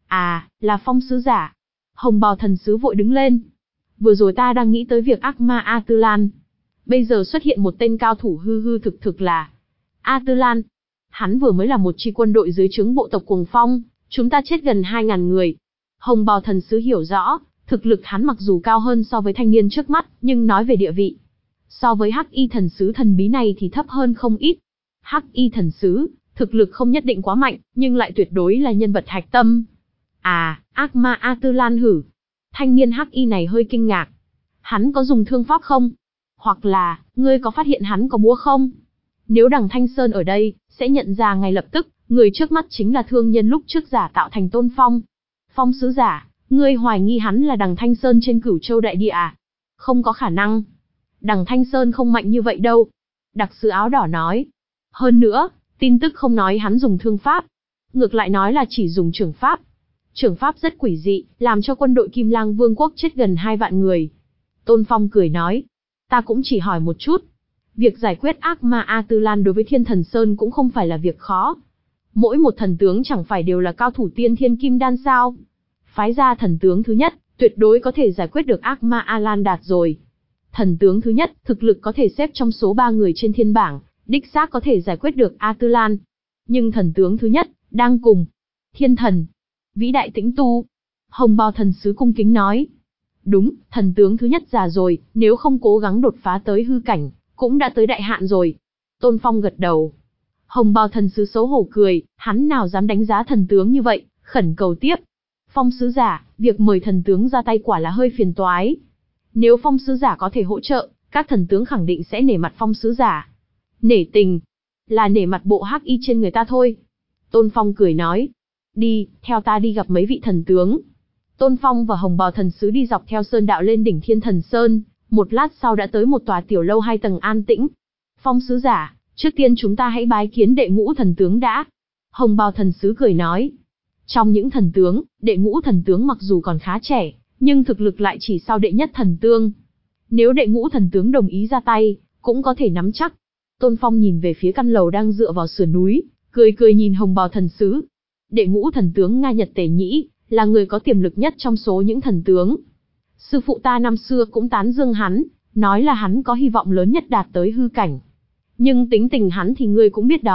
À, là Phong sứ giả. Hồng bào thần sứ vội đứng lên. Vừa rồi ta đang nghĩ tới việc ác ma A Tư Lan. Bây giờ xuất hiện một tên cao thủ hư hư thực thực là A Tư Lan. Hắn vừa mới là một chi quân đội dưới trướng bộ tộc Cuồng Phong, chúng ta chết gần hai ngàn người. Hồng bào thần sứ hiểu rõ, thực lực hắn mặc dù cao hơn so với thanh niên trước mắt, nhưng nói về địa vị, so với Hắc Y thần sứ thần bí này thì thấp hơn không ít. Hắc Y thần sứ, thực lực không nhất định quá mạnh, nhưng lại tuyệt đối là nhân vật hạch tâm. À, ác ma A Tư Lan hử? Thanh niên Hắc Y này hơi kinh ngạc. Hắn có dùng thương pháp không? Hoặc là, ngươi có phát hiện hắn có búa không? Nếu Đằng Thanh Sơn ở đây, sẽ nhận ra ngay lập tức, người trước mắt chính là thương nhân lúc trước giả tạo thành Tôn Phong. Phong sứ giả, ngươi hoài nghi hắn là Đằng Thanh Sơn trên Cửu Châu đại địa à? Không có khả năng. Đằng Thanh Sơn không mạnh như vậy đâu. Đặc sứ áo đỏ nói. Hơn nữa, tin tức không nói hắn dùng thương pháp. Ngược lại nói là chỉ dùng trưởng pháp. Trưởng pháp rất quỷ dị, làm cho quân đội Kim Lang Vương quốc chết gần hai vạn người. Tôn Phong cười nói. Ta cũng chỉ hỏi một chút. Việc giải quyết ác ma A Tư Lan đối với Thiên Thần Sơn cũng không phải là việc khó. Mỗi một thần tướng chẳng phải đều là cao thủ tiên thiên kim đan sao? Phái ra thần tướng thứ nhất, tuyệt đối có thể giải quyết được ác ma A-Lan Đạt rồi. Thần tướng thứ nhất, thực lực có thể xếp trong số ba người trên thiên bảng, đích xác có thể giải quyết được A Tư Lan. Nhưng thần tướng thứ nhất, đang cùng thiên thần, vĩ đại tĩnh tu. Hồng bào thần sứ cung kính nói. Đúng, thần tướng thứ nhất già rồi, nếu không cố gắng đột phá tới hư cảnh, cũng đã tới đại hạn rồi. Tôn Phong gật đầu. Hồng bào thần sứ xấu hổ cười, hắn nào dám đánh giá thần tướng như vậy, khẩn cầu tiếp. Phong sứ giả, việc mời thần tướng ra tay quả là hơi phiền toái. Nếu Phong sứ giả có thể hỗ trợ, các thần tướng khẳng định sẽ nể mặt Phong sứ giả. Nể tình, là nể mặt bộ hắc y trên người ta thôi. Tôn Phong cười nói. Đi, theo ta đi gặp mấy vị thần tướng. Tôn Phong và Hồng bào thần sứ đi dọc theo sơn đạo lên đỉnh Thiên Thần Sơn, một lát sau đã tới một tòa tiểu lâu hai tầng an tĩnh. Phong sứ giả, trước tiên chúng ta hãy bái kiến đệ ngũ thần tướng đã. Hồng bào thần sứ cười nói. Trong những thần tướng, đệ ngũ thần tướng mặc dù còn khá trẻ, nhưng thực lực lại chỉ sau đệ nhất thần tương. Nếu đệ ngũ thần tướng đồng ý ra tay, cũng có thể nắm chắc. Tôn Phong nhìn về phía căn lầu đang dựa vào sườn núi, cười cười nhìn Hồng bào thần sứ. Đệ ngũ thần tướng Nga Nhật Tề Nhĩ, là người có tiềm lực nhất trong số những thần tướng. Sư phụ ta năm xưa cũng tán dương hắn, nói là hắn có hy vọng lớn nhất đạt tới hư cảnh. Nhưng tính tình hắn thì ngươi cũng biết đó,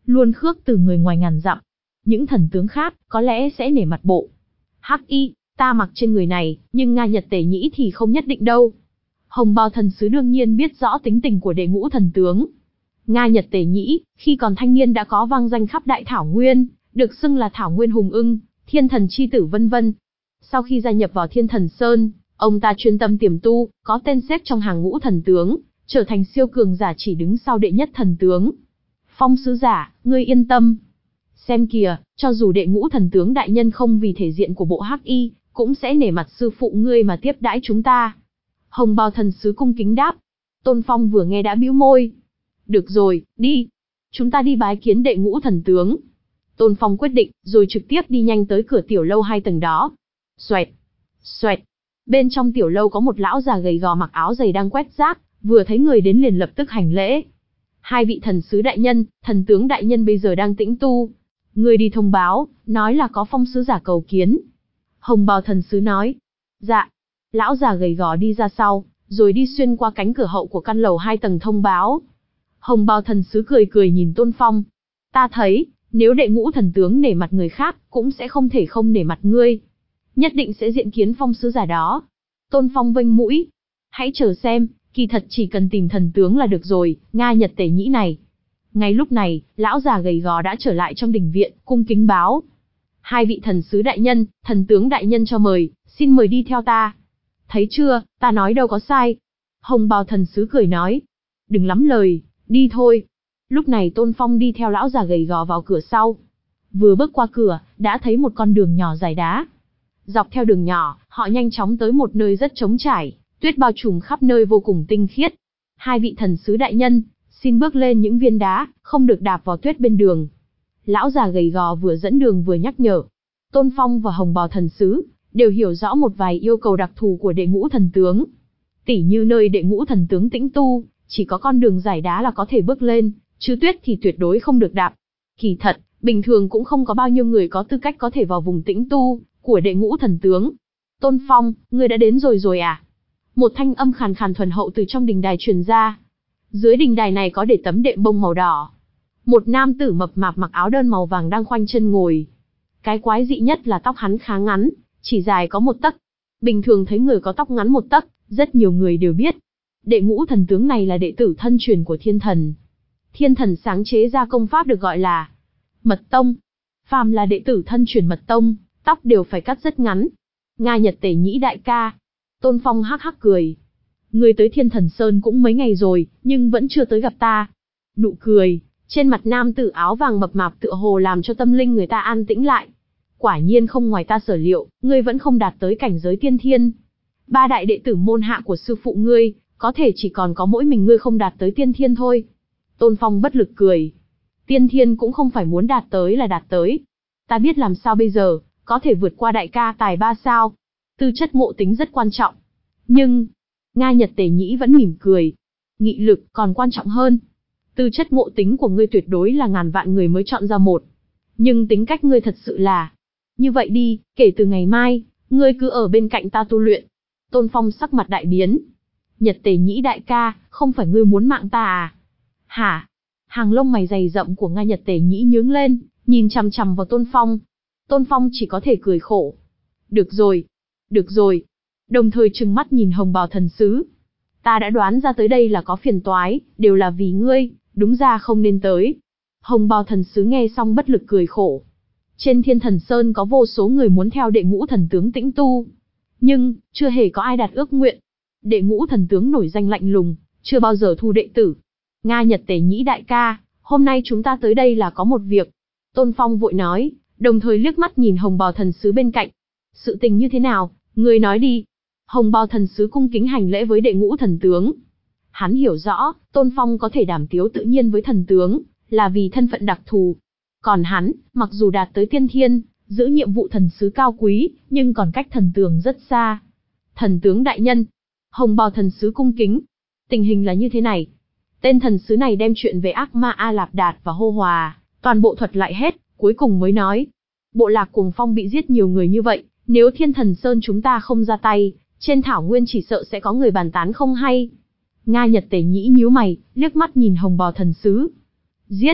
luôn khước từ người ngoài ngàn dặm. Những thần tướng khác, có lẽ sẽ nể mặt bộ. Hắc y, ta mặc trên người này, nhưng Nga Nhật Tề Nhĩ thì không nhất định đâu. Hồng bào thần sứ đương nhiên biết rõ tính tình của đệ ngũ thần tướng. Nga Nhật Tề Nhĩ, khi còn thanh niên đã có vang danh khắp Đại Thảo Nguyên, được xưng là Thảo Nguyên Hùng Ưng, Thiên Thần Chi Tử vân vân. Sau khi gia nhập vào Thiên Thần Sơn, ông ta chuyên tâm tiềm tu, có tên xếp trong hàng ngũ thần tướng, trở thành siêu cường giả chỉ đứng sau đệ nhất thần tướng. Phong sứ giả, ngươi yên tâm. Xem kìa, cho dù đệ ngũ thần tướng đại nhân không vì thể diện của bộ hắc y, cũng sẽ nể mặt sư phụ ngươi mà tiếp đãi chúng ta. Hồng bào thần sứ cung kính đáp. Tôn Phong vừa nghe đã bĩu môi. Được rồi, đi. Chúng ta đi bái kiến đệ ngũ thần tướng. Tôn Phong quyết định, rồi trực tiếp đi nhanh tới cửa tiểu lâu hai tầng đó. Xoẹt, xoẹt. Bên trong tiểu lâu có một lão già gầy gò mặc áo dày đang quét rác, vừa thấy người đến liền lập tức hành lễ. Hai vị thần sứ đại nhân, thần tướng đại nhân bây giờ đang tĩnh tu. Người đi thông báo, nói là có phong sứ giả cầu kiến. Hồng bào thần sứ nói. Dạ. Lão già gầy gò đi ra sau, rồi đi xuyên qua cánh cửa hậu của căn lầu hai tầng thông báo. Hồng bào thần sứ cười cười nhìn Tôn Phong. Ta thấy, nếu đệ ngũ thần tướng nể mặt người khác, cũng sẽ không thể không nể mặt ngươi. Nhất định sẽ diện kiến phong sứ giả đó. Tôn Phong vênh mũi. Hãy chờ xem, kỳ thật chỉ cần tìm thần tướng là được rồi, Nga Nhật Tề Nhĩ này. Ngay lúc này, lão già gầy gò đã trở lại trong đình viện, cung kính báo. Hai vị thần sứ đại nhân, thần tướng đại nhân cho mời, xin mời đi theo ta. Thấy chưa, ta nói đâu có sai. Hồng bào thần sứ cười nói. Đừng lắm lời, đi thôi. Lúc này Tôn Phong đi theo lão già gầy gò vào cửa sau. Vừa bước qua cửa, đã thấy một con đường nhỏ dài đá. Dọc theo đường nhỏ, họ nhanh chóng tới một nơi rất trống trải, tuyết bao trùm khắp nơi vô cùng tinh khiết. Hai vị thần sứ đại nhân, xin bước lên những viên đá, không được đạp vào tuyết bên đường. Lão già gầy gò vừa dẫn đường vừa nhắc nhở. Tôn Phong và Hồng bào thần sứ đều hiểu rõ một vài yêu cầu đặc thù của đệ ngũ thần tướng. Tỉ như nơi đệ ngũ thần tướng tĩnh tu, chỉ có con đường dài đá là có thể bước lên, chứ tuyết thì tuyệt đối không được đạp. Kỳ thật, bình thường cũng không có bao nhiêu người có tư cách có thể vào vùng tĩnh tu của đệ ngũ thần tướng. Tôn Phong, ngươi đã đến rồi rồi à? Một thanh âm khàn khàn thuần hậu từ trong đình đài truyền ra. Dưới đình đài này có để tấm đệm bông màu đỏ. Một nam tử mập mạp mặc áo đơn màu vàng đang khoanh chân ngồi. Cái quái dị nhất là tóc hắn khá ngắn, chỉ dài có một tấc. Bình thường thấy người có tóc ngắn một tấc, rất nhiều người đều biết. Đệ ngũ thần tướng này là đệ tử thân truyền của thiên thần. Thiên thần sáng chế ra công pháp được gọi là Mật Tông. Phàm là đệ tử thân truyền Mật Tông, tóc đều phải cắt rất ngắn. Nga Nhật Tề Nhĩ đại ca. Tôn Phong hắc hắc cười. Người tới Thiên Thần Sơn cũng mấy ngày rồi, nhưng vẫn chưa tới gặp ta. Nụ cười trên mặt nam tử áo vàng mập mạp tựa hồ làm cho tâm linh người ta an tĩnh lại. Quả nhiên không ngoài ta sở liệu, ngươi vẫn không đạt tới cảnh giới tiên thiên. Ba đại đệ tử môn hạ của sư phụ ngươi, có thể chỉ còn có mỗi mình ngươi không đạt tới tiên thiên thôi. Tôn Phong bất lực cười. Tiên thiên cũng không phải muốn đạt tới là đạt tới. Ta biết làm sao bây giờ, có thể vượt qua đại ca tài ba sao. Tư chất ngộ tính rất quan trọng. Nhưng, Nga Nhật Tề Nhĩ vẫn mỉm cười. Nghị lực còn quan trọng hơn. Tư chất ngộ tính của ngươi tuyệt đối là ngàn vạn người mới chọn ra một. Nhưng tính cách ngươi thật sự là... Như vậy đi, kể từ ngày mai, ngươi cứ ở bên cạnh ta tu luyện. Tôn Phong sắc mặt đại biến. Nhật Tề Nhĩ đại ca, không phải ngươi muốn mạng ta à? Hả? Hàng lông mày dày rậm của Nga Nhật Tề Nhĩ nhướng lên, nhìn chằm chằm vào Tôn Phong. Tôn Phong chỉ có thể cười khổ. Được rồi, được rồi. Đồng thời trừng mắt nhìn Hồng bào thần sứ. Ta đã đoán ra tới đây là có phiền toái, đều là vì ngươi, đúng ra không nên tới. Hồng bào thần sứ nghe xong bất lực cười khổ. Trên Thiên Thần Sơn có vô số người muốn theo đệ ngũ thần tướng tĩnh tu. Nhưng, chưa hề có ai đạt ước nguyện. Đệ ngũ thần tướng nổi danh lạnh lùng, chưa bao giờ thu đệ tử. Nga Nhật Tề Nhĩ đại ca, hôm nay chúng ta tới đây là có một việc. Tôn Phong vội nói, đồng thời liếc mắt nhìn Hồng bào thần sứ bên cạnh. Sự tình như thế nào, ngươi nói đi. Hồng bào thần sứ cung kính hành lễ với đệ ngũ thần tướng. Hắn hiểu rõ, Tôn Phong có thể đàm tiếu tự nhiên với thần tướng, là vì thân phận đặc thù. Còn hắn, mặc dù đạt tới tiên thiên, giữ nhiệm vụ thần sứ cao quý, nhưng còn cách thần tướng rất xa. Thần tướng đại nhân. Hồng bào thần sứ cung kính. Tình hình là như thế này. Tên thần sứ này đem chuyện về ác ma A Lạp Đạt và Hô Hòa, toàn bộ thuật lại hết, cuối cùng mới nói. Bộ lạc Cuồng Phong bị giết nhiều người như vậy, nếu Thiên Thần Sơn chúng ta không ra tay, trên thảo nguyên chỉ sợ sẽ có người bàn tán không hay. Nga Nhật Tề Nhĩ nhíu mày, liếc mắt nhìn Hồng bào thần sứ. Giết!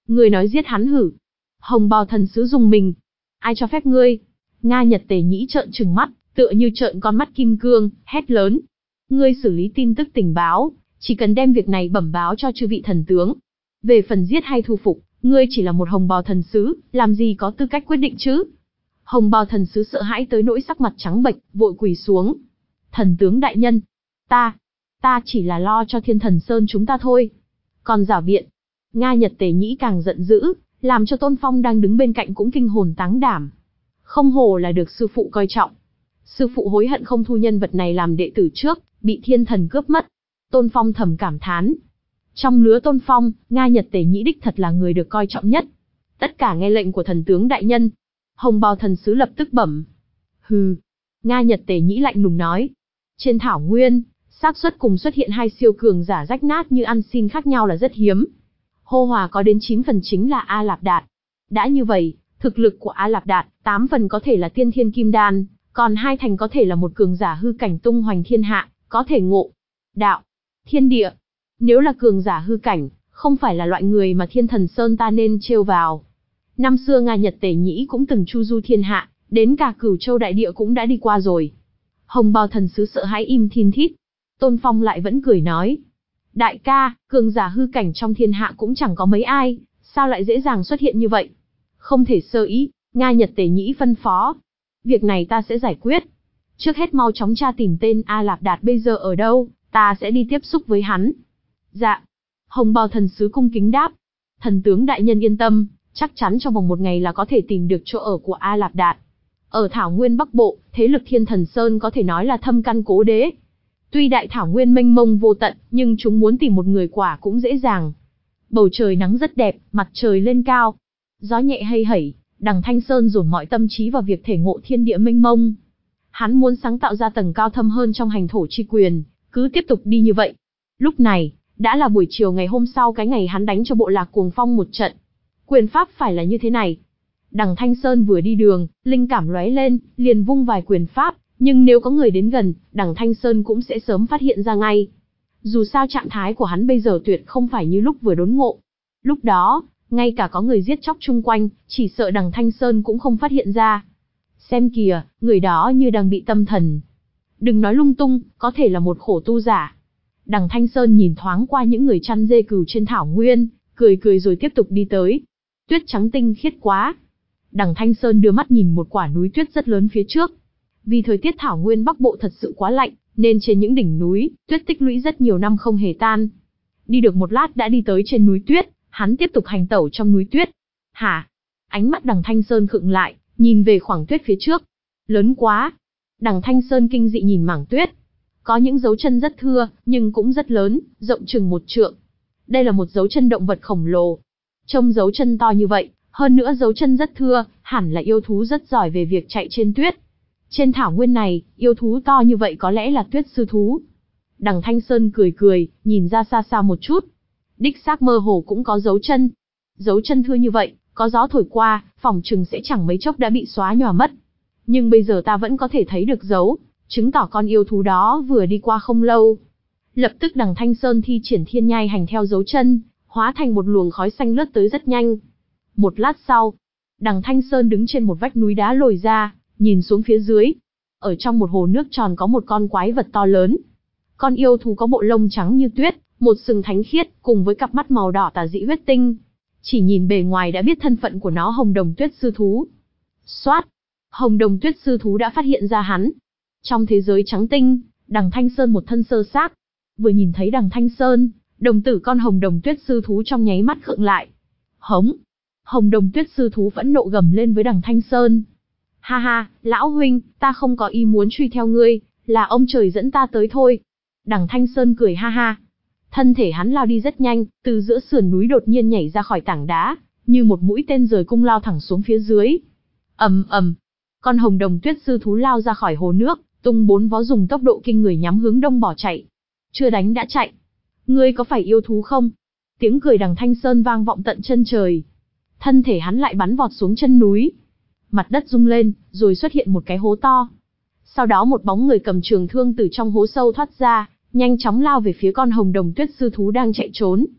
Ngươi nói giết hắn hử? Hồng bào thần sứ dùng mình. Ai cho phép ngươi? Nga Nhật Tề Nhĩ trợn trừng mắt, tựa như trợn con mắt kim cương, hét lớn. Ngươi xử lý tin tức tình báo, chỉ cần đem việc này bẩm báo cho chư vị thần tướng. Về phần giết hay thu phục, ngươi chỉ là một hồng bào thần sứ, làm gì có tư cách quyết định chứ? Hồng bào thần sứ sợ hãi tới nỗi sắc mặt trắng bệch, vội quỳ xuống. Thần tướng đại nhân, ta, ta chỉ là lo cho Thiên Thần Sơn chúng ta thôi. Còn giảo biện, Nga Nhật Tề Nhĩ càng giận dữ, làm cho Tôn Phong đang đứng bên cạnh cũng kinh hồn táng đảm. Không hổ là được sư phụ coi trọng. Sư phụ hối hận không thu nhân vật này làm đệ tử trước, bị thiên thần cướp mất. Tôn Phong thầm cảm thán. Trong lứa Tôn Phong, Nga Nhật Tề Nhĩ đích thật là người được coi trọng nhất. Tất cả nghe lệnh của thần tướng đại nhân. Hồng bào thần sứ lập tức bẩm. Hừ. Nga Nhật Tề Nhĩ lạnh lùng nói. Trên thảo nguyên, xác suất cùng xuất hiện hai siêu cường giả rách nát như ăn xin khác nhau là rất hiếm. Hô hòa có đến chín phần chính là A Lạp Đạt. Đã như vậy, thực lực của A Lạp Đạt, tám phần có thể là tiên thiên kim đan, còn hai thành có thể là một cường giả hư cảnh tung hoành thiên hạ, có thể ngộ đạo, thiên địa. Nếu là cường giả hư cảnh, không phải là loại người mà Thiên Thần Sơn ta nên trêu vào. Năm xưa Nga Nhật Tề Nhĩ cũng từng chu du thiên hạ, đến cả Cửu Châu đại địa cũng đã đi qua rồi. Hồng bào thần sứ sợ hãi im thin thít. Tôn Phong lại vẫn cười nói. Đại ca, cường giả hư cảnh trong thiên hạ cũng chẳng có mấy ai, sao lại dễ dàng xuất hiện như vậy? Không thể sơ ý, Nga Nhật Tề Nhĩ phân phó. Việc này ta sẽ giải quyết. Trước hết mau chóng tra tìm tên A Lạp Đạt bây giờ ở đâu, ta sẽ đi tiếp xúc với hắn. Dạ. Hồng bào thần sứ cung kính đáp. Thần tướng đại nhân yên tâm, chắc chắn trong vòng một ngày là có thể tìm được chỗ ở của A Lạp Đạt. Ở Thảo Nguyên Bắc Bộ, thế lực Thiên Thần Sơn có thể nói là thâm căn cố đế. Tuy đại Thảo Nguyên mênh mông vô tận, nhưng chúng muốn tìm một người quả cũng dễ dàng. Bầu trời nắng rất đẹp, mặt trời lên cao. Gió nhẹ hay hẩy, Đằng Thanh Sơn dồn mọi tâm trí vào việc thể ngộ thiên địa mênh mông. Hắn muốn sáng tạo ra tầng cao thâm hơn trong hành thổ chi quyền, cứ tiếp tục đi như vậy. Lúc này, đã là buổi chiều ngày hôm sau cái ngày hắn đánh cho bộ lạc Cuồng Phong một trận. Quyền pháp phải là như thế này. Đằng Thanh Sơn vừa đi đường, linh cảm lóe lên, liền vung vài quyền pháp, nhưng nếu có người đến gần, Đằng Thanh Sơn cũng sẽ sớm phát hiện ra ngay. Dù sao trạng thái của hắn bây giờ tuyệt không phải như lúc vừa đốn ngộ. Lúc đó, ngay cả có người giết chóc chung quanh, chỉ sợ Đằng Thanh Sơn cũng không phát hiện ra. Xem kìa, người đó như đang bị tâm thần. Đừng nói lung tung, có thể là một khổ tu giả. Đằng Thanh Sơn nhìn thoáng qua những người chăn dê cừu trên thảo nguyên, cười cười rồi tiếp tục đi tới. Tuyết trắng tinh khiết quá. Đằng Thanh Sơn đưa mắt nhìn một quả núi tuyết rất lớn phía trước. Vì thời tiết thảo nguyên Bắc Bộ thật sự quá lạnh, nên trên những đỉnh núi, tuyết tích lũy rất nhiều năm không hề tan. Đi được một lát đã đi tới trên núi tuyết, hắn tiếp tục hành tẩu trong núi tuyết. Hả? Ánh mắt Đằng Thanh Sơn khựng lại, nhìn về khoảng tuyết phía trước. Lớn quá. Đằng Thanh Sơn kinh dị nhìn mảng tuyết. Có những dấu chân rất thưa, nhưng cũng rất lớn, rộng chừng một trượng. Đây là một dấu chân động vật khổng lồ. Trông dấu chân to như vậy, hơn nữa dấu chân rất thưa, hẳn là yêu thú rất giỏi về việc chạy trên tuyết. Trên thảo nguyên này, yêu thú to như vậy có lẽ là tuyết sư thú. Đằng Thanh Sơn cười cười, nhìn ra xa xa một chút. Đích xác mơ hồ cũng có dấu chân. Dấu chân thưa như vậy, có gió thổi qua, phỏng chừng sẽ chẳng mấy chốc đã bị xóa nhòa mất. Nhưng bây giờ ta vẫn có thể thấy được dấu, chứng tỏ con yêu thú đó vừa đi qua không lâu. Lập tức Đằng Thanh Sơn thi triển thiên nhai hành theo dấu chân, hóa thành một luồng khói xanh lướt tới rất nhanh. Một lát sau, Đằng Thanh Sơn đứng trên một vách núi đá lồi ra, nhìn xuống phía dưới. Ở trong một hồ nước tròn có một con quái vật to lớn. Con yêu thú có bộ lông trắng như tuyết, một sừng thánh khiết, cùng với cặp mắt màu đỏ tà dị huyết tinh. Chỉ nhìn bề ngoài đã biết thân phận của nó Hồng Đồng Tuyết Sư Thú. Xoát! Hồng Đồng Tuyết Sư Thú đã phát hiện ra hắn. Trong thế giới trắng tinh, Đằng Thanh Sơn một thân sơ xác. Vừa nhìn thấy Đằng Thanh Sơn, đồng tử con Hồng Đồng Tuyết Sư Thú trong nháy mắt khựng lại. Hống! Hồng Đồng Tuyết Sư Thú phẫn nộ gầm lên với Đằng Thanh Sơn. Ha ha, lão huynh, ta không có ý muốn truy theo ngươi, là ông trời dẫn ta tới thôi. Đằng Thanh Sơn cười ha ha. Thân thể hắn lao đi rất nhanh, từ giữa sườn núi đột nhiên nhảy ra khỏi tảng đá, như một mũi tên rời cung lao thẳng xuống phía dưới. Ầm ầm, con Hồng Đồng Tuyết Sư Thú lao ra khỏi hồ nước, tung bốn vó dùng tốc độ kinh người nhắm hướng đông bỏ chạy. Chưa đánh đã chạy. Ngươi có phải yêu thú không? Tiếng cười Đằng Thanh Sơn vang vọng tận chân trời. Thân thể hắn lại bắn vọt xuống chân núi. Mặt đất rung lên, rồi xuất hiện một cái hố to. Sau đó một bóng người cầm trường thương từ trong hố sâu thoát ra, nhanh chóng lao về phía con Hồng Đồng Tuyết Sư Thú đang chạy trốn.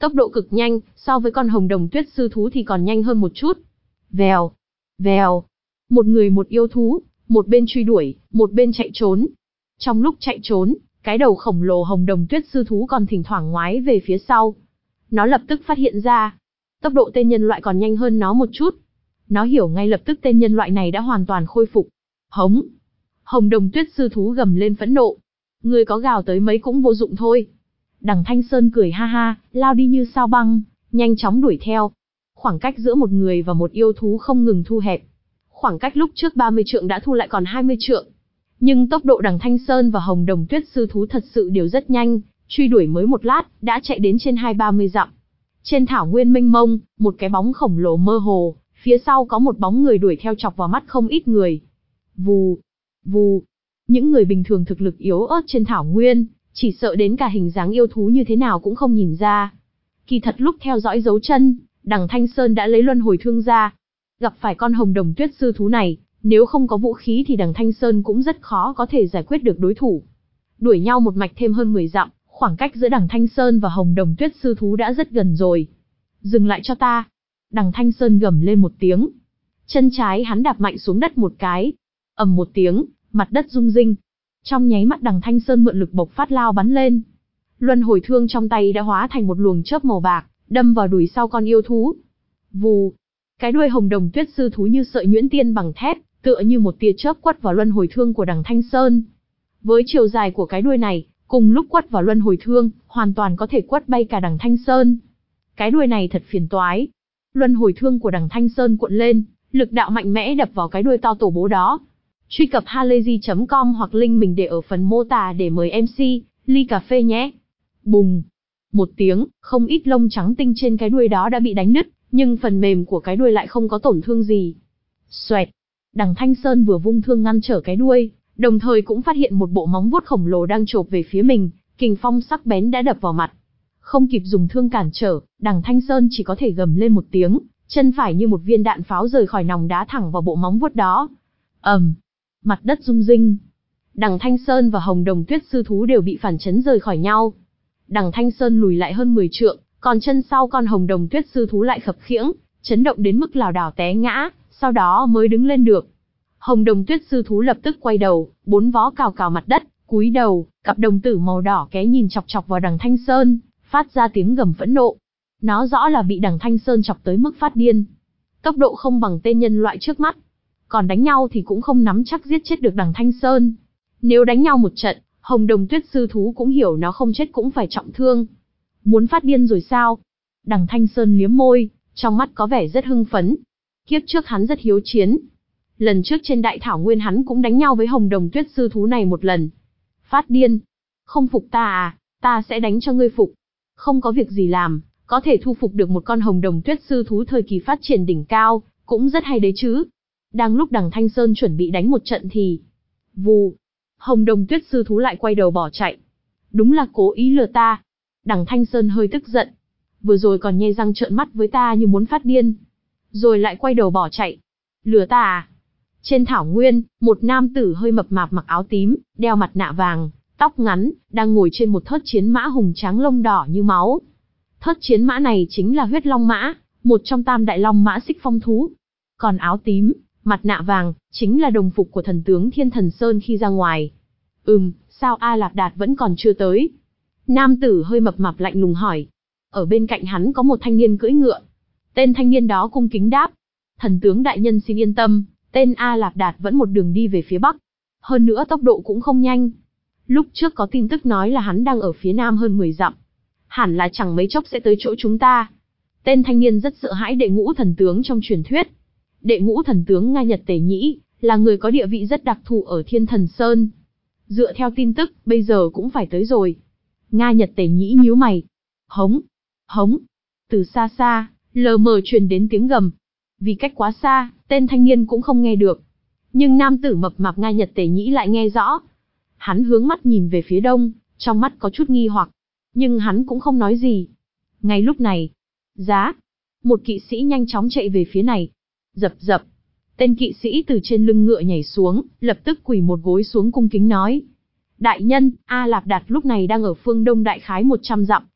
Tốc độ cực nhanh, so với con hồng đồng tuyết sư thú thì còn nhanh hơn một chút. Vèo, vèo, một người một yêu thú, một bên truy đuổi, một bên chạy trốn. Trong lúc chạy trốn, cái đầu khổng lồ hồng đồng tuyết sư thú còn thỉnh thoảng ngoái về phía sau. Nó lập tức phát hiện ra, tốc độ tên nhân loại còn nhanh hơn nó một chút. Nó hiểu ngay lập tức tên nhân loại này đã hoàn toàn khôi phục. Hống! Hồng đồng tuyết sư thú gầm lên phẫn nộ. Người có gào tới mấy cũng vô dụng thôi. Đằng Thanh Sơn cười ha ha, lao đi như sao băng, nhanh chóng đuổi theo. Khoảng cách giữa một người và một yêu thú không ngừng thu hẹp. Khoảng cách lúc trước ba mươi trượng đã thu lại còn hai mươi trượng. Nhưng tốc độ đằng Thanh Sơn và hồng đồng tuyết sư thú thật sự đều rất nhanh, truy đuổi mới một lát, đã chạy đến trên hai ba mươi dặm. Trên thảo nguyên mênh mông, một cái bóng khổng lồ mơ hồ, phía sau có một bóng người đuổi theo chọc vào mắt không ít người. Vù, vù, những người bình thường thực lực yếu ớt trên thảo nguyên, chỉ sợ đến cả hình dáng yêu thú như thế nào cũng không nhìn ra. Kỳ thật lúc theo dõi dấu chân, đằng Thanh Sơn đã lấy luân hồi thương ra. Gặp phải con hồng đồng tuyết sư thú này, nếu không có vũ khí thì đằng Thanh Sơn cũng rất khó có thể giải quyết được đối thủ. Đuổi nhau một mạch thêm hơn mười dặm, khoảng cách giữa đằng Thanh Sơn và hồng đồng tuyết sư thú đã rất gần rồi. Dừng lại cho ta. Đằng Thanh Sơn gầm lên một tiếng. Chân trái hắn đạp mạnh xuống đất một cái. Ầm một tiếng, mặt đất rung rinh. Trong nháy mắt đằng Thanh Sơn mượn lực bộc phát lao bắn lên. Luân hồi thương trong tay đã hóa thành một luồng chớp màu bạc, đâm vào đùi sau con yêu thú. Vù. Cái đuôi hồng đồng tuyết sư thú như sợi nhuyễn tiên bằng thép, tựa như một tia chớp quất vào luân hồi thương của đằng Thanh Sơn. Với chiều dài của cái đuôi này, cùng lúc quất vào luân hồi thương, hoàn toàn có thể quất bay cả đằng Thanh Sơn. Cái đuôi này thật phiền toái. Luân hồi thương của đằng Thanh Sơn cuộn lên, lực đạo mạnh mẽ đập vào cái đuôi to tổ bố đó. Truy cập halayzi chấm com hoặc link mình để ở phần mô tả để mời em xê, ly cà phê nhé. Bùng. Một tiếng, không ít lông trắng tinh trên cái đuôi đó đã bị đánh nứt, nhưng phần mềm của cái đuôi lại không có tổn thương gì. Xoẹt. Đằng Thanh Sơn vừa vung thương ngăn trở cái đuôi, đồng thời cũng phát hiện một bộ móng vuốt khổng lồ đang chộp về phía mình, kình phong sắc bén đã đập vào mặt. Không kịp dùng thương cản trở, đằng Thanh Sơn chỉ có thể gầm lên một tiếng, chân phải như một viên đạn pháo rời khỏi nòng đá thẳng vào bộ móng vuốt đó. Ầm. Um, mặt đất rung rinh. Đằng Thanh Sơn và hồng đồng tuyết sư thú đều bị phản chấn rời khỏi nhau. Đằng Thanh Sơn lùi lại hơn mười trượng, còn chân sau con hồng đồng tuyết sư thú lại khập khiễng, chấn động đến mức lảo đảo té ngã, sau đó mới đứng lên được. Hồng đồng tuyết sư thú lập tức quay đầu, bốn vó cào cào mặt đất, cúi đầu, cặp đồng tử màu đỏ ké nhìn chọc chọc vào đằng Thanh Sơn, phát ra tiếng gầm phẫn nộ. Nó rõ là bị đằng Thanh Sơn chọc tới mức phát điên. Tốc độ không bằng tên nhân loại trước mắt. Còn đánh nhau thì cũng không nắm chắc giết chết được đằng Thanh Sơn. Nếu đánh nhau một trận, hồng đồng tuyết sư thú cũng hiểu nó không chết cũng phải trọng thương. Muốn phát điên rồi sao? Đằng Thanh Sơn liếm môi, trong mắt có vẻ rất hưng phấn. Kiếp trước hắn rất hiếu chiến. Lần trước trên đại thảo nguyên hắn cũng đánh nhau với hồng đồng tuyết sư thú này một lần. Phát điên. Không phục ta à, ta sẽ đánh cho ngươi phục. Không có việc gì làm, có thể thu phục được một con hồng đồng tuyết sư thú thời kỳ phát triển đỉnh cao, cũng rất hay đấy chứ. Đang lúc đằng Thanh Sơn chuẩn bị đánh một trận thì... Vù. Hồng đồng tuyết sư thú lại quay đầu bỏ chạy. Đúng là cố ý lừa ta. Đằng Thanh Sơn hơi tức giận. Vừa rồi còn nhe răng trợn mắt với ta như muốn phát điên. Rồi lại quay đầu bỏ chạy. Lừa ta à? Trên thảo nguyên, một nam tử hơi mập mạp mặc áo tím, đeo mặt nạ vàng, tóc ngắn, đang ngồi trên một thớt chiến mã hùng tráng lông đỏ như máu. Thớt chiến mã này chính là huyết long mã, một trong tam đại long mã xích phong thú. Còn áo tím, mặt nạ vàng, chính là đồng phục của thần tướng Thiên Thần Sơn khi ra ngoài. Ừm, sao A Lạp Đạt vẫn còn chưa tới? Nam tử hơi mập mạp lạnh lùng hỏi. Ở bên cạnh hắn có một thanh niên cưỡi ngựa. Tên thanh niên đó cung kính đáp. Thần tướng đại nhân xin yên tâm, tên A Lạp Đạt vẫn một đường đi về phía bắc. Hơn nữa tốc độ cũng không nhanh. Lúc trước có tin tức nói là hắn đang ở phía nam hơn mười dặm. Hẳn là chẳng mấy chốc sẽ tới chỗ chúng ta. Tên thanh niên rất sợ hãi đệ ngũ thần tướng trong truyền thuyết. Đệ ngũ thần tướng Nga Nhật Tề Nhĩ, là người có địa vị rất đặc thù ở Thiên Thần Sơn. Dựa theo tin tức, bây giờ cũng phải tới rồi. Nga Nhật Tề Nhĩ nhíu mày. Hống, hống. Từ xa xa, lờ mờ truyền đến tiếng gầm. Vì cách quá xa, tên thanh niên cũng không nghe được. Nhưng nam tử mập mạp Nga Nhật Tề Nhĩ lại nghe rõ. Hắn hướng mắt nhìn về phía đông, trong mắt có chút nghi hoặc. Nhưng hắn cũng không nói gì. Ngay lúc này, giá, một kỵ sĩ nhanh chóng chạy về phía này. Dập dập. Tên kỵ sĩ từ trên lưng ngựa nhảy xuống, lập tức quỳ một gối xuống cung kính nói. Đại nhân, A Lạp Đạt lúc này đang ở phương đông đại khái một trăm dặm,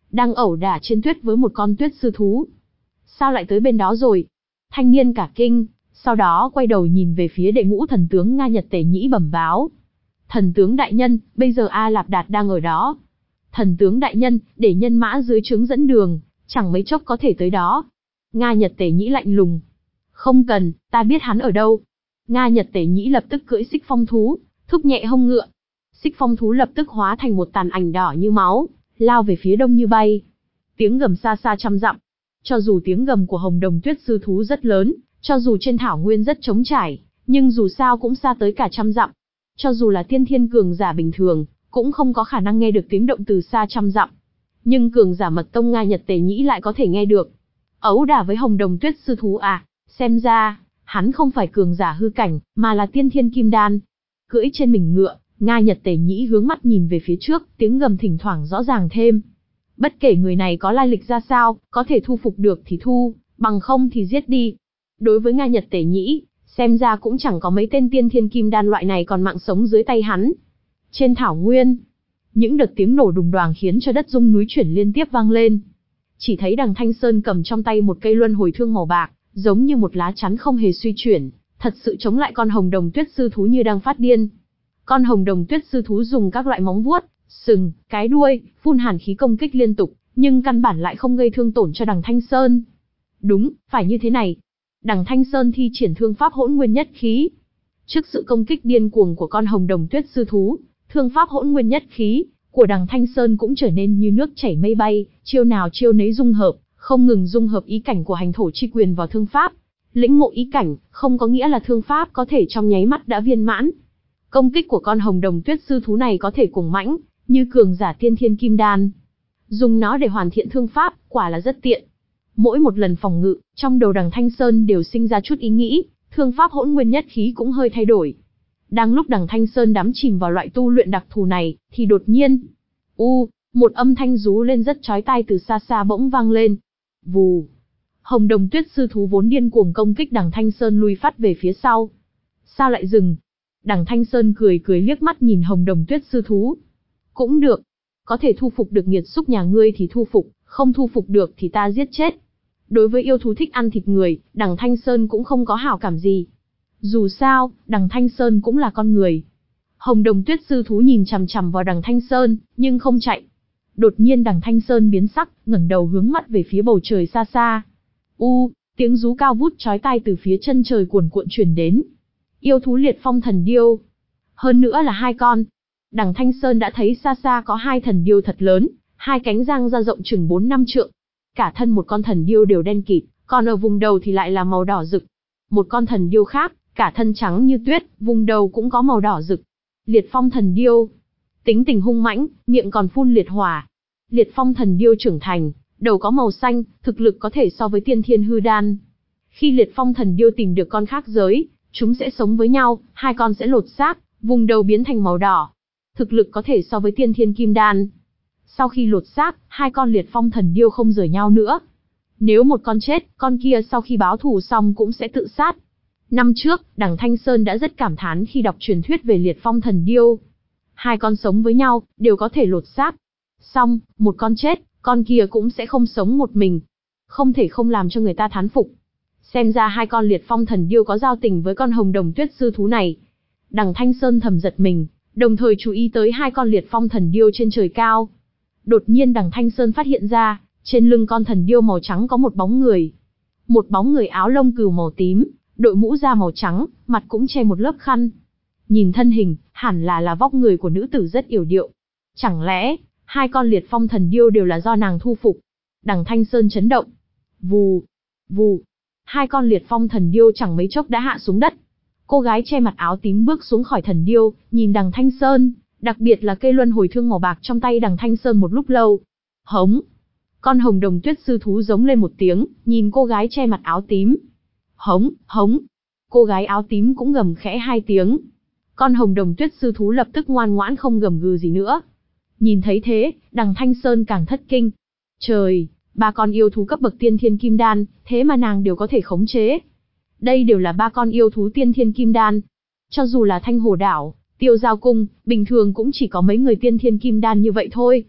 đang ẩu đả trên tuyết với một con tuyết sư thú. Sao lại tới bên đó rồi? Thanh niên cả kinh, sau đó quay đầu nhìn về phía đệ ngũ thần tướng Nga Nhật Tề Nhĩ bẩm báo. Thần tướng đại nhân, bây giờ A Lạp Đạt đang ở đó. Thần tướng đại nhân, để nhân mã dưới trướng dẫn đường, chẳng mấy chốc có thể tới đó. Nga Nhật Tề Nhĩ lạnh lùng. Không cần, ta biết hắn ở đâu. Nga Nhật Tề Nhĩ lập tức cưỡi xích phong thú, thúc nhẹ hông ngựa. Xích phong thú lập tức hóa thành một tàn ảnh đỏ như máu, lao về phía đông như bay. Tiếng gầm xa xa trăm dặm. Cho dù tiếng gầm của Hồng Đồng Tuyết sư thú rất lớn, cho dù trên thảo nguyên rất trống trải, nhưng dù sao cũng xa tới cả trăm dặm. Cho dù là tiên thiên cường giả bình thường, cũng không có khả năng nghe được tiếng động từ xa trăm dặm. Nhưng cường giả mật tông Nga Nhật Tề Nhĩ lại có thể nghe được. Ấu đả với Hồng Đồng Tuyết sư thú à, xem ra, hắn không phải cường giả hư cảnh, mà là tiên thiên kim đan. Cưỡi trên mình ngựa, Nga Nhật Tề Nhĩ hướng mắt nhìn về phía trước, tiếng gầm thỉnh thoảng rõ ràng thêm. Bất kể người này có lai lịch ra sao, có thể thu phục được thì thu, bằng không thì giết đi. Đối với Nga Nhật Tề Nhĩ, xem ra cũng chẳng có mấy tên tiên thiên kim đan loại này còn mạng sống dưới tay hắn. Trên thảo nguyên, những đợt tiếng nổ đùng đoàng khiến cho đất rung núi chuyển liên tiếp vang lên. Chỉ thấy Đằng Thanh Sơn cầm trong tay một cây luân hồi thương màu bạc, giống như một lá chắn không hề suy chuyển, thật sự chống lại con Hồng Đồng Tuyết sư thú như đang phát điên. Con Hồng Đồng Tuyết sư thú dùng các loại móng vuốt, sừng, cái đuôi, phun hàn khí công kích liên tục, nhưng căn bản lại không gây thương tổn cho Đằng Thanh Sơn. Đúng, phải như thế này. Đằng Thanh Sơn thi triển thương pháp Hỗn Nguyên Nhất Khí. Trước sự công kích điên cuồng của con Hồng Đồng Tuyết sư thú, thương pháp Hỗn Nguyên Nhất Khí của Đằng Thanh Sơn cũng trở nên như nước chảy mây bay, chiêu nào chiêu nấy dung hợp, không ngừng dung hợp ý cảnh của Hành Thổ Chi Quyền vào thương pháp. Lĩnh ngộ ý cảnh, không có nghĩa là thương pháp có thể trong nháy mắt đã viên mãn. Công kích của con Hồng Đồng Tuyết sư thú này có thể cuồng mãnh, như cường giả tiên thiên kim đan. Dùng nó để hoàn thiện thương pháp, quả là rất tiện. Mỗi một lần phòng ngự, trong đầu Đằng Thanh Sơn đều sinh ra chút ý nghĩ, thương pháp Hỗn Nguyên Nhất Khí cũng hơi thay đổi. Đang lúc Đằng Thanh Sơn đắm chìm vào loại tu luyện đặc thù này, thì đột nhiên, u, một âm thanh rú lên rất chói tai từ xa xa bỗng vang lên. Vù. Hồng Đồng Tuyết sư thú vốn điên cuồng công kích Đằng Thanh Sơn lui phát về phía sau. Sao lại dừng? Đằng Thanh Sơn cười cười liếc mắt nhìn Hồng Đồng Tuyết sư thú. Cũng được, có thể thu phục được nghiệt xúc nhà ngươi thì thu phục, không thu phục được thì ta giết chết. Đối với yêu thú thích ăn thịt người, Đằng Thanh Sơn cũng không có hảo cảm gì. Dù sao, Đằng Thanh Sơn cũng là con người. Hồng Đồng Tuyết sư thú nhìn chằm chằm vào Đằng Thanh Sơn, nhưng không chạy. Đột nhiên Đằng Thanh Sơn biến sắc, ngẩng đầu hướng mắt về phía bầu trời xa xa. U, tiếng rú cao vút chói tai từ phía chân trời cuồn cuộn truyền đến. Yêu thú Liệt Phong thần điêu. Hơn nữa là hai con. Đằng Thanh Sơn đã thấy xa xa có hai thần điêu thật lớn, hai cánh dang ra rộng chừng bốn năm trượng. Cả thân một con thần điêu đều đen kịt, còn ở vùng đầu thì lại là màu đỏ rực. Một con thần điêu khác, cả thân trắng như tuyết, vùng đầu cũng có màu đỏ rực. Liệt Phong thần điêu. Tính tình hung mãnh, miệng còn phun liệt hỏa. Liệt Phong thần điêu trưởng thành, đầu có màu xanh, thực lực có thể so với tiên thiên hư đan. Khi Liệt Phong thần điêu tìm được con khác giới, chúng sẽ sống với nhau, hai con sẽ lột xác, vùng đầu biến thành màu đỏ. Thực lực có thể so với tiên thiên kim đan. Sau khi lột xác, hai con Liệt Phong thần điêu không rời nhau nữa. Nếu một con chết, con kia sau khi báo thù xong cũng sẽ tự sát. Năm trước, Đằng Thanh Sơn đã rất cảm thán khi đọc truyền thuyết về Liệt Phong thần điêu. Hai con sống với nhau, đều có thể lột xác. Xong, một con chết, con kia cũng sẽ không sống một mình. Không thể không làm cho người ta thán phục. Xem ra hai con Liệt Phong thần điêu có giao tình với con Hồng Đồng Tuyết sư thú này. Đằng Thanh Sơn thầm giật mình, đồng thời chú ý tới hai con Liệt Phong thần điêu trên trời cao. Đột nhiên Đằng Thanh Sơn phát hiện ra, trên lưng con thần điêu màu trắng có một bóng người. Một bóng người áo lông cừu màu tím, đội mũ da màu trắng, mặt cũng che một lớp khăn. Nhìn thân hình, hẳn là là vóc người của nữ tử rất yểu điệu. Chẳng lẽ, hai con Liệt Phong thần điêu đều là do nàng thu phục? Đằng Thanh Sơn chấn động. Vù, vù. Hai con Liệt Phong thần điêu chẳng mấy chốc đã hạ xuống đất. Cô gái che mặt áo tím bước xuống khỏi thần điêu, nhìn Đằng Thanh Sơn, đặc biệt là cây luân hồi thương màu bạc trong tay Đằng Thanh Sơn một lúc lâu. Hống. Con Hồng Đồng Tuyết sư thú giống lên một tiếng, nhìn cô gái che mặt áo tím. Hống, hống. Cô gái áo tím cũng gầm khẽ hai tiếng. Con Hồng Đồng Tuyết sư thú lập tức ngoan ngoãn không gầm gừ gì nữa. Nhìn thấy thế, Đằng Thanh Sơn càng thất kinh. Trời, ba con yêu thú cấp bậc tiên thiên kim đan, thế mà nàng đều có thể khống chế. Đây đều là ba con yêu thú tiên thiên kim đan. Cho dù là Thanh Hồ Đảo, Tiêu Giao Cung, bình thường cũng chỉ có mấy người tiên thiên kim đan như vậy thôi.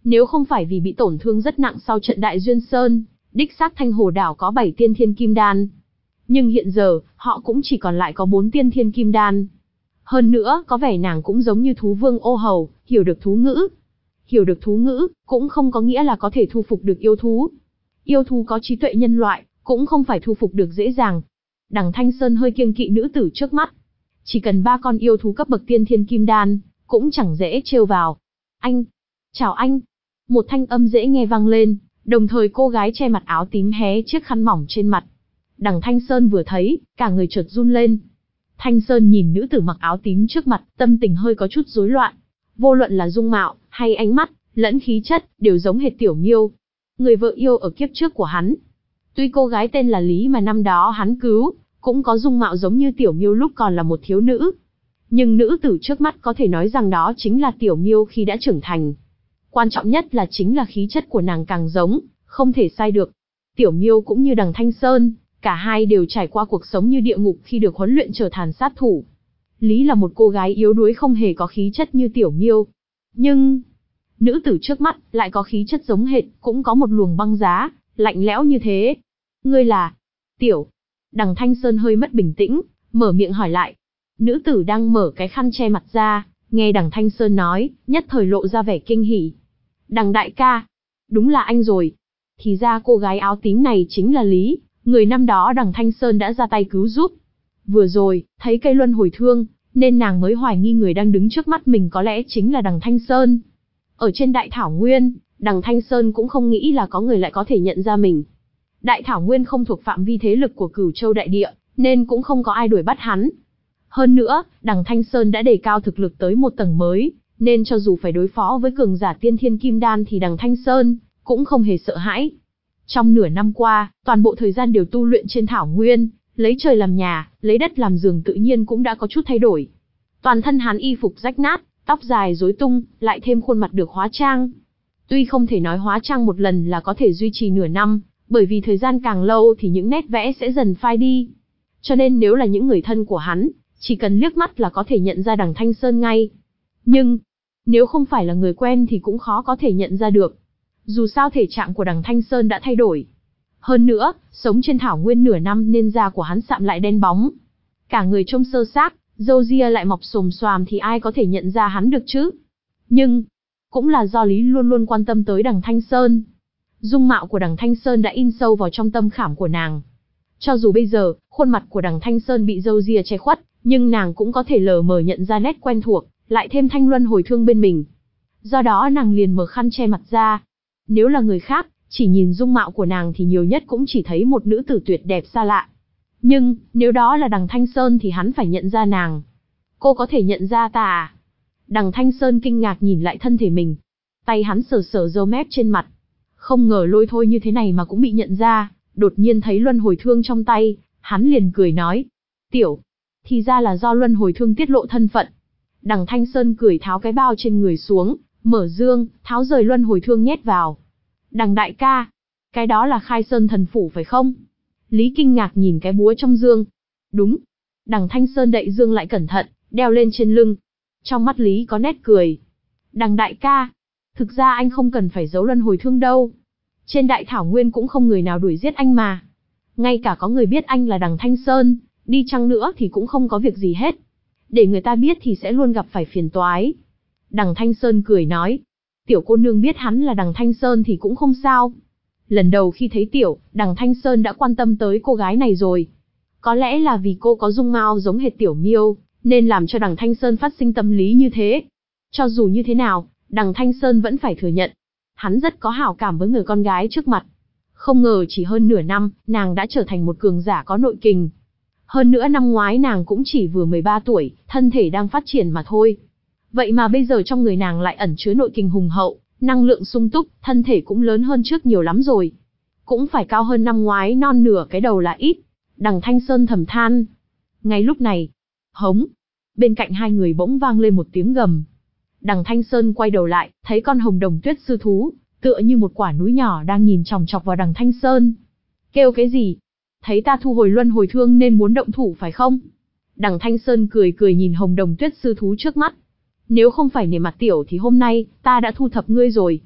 Nếu không phải vì bị tổn thương rất nặng sau trận Đại Duyên Sơn, đích xác Thanh Hồ Đảo có bảy tiên thiên kim đan. Nhưng hiện giờ, họ cũng chỉ còn lại có bốn tiên thiên kim đan. Hơn nữa, có vẻ nàng cũng giống như thú vương ô hầu, hiểu được thú ngữ. Hiểu được thú ngữ, cũng không có nghĩa là có thể thu phục được yêu thú. Yêu thú có trí tuệ nhân loại, cũng không phải thu phục được dễ dàng. Đằng Thanh Sơn hơi kiêng kỵ nữ tử trước mắt. Chỉ cần ba con yêu thú cấp bậc tiên thiên kim đan, cũng chẳng dễ trêu vào. Anh! Chào anh! Một thanh âm dễ nghe vang lên, đồng thời cô gái che mặt áo tím hé chiếc khăn mỏng trên mặt. Đằng Thanh Sơn vừa thấy, cả người chợt run lên. Thanh Sơn nhìn nữ tử mặc áo tím trước mặt, tâm tình hơi có chút rối loạn. Vô luận là dung mạo, hay ánh mắt, lẫn khí chất, đều giống hệt Tiểu Miêu, người vợ yêu ở kiếp trước của hắn. Tuy cô gái tên là Lý mà năm đó hắn cứu, cũng có dung mạo giống như Tiểu Miêu lúc còn là một thiếu nữ. Nhưng nữ tử trước mắt có thể nói rằng đó chính là Tiểu Miêu khi đã trưởng thành. Quan trọng nhất là chính là khí chất của nàng càng giống, không thể sai được. Tiểu Miêu cũng như đằng Thanh Sơn, cả hai đều trải qua cuộc sống như địa ngục khi được huấn luyện trở thành sát thủ. Lý là một cô gái yếu đuối không hề có khí chất như Tiểu Miêu. Nhưng, nữ tử trước mắt lại có khí chất giống hệt, cũng có một luồng băng giá, lạnh lẽo như thế. Ngươi là... Tiểu... Đằng Thanh Sơn hơi mất bình tĩnh, mở miệng hỏi lại. Nữ tử đang mở cái khăn che mặt ra, nghe đằng Thanh Sơn nói, nhất thời lộ ra vẻ kinh hỉ. Đằng đại ca, đúng là anh rồi. Thì ra cô gái áo tím này chính là Lý, người năm đó đằng Thanh Sơn đã ra tay cứu giúp. Vừa rồi, thấy cây luân hồi thương, nên nàng mới hoài nghi người đang đứng trước mắt mình có lẽ chính là đằng Thanh Sơn. Ở trên Đại Thảo Nguyên, đằng Thanh Sơn cũng không nghĩ là có người lại có thể nhận ra mình. Đại Thảo Nguyên không thuộc phạm vi thế lực của Cửu Châu đại địa, nên cũng không có ai đuổi bắt hắn. Hơn nữa, đằng Thanh Sơn đã đề cao thực lực tới một tầng mới, nên cho dù phải đối phó với cường giả tiên thiên kim đan thì đằng Thanh Sơn cũng không hề sợ hãi. Trong nửa năm qua, toàn bộ thời gian đều tu luyện trên Thảo Nguyên, lấy trời làm nhà, lấy đất làm giường tự nhiên cũng đã có chút thay đổi. Toàn thân hắn y phục rách nát, tóc dài rối tung, lại thêm khuôn mặt được hóa trang. Tuy không thể nói hóa trang một lần là có thể duy trì nửa năm, bởi vì thời gian càng lâu thì những nét vẽ sẽ dần phai đi. Cho nên nếu là những người thân của hắn, chỉ cần liếc mắt là có thể nhận ra đằng Thanh Sơn ngay. Nhưng, nếu không phải là người quen thì cũng khó có thể nhận ra được. Dù sao thể trạng của đằng Thanh Sơn đã thay đổi. Hơn nữa, sống trên Thảo Nguyên nửa năm nên da của hắn sạm lại đen bóng. Cả người trông sơ xác, râu ria lại mọc xồm xoàm thì ai có thể nhận ra hắn được chứ. Nhưng, cũng là do Lý luôn luôn quan tâm tới đằng Thanh Sơn. Dung mạo của đằng Thanh Sơn đã in sâu vào trong tâm khảm của nàng. Cho dù bây giờ, khuôn mặt của đằng Thanh Sơn bị râu ria che khuất, nhưng nàng cũng có thể lờ mờ nhận ra nét quen thuộc, lại thêm thanh luân hồi thương bên mình. Do đó nàng liền mở khăn che mặt ra. Nếu là người khác, chỉ nhìn dung mạo của nàng thì nhiều nhất cũng chỉ thấy một nữ tử tuyệt đẹp xa lạ. Nhưng, nếu đó là đằng Thanh Sơn thì hắn phải nhận ra nàng. Cô có thể nhận ra ta à? Đằng Thanh Sơn kinh ngạc nhìn lại thân thể mình. Tay hắn sờ sờ râu mép trên mặt. Không ngờ lôi thôi như thế này mà cũng bị nhận ra, đột nhiên thấy luân hồi thương trong tay, hắn liền cười nói. Tiểu, thì ra là do luân hồi thương tiết lộ thân phận. Đằng Thanh Sơn cười tháo cái bao trên người xuống, mở dương, tháo rời luân hồi thương nhét vào. Đằng đại ca, cái đó là Khai Sơn thần phủ phải không? Lý kinh ngạc nhìn cái búa trong dương. Đúng. Đằng Thanh Sơn đậy dương lại cẩn thận, đeo lên trên lưng. Trong mắt Lý có nét cười. Đằng đại ca, thực ra anh không cần phải giấu luân hồi thương đâu. Trên Đại Thảo Nguyên cũng không người nào đuổi giết anh mà. Ngay cả có người biết anh là đằng Thanh Sơn, đi chăng nữa thì cũng không có việc gì hết. Để người ta biết thì sẽ luôn gặp phải phiền toái. Đằng Thanh Sơn cười nói. Tiểu cô nương biết hắn là đằng Thanh Sơn thì cũng không sao. Lần đầu khi thấy tiểu, đằng Thanh Sơn đã quan tâm tới cô gái này rồi. Có lẽ là vì cô có dung mạo giống hệt Tiểu Miêu, nên làm cho đằng Thanh Sơn phát sinh tâm lý như thế. Cho dù như thế nào, đằng Thanh Sơn vẫn phải thừa nhận. Hắn rất có hảo cảm với người con gái trước mặt. Không ngờ chỉ hơn nửa năm, nàng đã trở thành một cường giả có nội kình. Hơn nữa năm ngoái nàng cũng chỉ vừa mười ba tuổi, thân thể đang phát triển mà thôi. Vậy mà bây giờ trong người nàng lại ẩn chứa nội kình hùng hậu, năng lượng sung túc, thân thể cũng lớn hơn trước nhiều lắm rồi. Cũng phải cao hơn năm ngoái non nửa cái đầu là ít. Đằng Thanh Sơn thầm than. Ngay lúc này, hống, bên cạnh hai người bỗng vang lên một tiếng gầm. Đằng Thanh Sơn quay đầu lại, thấy con hồng đồng tuyết sư thú, tựa như một quả núi nhỏ đang nhìn chòng chọc vào đằng Thanh Sơn. Kêu cái gì? Thấy ta thu hồi luân hồi thương nên muốn động thủ phải không? Đằng Thanh Sơn cười cười nhìn hồng đồng tuyết sư thú trước mắt. Nếu không phải nể mặt tiểu thì hôm nay, ta đã thu thập ngươi rồi.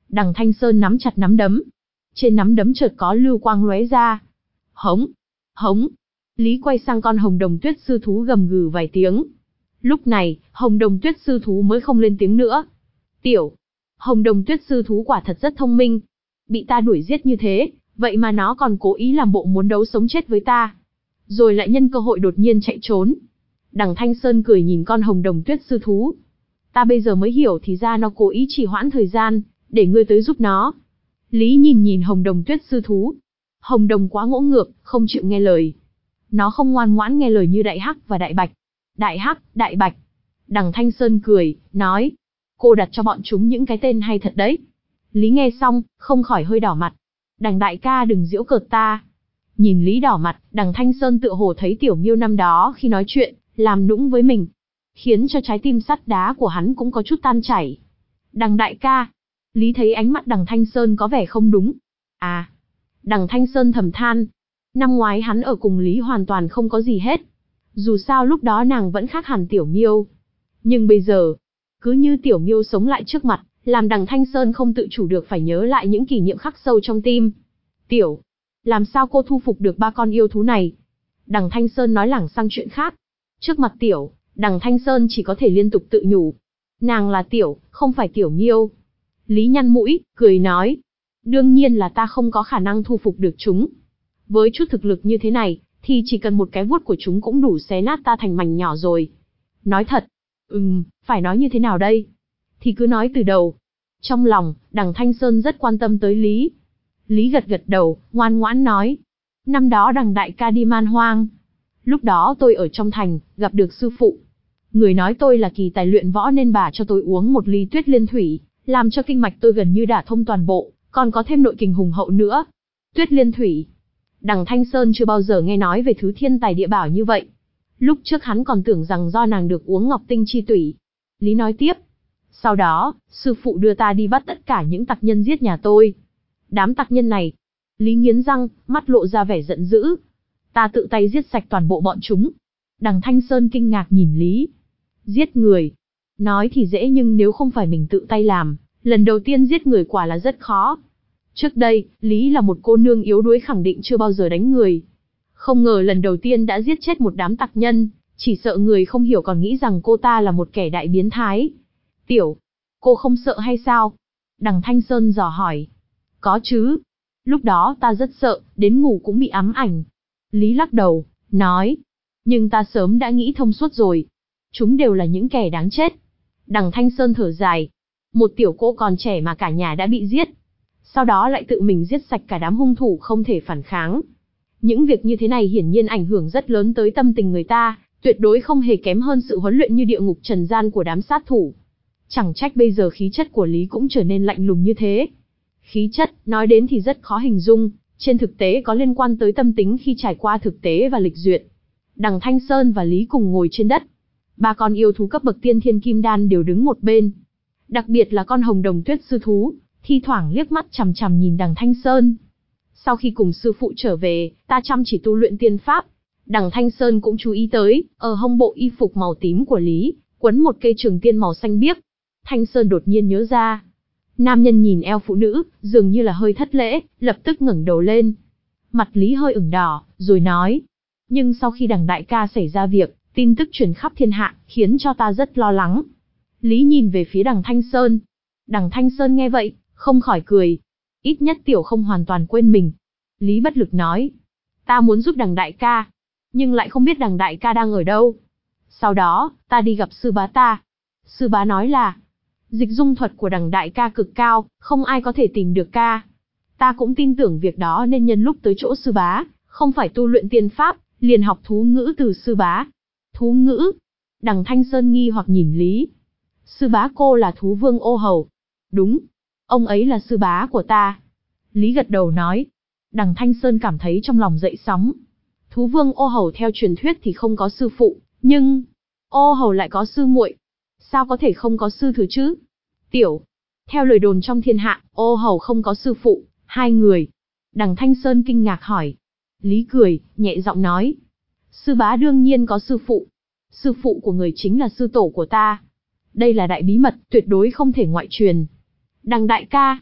Đằng Thanh Sơn nắm chặt nắm đấm. Trên nắm đấm chợt có lưu quang lóe ra. Hống, hống. Lý quay sang con hồng đồng tuyết sư thú gầm gừ vài tiếng. Lúc này, hồng đồng tuyết sư thú mới không lên tiếng nữa. Tiểu, hồng đồng tuyết sư thú quả thật rất thông minh. Bị ta đuổi giết như thế, vậy mà nó còn cố ý làm bộ muốn đấu sống chết với ta. Rồi lại nhân cơ hội đột nhiên chạy trốn. Đằng Thanh Sơn cười nhìn con hồng đồng tuyết sư thú. Ta bây giờ mới hiểu thì ra nó cố ý trì hoãn thời gian, để ngươi tới giúp nó. Lý nhìn nhìn hồng đồng tuyết sư thú. Hồng đồng quá ngỗ ngược, không chịu nghe lời. Nó không ngoan ngoãn nghe lời như Đại Hắc và Đại Bạch. Đại Hắc, Đại Bạch. Đằng Thanh Sơn cười, nói. Cô đặt cho bọn chúng những cái tên hay thật đấy. Lý nghe xong, không khỏi hơi đỏ mặt. Đằng đại ca đừng giễu cợt ta. Nhìn Lý đỏ mặt, đằng Thanh Sơn tựa hồ thấy Tiểu Miêu năm đó khi nói chuyện, làm nũng với mình. Khiến cho trái tim sắt đá của hắn cũng có chút tan chảy. Đằng đại ca. Lý thấy ánh mắt đằng Thanh Sơn có vẻ không đúng. À. Đằng Thanh Sơn thầm than. Năm ngoái hắn ở cùng Lý hoàn toàn không có gì hết. Dù sao lúc đó nàng vẫn khác hẳn Tiểu Miêu. Nhưng bây giờ, cứ như Tiểu Miêu sống lại trước mặt, làm đằng Thanh Sơn không tự chủ được phải nhớ lại những kỷ niệm khắc sâu trong tim. Tiểu, làm sao cô thu phục được ba con yêu thú này? Đằng Thanh Sơn nói lảng sang chuyện khác. Trước mặt Tiểu, đằng Thanh Sơn chỉ có thể liên tục tự nhủ. Nàng là Tiểu, không phải Tiểu Miêu. Lý nhăn mũi, cười nói. Đương nhiên là ta không có khả năng thu phục được chúng. Với chút thực lực như thế này, thì chỉ cần một cái vuốt của chúng cũng đủ xé nát ta thành mảnh nhỏ rồi. Nói thật, ừm, phải nói như thế nào đây? Thì cứ nói từ đầu. Trong lòng, đằng Thanh Sơn rất quan tâm tới Lý. Lý gật gật đầu, ngoan ngoãn nói. Năm đó đằng đại ca đi man hoang. Lúc đó tôi ở trong thành, gặp được sư phụ. Người nói tôi là kỳ tài luyện võ nên bà cho tôi uống một ly tuyết liên thủy, làm cho kinh mạch tôi gần như đả thông toàn bộ, còn có thêm nội kình hùng hậu nữa. Tuyết liên thủy. Đằng Thanh Sơn chưa bao giờ nghe nói về thứ thiên tài địa bảo như vậy. Lúc trước hắn còn tưởng rằng do nàng được uống ngọc tinh chi tủy. Lý nói tiếp. Sau đó, sư phụ đưa ta đi bắt tất cả những tặc nhân giết nhà tôi. Đám tặc nhân này. Lý nghiến răng, mắt lộ ra vẻ giận dữ. Ta tự tay giết sạch toàn bộ bọn chúng. Đằng Thanh Sơn kinh ngạc nhìn Lý. Giết người. Nói thì dễ nhưng nếu không phải mình tự tay làm, lần đầu tiên giết người quả là rất khó. Trước đây, Lý là một cô nương yếu đuối khẳng định chưa bao giờ đánh người. Không ngờ lần đầu tiên đã giết chết một đám tặc nhân, chỉ sợ người không hiểu còn nghĩ rằng cô ta là một kẻ đại biến thái. Tiểu, cô không sợ hay sao? Đằng Thanh Sơn dò hỏi. Có chứ. Lúc đó ta rất sợ, đến ngủ cũng bị ám ảnh. Lý lắc đầu, nói. Nhưng ta sớm đã nghĩ thông suốt rồi. Chúng đều là những kẻ đáng chết. Đằng Thanh Sơn thở dài. Một tiểu cô còn trẻ mà cả nhà đã bị giết. Sau đó lại tự mình giết sạch cả đám hung thủ không thể phản kháng. Những việc như thế này hiển nhiên ảnh hưởng rất lớn tới tâm tình người ta, tuyệt đối không hề kém hơn sự huấn luyện như địa ngục trần gian của đám sát thủ. Chẳng trách bây giờ khí chất của Lý cũng trở nên lạnh lùng như thế. Khí chất, nói đến thì rất khó hình dung, trên thực tế có liên quan tới tâm tính khi trải qua thực tế và lịch duyệt. Đằng Thanh Sơn và Lý cùng ngồi trên đất. Ba con yêu thú cấp bậc tiên thiên kim đan đều đứng một bên. Đặc biệt là con hồng đồng tuyết sư thú, thi thoảng liếc mắt chằm chằm nhìn đằng Thanh Sơn. Sau khi cùng sư phụ trở về, ta chăm chỉ tu luyện tiên pháp. Đằng Thanh Sơn cũng chú ý tới, ở hông bộ y phục màu tím của Lý, quấn một cây trường tiên màu xanh biếc. Thanh Sơn đột nhiên nhớ ra. Nam nhân nhìn eo phụ nữ, dường như là hơi thất lễ, lập tức ngẩng đầu lên. Mặt Lý hơi ửng đỏ, rồi nói. Nhưng sau khi đằng đại ca xảy ra việc, tin tức truyền khắp thiên hạ, khiến cho ta rất lo lắng. Lý nhìn về phía đằng Thanh Sơn. Đằng Thanh Sơn nghe vậy, không khỏi cười. Ít nhất tiểu không hoàn toàn quên mình. Lý bất lực nói. Ta muốn giúp đằng đại ca, nhưng lại không biết đằng đại ca đang ở đâu. Sau đó, ta đi gặp sư bá ta. Sư bá nói là, dịch dung thuật của đằng đại ca cực cao, không ai có thể tìm được ca. Ta cũng tin tưởng việc đó nên nhân lúc tới chỗ sư bá, không phải tu luyện tiên pháp, liền học thú ngữ từ sư bá. Thú ngữ? Đằng Thanh Sơn nghi hoặc nhìn Lý. Sư bá cô là thú vương Ô Hầu. Đúng. Ông ấy là sư bá của ta. Lý gật đầu nói. Đằng Thanh Sơn cảm thấy trong lòng dậy sóng. Thú vương Ô Hầu theo truyền thuyết thì không có sư phụ, nhưng Ô Hầu lại có sư muội. Sao có thể không có sư thừa chứ? Tiểu, theo lời đồn trong thiên hạ, Ô Hầu không có sư phụ, hai người. Đằng Thanh Sơn kinh ngạc hỏi. Lý cười, nhẹ giọng nói. Sư bá đương nhiên có sư phụ. Sư phụ của người chính là sư tổ của ta. Đây là đại bí mật, tuyệt đối không thể ngoại truyền. Đằng đại ca,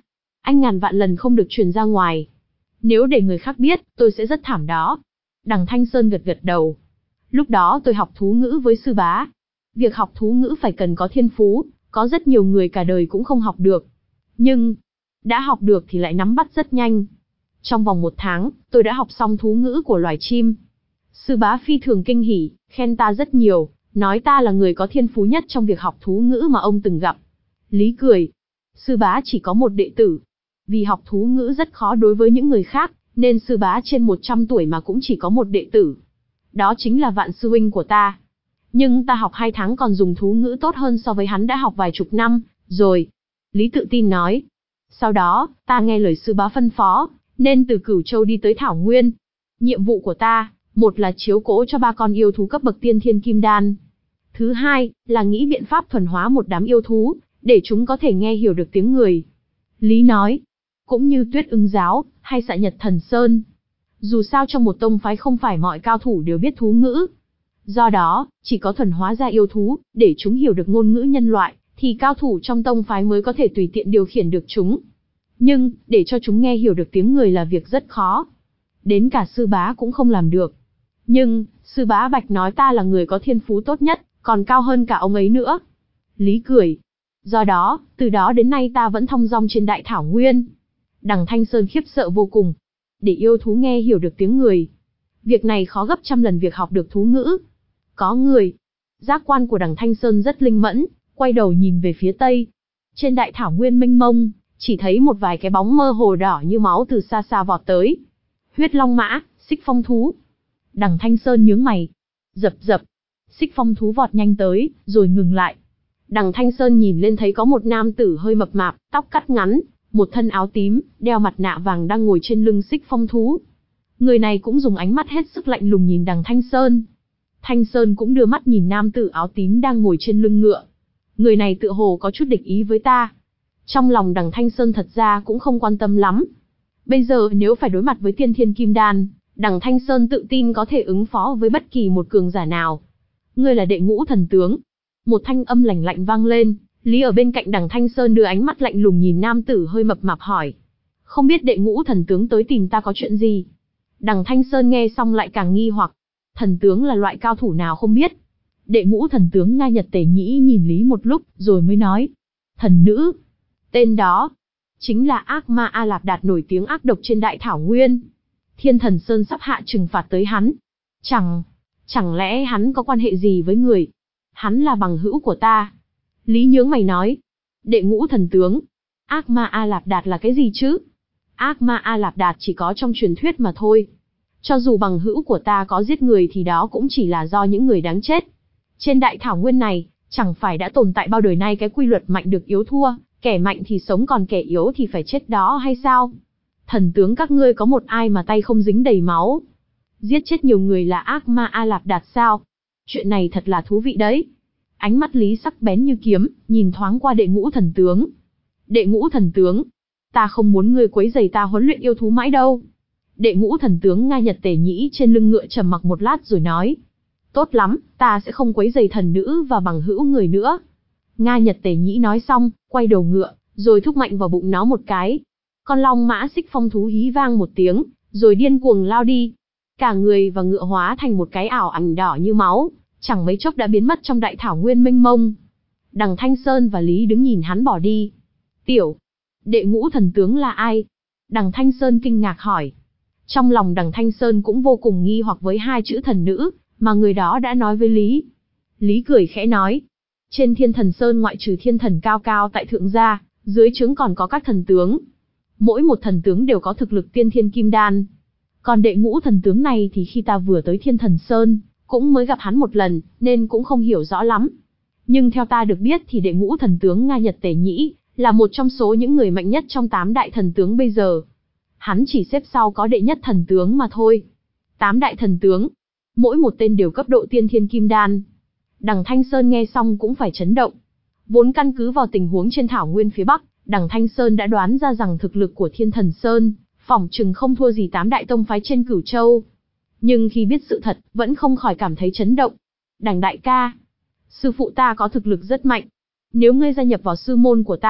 anh ngàn vạn lần không được truyền ra ngoài. Nếu để người khác biết, tôi sẽ rất thảm đó. Đằng Thanh Sơn gật gật đầu. Lúc đó tôi học thú ngữ với sư bá. Việc học thú ngữ phải cần có thiên phú, có rất nhiều người cả đời cũng không học được. Nhưng, đã học được thì lại nắm bắt rất nhanh. Trong vòng một tháng, tôi đã học xong thú ngữ của loài chim. Sư bá phi thường kinh hỉ, khen ta rất nhiều, nói ta là người có thiên phú nhất trong việc học thú ngữ mà ông từng gặp. Lý cười. Sư bá chỉ có một đệ tử. Vì học thú ngữ rất khó đối với những người khác, nên sư bá trên một trăm tuổi mà cũng chỉ có một đệ tử. Đó chính là Vạn sư huynh của ta. Nhưng ta học hai tháng còn dùng thú ngữ tốt hơn so với hắn đã học vài chục năm, rồi. Lý tự tin nói. Sau đó, ta nghe lời sư bá phân phó, nên từ Cửu Châu đi tới Thảo Nguyên. Nhiệm vụ của ta, một là chiếu cố cho ba con yêu thú cấp bậc tiên thiên kim đan. Thứ hai, là nghĩ biện pháp thuần hóa một đám yêu thú, để chúng có thể nghe hiểu được tiếng người. Lý nói. Cũng như Tuyết Ưng Giáo, hay Xạ Nhật Thần Sơn. Dù sao trong một tông phái không phải mọi cao thủ đều biết thú ngữ. Do đó, chỉ có thuần hóa ra yêu thú, để chúng hiểu được ngôn ngữ nhân loại, thì cao thủ trong tông phái mới có thể tùy tiện điều khiển được chúng. Nhưng, để cho chúng nghe hiểu được tiếng người là việc rất khó. Đến cả sư bá cũng không làm được. Nhưng, sư bá Bạch nói ta là người có thiên phú tốt nhất, còn cao hơn cả ông ấy nữa. Lý cười. Do đó, từ đó đến nay ta vẫn thong dong trên đại thảo nguyên. Đằng Thanh Sơn khiếp sợ vô cùng. Để yêu thú nghe hiểu được tiếng người. Việc này khó gấp trăm lần việc học được thú ngữ. Có người. Giác quan của đằng Thanh Sơn rất linh mẫn, quay đầu nhìn về phía tây. Trên đại thảo nguyên mênh mông, chỉ thấy một vài cái bóng mơ hồ đỏ như máu từ xa xa vọt tới. Huyết long mã, xích phong thú. Đằng Thanh Sơn nhướng mày. Dập dập. Xích phong thú vọt nhanh tới, rồi ngừng lại. Đằng Thanh Sơn nhìn lên thấy có một nam tử hơi mập mạp, tóc cắt ngắn, một thân áo tím, đeo mặt nạ vàng đang ngồi trên lưng xích phong thú. Người này cũng dùng ánh mắt hết sức lạnh lùng nhìn đằng Thanh Sơn. Thanh Sơn cũng đưa mắt nhìn nam tử áo tím đang ngồi trên lưng ngựa. Người này tựa hồ có chút địch ý với ta. Trong lòng đằng Thanh Sơn thật ra cũng không quan tâm lắm. Bây giờ nếu phải đối mặt với tiên thiên kim đan, đằng Thanh Sơn tự tin có thể ứng phó với bất kỳ một cường giả nào. Ngươi là đệ ngũ thần tướng. Một thanh âm lạnh lạnh vang lên, Lý ở bên cạnh đằng Thanh Sơn đưa ánh mắt lạnh lùng nhìn nam tử hơi mập mạp hỏi. Không biết đệ ngũ thần tướng tới tìm ta có chuyện gì? Đằng Thanh Sơn nghe xong lại càng nghi hoặc. Thần tướng là loại cao thủ nào không biết. Đệ ngũ thần tướng Nga Nhật Tề Nhĩ nhìn Lý một lúc, rồi mới nói. Thần nữ. Tên đó, chính là ác ma A Lạp Đạt nổi tiếng ác độc trên đại thảo nguyên. Thiên Thần Sơn sắp hạ trừng phạt tới hắn. Chẳng, chẳng lẽ hắn có quan hệ gì với người? Hắn là bằng hữu của ta. Lý nhướng mày nói. Đệ ngũ thần tướng. Ác ma A Lạp Đạt là cái gì chứ? Ác ma A Lạp Đạt chỉ có trong truyền thuyết mà thôi. Cho dù bằng hữu của ta có giết người thì đó cũng chỉ là do những người đáng chết. Trên đại thảo nguyên này, chẳng phải đã tồn tại bao đời nay cái quy luật mạnh được yếu thua, kẻ mạnh thì sống còn kẻ yếu thì phải chết đó hay sao? Thần tướng các ngươi có một ai mà tay không dính đầy máu? Giết chết nhiều người là ác ma A Lạp Đạt sao? Chuyện này thật là thú vị đấy. Ánh mắt Lý sắc bén như kiếm, nhìn thoáng qua đệ ngũ thần tướng. Đệ ngũ thần tướng, ta không muốn ngươi quấy rầy ta huấn luyện yêu thú mãi đâu. Đệ ngũ thần tướng Nga Nhật Tề Nhĩ trên lưng ngựa trầm mặc một lát rồi nói. Tốt lắm, ta sẽ không quấy rầy thần nữ và bằng hữu người nữa. Nga Nhật Tề Nhĩ nói xong, quay đầu ngựa, rồi thúc mạnh vào bụng nó một cái. Con long mã xích phong thú hí vang một tiếng, rồi điên cuồng lao đi. Cả người và ngựa hóa thành một cái ảo ảnh đỏ như máu, chẳng mấy chốc đã biến mất trong đại thảo nguyên mênh mông. Đằng Thanh Sơn và Lý đứng nhìn hắn bỏ đi. Tiểu, đệ ngũ thần tướng là ai? Đằng Thanh Sơn kinh ngạc hỏi. Trong lòng đằng Thanh Sơn cũng vô cùng nghi hoặc với hai chữ thần nữ, mà người đó đã nói với Lý. Lý cười khẽ nói. Trên Thiên Thần Sơn ngoại trừ thiên thần cao cao tại thượng gia, dưới trướng còn có các thần tướng. Mỗi một thần tướng đều có thực lực tiên thiên kim đan. Còn đệ ngũ thần tướng này thì khi ta vừa tới Thiên Thần Sơn, cũng mới gặp hắn một lần, nên cũng không hiểu rõ lắm. Nhưng theo ta được biết thì đệ ngũ thần tướng Nga Nhật Tề Nhĩ, là một trong số những người mạnh nhất trong tám đại thần tướng bây giờ. Hắn chỉ xếp sau có đệ nhất thần tướng mà thôi. Tám đại thần tướng, mỗi một tên đều cấp độ tiên thiên kim đan. Đằng Thanh Sơn nghe xong cũng phải chấn động. Vốn căn cứ vào tình huống trên thảo nguyên phía Bắc, đằng Thanh Sơn đã đoán ra rằng thực lực của Thiên Thần Sơn, phỏng chừng không thua gì tám đại tông phái trên Cửu Châu. Nhưng khi biết sự thật, vẫn không khỏi cảm thấy chấn động. Đằng đại ca, sư phụ ta có thực lực rất mạnh. Nếu ngươi gia nhập vào sư môn của ta,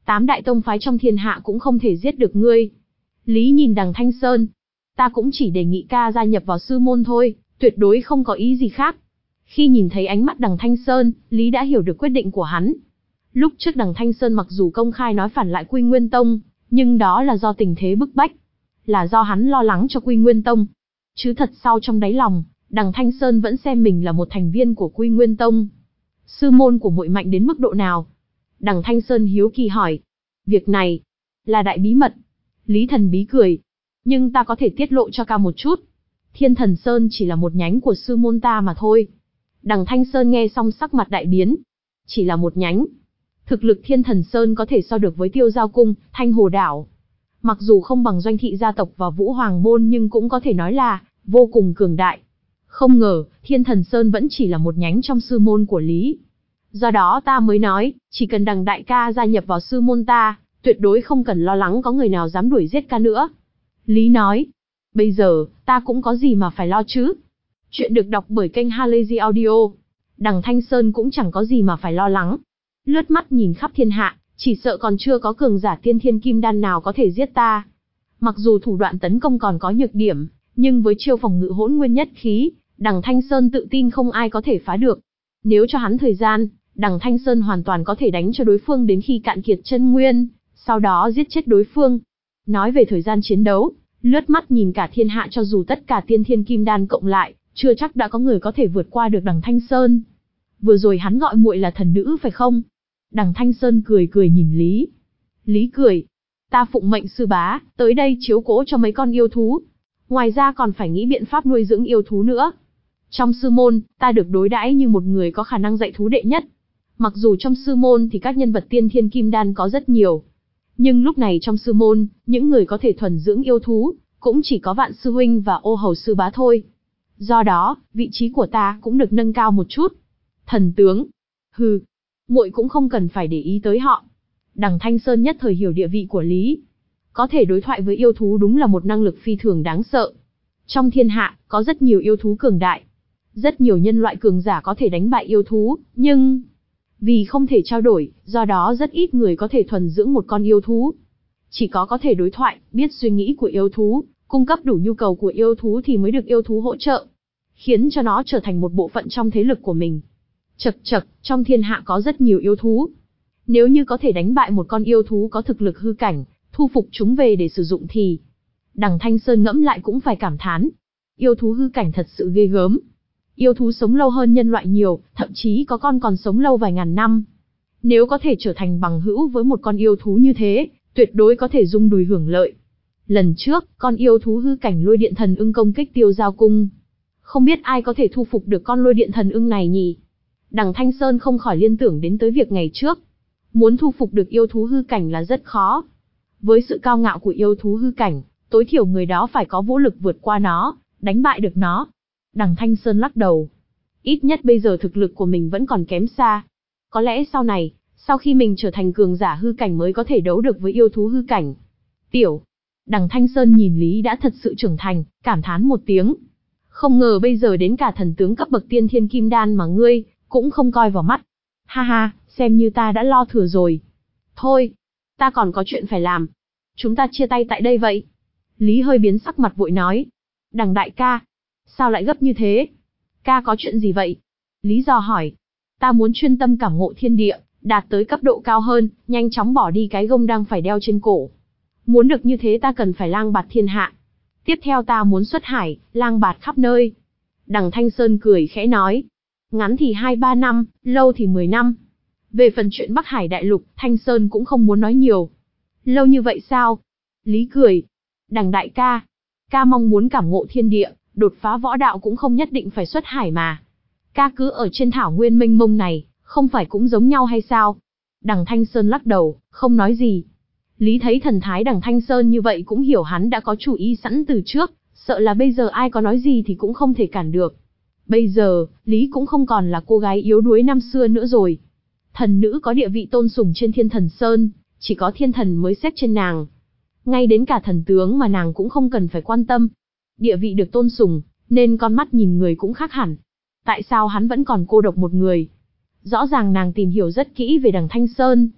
Tám đại tông phái trong thiên hạ cũng không thể giết được ngươi. Lý nhìn đằng Thanh Sơn. Ta cũng chỉ đề nghị ca gia nhập vào sư môn thôi, tuyệt đối không có ý gì khác. Khi nhìn thấy ánh mắt đằng Thanh Sơn, Lý đã hiểu được quyết định của hắn. Lúc trước đằng Thanh Sơn mặc dù công khai nói phản lại Quy Nguyên Tông, nhưng đó là do tình thế bức bách. Là do hắn lo lắng cho Quy Nguyên Tông. Chứ thật sau trong đáy lòng, đằng Thanh Sơn vẫn xem mình là một thành viên của Quy Nguyên Tông. Sư môn của muội mạnh đến mức độ nào? Đằng Thanh Sơn hiếu kỳ hỏi. Việc này là đại bí mật. Lý thần bí cười. Nhưng ta có thể tiết lộ cho ca một chút. Thiên Thần Sơn chỉ là một nhánh của sư môn ta mà thôi. Đằng Thanh Sơn nghe xong sắc mặt đại biến. Chỉ là một nhánh. Thực lực Thiên Thần Sơn có thể so được với Tiêu Giao Cung, Thanh Hồ Đảo. Mặc dù không bằng Doanh Thị gia tộc và Vũ Hoàng Môn nhưng cũng có thể nói là vô cùng cường đại. Không ngờ, Thiên Thần Sơn vẫn chỉ là một nhánh trong sư môn của Lý. Do đó ta mới nói, chỉ cần đằng đại ca gia nhập vào sư môn ta, tuyệt đối không cần lo lắng có người nào dám đuổi giết ca nữa. Lý nói, bây giờ, ta cũng có gì mà phải lo chứ. Chuyện được đọc bởi kênh Halazy Audio. Đằng Thanh Sơn cũng chẳng có gì mà phải lo lắng. Lướt mắt nhìn khắp thiên hạ, chỉ sợ còn chưa có cường giả tiên thiên kim đan nào có thể giết ta. Mặc dù thủ đoạn tấn công còn có nhược điểm, nhưng với chiêu phòng ngự hỗn nguyên nhất khí, đằng Thanh Sơn tự tin không ai có thể phá được. Nếu cho hắn thời gian, đằng Thanh Sơn hoàn toàn có thể đánh cho đối phương đến khi cạn kiệt chân nguyên, sau đó giết chết đối phương. Nói về thời gian chiến đấu, lướt mắt nhìn cả thiên hạ cho dù tất cả tiên thiên kim đan cộng lại, chưa chắc đã có người có thể vượt qua được đằng Thanh Sơn. Vừa rồi hắn gọi muội là thần nữ phải không? Đằng Thanh Sơn cười cười nhìn Lý. Lý cười. Ta phụng mệnh sư bá, tới đây chiếu cố cho mấy con yêu thú. Ngoài ra còn phải nghĩ biện pháp nuôi dưỡng yêu thú nữa. Trong sư môn, ta được đối đãi như một người có khả năng dạy thú đệ nhất. Mặc dù trong sư môn thì các nhân vật tiên thiên kim đan có rất nhiều. Nhưng lúc này trong sư môn, những người có thể thuần dưỡng yêu thú, cũng chỉ có Vạn sư huynh và Ô hầu sư bá thôi. Do đó, vị trí của ta cũng được nâng cao một chút. Thần tướng. Hừ. Muội cũng không cần phải để ý tới họ. Đằng Thanh Sơn nhất thời hiểu địa vị của Lý. Có thể đối thoại với yêu thú đúng là một năng lực phi thường đáng sợ. Trong thiên hạ, có rất nhiều yêu thú cường đại. Rất nhiều nhân loại cường giả có thể đánh bại yêu thú, nhưng vì không thể trao đổi, do đó rất ít người có thể thuần dưỡng một con yêu thú. Chỉ có có thể đối thoại, biết suy nghĩ của yêu thú, cung cấp đủ nhu cầu của yêu thú thì mới được yêu thú hỗ trợ, khiến cho nó trở thành một bộ phận trong thế lực của mình. Chậc chậc, trong thiên hạ có rất nhiều yêu thú. Nếu như có thể đánh bại một con yêu thú có thực lực hư cảnh, thu phục chúng về để sử dụng thì... Đằng Thanh Sơn ngẫm lại cũng phải cảm thán. Yêu thú hư cảnh thật sự ghê gớm. Yêu thú sống lâu hơn nhân loại nhiều, thậm chí có con còn sống lâu vài ngàn năm. Nếu có thể trở thành bằng hữu với một con yêu thú như thế, tuyệt đối có thể rung đùi hưởng lợi. Lần trước, con yêu thú hư cảnh lôi điện thần ưng công kích Tiêu Giao Cung. Không biết ai có thể thu phục được con lôi điện thần ưng này nhỉ? Đằng Thanh Sơn không khỏi liên tưởng đến tới việc ngày trước. Muốn thu phục được yêu thú hư cảnh là rất khó. Với sự cao ngạo của yêu thú hư cảnh, tối thiểu người đó phải có vũ lực vượt qua nó, đánh bại được nó. Đằng Thanh Sơn lắc đầu. Ít nhất bây giờ thực lực của mình vẫn còn kém xa. Có lẽ sau này, sau khi mình trở thành cường giả hư cảnh mới có thể đấu được với yêu thú hư cảnh. Tiểu. Đằng Thanh Sơn nhìn Lý đã thật sự trưởng thành, cảm thán một tiếng. Không ngờ bây giờ đến cả thần tướng cấp bậc tiên thiên kim đan mà ngươi cũng không coi vào mắt. Ha ha, xem như ta đã lo thừa rồi. Thôi, ta còn có chuyện phải làm. Chúng ta chia tay tại đây vậy. Lý hơi biến sắc mặt vội nói. Đằng đại ca, sao lại gấp như thế? Ca có chuyện gì vậy? Lý dò hỏi. Ta muốn chuyên tâm cảm ngộ thiên địa, đạt tới cấp độ cao hơn, nhanh chóng bỏ đi cái gông đang phải đeo trên cổ. Muốn được như thế ta cần phải lang bạt thiên hạ. Tiếp theo ta muốn xuất hải, lang bạt khắp nơi. Đằng Thanh Sơn cười khẽ nói. Ngắn thì hai ba năm, lâu thì mười năm. Về phần chuyện Bắc Hải đại lục, Thanh Sơn cũng không muốn nói nhiều. Lâu như vậy sao? Lý cười. Đằng đại ca, ca mong muốn cảm ngộ thiên địa, đột phá võ đạo cũng không nhất định phải xuất hải mà. Ca cứ ở trên thảo nguyên mênh mông này, không phải cũng giống nhau hay sao? Đằng Thanh Sơn lắc đầu, không nói gì. Lý thấy thần thái đằng Thanh Sơn như vậy cũng hiểu hắn đã có chủ ý sẵn từ trước, sợ là bây giờ ai có nói gì thì cũng không thể cản được. Bây giờ, Lý cũng không còn là cô gái yếu đuối năm xưa nữa rồi. Thần nữ có địa vị tôn sùng trên Thiên Thần Sơn, chỉ có thiên thần mới xếp trên nàng. Ngay đến cả thần tướng mà nàng cũng không cần phải quan tâm. Địa vị được tôn sùng, nên con mắt nhìn người cũng khác hẳn. Tại sao hắn vẫn còn cô độc một người? Rõ ràng nàng tìm hiểu rất kỹ về đằng Thanh Sơn.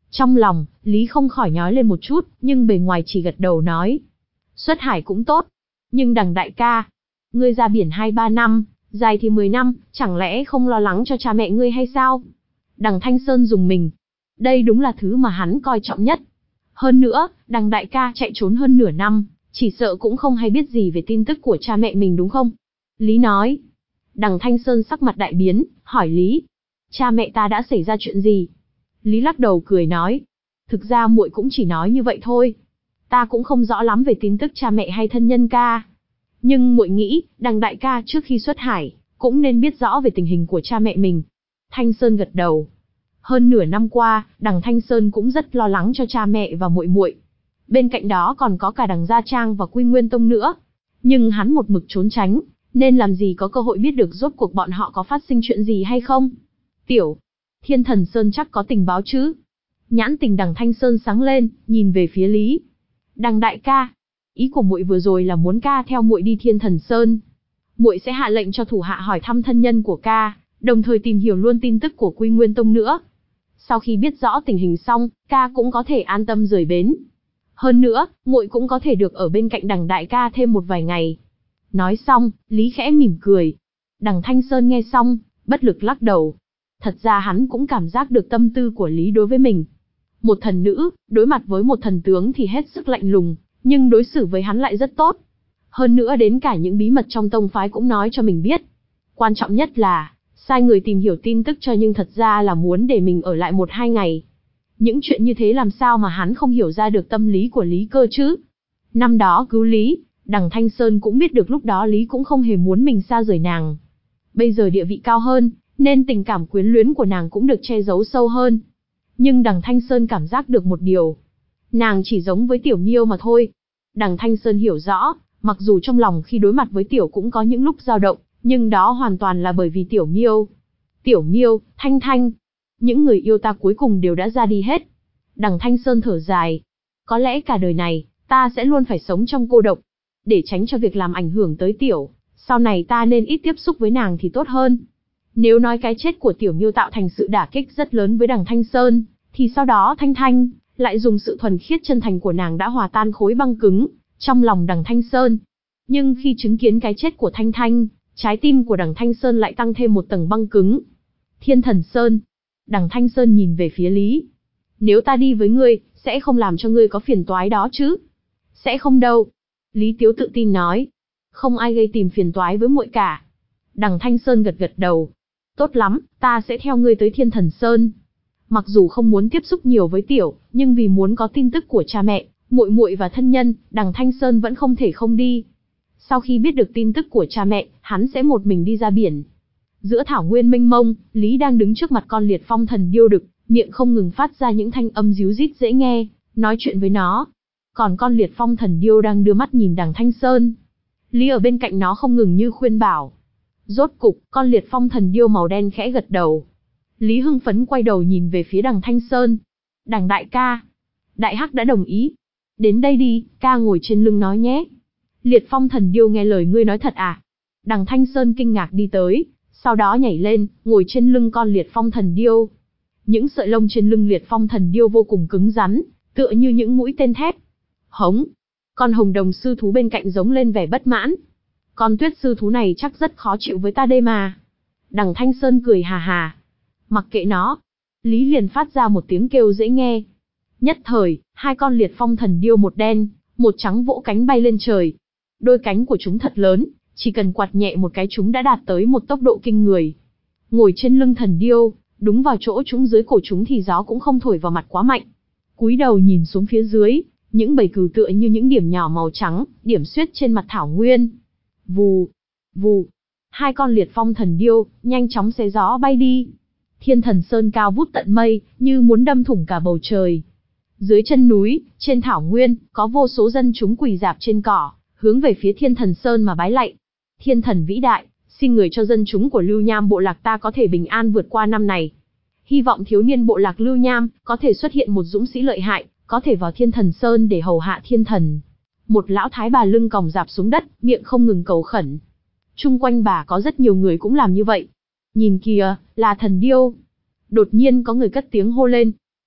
Trong lòng, Lý không khỏi nhói lên một chút, nhưng bề ngoài chỉ gật đầu nói. Xuất hải cũng tốt. Nhưng đằng đại ca, ngươi ra biển hai ba năm, dài thì mười năm, chẳng lẽ không lo lắng cho cha mẹ ngươi hay sao? Đằng Thanh Sơn rùng mình. Đây đúng là thứ mà hắn coi trọng nhất. Hơn nữa, đằng đại ca chạy trốn hơn nửa năm, chỉ sợ cũng không hay biết gì về tin tức của cha mẹ mình đúng không? Lý nói. Đằng Thanh Sơn sắc mặt đại biến, hỏi Lý. Cha mẹ ta đã xảy ra chuyện gì? Lý lắc đầu cười nói. Thực ra muội cũng chỉ nói như vậy thôi. Ta cũng không rõ lắm về tin tức cha mẹ hay thân nhân ca. Nhưng muội nghĩ, đằng đại ca trước khi xuất hải, cũng nên biết rõ về tình hình của cha mẹ mình. Thanh Sơn gật đầu. Hơn nửa năm qua, đằng Thanh Sơn cũng rất lo lắng cho cha mẹ và muội muội. Bên cạnh đó còn có cả đằng Gia Trang và Quy Nguyên Tông nữa. Nhưng hắn một mực trốn tránh, nên làm gì có cơ hội biết được rốt cuộc bọn họ có phát sinh chuyện gì hay không. Tiểu, Thiên Thần Sơn chắc có tình báo chứ? Nhãn tình đằng Thanh Sơn sáng lên, nhìn về phía Lý. Đằng đại ca, ý của muội vừa rồi là muốn ca theo muội đi Thiên Thần Sơn. Muội sẽ hạ lệnh cho thủ hạ hỏi thăm thân nhân của ca, đồng thời tìm hiểu luôn tin tức của Quy Nguyên Tông nữa. Sau khi biết rõ tình hình xong, ca cũng có thể an tâm rời bến. Hơn nữa, muội cũng có thể được ở bên cạnh đằng đại ca thêm một vài ngày. Nói xong, Lý khẽ mỉm cười. Đằng Thanh Sơn nghe xong, bất lực lắc đầu. Thật ra hắn cũng cảm giác được tâm tư của Lý đối với mình. Một thần nữ, đối mặt với một thần tướng thì hết sức lạnh lùng, nhưng đối xử với hắn lại rất tốt. Hơn nữa đến cả những bí mật trong tông phái cũng nói cho mình biết. Quan trọng nhất là, sai người tìm hiểu tin tức cho nhưng thật ra là muốn để mình ở lại một hai ngày. Những chuyện như thế làm sao mà hắn không hiểu ra được tâm lý của Lý cơ chứ? Năm đó cứu Lý, đằng Thanh Sơn cũng biết được lúc đó Lý cũng không hề muốn mình xa rời nàng. Bây giờ địa vị cao hơn, nên tình cảm quyến luyến của nàng cũng được che giấu sâu hơn. Nhưng đằng Thanh Sơn cảm giác được một điều. Nàng chỉ giống với Tiểu Miêu mà thôi. Đằng Thanh Sơn hiểu rõ, mặc dù trong lòng khi đối mặt với Tiểu cũng có những lúc dao động, nhưng đó hoàn toàn là bởi vì Tiểu Miêu. Tiểu Miêu, Thanh Thanh. Những người yêu ta cuối cùng đều đã ra đi hết. Đằng Thanh Sơn thở dài. Có lẽ cả đời này, ta sẽ luôn phải sống trong cô độc. Để tránh cho việc làm ảnh hưởng tới Tiểu, sau này ta nên ít tiếp xúc với nàng thì tốt hơn. Nếu nói cái chết của Tiểu Miêu tạo thành sự đả kích rất lớn với đằng Thanh Sơn, thì sau đó Thanh Thanh lại dùng sự thuần khiết chân thành của nàng đã hòa tan khối băng cứng trong lòng đằng Thanh Sơn. Nhưng khi chứng kiến cái chết của Thanh Thanh, trái tim của đằng Thanh Sơn lại tăng thêm một tầng băng cứng. Thiên Thần Sơn. Đằng Thanh Sơn nhìn về phía Lý. Nếu ta đi với ngươi, sẽ không làm cho ngươi có phiền toái đó chứ? Sẽ không đâu. Lý Tiếu tự tin nói. Không ai gây tìm phiền toái với muội cả. Đằng Thanh Sơn gật gật đầu. Tốt lắm, ta sẽ theo ngươi tới Thiên Thần Sơn. Mặc dù không muốn tiếp xúc nhiều với Tiểu, nhưng vì muốn có tin tức của cha mẹ, muội muội và thân nhân, đằng Thanh Sơn vẫn không thể không đi. Sau khi biết được tin tức của cha mẹ, hắn sẽ một mình đi ra biển. Giữa thảo nguyên mênh mông, Lý đang đứng trước mặt con liệt phong thần điêu đực, miệng không ngừng phát ra những thanh âm ríu rít dễ nghe, nói chuyện với nó. Còn con liệt phong thần điêu đang đưa mắt nhìn đằng Thanh Sơn. Lý ở bên cạnh nó không ngừng như khuyên bảo. Rốt cục, con liệt phong thần điêu màu đen khẽ gật đầu. Lý hưng phấn quay đầu nhìn về phía đằng Thanh Sơn. Đằng đại ca. Đại hắc đã đồng ý. Đến đây đi, ca ngồi trên lưng nó nhé. Liệt phong thần điêu nghe lời ngươi nói thật à? Đằng Thanh Sơn kinh ngạc đi tới, sau đó nhảy lên, ngồi trên lưng con liệt phong thần điêu. Những sợi lông trên lưng liệt phong thần điêu vô cùng cứng rắn, tựa như những mũi tên thép. Hống! Con hồng đồng sư thú bên cạnh giống lên vẻ bất mãn. Con tuyết sư thú này chắc rất khó chịu với ta đây mà. Đằng Thanh Sơn cười hà hà. Mặc kệ nó. Lý liền phát ra một tiếng kêu dễ nghe. Nhất thời, hai con liệt phong thần điêu một đen, một trắng vỗ cánh bay lên trời. Đôi cánh của chúng thật lớn, chỉ cần quạt nhẹ một cái chúng đã đạt tới một tốc độ kinh người. Ngồi trên lưng thần điêu, đúng vào chỗ chúng dưới cổ chúng thì gió cũng không thổi vào mặt quá mạnh. Cúi đầu nhìn xuống phía dưới, những bầy cừu tựa như những điểm nhỏ màu trắng, điểm xuyết trên mặt thảo nguyên. Vù, vù, hai con liệt phong thần điêu, nhanh chóng xé gió bay đi. Thiên Thần Sơn cao vút tận mây, như muốn đâm thủng cả bầu trời. Dưới chân núi, trên thảo nguyên, có vô số dân chúng quỳ rạp trên cỏ, hướng về phía Thiên Thần Sơn mà bái lạy. Thiên thần vĩ đại, xin người cho dân chúng của Lưu Nham bộ lạc ta có thể bình an vượt qua năm này. Hy vọng thiếu niên bộ lạc Lưu Nham có thể xuất hiện một dũng sĩ lợi hại, có thể vào Thiên Thần Sơn để hầu hạ thiên thần. Một lão thái bà lưng còng rạp xuống đất, miệng không ngừng cầu khẩn. Chung quanh bà có rất nhiều người cũng làm như vậy. Nhìn kìa, là thần điêu. Đột nhiên có người cất tiếng hô lên.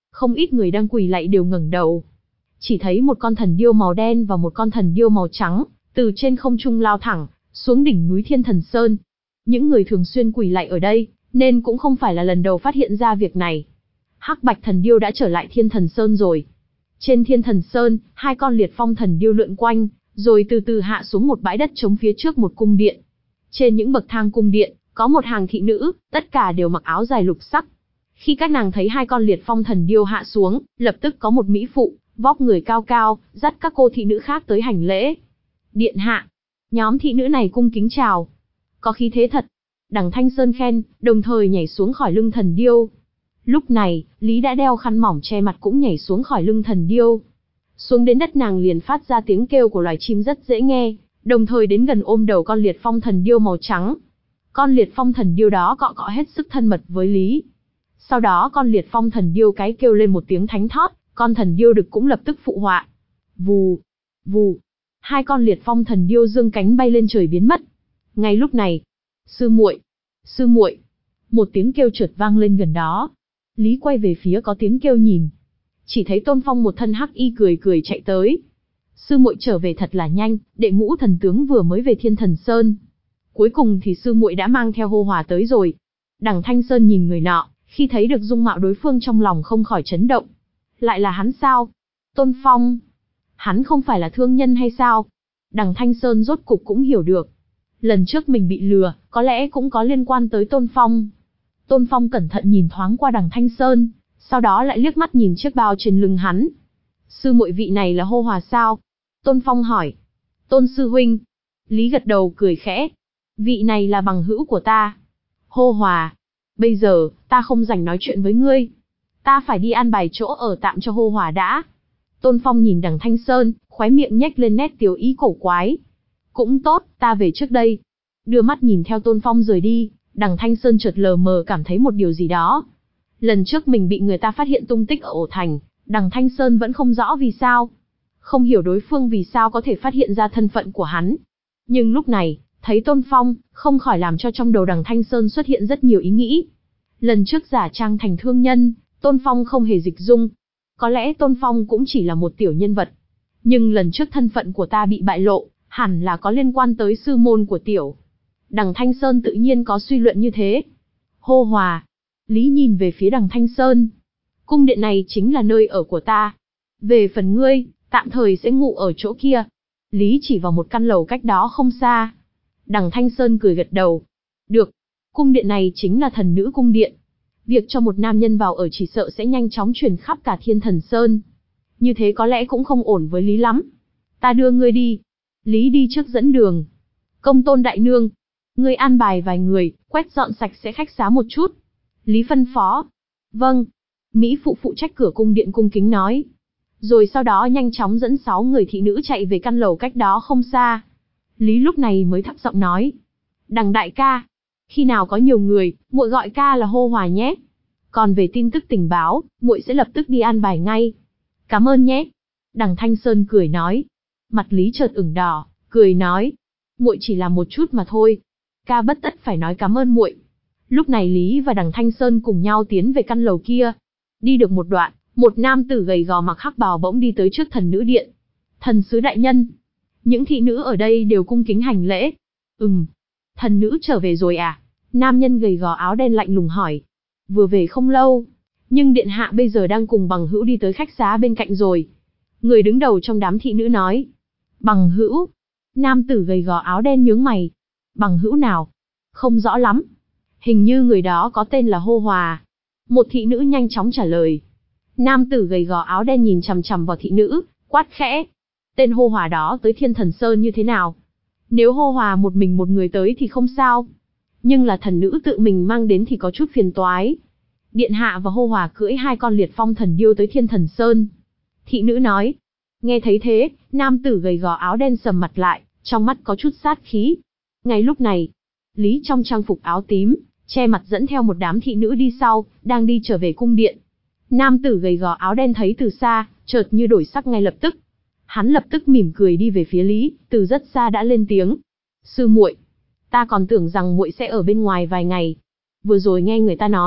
Không ít người đang quỳ lạy đều ngẩng đầu. Chỉ thấy một con thần điêu màu đen và một con thần điêu màu trắng, từ trên không trung lao thẳng, xuống đỉnh núi Thiên Thần Sơn. Những người thường xuyên quỳ lạy ở đây, nên cũng không phải là lần đầu phát hiện ra việc này. Hắc Bạch thần điêu đã trở lại Thiên Thần Sơn rồi. Trên Thiên Thần Sơn, hai con liệt phong thần điêu lượn quanh, rồi từ từ hạ xuống một bãi đất trống phía trước một cung điện. Trên những bậc thang cung điện, có một hàng thị nữ, tất cả đều mặc áo dài lục sắc. Khi các nàng thấy hai con liệt phong thần điêu hạ xuống, lập tức có một mỹ phụ, vóc người cao cao, dắt các cô thị nữ khác tới hành lễ. Điện hạ. Nhóm thị nữ này cung kính chào. Có khí thế thật. Đằng Thanh Sơn khen, đồng thời nhảy xuống khỏi lưng thần điêu. Lúc này, Lý đã đeo khăn mỏng che mặt cũng nhảy xuống khỏi lưng thần điêu. Xuống đến đất nàng liền phát ra tiếng kêu của loài chim rất dễ nghe, đồng thời đến gần ôm đầu con liệt phong thần điêu màu trắng. Con liệt phong thần điêu đó cọ cọ hết sức thân mật với Lý. Sau đó con liệt phong thần điêu cái kêu lên một tiếng thánh thót, con thần điêu đực cũng lập tức phụ họa. Vù, vù. Hai con liệt phong thần điêu dương cánh bay lên trời biến mất. Ngay lúc này, sư muội, sư muội, một tiếng kêu chợt vang lên gần đó. Lý quay về phía có tiếng kêu nhìn, chỉ thấy Tôn Phong một thân hắc y cười cười chạy tới. Sư muội trở về thật là nhanh, đệ ngũ thần tướng vừa mới về Thiên Thần Sơn. Cuối cùng thì sư muội đã mang theo hô hòa tới rồi. Đằng Thanh Sơn nhìn người nọ, khi thấy được dung mạo đối phương trong lòng không khỏi chấn động. Lại là hắn sao? Tôn Phong? Hắn không phải là thương nhân hay sao? Đằng Thanh Sơn rốt cục cũng hiểu được. Lần trước mình bị lừa, có lẽ cũng có liên quan tới Tôn Phong. Tôn Phong cẩn thận nhìn thoáng qua đằng Thanh Sơn, sau đó lại liếc mắt nhìn chiếc bao trên lưng hắn. Sư muội vị này là hô hòa sao? Tôn Phong hỏi. Tôn sư huynh. Lý gật đầu cười khẽ. Vị này là bằng hữu của ta. Hô hòa. Bây giờ, ta không rảnh nói chuyện với ngươi. Ta phải đi an bài chỗ ở tạm cho hô hòa đã. Tôn Phong nhìn đằng Thanh Sơn, khóe miệng nhếch lên nét tiếu ý cổ quái. Cũng tốt, ta về trước đây. Đưa mắt nhìn theo Tôn Phong rời đi, đằng Thanh Sơn chợt lờ mờ cảm thấy một điều gì đó. Lần trước mình bị người ta phát hiện tung tích ở ổ thành, đằng Thanh Sơn vẫn không rõ vì sao. Không hiểu đối phương vì sao có thể phát hiện ra thân phận của hắn. Nhưng lúc này, thấy Tôn Phong, không khỏi làm cho trong đầu đằng Thanh Sơn xuất hiện rất nhiều ý nghĩ. Lần trước giả trang thành thương nhân, Tôn Phong không hề dịch dung. Có lẽ Tôn Phong cũng chỉ là một tiểu nhân vật. Nhưng lần trước thân phận của ta bị bại lộ, hẳn là có liên quan tới sư môn của tiểu. Đằng Thanh Sơn tự nhiên có suy luận như thế. Hô hòa. Lý nhìn về phía đằng Thanh Sơn. Cung điện này chính là nơi ở của ta. Về phần ngươi, tạm thời sẽ ngủ ở chỗ kia. Lý chỉ vào một căn lầu cách đó không xa. Đằng Thanh Sơn cười gật đầu. Được. Cung điện này chính là thần nữ cung điện. Việc cho một nam nhân vào ở chỉ sợ sẽ nhanh chóng truyền khắp cả Thiên Thần Sơn. Như thế có lẽ cũng không ổn với Lý lắm. Ta đưa ngươi đi. Lý đi trước dẫn đường. Công Tôn đại nương. Ngươi an bài vài người, quét dọn sạch sẽ khách xá một chút. Lý phân phó. Vâng. Mỹ phụ phụ trách cửa cung điện cung kính nói. Rồi sau đó nhanh chóng dẫn sáu người thị nữ chạy về căn lầu cách đó không xa. Lý lúc này mới thấp giọng nói. Đằng đại ca. Khi nào có nhiều người, muội gọi ca là hô hòa nhé. Còn về tin tức tình báo, muội sẽ lập tức đi an bài ngay. Cảm ơn nhé. Đằng Thanh Sơn cười nói. Mặt Lý chợt ửng đỏ, cười nói. Muội chỉ làm một chút mà thôi. Ca bất tất phải nói cảm ơn muội. Lúc này Lý và đằng Thanh Sơn cùng nhau tiến về căn lầu kia. Đi được một đoạn, một nam tử gầy gò mặc hắc bào bỗng đi tới trước thần nữ điện. Thần sứ đại nhân. Những thị nữ ở đây đều cung kính hành lễ. Ừm. Thần nữ trở về rồi à? Nam nhân gầy gò áo đen lạnh lùng hỏi. Vừa về không lâu. Nhưng điện hạ bây giờ đang cùng bằng hữu đi tới khách xá bên cạnh rồi. Người đứng đầu trong đám thị nữ nói. Bằng hữu? Nam tử gầy gò áo đen nhướng mày. Bằng hữu nào? Không rõ lắm. Hình như người đó có tên là Hô Hòa. Một thị nữ nhanh chóng trả lời. Nam tử gầy gò áo đen nhìn chằm chằm vào thị nữ, quát khẽ. Tên Hô Hòa đó tới Thiên Thần Sơn như thế nào? Nếu Hô Hòa một mình một người tới thì không sao. Nhưng là thần nữ tự mình mang đến thì có chút phiền toái. Điện hạ và Hô Hòa cưỡi hai con liệt phong thần điêu tới Thiên Thần Sơn. Thị nữ nói. Nghe thấy thế, nam tử gầy gò áo đen sầm mặt lại, trong mắt có chút sát khí. Ngay lúc này, Lý trong trang phục áo tím, che mặt dẫn theo một đám thị nữ đi sau, đang đi trở về cung điện. Nam tử gầy gò áo đen thấy từ xa, chợt như đổi sắc ngay lập tức. Hắn lập tức mỉm cười đi về phía Lý, từ rất xa đã lên tiếng. Sư muội, ta còn tưởng rằng muội sẽ ở bên ngoài vài ngày. Vừa rồi nghe người ta nói,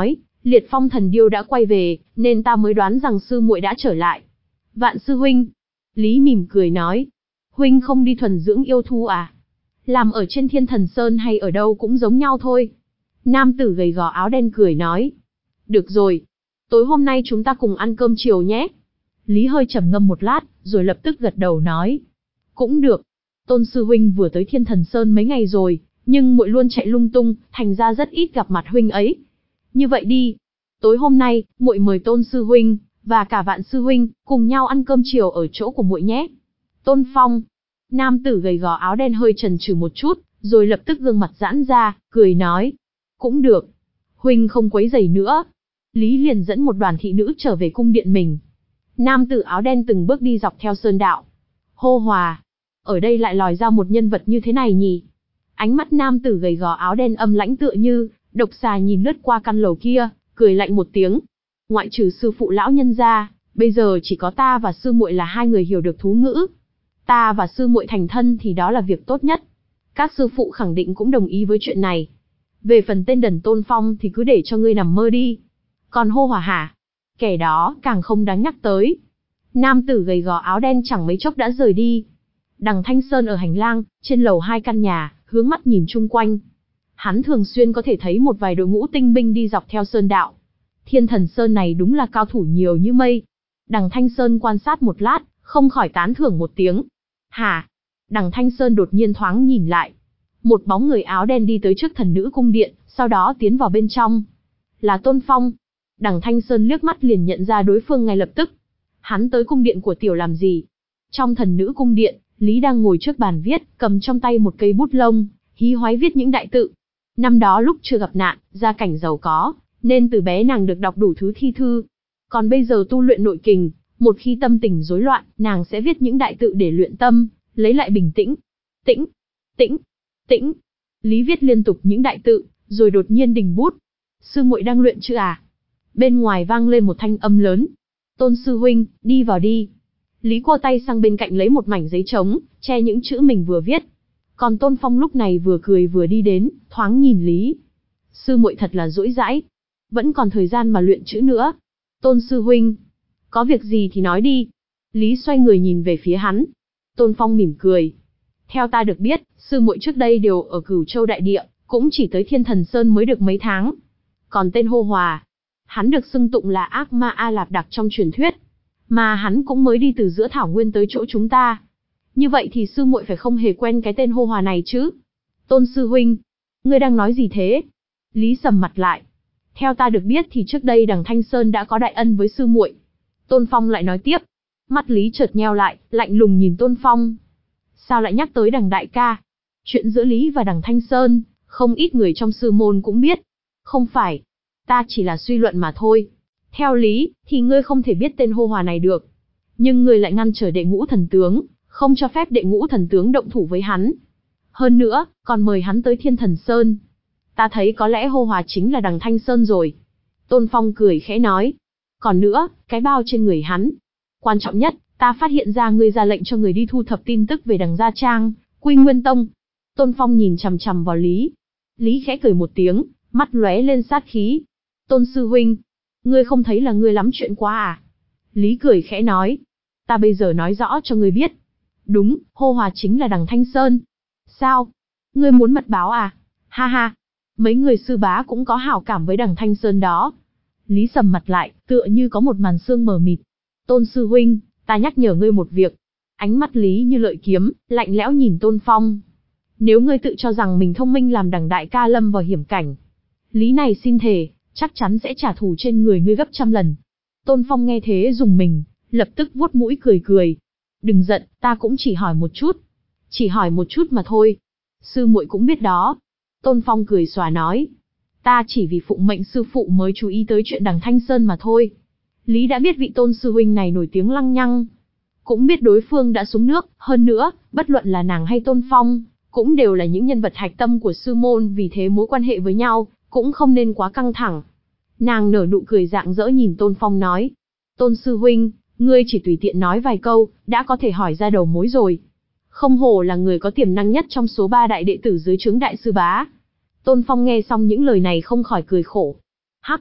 Liệt Phong thần điêu đã quay về, nên ta mới đoán rằng sư muội đã trở lại. Vạn sư huynh. Lý mỉm cười nói. Huynh không đi thuần dưỡng yêu thú à? Làm ở trên Thiên Thần Sơn hay ở đâu cũng giống nhau thôi. Nam tử gầy gò áo đen cười nói. Được rồi. Tối hôm nay chúng ta cùng ăn cơm chiều nhé. Lý hơi trầm ngâm một lát, rồi lập tức gật đầu nói. Cũng được. Tôn sư huynh vừa tới Thiên Thần Sơn mấy ngày rồi, nhưng muội luôn chạy lung tung, thành ra rất ít gặp mặt huynh ấy. Như vậy đi. Tối hôm nay, muội mời Tôn sư huynh, và cả Vạn sư huynh, cùng nhau ăn cơm chiều ở chỗ của muội nhé. Tôn Phong. Nam tử gầy gò áo đen hơi chần chừ một chút, rồi lập tức gương mặt giãn ra, cười nói. Cũng được. Huynh không quấy rầy nữa. Lý liền dẫn một đoàn thị nữ trở về cung điện mình. Nam tử áo đen từng bước đi dọc theo sơn đạo. Hô hòa. Ở đây lại lòi ra một nhân vật như thế này nhỉ? Ánh mắt nam tử gầy gò áo đen âm lãnh tựa như độc xà nhìn lướt qua căn lầu kia, cười lạnh một tiếng. Ngoại trừ sư phụ lão nhân ra, bây giờ chỉ có ta và sư muội là hai người hiểu được thú ngữ. Ta và sư muội thành thân thì đó là việc tốt nhất. Các sư phụ khẳng định cũng đồng ý với chuyện này. Về phần tên đần Tôn Phong thì cứ để cho ngươi nằm mơ đi. Còn hô hòa hả? Kẻ đó càng không đáng nhắc tới. Nam tử gầy gò áo đen chẳng mấy chốc đã rời đi. Đằng Thanh Sơn ở hành lang, trên lầu hai căn nhà, hướng mắt nhìn chung quanh. Hắn thường xuyên có thể thấy một vài đội ngũ tinh binh đi dọc theo sơn đạo. Thiên Thần Sơn này đúng là cao thủ nhiều như mây. Đằng Thanh Sơn quan sát một lát, không khỏi tán thưởng một tiếng. Hả? Đằng Thanh Sơn đột nhiên thoáng nhìn lại. Một bóng người áo đen đi tới trước thần nữ cung điện, sau đó tiến vào bên trong. Là Tôn Phong. Đằng Thanh Sơn liếc mắt liền nhận ra đối phương ngay lập tức. Hắn tới cung điện của tiểu làm gì? Trong thần nữ cung điện, Lý đang ngồi trước bàn viết, cầm trong tay một cây bút lông, hí hoáy viết những đại tự. Năm đó lúc chưa gặp nạn, gia cảnh giàu có, nên từ bé nàng được đọc đủ thứ thi thư. Còn bây giờ tu luyện nội kình, một khi tâm tình rối loạn, nàng sẽ viết những đại tự để luyện tâm, lấy lại bình tĩnh. Tĩnh, tĩnh, tĩnh. Lý viết liên tục những đại tự, rồi đột nhiên đình bút. Sư muội đang luyện chữ à? Bên ngoài vang lên một thanh âm lớn. Tôn sư huynh, đi vào đi. Lý quơ tay sang bên cạnh lấy một mảnh giấy trống, che những chữ mình vừa viết. Còn Tôn Phong lúc này vừa cười vừa đi đến, thoáng nhìn Lý. Sư muội thật là dỗi dãi. Vẫn còn thời gian mà luyện chữ nữa. Tôn sư huynh, có việc gì thì nói đi. Lý xoay người nhìn về phía hắn. Tôn Phong mỉm cười. Theo ta được biết, sư muội trước đây đều ở Cửu Châu Đại Địa, cũng chỉ tới Thiên Thần Sơn mới được mấy tháng. Còn tên Hô Hòa, hắn được xưng tụng là ác ma A Lạp Đặc trong truyền thuyết. Mà hắn cũng mới đi từ giữa thảo nguyên tới chỗ chúng ta. Như vậy thì sư muội phải không hề quen cái tên Hô Hòa này chứ? Tôn sư huynh, ngươi đang nói gì thế? Lý sầm mặt lại. Theo ta được biết thì trước đây đằng Thanh Sơn đã có đại ân với sư muội. Tôn Phong lại nói tiếp. Mắt Lý chợt nheo lại, lạnh lùng nhìn Tôn Phong. Sao lại nhắc tới đằng đại ca? Chuyện giữa Lý và đằng Thanh Sơn, không ít người trong sư môn cũng biết. Không phải, ta chỉ là suy luận mà thôi. Theo lý, thì ngươi không thể biết tên Hô Hòa này được. Nhưng ngươi lại ngăn trở đệ ngũ thần tướng, không cho phép đệ ngũ thần tướng động thủ với hắn. Hơn nữa, còn mời hắn tới Thiên Thần Sơn. Ta thấy có lẽ Hô Hòa chính là đằng Thanh Sơn rồi. Tôn Phong cười khẽ nói. Còn nữa, cái bao trên người hắn. Quan trọng nhất, ta phát hiện ra ngươi ra lệnh cho người đi thu thập tin tức về đằng Gia Trang, Quy Nguyên Tông. Tôn Phong nhìn chằm chằm vào Lý. Lý khẽ cười một tiếng, mắt lóe lên sát khí. Tôn sư huynh, ngươi không thấy là ngươi lắm chuyện quá à? Lý cười khẽ nói. Ta bây giờ nói rõ cho ngươi biết. Đúng, Hô Hòa chính là đằng Thanh Sơn. Sao? Ngươi muốn mật báo à? Ha ha. Mấy người sư bá cũng có hảo cảm với đằng Thanh Sơn đó. Lý sầm mặt lại, tựa như có một màn sương mờ mịt. Tôn sư huynh, ta nhắc nhở ngươi một việc. Ánh mắt Lý như lợi kiếm, lạnh lẽo nhìn Tôn Phong. Nếu ngươi tự cho rằng mình thông minh làm đằng đại ca lâm vào hiểm cảnh, Lý này xin thề, chắc chắn sẽ trả thù trên người ngươi gấp trăm lần. Tôn Phong nghe thế dùng mình, lập tức vuốt mũi cười cười. Đừng giận, ta cũng chỉ hỏi một chút. Chỉ hỏi một chút mà thôi. Sư muội cũng biết đó. Tôn Phong cười xòa nói. Ta chỉ vì phụng mệnh sư phụ mới chú ý tới chuyện đằng Thanh Sơn mà thôi. Lý đã biết vị Tôn sư huynh này nổi tiếng lăng nhăng. Cũng biết đối phương đã xuống nước, hơn nữa, bất luận là nàng hay Tôn Phong, cũng đều là những nhân vật hạch tâm của sư môn, vì thế mối quan hệ với nhau, cũng không nên quá căng thẳng. Nàng nở nụ cười rạng rỡ nhìn Tôn Phong nói. Tôn sư huynh, ngươi chỉ tùy tiện nói vài câu, đã có thể hỏi ra đầu mối rồi. Không hổ là người có tiềm năng nhất trong số ba đại đệ tử dưới trướng đại sư bá. Tôn Phong nghe xong những lời này không khỏi cười khổ. Hắc!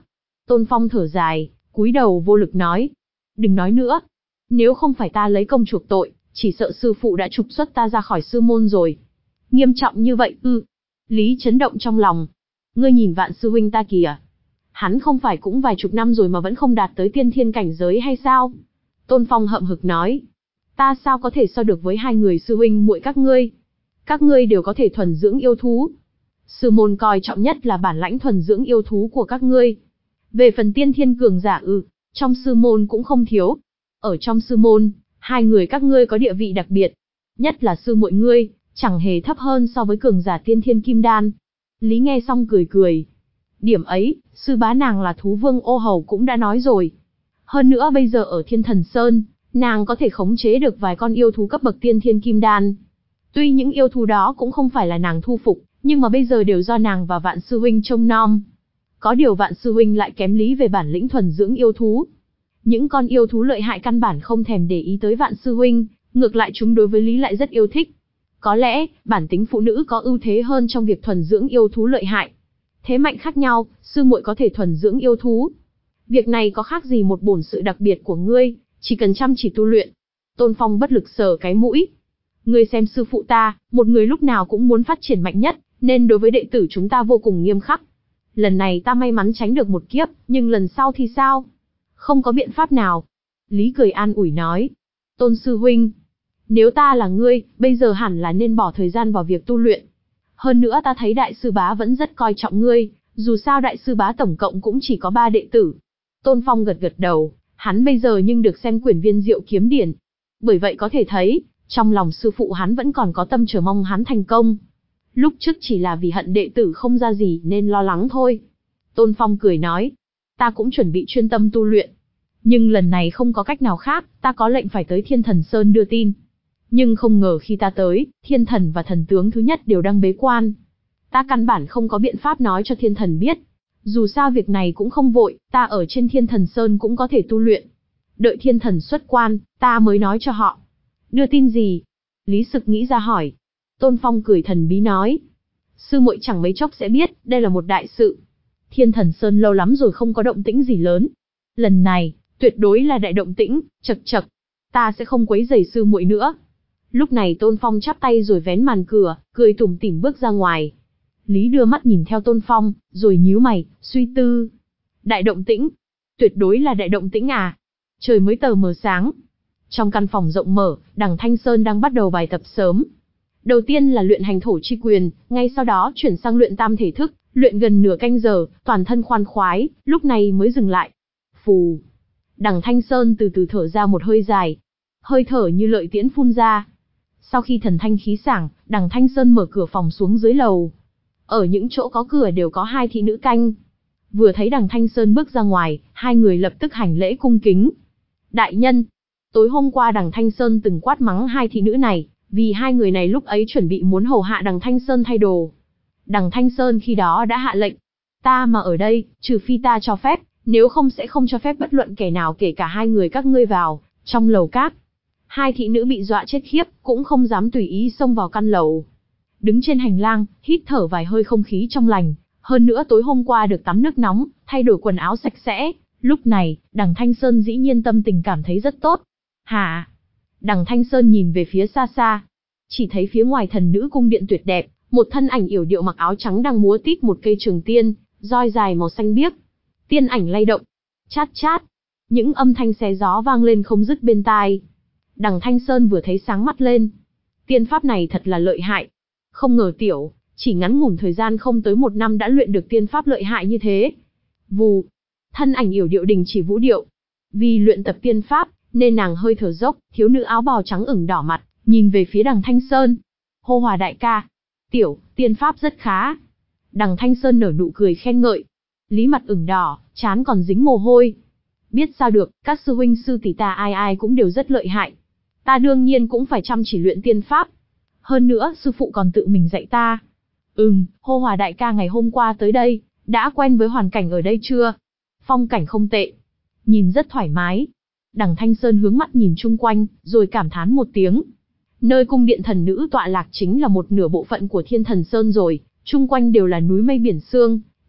Tôn Phong thở dài, cúi đầu vô lực nói. Đừng nói nữa. Nếu không phải ta lấy công chuộc tội, chỉ sợ sư phụ đã trục xuất ta ra khỏi sư môn rồi. Nghiêm trọng như vậy ư? Lý chấn động trong lòng. Ngươi nhìn Vạn sư huynh ta kìa. Hắn không phải cũng vài chục năm rồi mà vẫn không đạt tới tiên thiên cảnh giới hay sao? Tôn Phong hậm hực nói. Ta sao có thể so được với hai người sư huynh muội các ngươi? Các ngươi đều có thể thuần dưỡng yêu thú. Sư môn coi trọng nhất là bản lãnh thuần dưỡng yêu thú của các ngươi. Về phần tiên thiên cường giả ư, trong sư môn cũng không thiếu. Ở trong sư môn, hai người các ngươi có địa vị đặc biệt. Nhất là sư muội ngươi, chẳng hề thấp hơn so với cường giả tiên thiên kim đan. Lý nghe xong cười cười. Điểm ấy, sư bá nàng là thú vương ô hầu cũng đã nói rồi. Hơn nữa bây giờ ở Thiên Thần Sơn, nàng có thể khống chế được vài con yêu thú cấp bậc tiên thiên kim đan. Tuy những yêu thú đó cũng không phải là nàng thu phục, nhưng mà bây giờ đều do nàng và Vạn sư huynh trông nom. Có điều Vạn sư huynh lại kém Lý về bản lĩnh thuần dưỡng yêu thú. Những con yêu thú lợi hại căn bản không thèm để ý tới Vạn sư huynh, ngược lại chúng đối với Lý lại rất yêu thích. Có lẽ, bản tính phụ nữ có ưu thế hơn trong việc thuần dưỡng yêu thú lợi hại. Thế mạnh khác nhau, sư muội có thể thuần dưỡng yêu thú. Việc này có khác gì một bổn sự đặc biệt của ngươi, chỉ cần chăm chỉ tu luyện. Tôn Phong bất lực sờ cái mũi. Ngươi xem sư phụ ta, một người lúc nào cũng muốn phát triển mạnh nhất, nên đối với đệ tử chúng ta vô cùng nghiêm khắc. Lần này ta may mắn tránh được một kiếp, nhưng lần sau thì sao? Không có biện pháp nào. Lý cười an ủi nói. Tôn sư huynh, nếu ta là ngươi, bây giờ hẳn là nên bỏ thời gian vào việc tu luyện. Hơn nữa ta thấy đại sư bá vẫn rất coi trọng ngươi, dù sao đại sư bá tổng cộng cũng chỉ có ba đệ tử. Tôn Phong gật gật đầu, hắn bây giờ nhưng được xem quyển viên diệu kiếm điển. Bởi vậy có thể thấy, trong lòng sư phụ hắn vẫn còn có tâm chờ mong hắn thành công. Lúc trước chỉ là vì hận đệ tử không ra gì nên lo lắng thôi. Tôn Phong cười nói, ta cũng chuẩn bị chuyên tâm tu luyện. Nhưng lần này không có cách nào khác, ta có lệnh phải tới Thiên Thần Sơn đưa tin. Nhưng không ngờ khi ta tới, thiên thần và thần tướng thứ nhất đều đang bế quan. Ta căn bản không có biện pháp nói cho thiên thần biết. Dù sao việc này cũng không vội, ta ở trên Thiên Thần Sơn cũng có thể tu luyện. Đợi thiên thần xuất quan, ta mới nói cho họ. Đưa tin gì? Lý Sực nghĩ ra hỏi. Tôn Phong cười thần bí nói. Sư muội chẳng mấy chốc sẽ biết, đây là một đại sự. Thiên Thần Sơn lâu lắm rồi không có động tĩnh gì lớn. Lần này, tuyệt đối là đại động tĩnh, chậc chậc. Ta sẽ không quấy rầy sư muội nữa. Lúc này Tôn Phong chắp tay rồi vén màn cửa, cười tủm tỉm bước ra ngoài. Lý đưa mắt nhìn theo Tôn Phong, rồi nhíu mày, suy tư. Đại động tĩnh? Tuyệt đối là đại động tĩnh à? Trời mới tờ mờ sáng. Trong căn phòng rộng mở, Đằng Thanh Sơn đang bắt đầu bài tập sớm. Đầu tiên là luyện hành thổ chi quyền, ngay sau đó chuyển sang luyện tam thể thức, luyện gần nửa canh giờ, toàn thân khoan khoái, lúc này mới dừng lại. Phù. Đằng Thanh Sơn từ từ thở ra một hơi dài. Hơi thở như lợi tiễn phun ra. Sau khi thần thanh khí sảng, Đằng Thanh Sơn mở cửa phòng xuống dưới lầu. Ở những chỗ có cửa đều có hai thị nữ canh. Vừa thấy Đằng Thanh Sơn bước ra ngoài, hai người lập tức hành lễ cung kính. Đại nhân, tối hôm qua Đằng Thanh Sơn từng quát mắng hai thị nữ này, vì hai người này lúc ấy chuẩn bị muốn hầu hạ Đằng Thanh Sơn thay đồ. Đằng Thanh Sơn khi đó đã hạ lệnh. Ta mà ở đây, trừ phi ta cho phép, nếu không sẽ không cho phép bất luận kẻ nào kể cả hai người các ngươi vào, trong lầu cát. Hai thị nữ bị dọa chết khiếp, cũng không dám tùy ý xông vào căn lầu. Đứng trên hành lang, hít thở vài hơi không khí trong lành, hơn nữa tối hôm qua được tắm nước nóng, thay đổi quần áo sạch sẽ. Lúc này, Đằng Thanh Sơn dĩ nhiên tâm tình cảm thấy rất tốt. Hả? Đằng Thanh Sơn nhìn về phía xa xa. Chỉ thấy phía ngoài thần nữ cung điện tuyệt đẹp, một thân ảnh yểu điệu mặc áo trắng đang múa tít một cây trường tiên, roi dài màu xanh biếc. Tiên ảnh lay động. Chát chát. Những âm thanh xé gió vang lên không dứt bên tai. Đằng Thanh Sơn vừa thấy sáng mắt lên. Tiên pháp này thật là lợi hại. Không ngờ tiểu, chỉ ngắn ngủn thời gian không tới một năm đã luyện được tiên pháp lợi hại như thế. Vù. Thân ảnh yểu điệu đình chỉ vũ điệu. Vì luyện tập tiên pháp, nên nàng hơi thở dốc, thiếu nữ áo bào trắng ửng đỏ mặt, nhìn về phía Đằng Thanh Sơn. Hô Hòa đại ca. Tiểu, tiên pháp rất khá. Đằng Thanh Sơn nở nụ cười khen ngợi. Lý mặt ửng đỏ, trán còn dính mồ hôi. Biết sao được, các sư huynh sư tỷ ta ai ai cũng đều rất lợi hại. Ta đương nhiên cũng phải chăm chỉ luyện tiên pháp. Hơn nữa, sư phụ còn tự mình dạy ta. Ừm, Hô Hòa đại ca ngày hôm qua tới đây, đã quen với hoàn cảnh ở đây chưa? Phong cảnh không tệ. Nhìn rất thoải mái. Đằng Thanh Sơn hướng mắt nhìn chung quanh, rồi cảm thán một tiếng. Nơi cung điện thần nữ tọa lạc chính là một nửa bộ phận của Thiên Thần Sơn rồi, chung quanh đều là núi mây biển sương,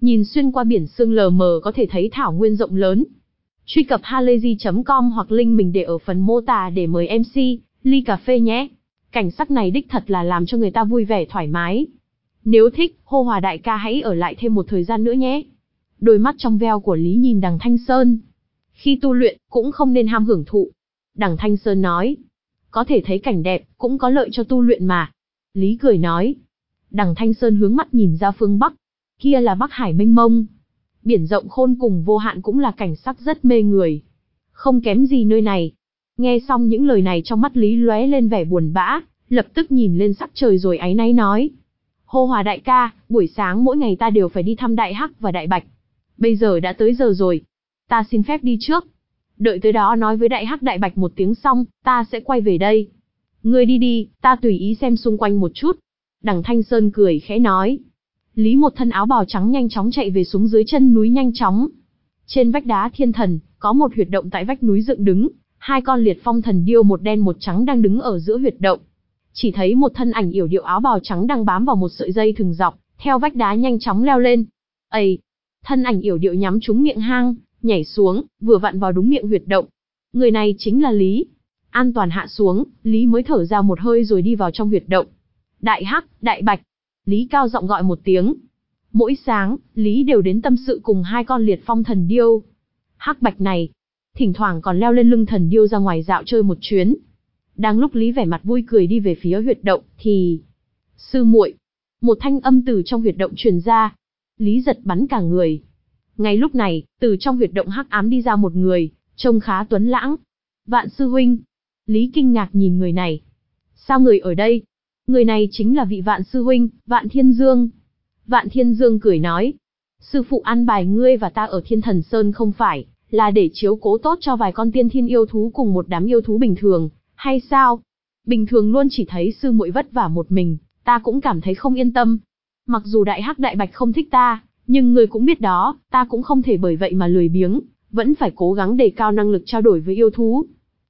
Nhìn xuyên qua biển sương lờ mờ có thể thấy thảo nguyên rộng lớn. Truy cập halayzi chấm com hoặc link mình để ở phần mô tả để mời em xê, ly cà phê nhé. Cảnh sắc này đích thật là làm cho người ta vui vẻ thoải mái. Nếu thích, Hô Hòa đại ca hãy ở lại thêm một thời gian nữa nhé. Đôi mắt trong veo của Lý nhìn đằng Thanh Sơn. Khi tu luyện, cũng không nên ham hưởng thụ. Đằng Thanh Sơn nói. Có thể thấy cảnh đẹp, cũng có lợi cho tu luyện mà. Lý cười nói. Đằng Thanh Sơn hướng mắt nhìn ra phương Bắc. Kia là Bắc Hải mênh mông. Biển rộng khôn cùng vô hạn cũng là cảnh sắc rất mê người. Không kém gì nơi này. Nghe xong những lời này trong mắt Lý lóe lên vẻ buồn bã, lập tức nhìn lên sắc trời rồi áy náy nói. Hô Hòa đại ca, buổi sáng mỗi ngày ta đều phải đi thăm Đại Hắc và Đại Bạch. Bây giờ đã tới giờ rồi. Ta xin phép đi trước. Đợi tới đó nói với Đại Hắc Đại Bạch một tiếng xong, ta sẽ quay về đây. Ngươi đi đi, ta tùy ý xem xung quanh một chút. Đằng Thanh Sơn cười khẽ nói. Lý một thân áo bào trắng nhanh chóng chạy về xuống dưới chân núi nhanh chóng. Trên vách đá thiên thần, có một huyệt động tại vách núi dựng đứng, hai con liệt phong thần điêu một đen một trắng đang đứng ở giữa huyệt động. Chỉ thấy một thân ảnh yểu điệu áo bào trắng đang bám vào một sợi dây thừng dọc, theo vách đá nhanh chóng leo lên. Ây! Thân ảnh yểu điệu nhắm trúng miệng hang, nhảy xuống, vừa vặn vào đúng miệng huyệt động. Người này chính là Lý. An toàn hạ xuống, Lý mới thở ra một hơi rồi đi vào trong huyệt động. Đại Hắc, Đại Bạch. Lý cao giọng gọi một tiếng. Mỗi sáng, Lý đều đến tâm sự cùng hai con liệt phong thần điêu. Hắc Bạch này, thỉnh thoảng còn leo lên lưng thần điêu ra ngoài dạo chơi một chuyến. Đang lúc Lý vẻ mặt vui cười đi về phía huyệt động, thì... Sư muội! Một thanh âm từ trong huyệt động truyền ra. Lý giật bắn cả người. Ngay lúc này, từ trong huyệt động hắc ám đi ra một người, trông khá tuấn lãng. Vạn sư huynh! Lý kinh ngạc nhìn người này. Sao người ở đây? Người này chính là vị Vạn sư huynh, Vạn Thiên Dương. Vạn Thiên Dương cười nói. Sư phụ an bài ngươi và ta ở Thiên Thần Sơn không phải là để chiếu cố tốt cho vài con tiên thiên yêu thú cùng một đám yêu thú bình thường, hay sao? Bình thường luôn chỉ thấy sư muội vất vả một mình, ta cũng cảm thấy không yên tâm. Mặc dù Đại Hắc Đại Bạch không thích ta, nhưng ngươi cũng biết đó, ta cũng không thể bởi vậy mà lười biếng, vẫn phải cố gắng đề cao năng lực trao đổi với yêu thú.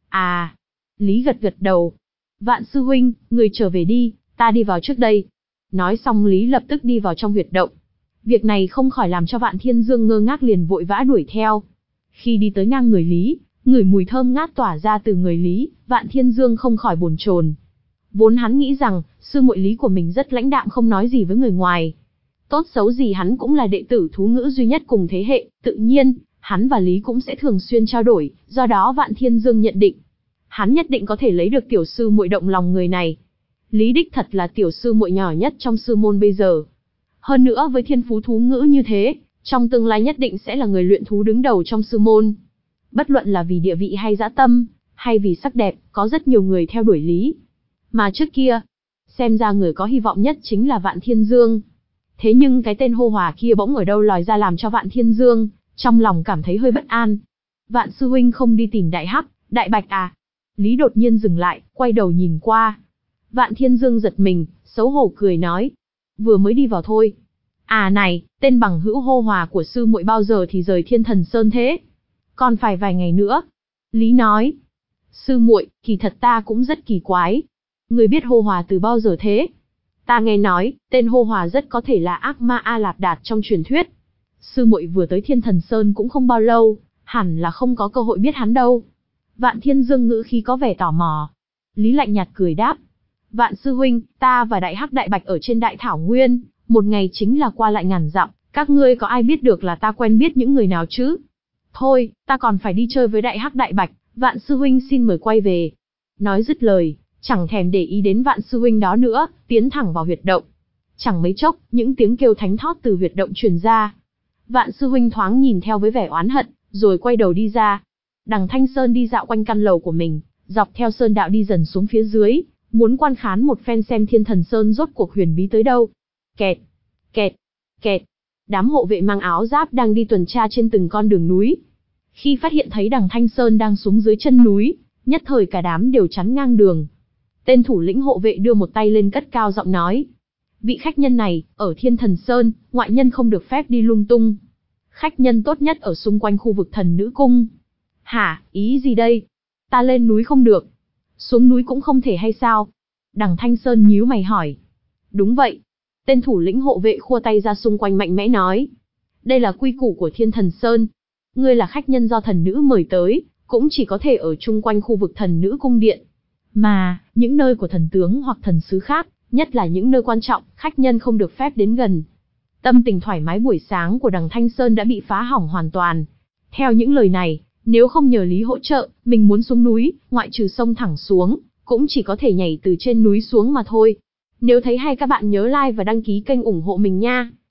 À, Lý gật gật đầu. Vạn sư huynh, người trở về đi, ta đi vào trước đây. Nói xong Lý lập tức đi vào trong huyệt động. Việc này không khỏi làm cho Vạn Thiên Dương ngơ ngác liền vội vã đuổi theo. Khi đi tới ngang người Lý, ngửi mùi thơm ngát tỏa ra từ người Lý, Vạn Thiên Dương không khỏi bồn chồn. Vốn hắn nghĩ rằng, sư muội Lý của mình rất lãnh đạm không nói gì với người ngoài. Tốt xấu gì hắn cũng là đệ tử thú ngữ duy nhất cùng thế hệ, tự nhiên, hắn và Lý cũng sẽ thường xuyên trao đổi, do đó Vạn Thiên Dương nhận định. Hắn nhất định có thể lấy được tiểu sư muội động lòng người này. Lý đích thật là tiểu sư muội nhỏ nhất trong sư môn bây giờ. Hơn nữa với thiên phú thú ngữ như thế, trong tương lai nhất định sẽ là người luyện thú đứng đầu trong sư môn. Bất luận là vì địa vị hay dã tâm, hay vì sắc đẹp, có rất nhiều người theo đuổi Lý. Mà trước kia, xem ra người có hy vọng nhất chính là Vạn Thiên Dương. Thế nhưng cái tên Hô Hòa kia bỗng ở đâu lòi ra làm cho Vạn Thiên Dương trong lòng cảm thấy hơi bất an. Vạn sư huynh không đi tìm Đại Hắc, Đại Bạch à? Lý đột nhiên dừng lại, quay đầu nhìn qua. Vạn Thiên Dương giật mình, xấu hổ cười nói. Vừa mới đi vào thôi. À này, tên bằng hữu Hô Hòa của sư muội bao giờ thì rời Thiên Thần Sơn thế? Còn phải vài ngày nữa. Lý nói. Sư muội, kỳ thật ta cũng rất kỳ quái. Người biết Hô Hòa từ bao giờ thế? Ta nghe nói, tên Hô Hòa rất có thể là ác ma A Lạp Đạt trong truyền thuyết. Sư muội vừa tới Thiên Thần Sơn cũng không bao lâu, hẳn là không có cơ hội biết hắn đâu. Vạn Thiên Dương ngữ khí có vẻ tò mò. Lý lạnh nhạt cười đáp. Vạn sư huynh, ta và Đại Hắc Đại Bạch ở trên Đại Thảo Nguyên, một ngày chính là qua lại ngàn dặm, các ngươi có ai biết được là ta quen biết những người nào chứ? Thôi, ta còn phải đi chơi với Đại Hắc Đại Bạch, Vạn sư huynh xin mời quay về. Nói dứt lời, chẳng thèm để ý đến Vạn sư huynh đó nữa, tiến thẳng vào huyệt động. Chẳng mấy chốc, những tiếng kêu thánh thót từ huyệt động truyền ra. Vạn sư huynh thoáng nhìn theo với vẻ oán hận, rồi quay đầu đi ra. Đằng Thanh Sơn đi dạo quanh căn lầu của mình, dọc theo sơn đạo đi dần xuống phía dưới, muốn quan khán một phen xem Thiên Thần Sơn rốt cuộc huyền bí tới đâu. Kẹt, kẹt, kẹt. Đám hộ vệ mang áo giáp đang đi tuần tra trên từng con đường núi. Khi phát hiện thấy đằng Thanh Sơn đang xuống dưới chân núi, nhất thời cả đám đều chắn ngang đường. Tên thủ lĩnh hộ vệ đưa một tay lên cất cao giọng nói. Vị khách nhân này, ở Thiên Thần Sơn, ngoại nhân không được phép đi lung tung. Khách nhân tốt nhất ở xung quanh khu vực Thần Nữ Cung. Hả, ý gì đây? Ta lên núi không được. Xuống núi cũng không thể hay sao? Đằng Thanh Sơn nhíu mày hỏi. Đúng vậy. Tên thủ lĩnh hộ vệ khua tay ra xung quanh mạnh mẽ nói. Đây là quy củ của Thiên Thần Sơn. Ngươi là khách nhân do thần nữ mời tới, cũng chỉ có thể ở chung quanh khu vực thần nữ cung điện. Mà, những nơi của thần tướng hoặc thần sứ khác, nhất là những nơi quan trọng, khách nhân không được phép đến gần. Tâm tình thoải mái buổi sáng của đằng Thanh Sơn đã bị phá hỏng hoàn toàn. Theo những lời này, nếu không nhờ Lý hỗ trợ, mình muốn xuống núi, ngoại trừ sông thẳng xuống, cũng chỉ có thể nhảy từ trên núi xuống mà thôi. Nếu thấy hay các bạn nhớ like và đăng ký kênh ủng hộ mình nha.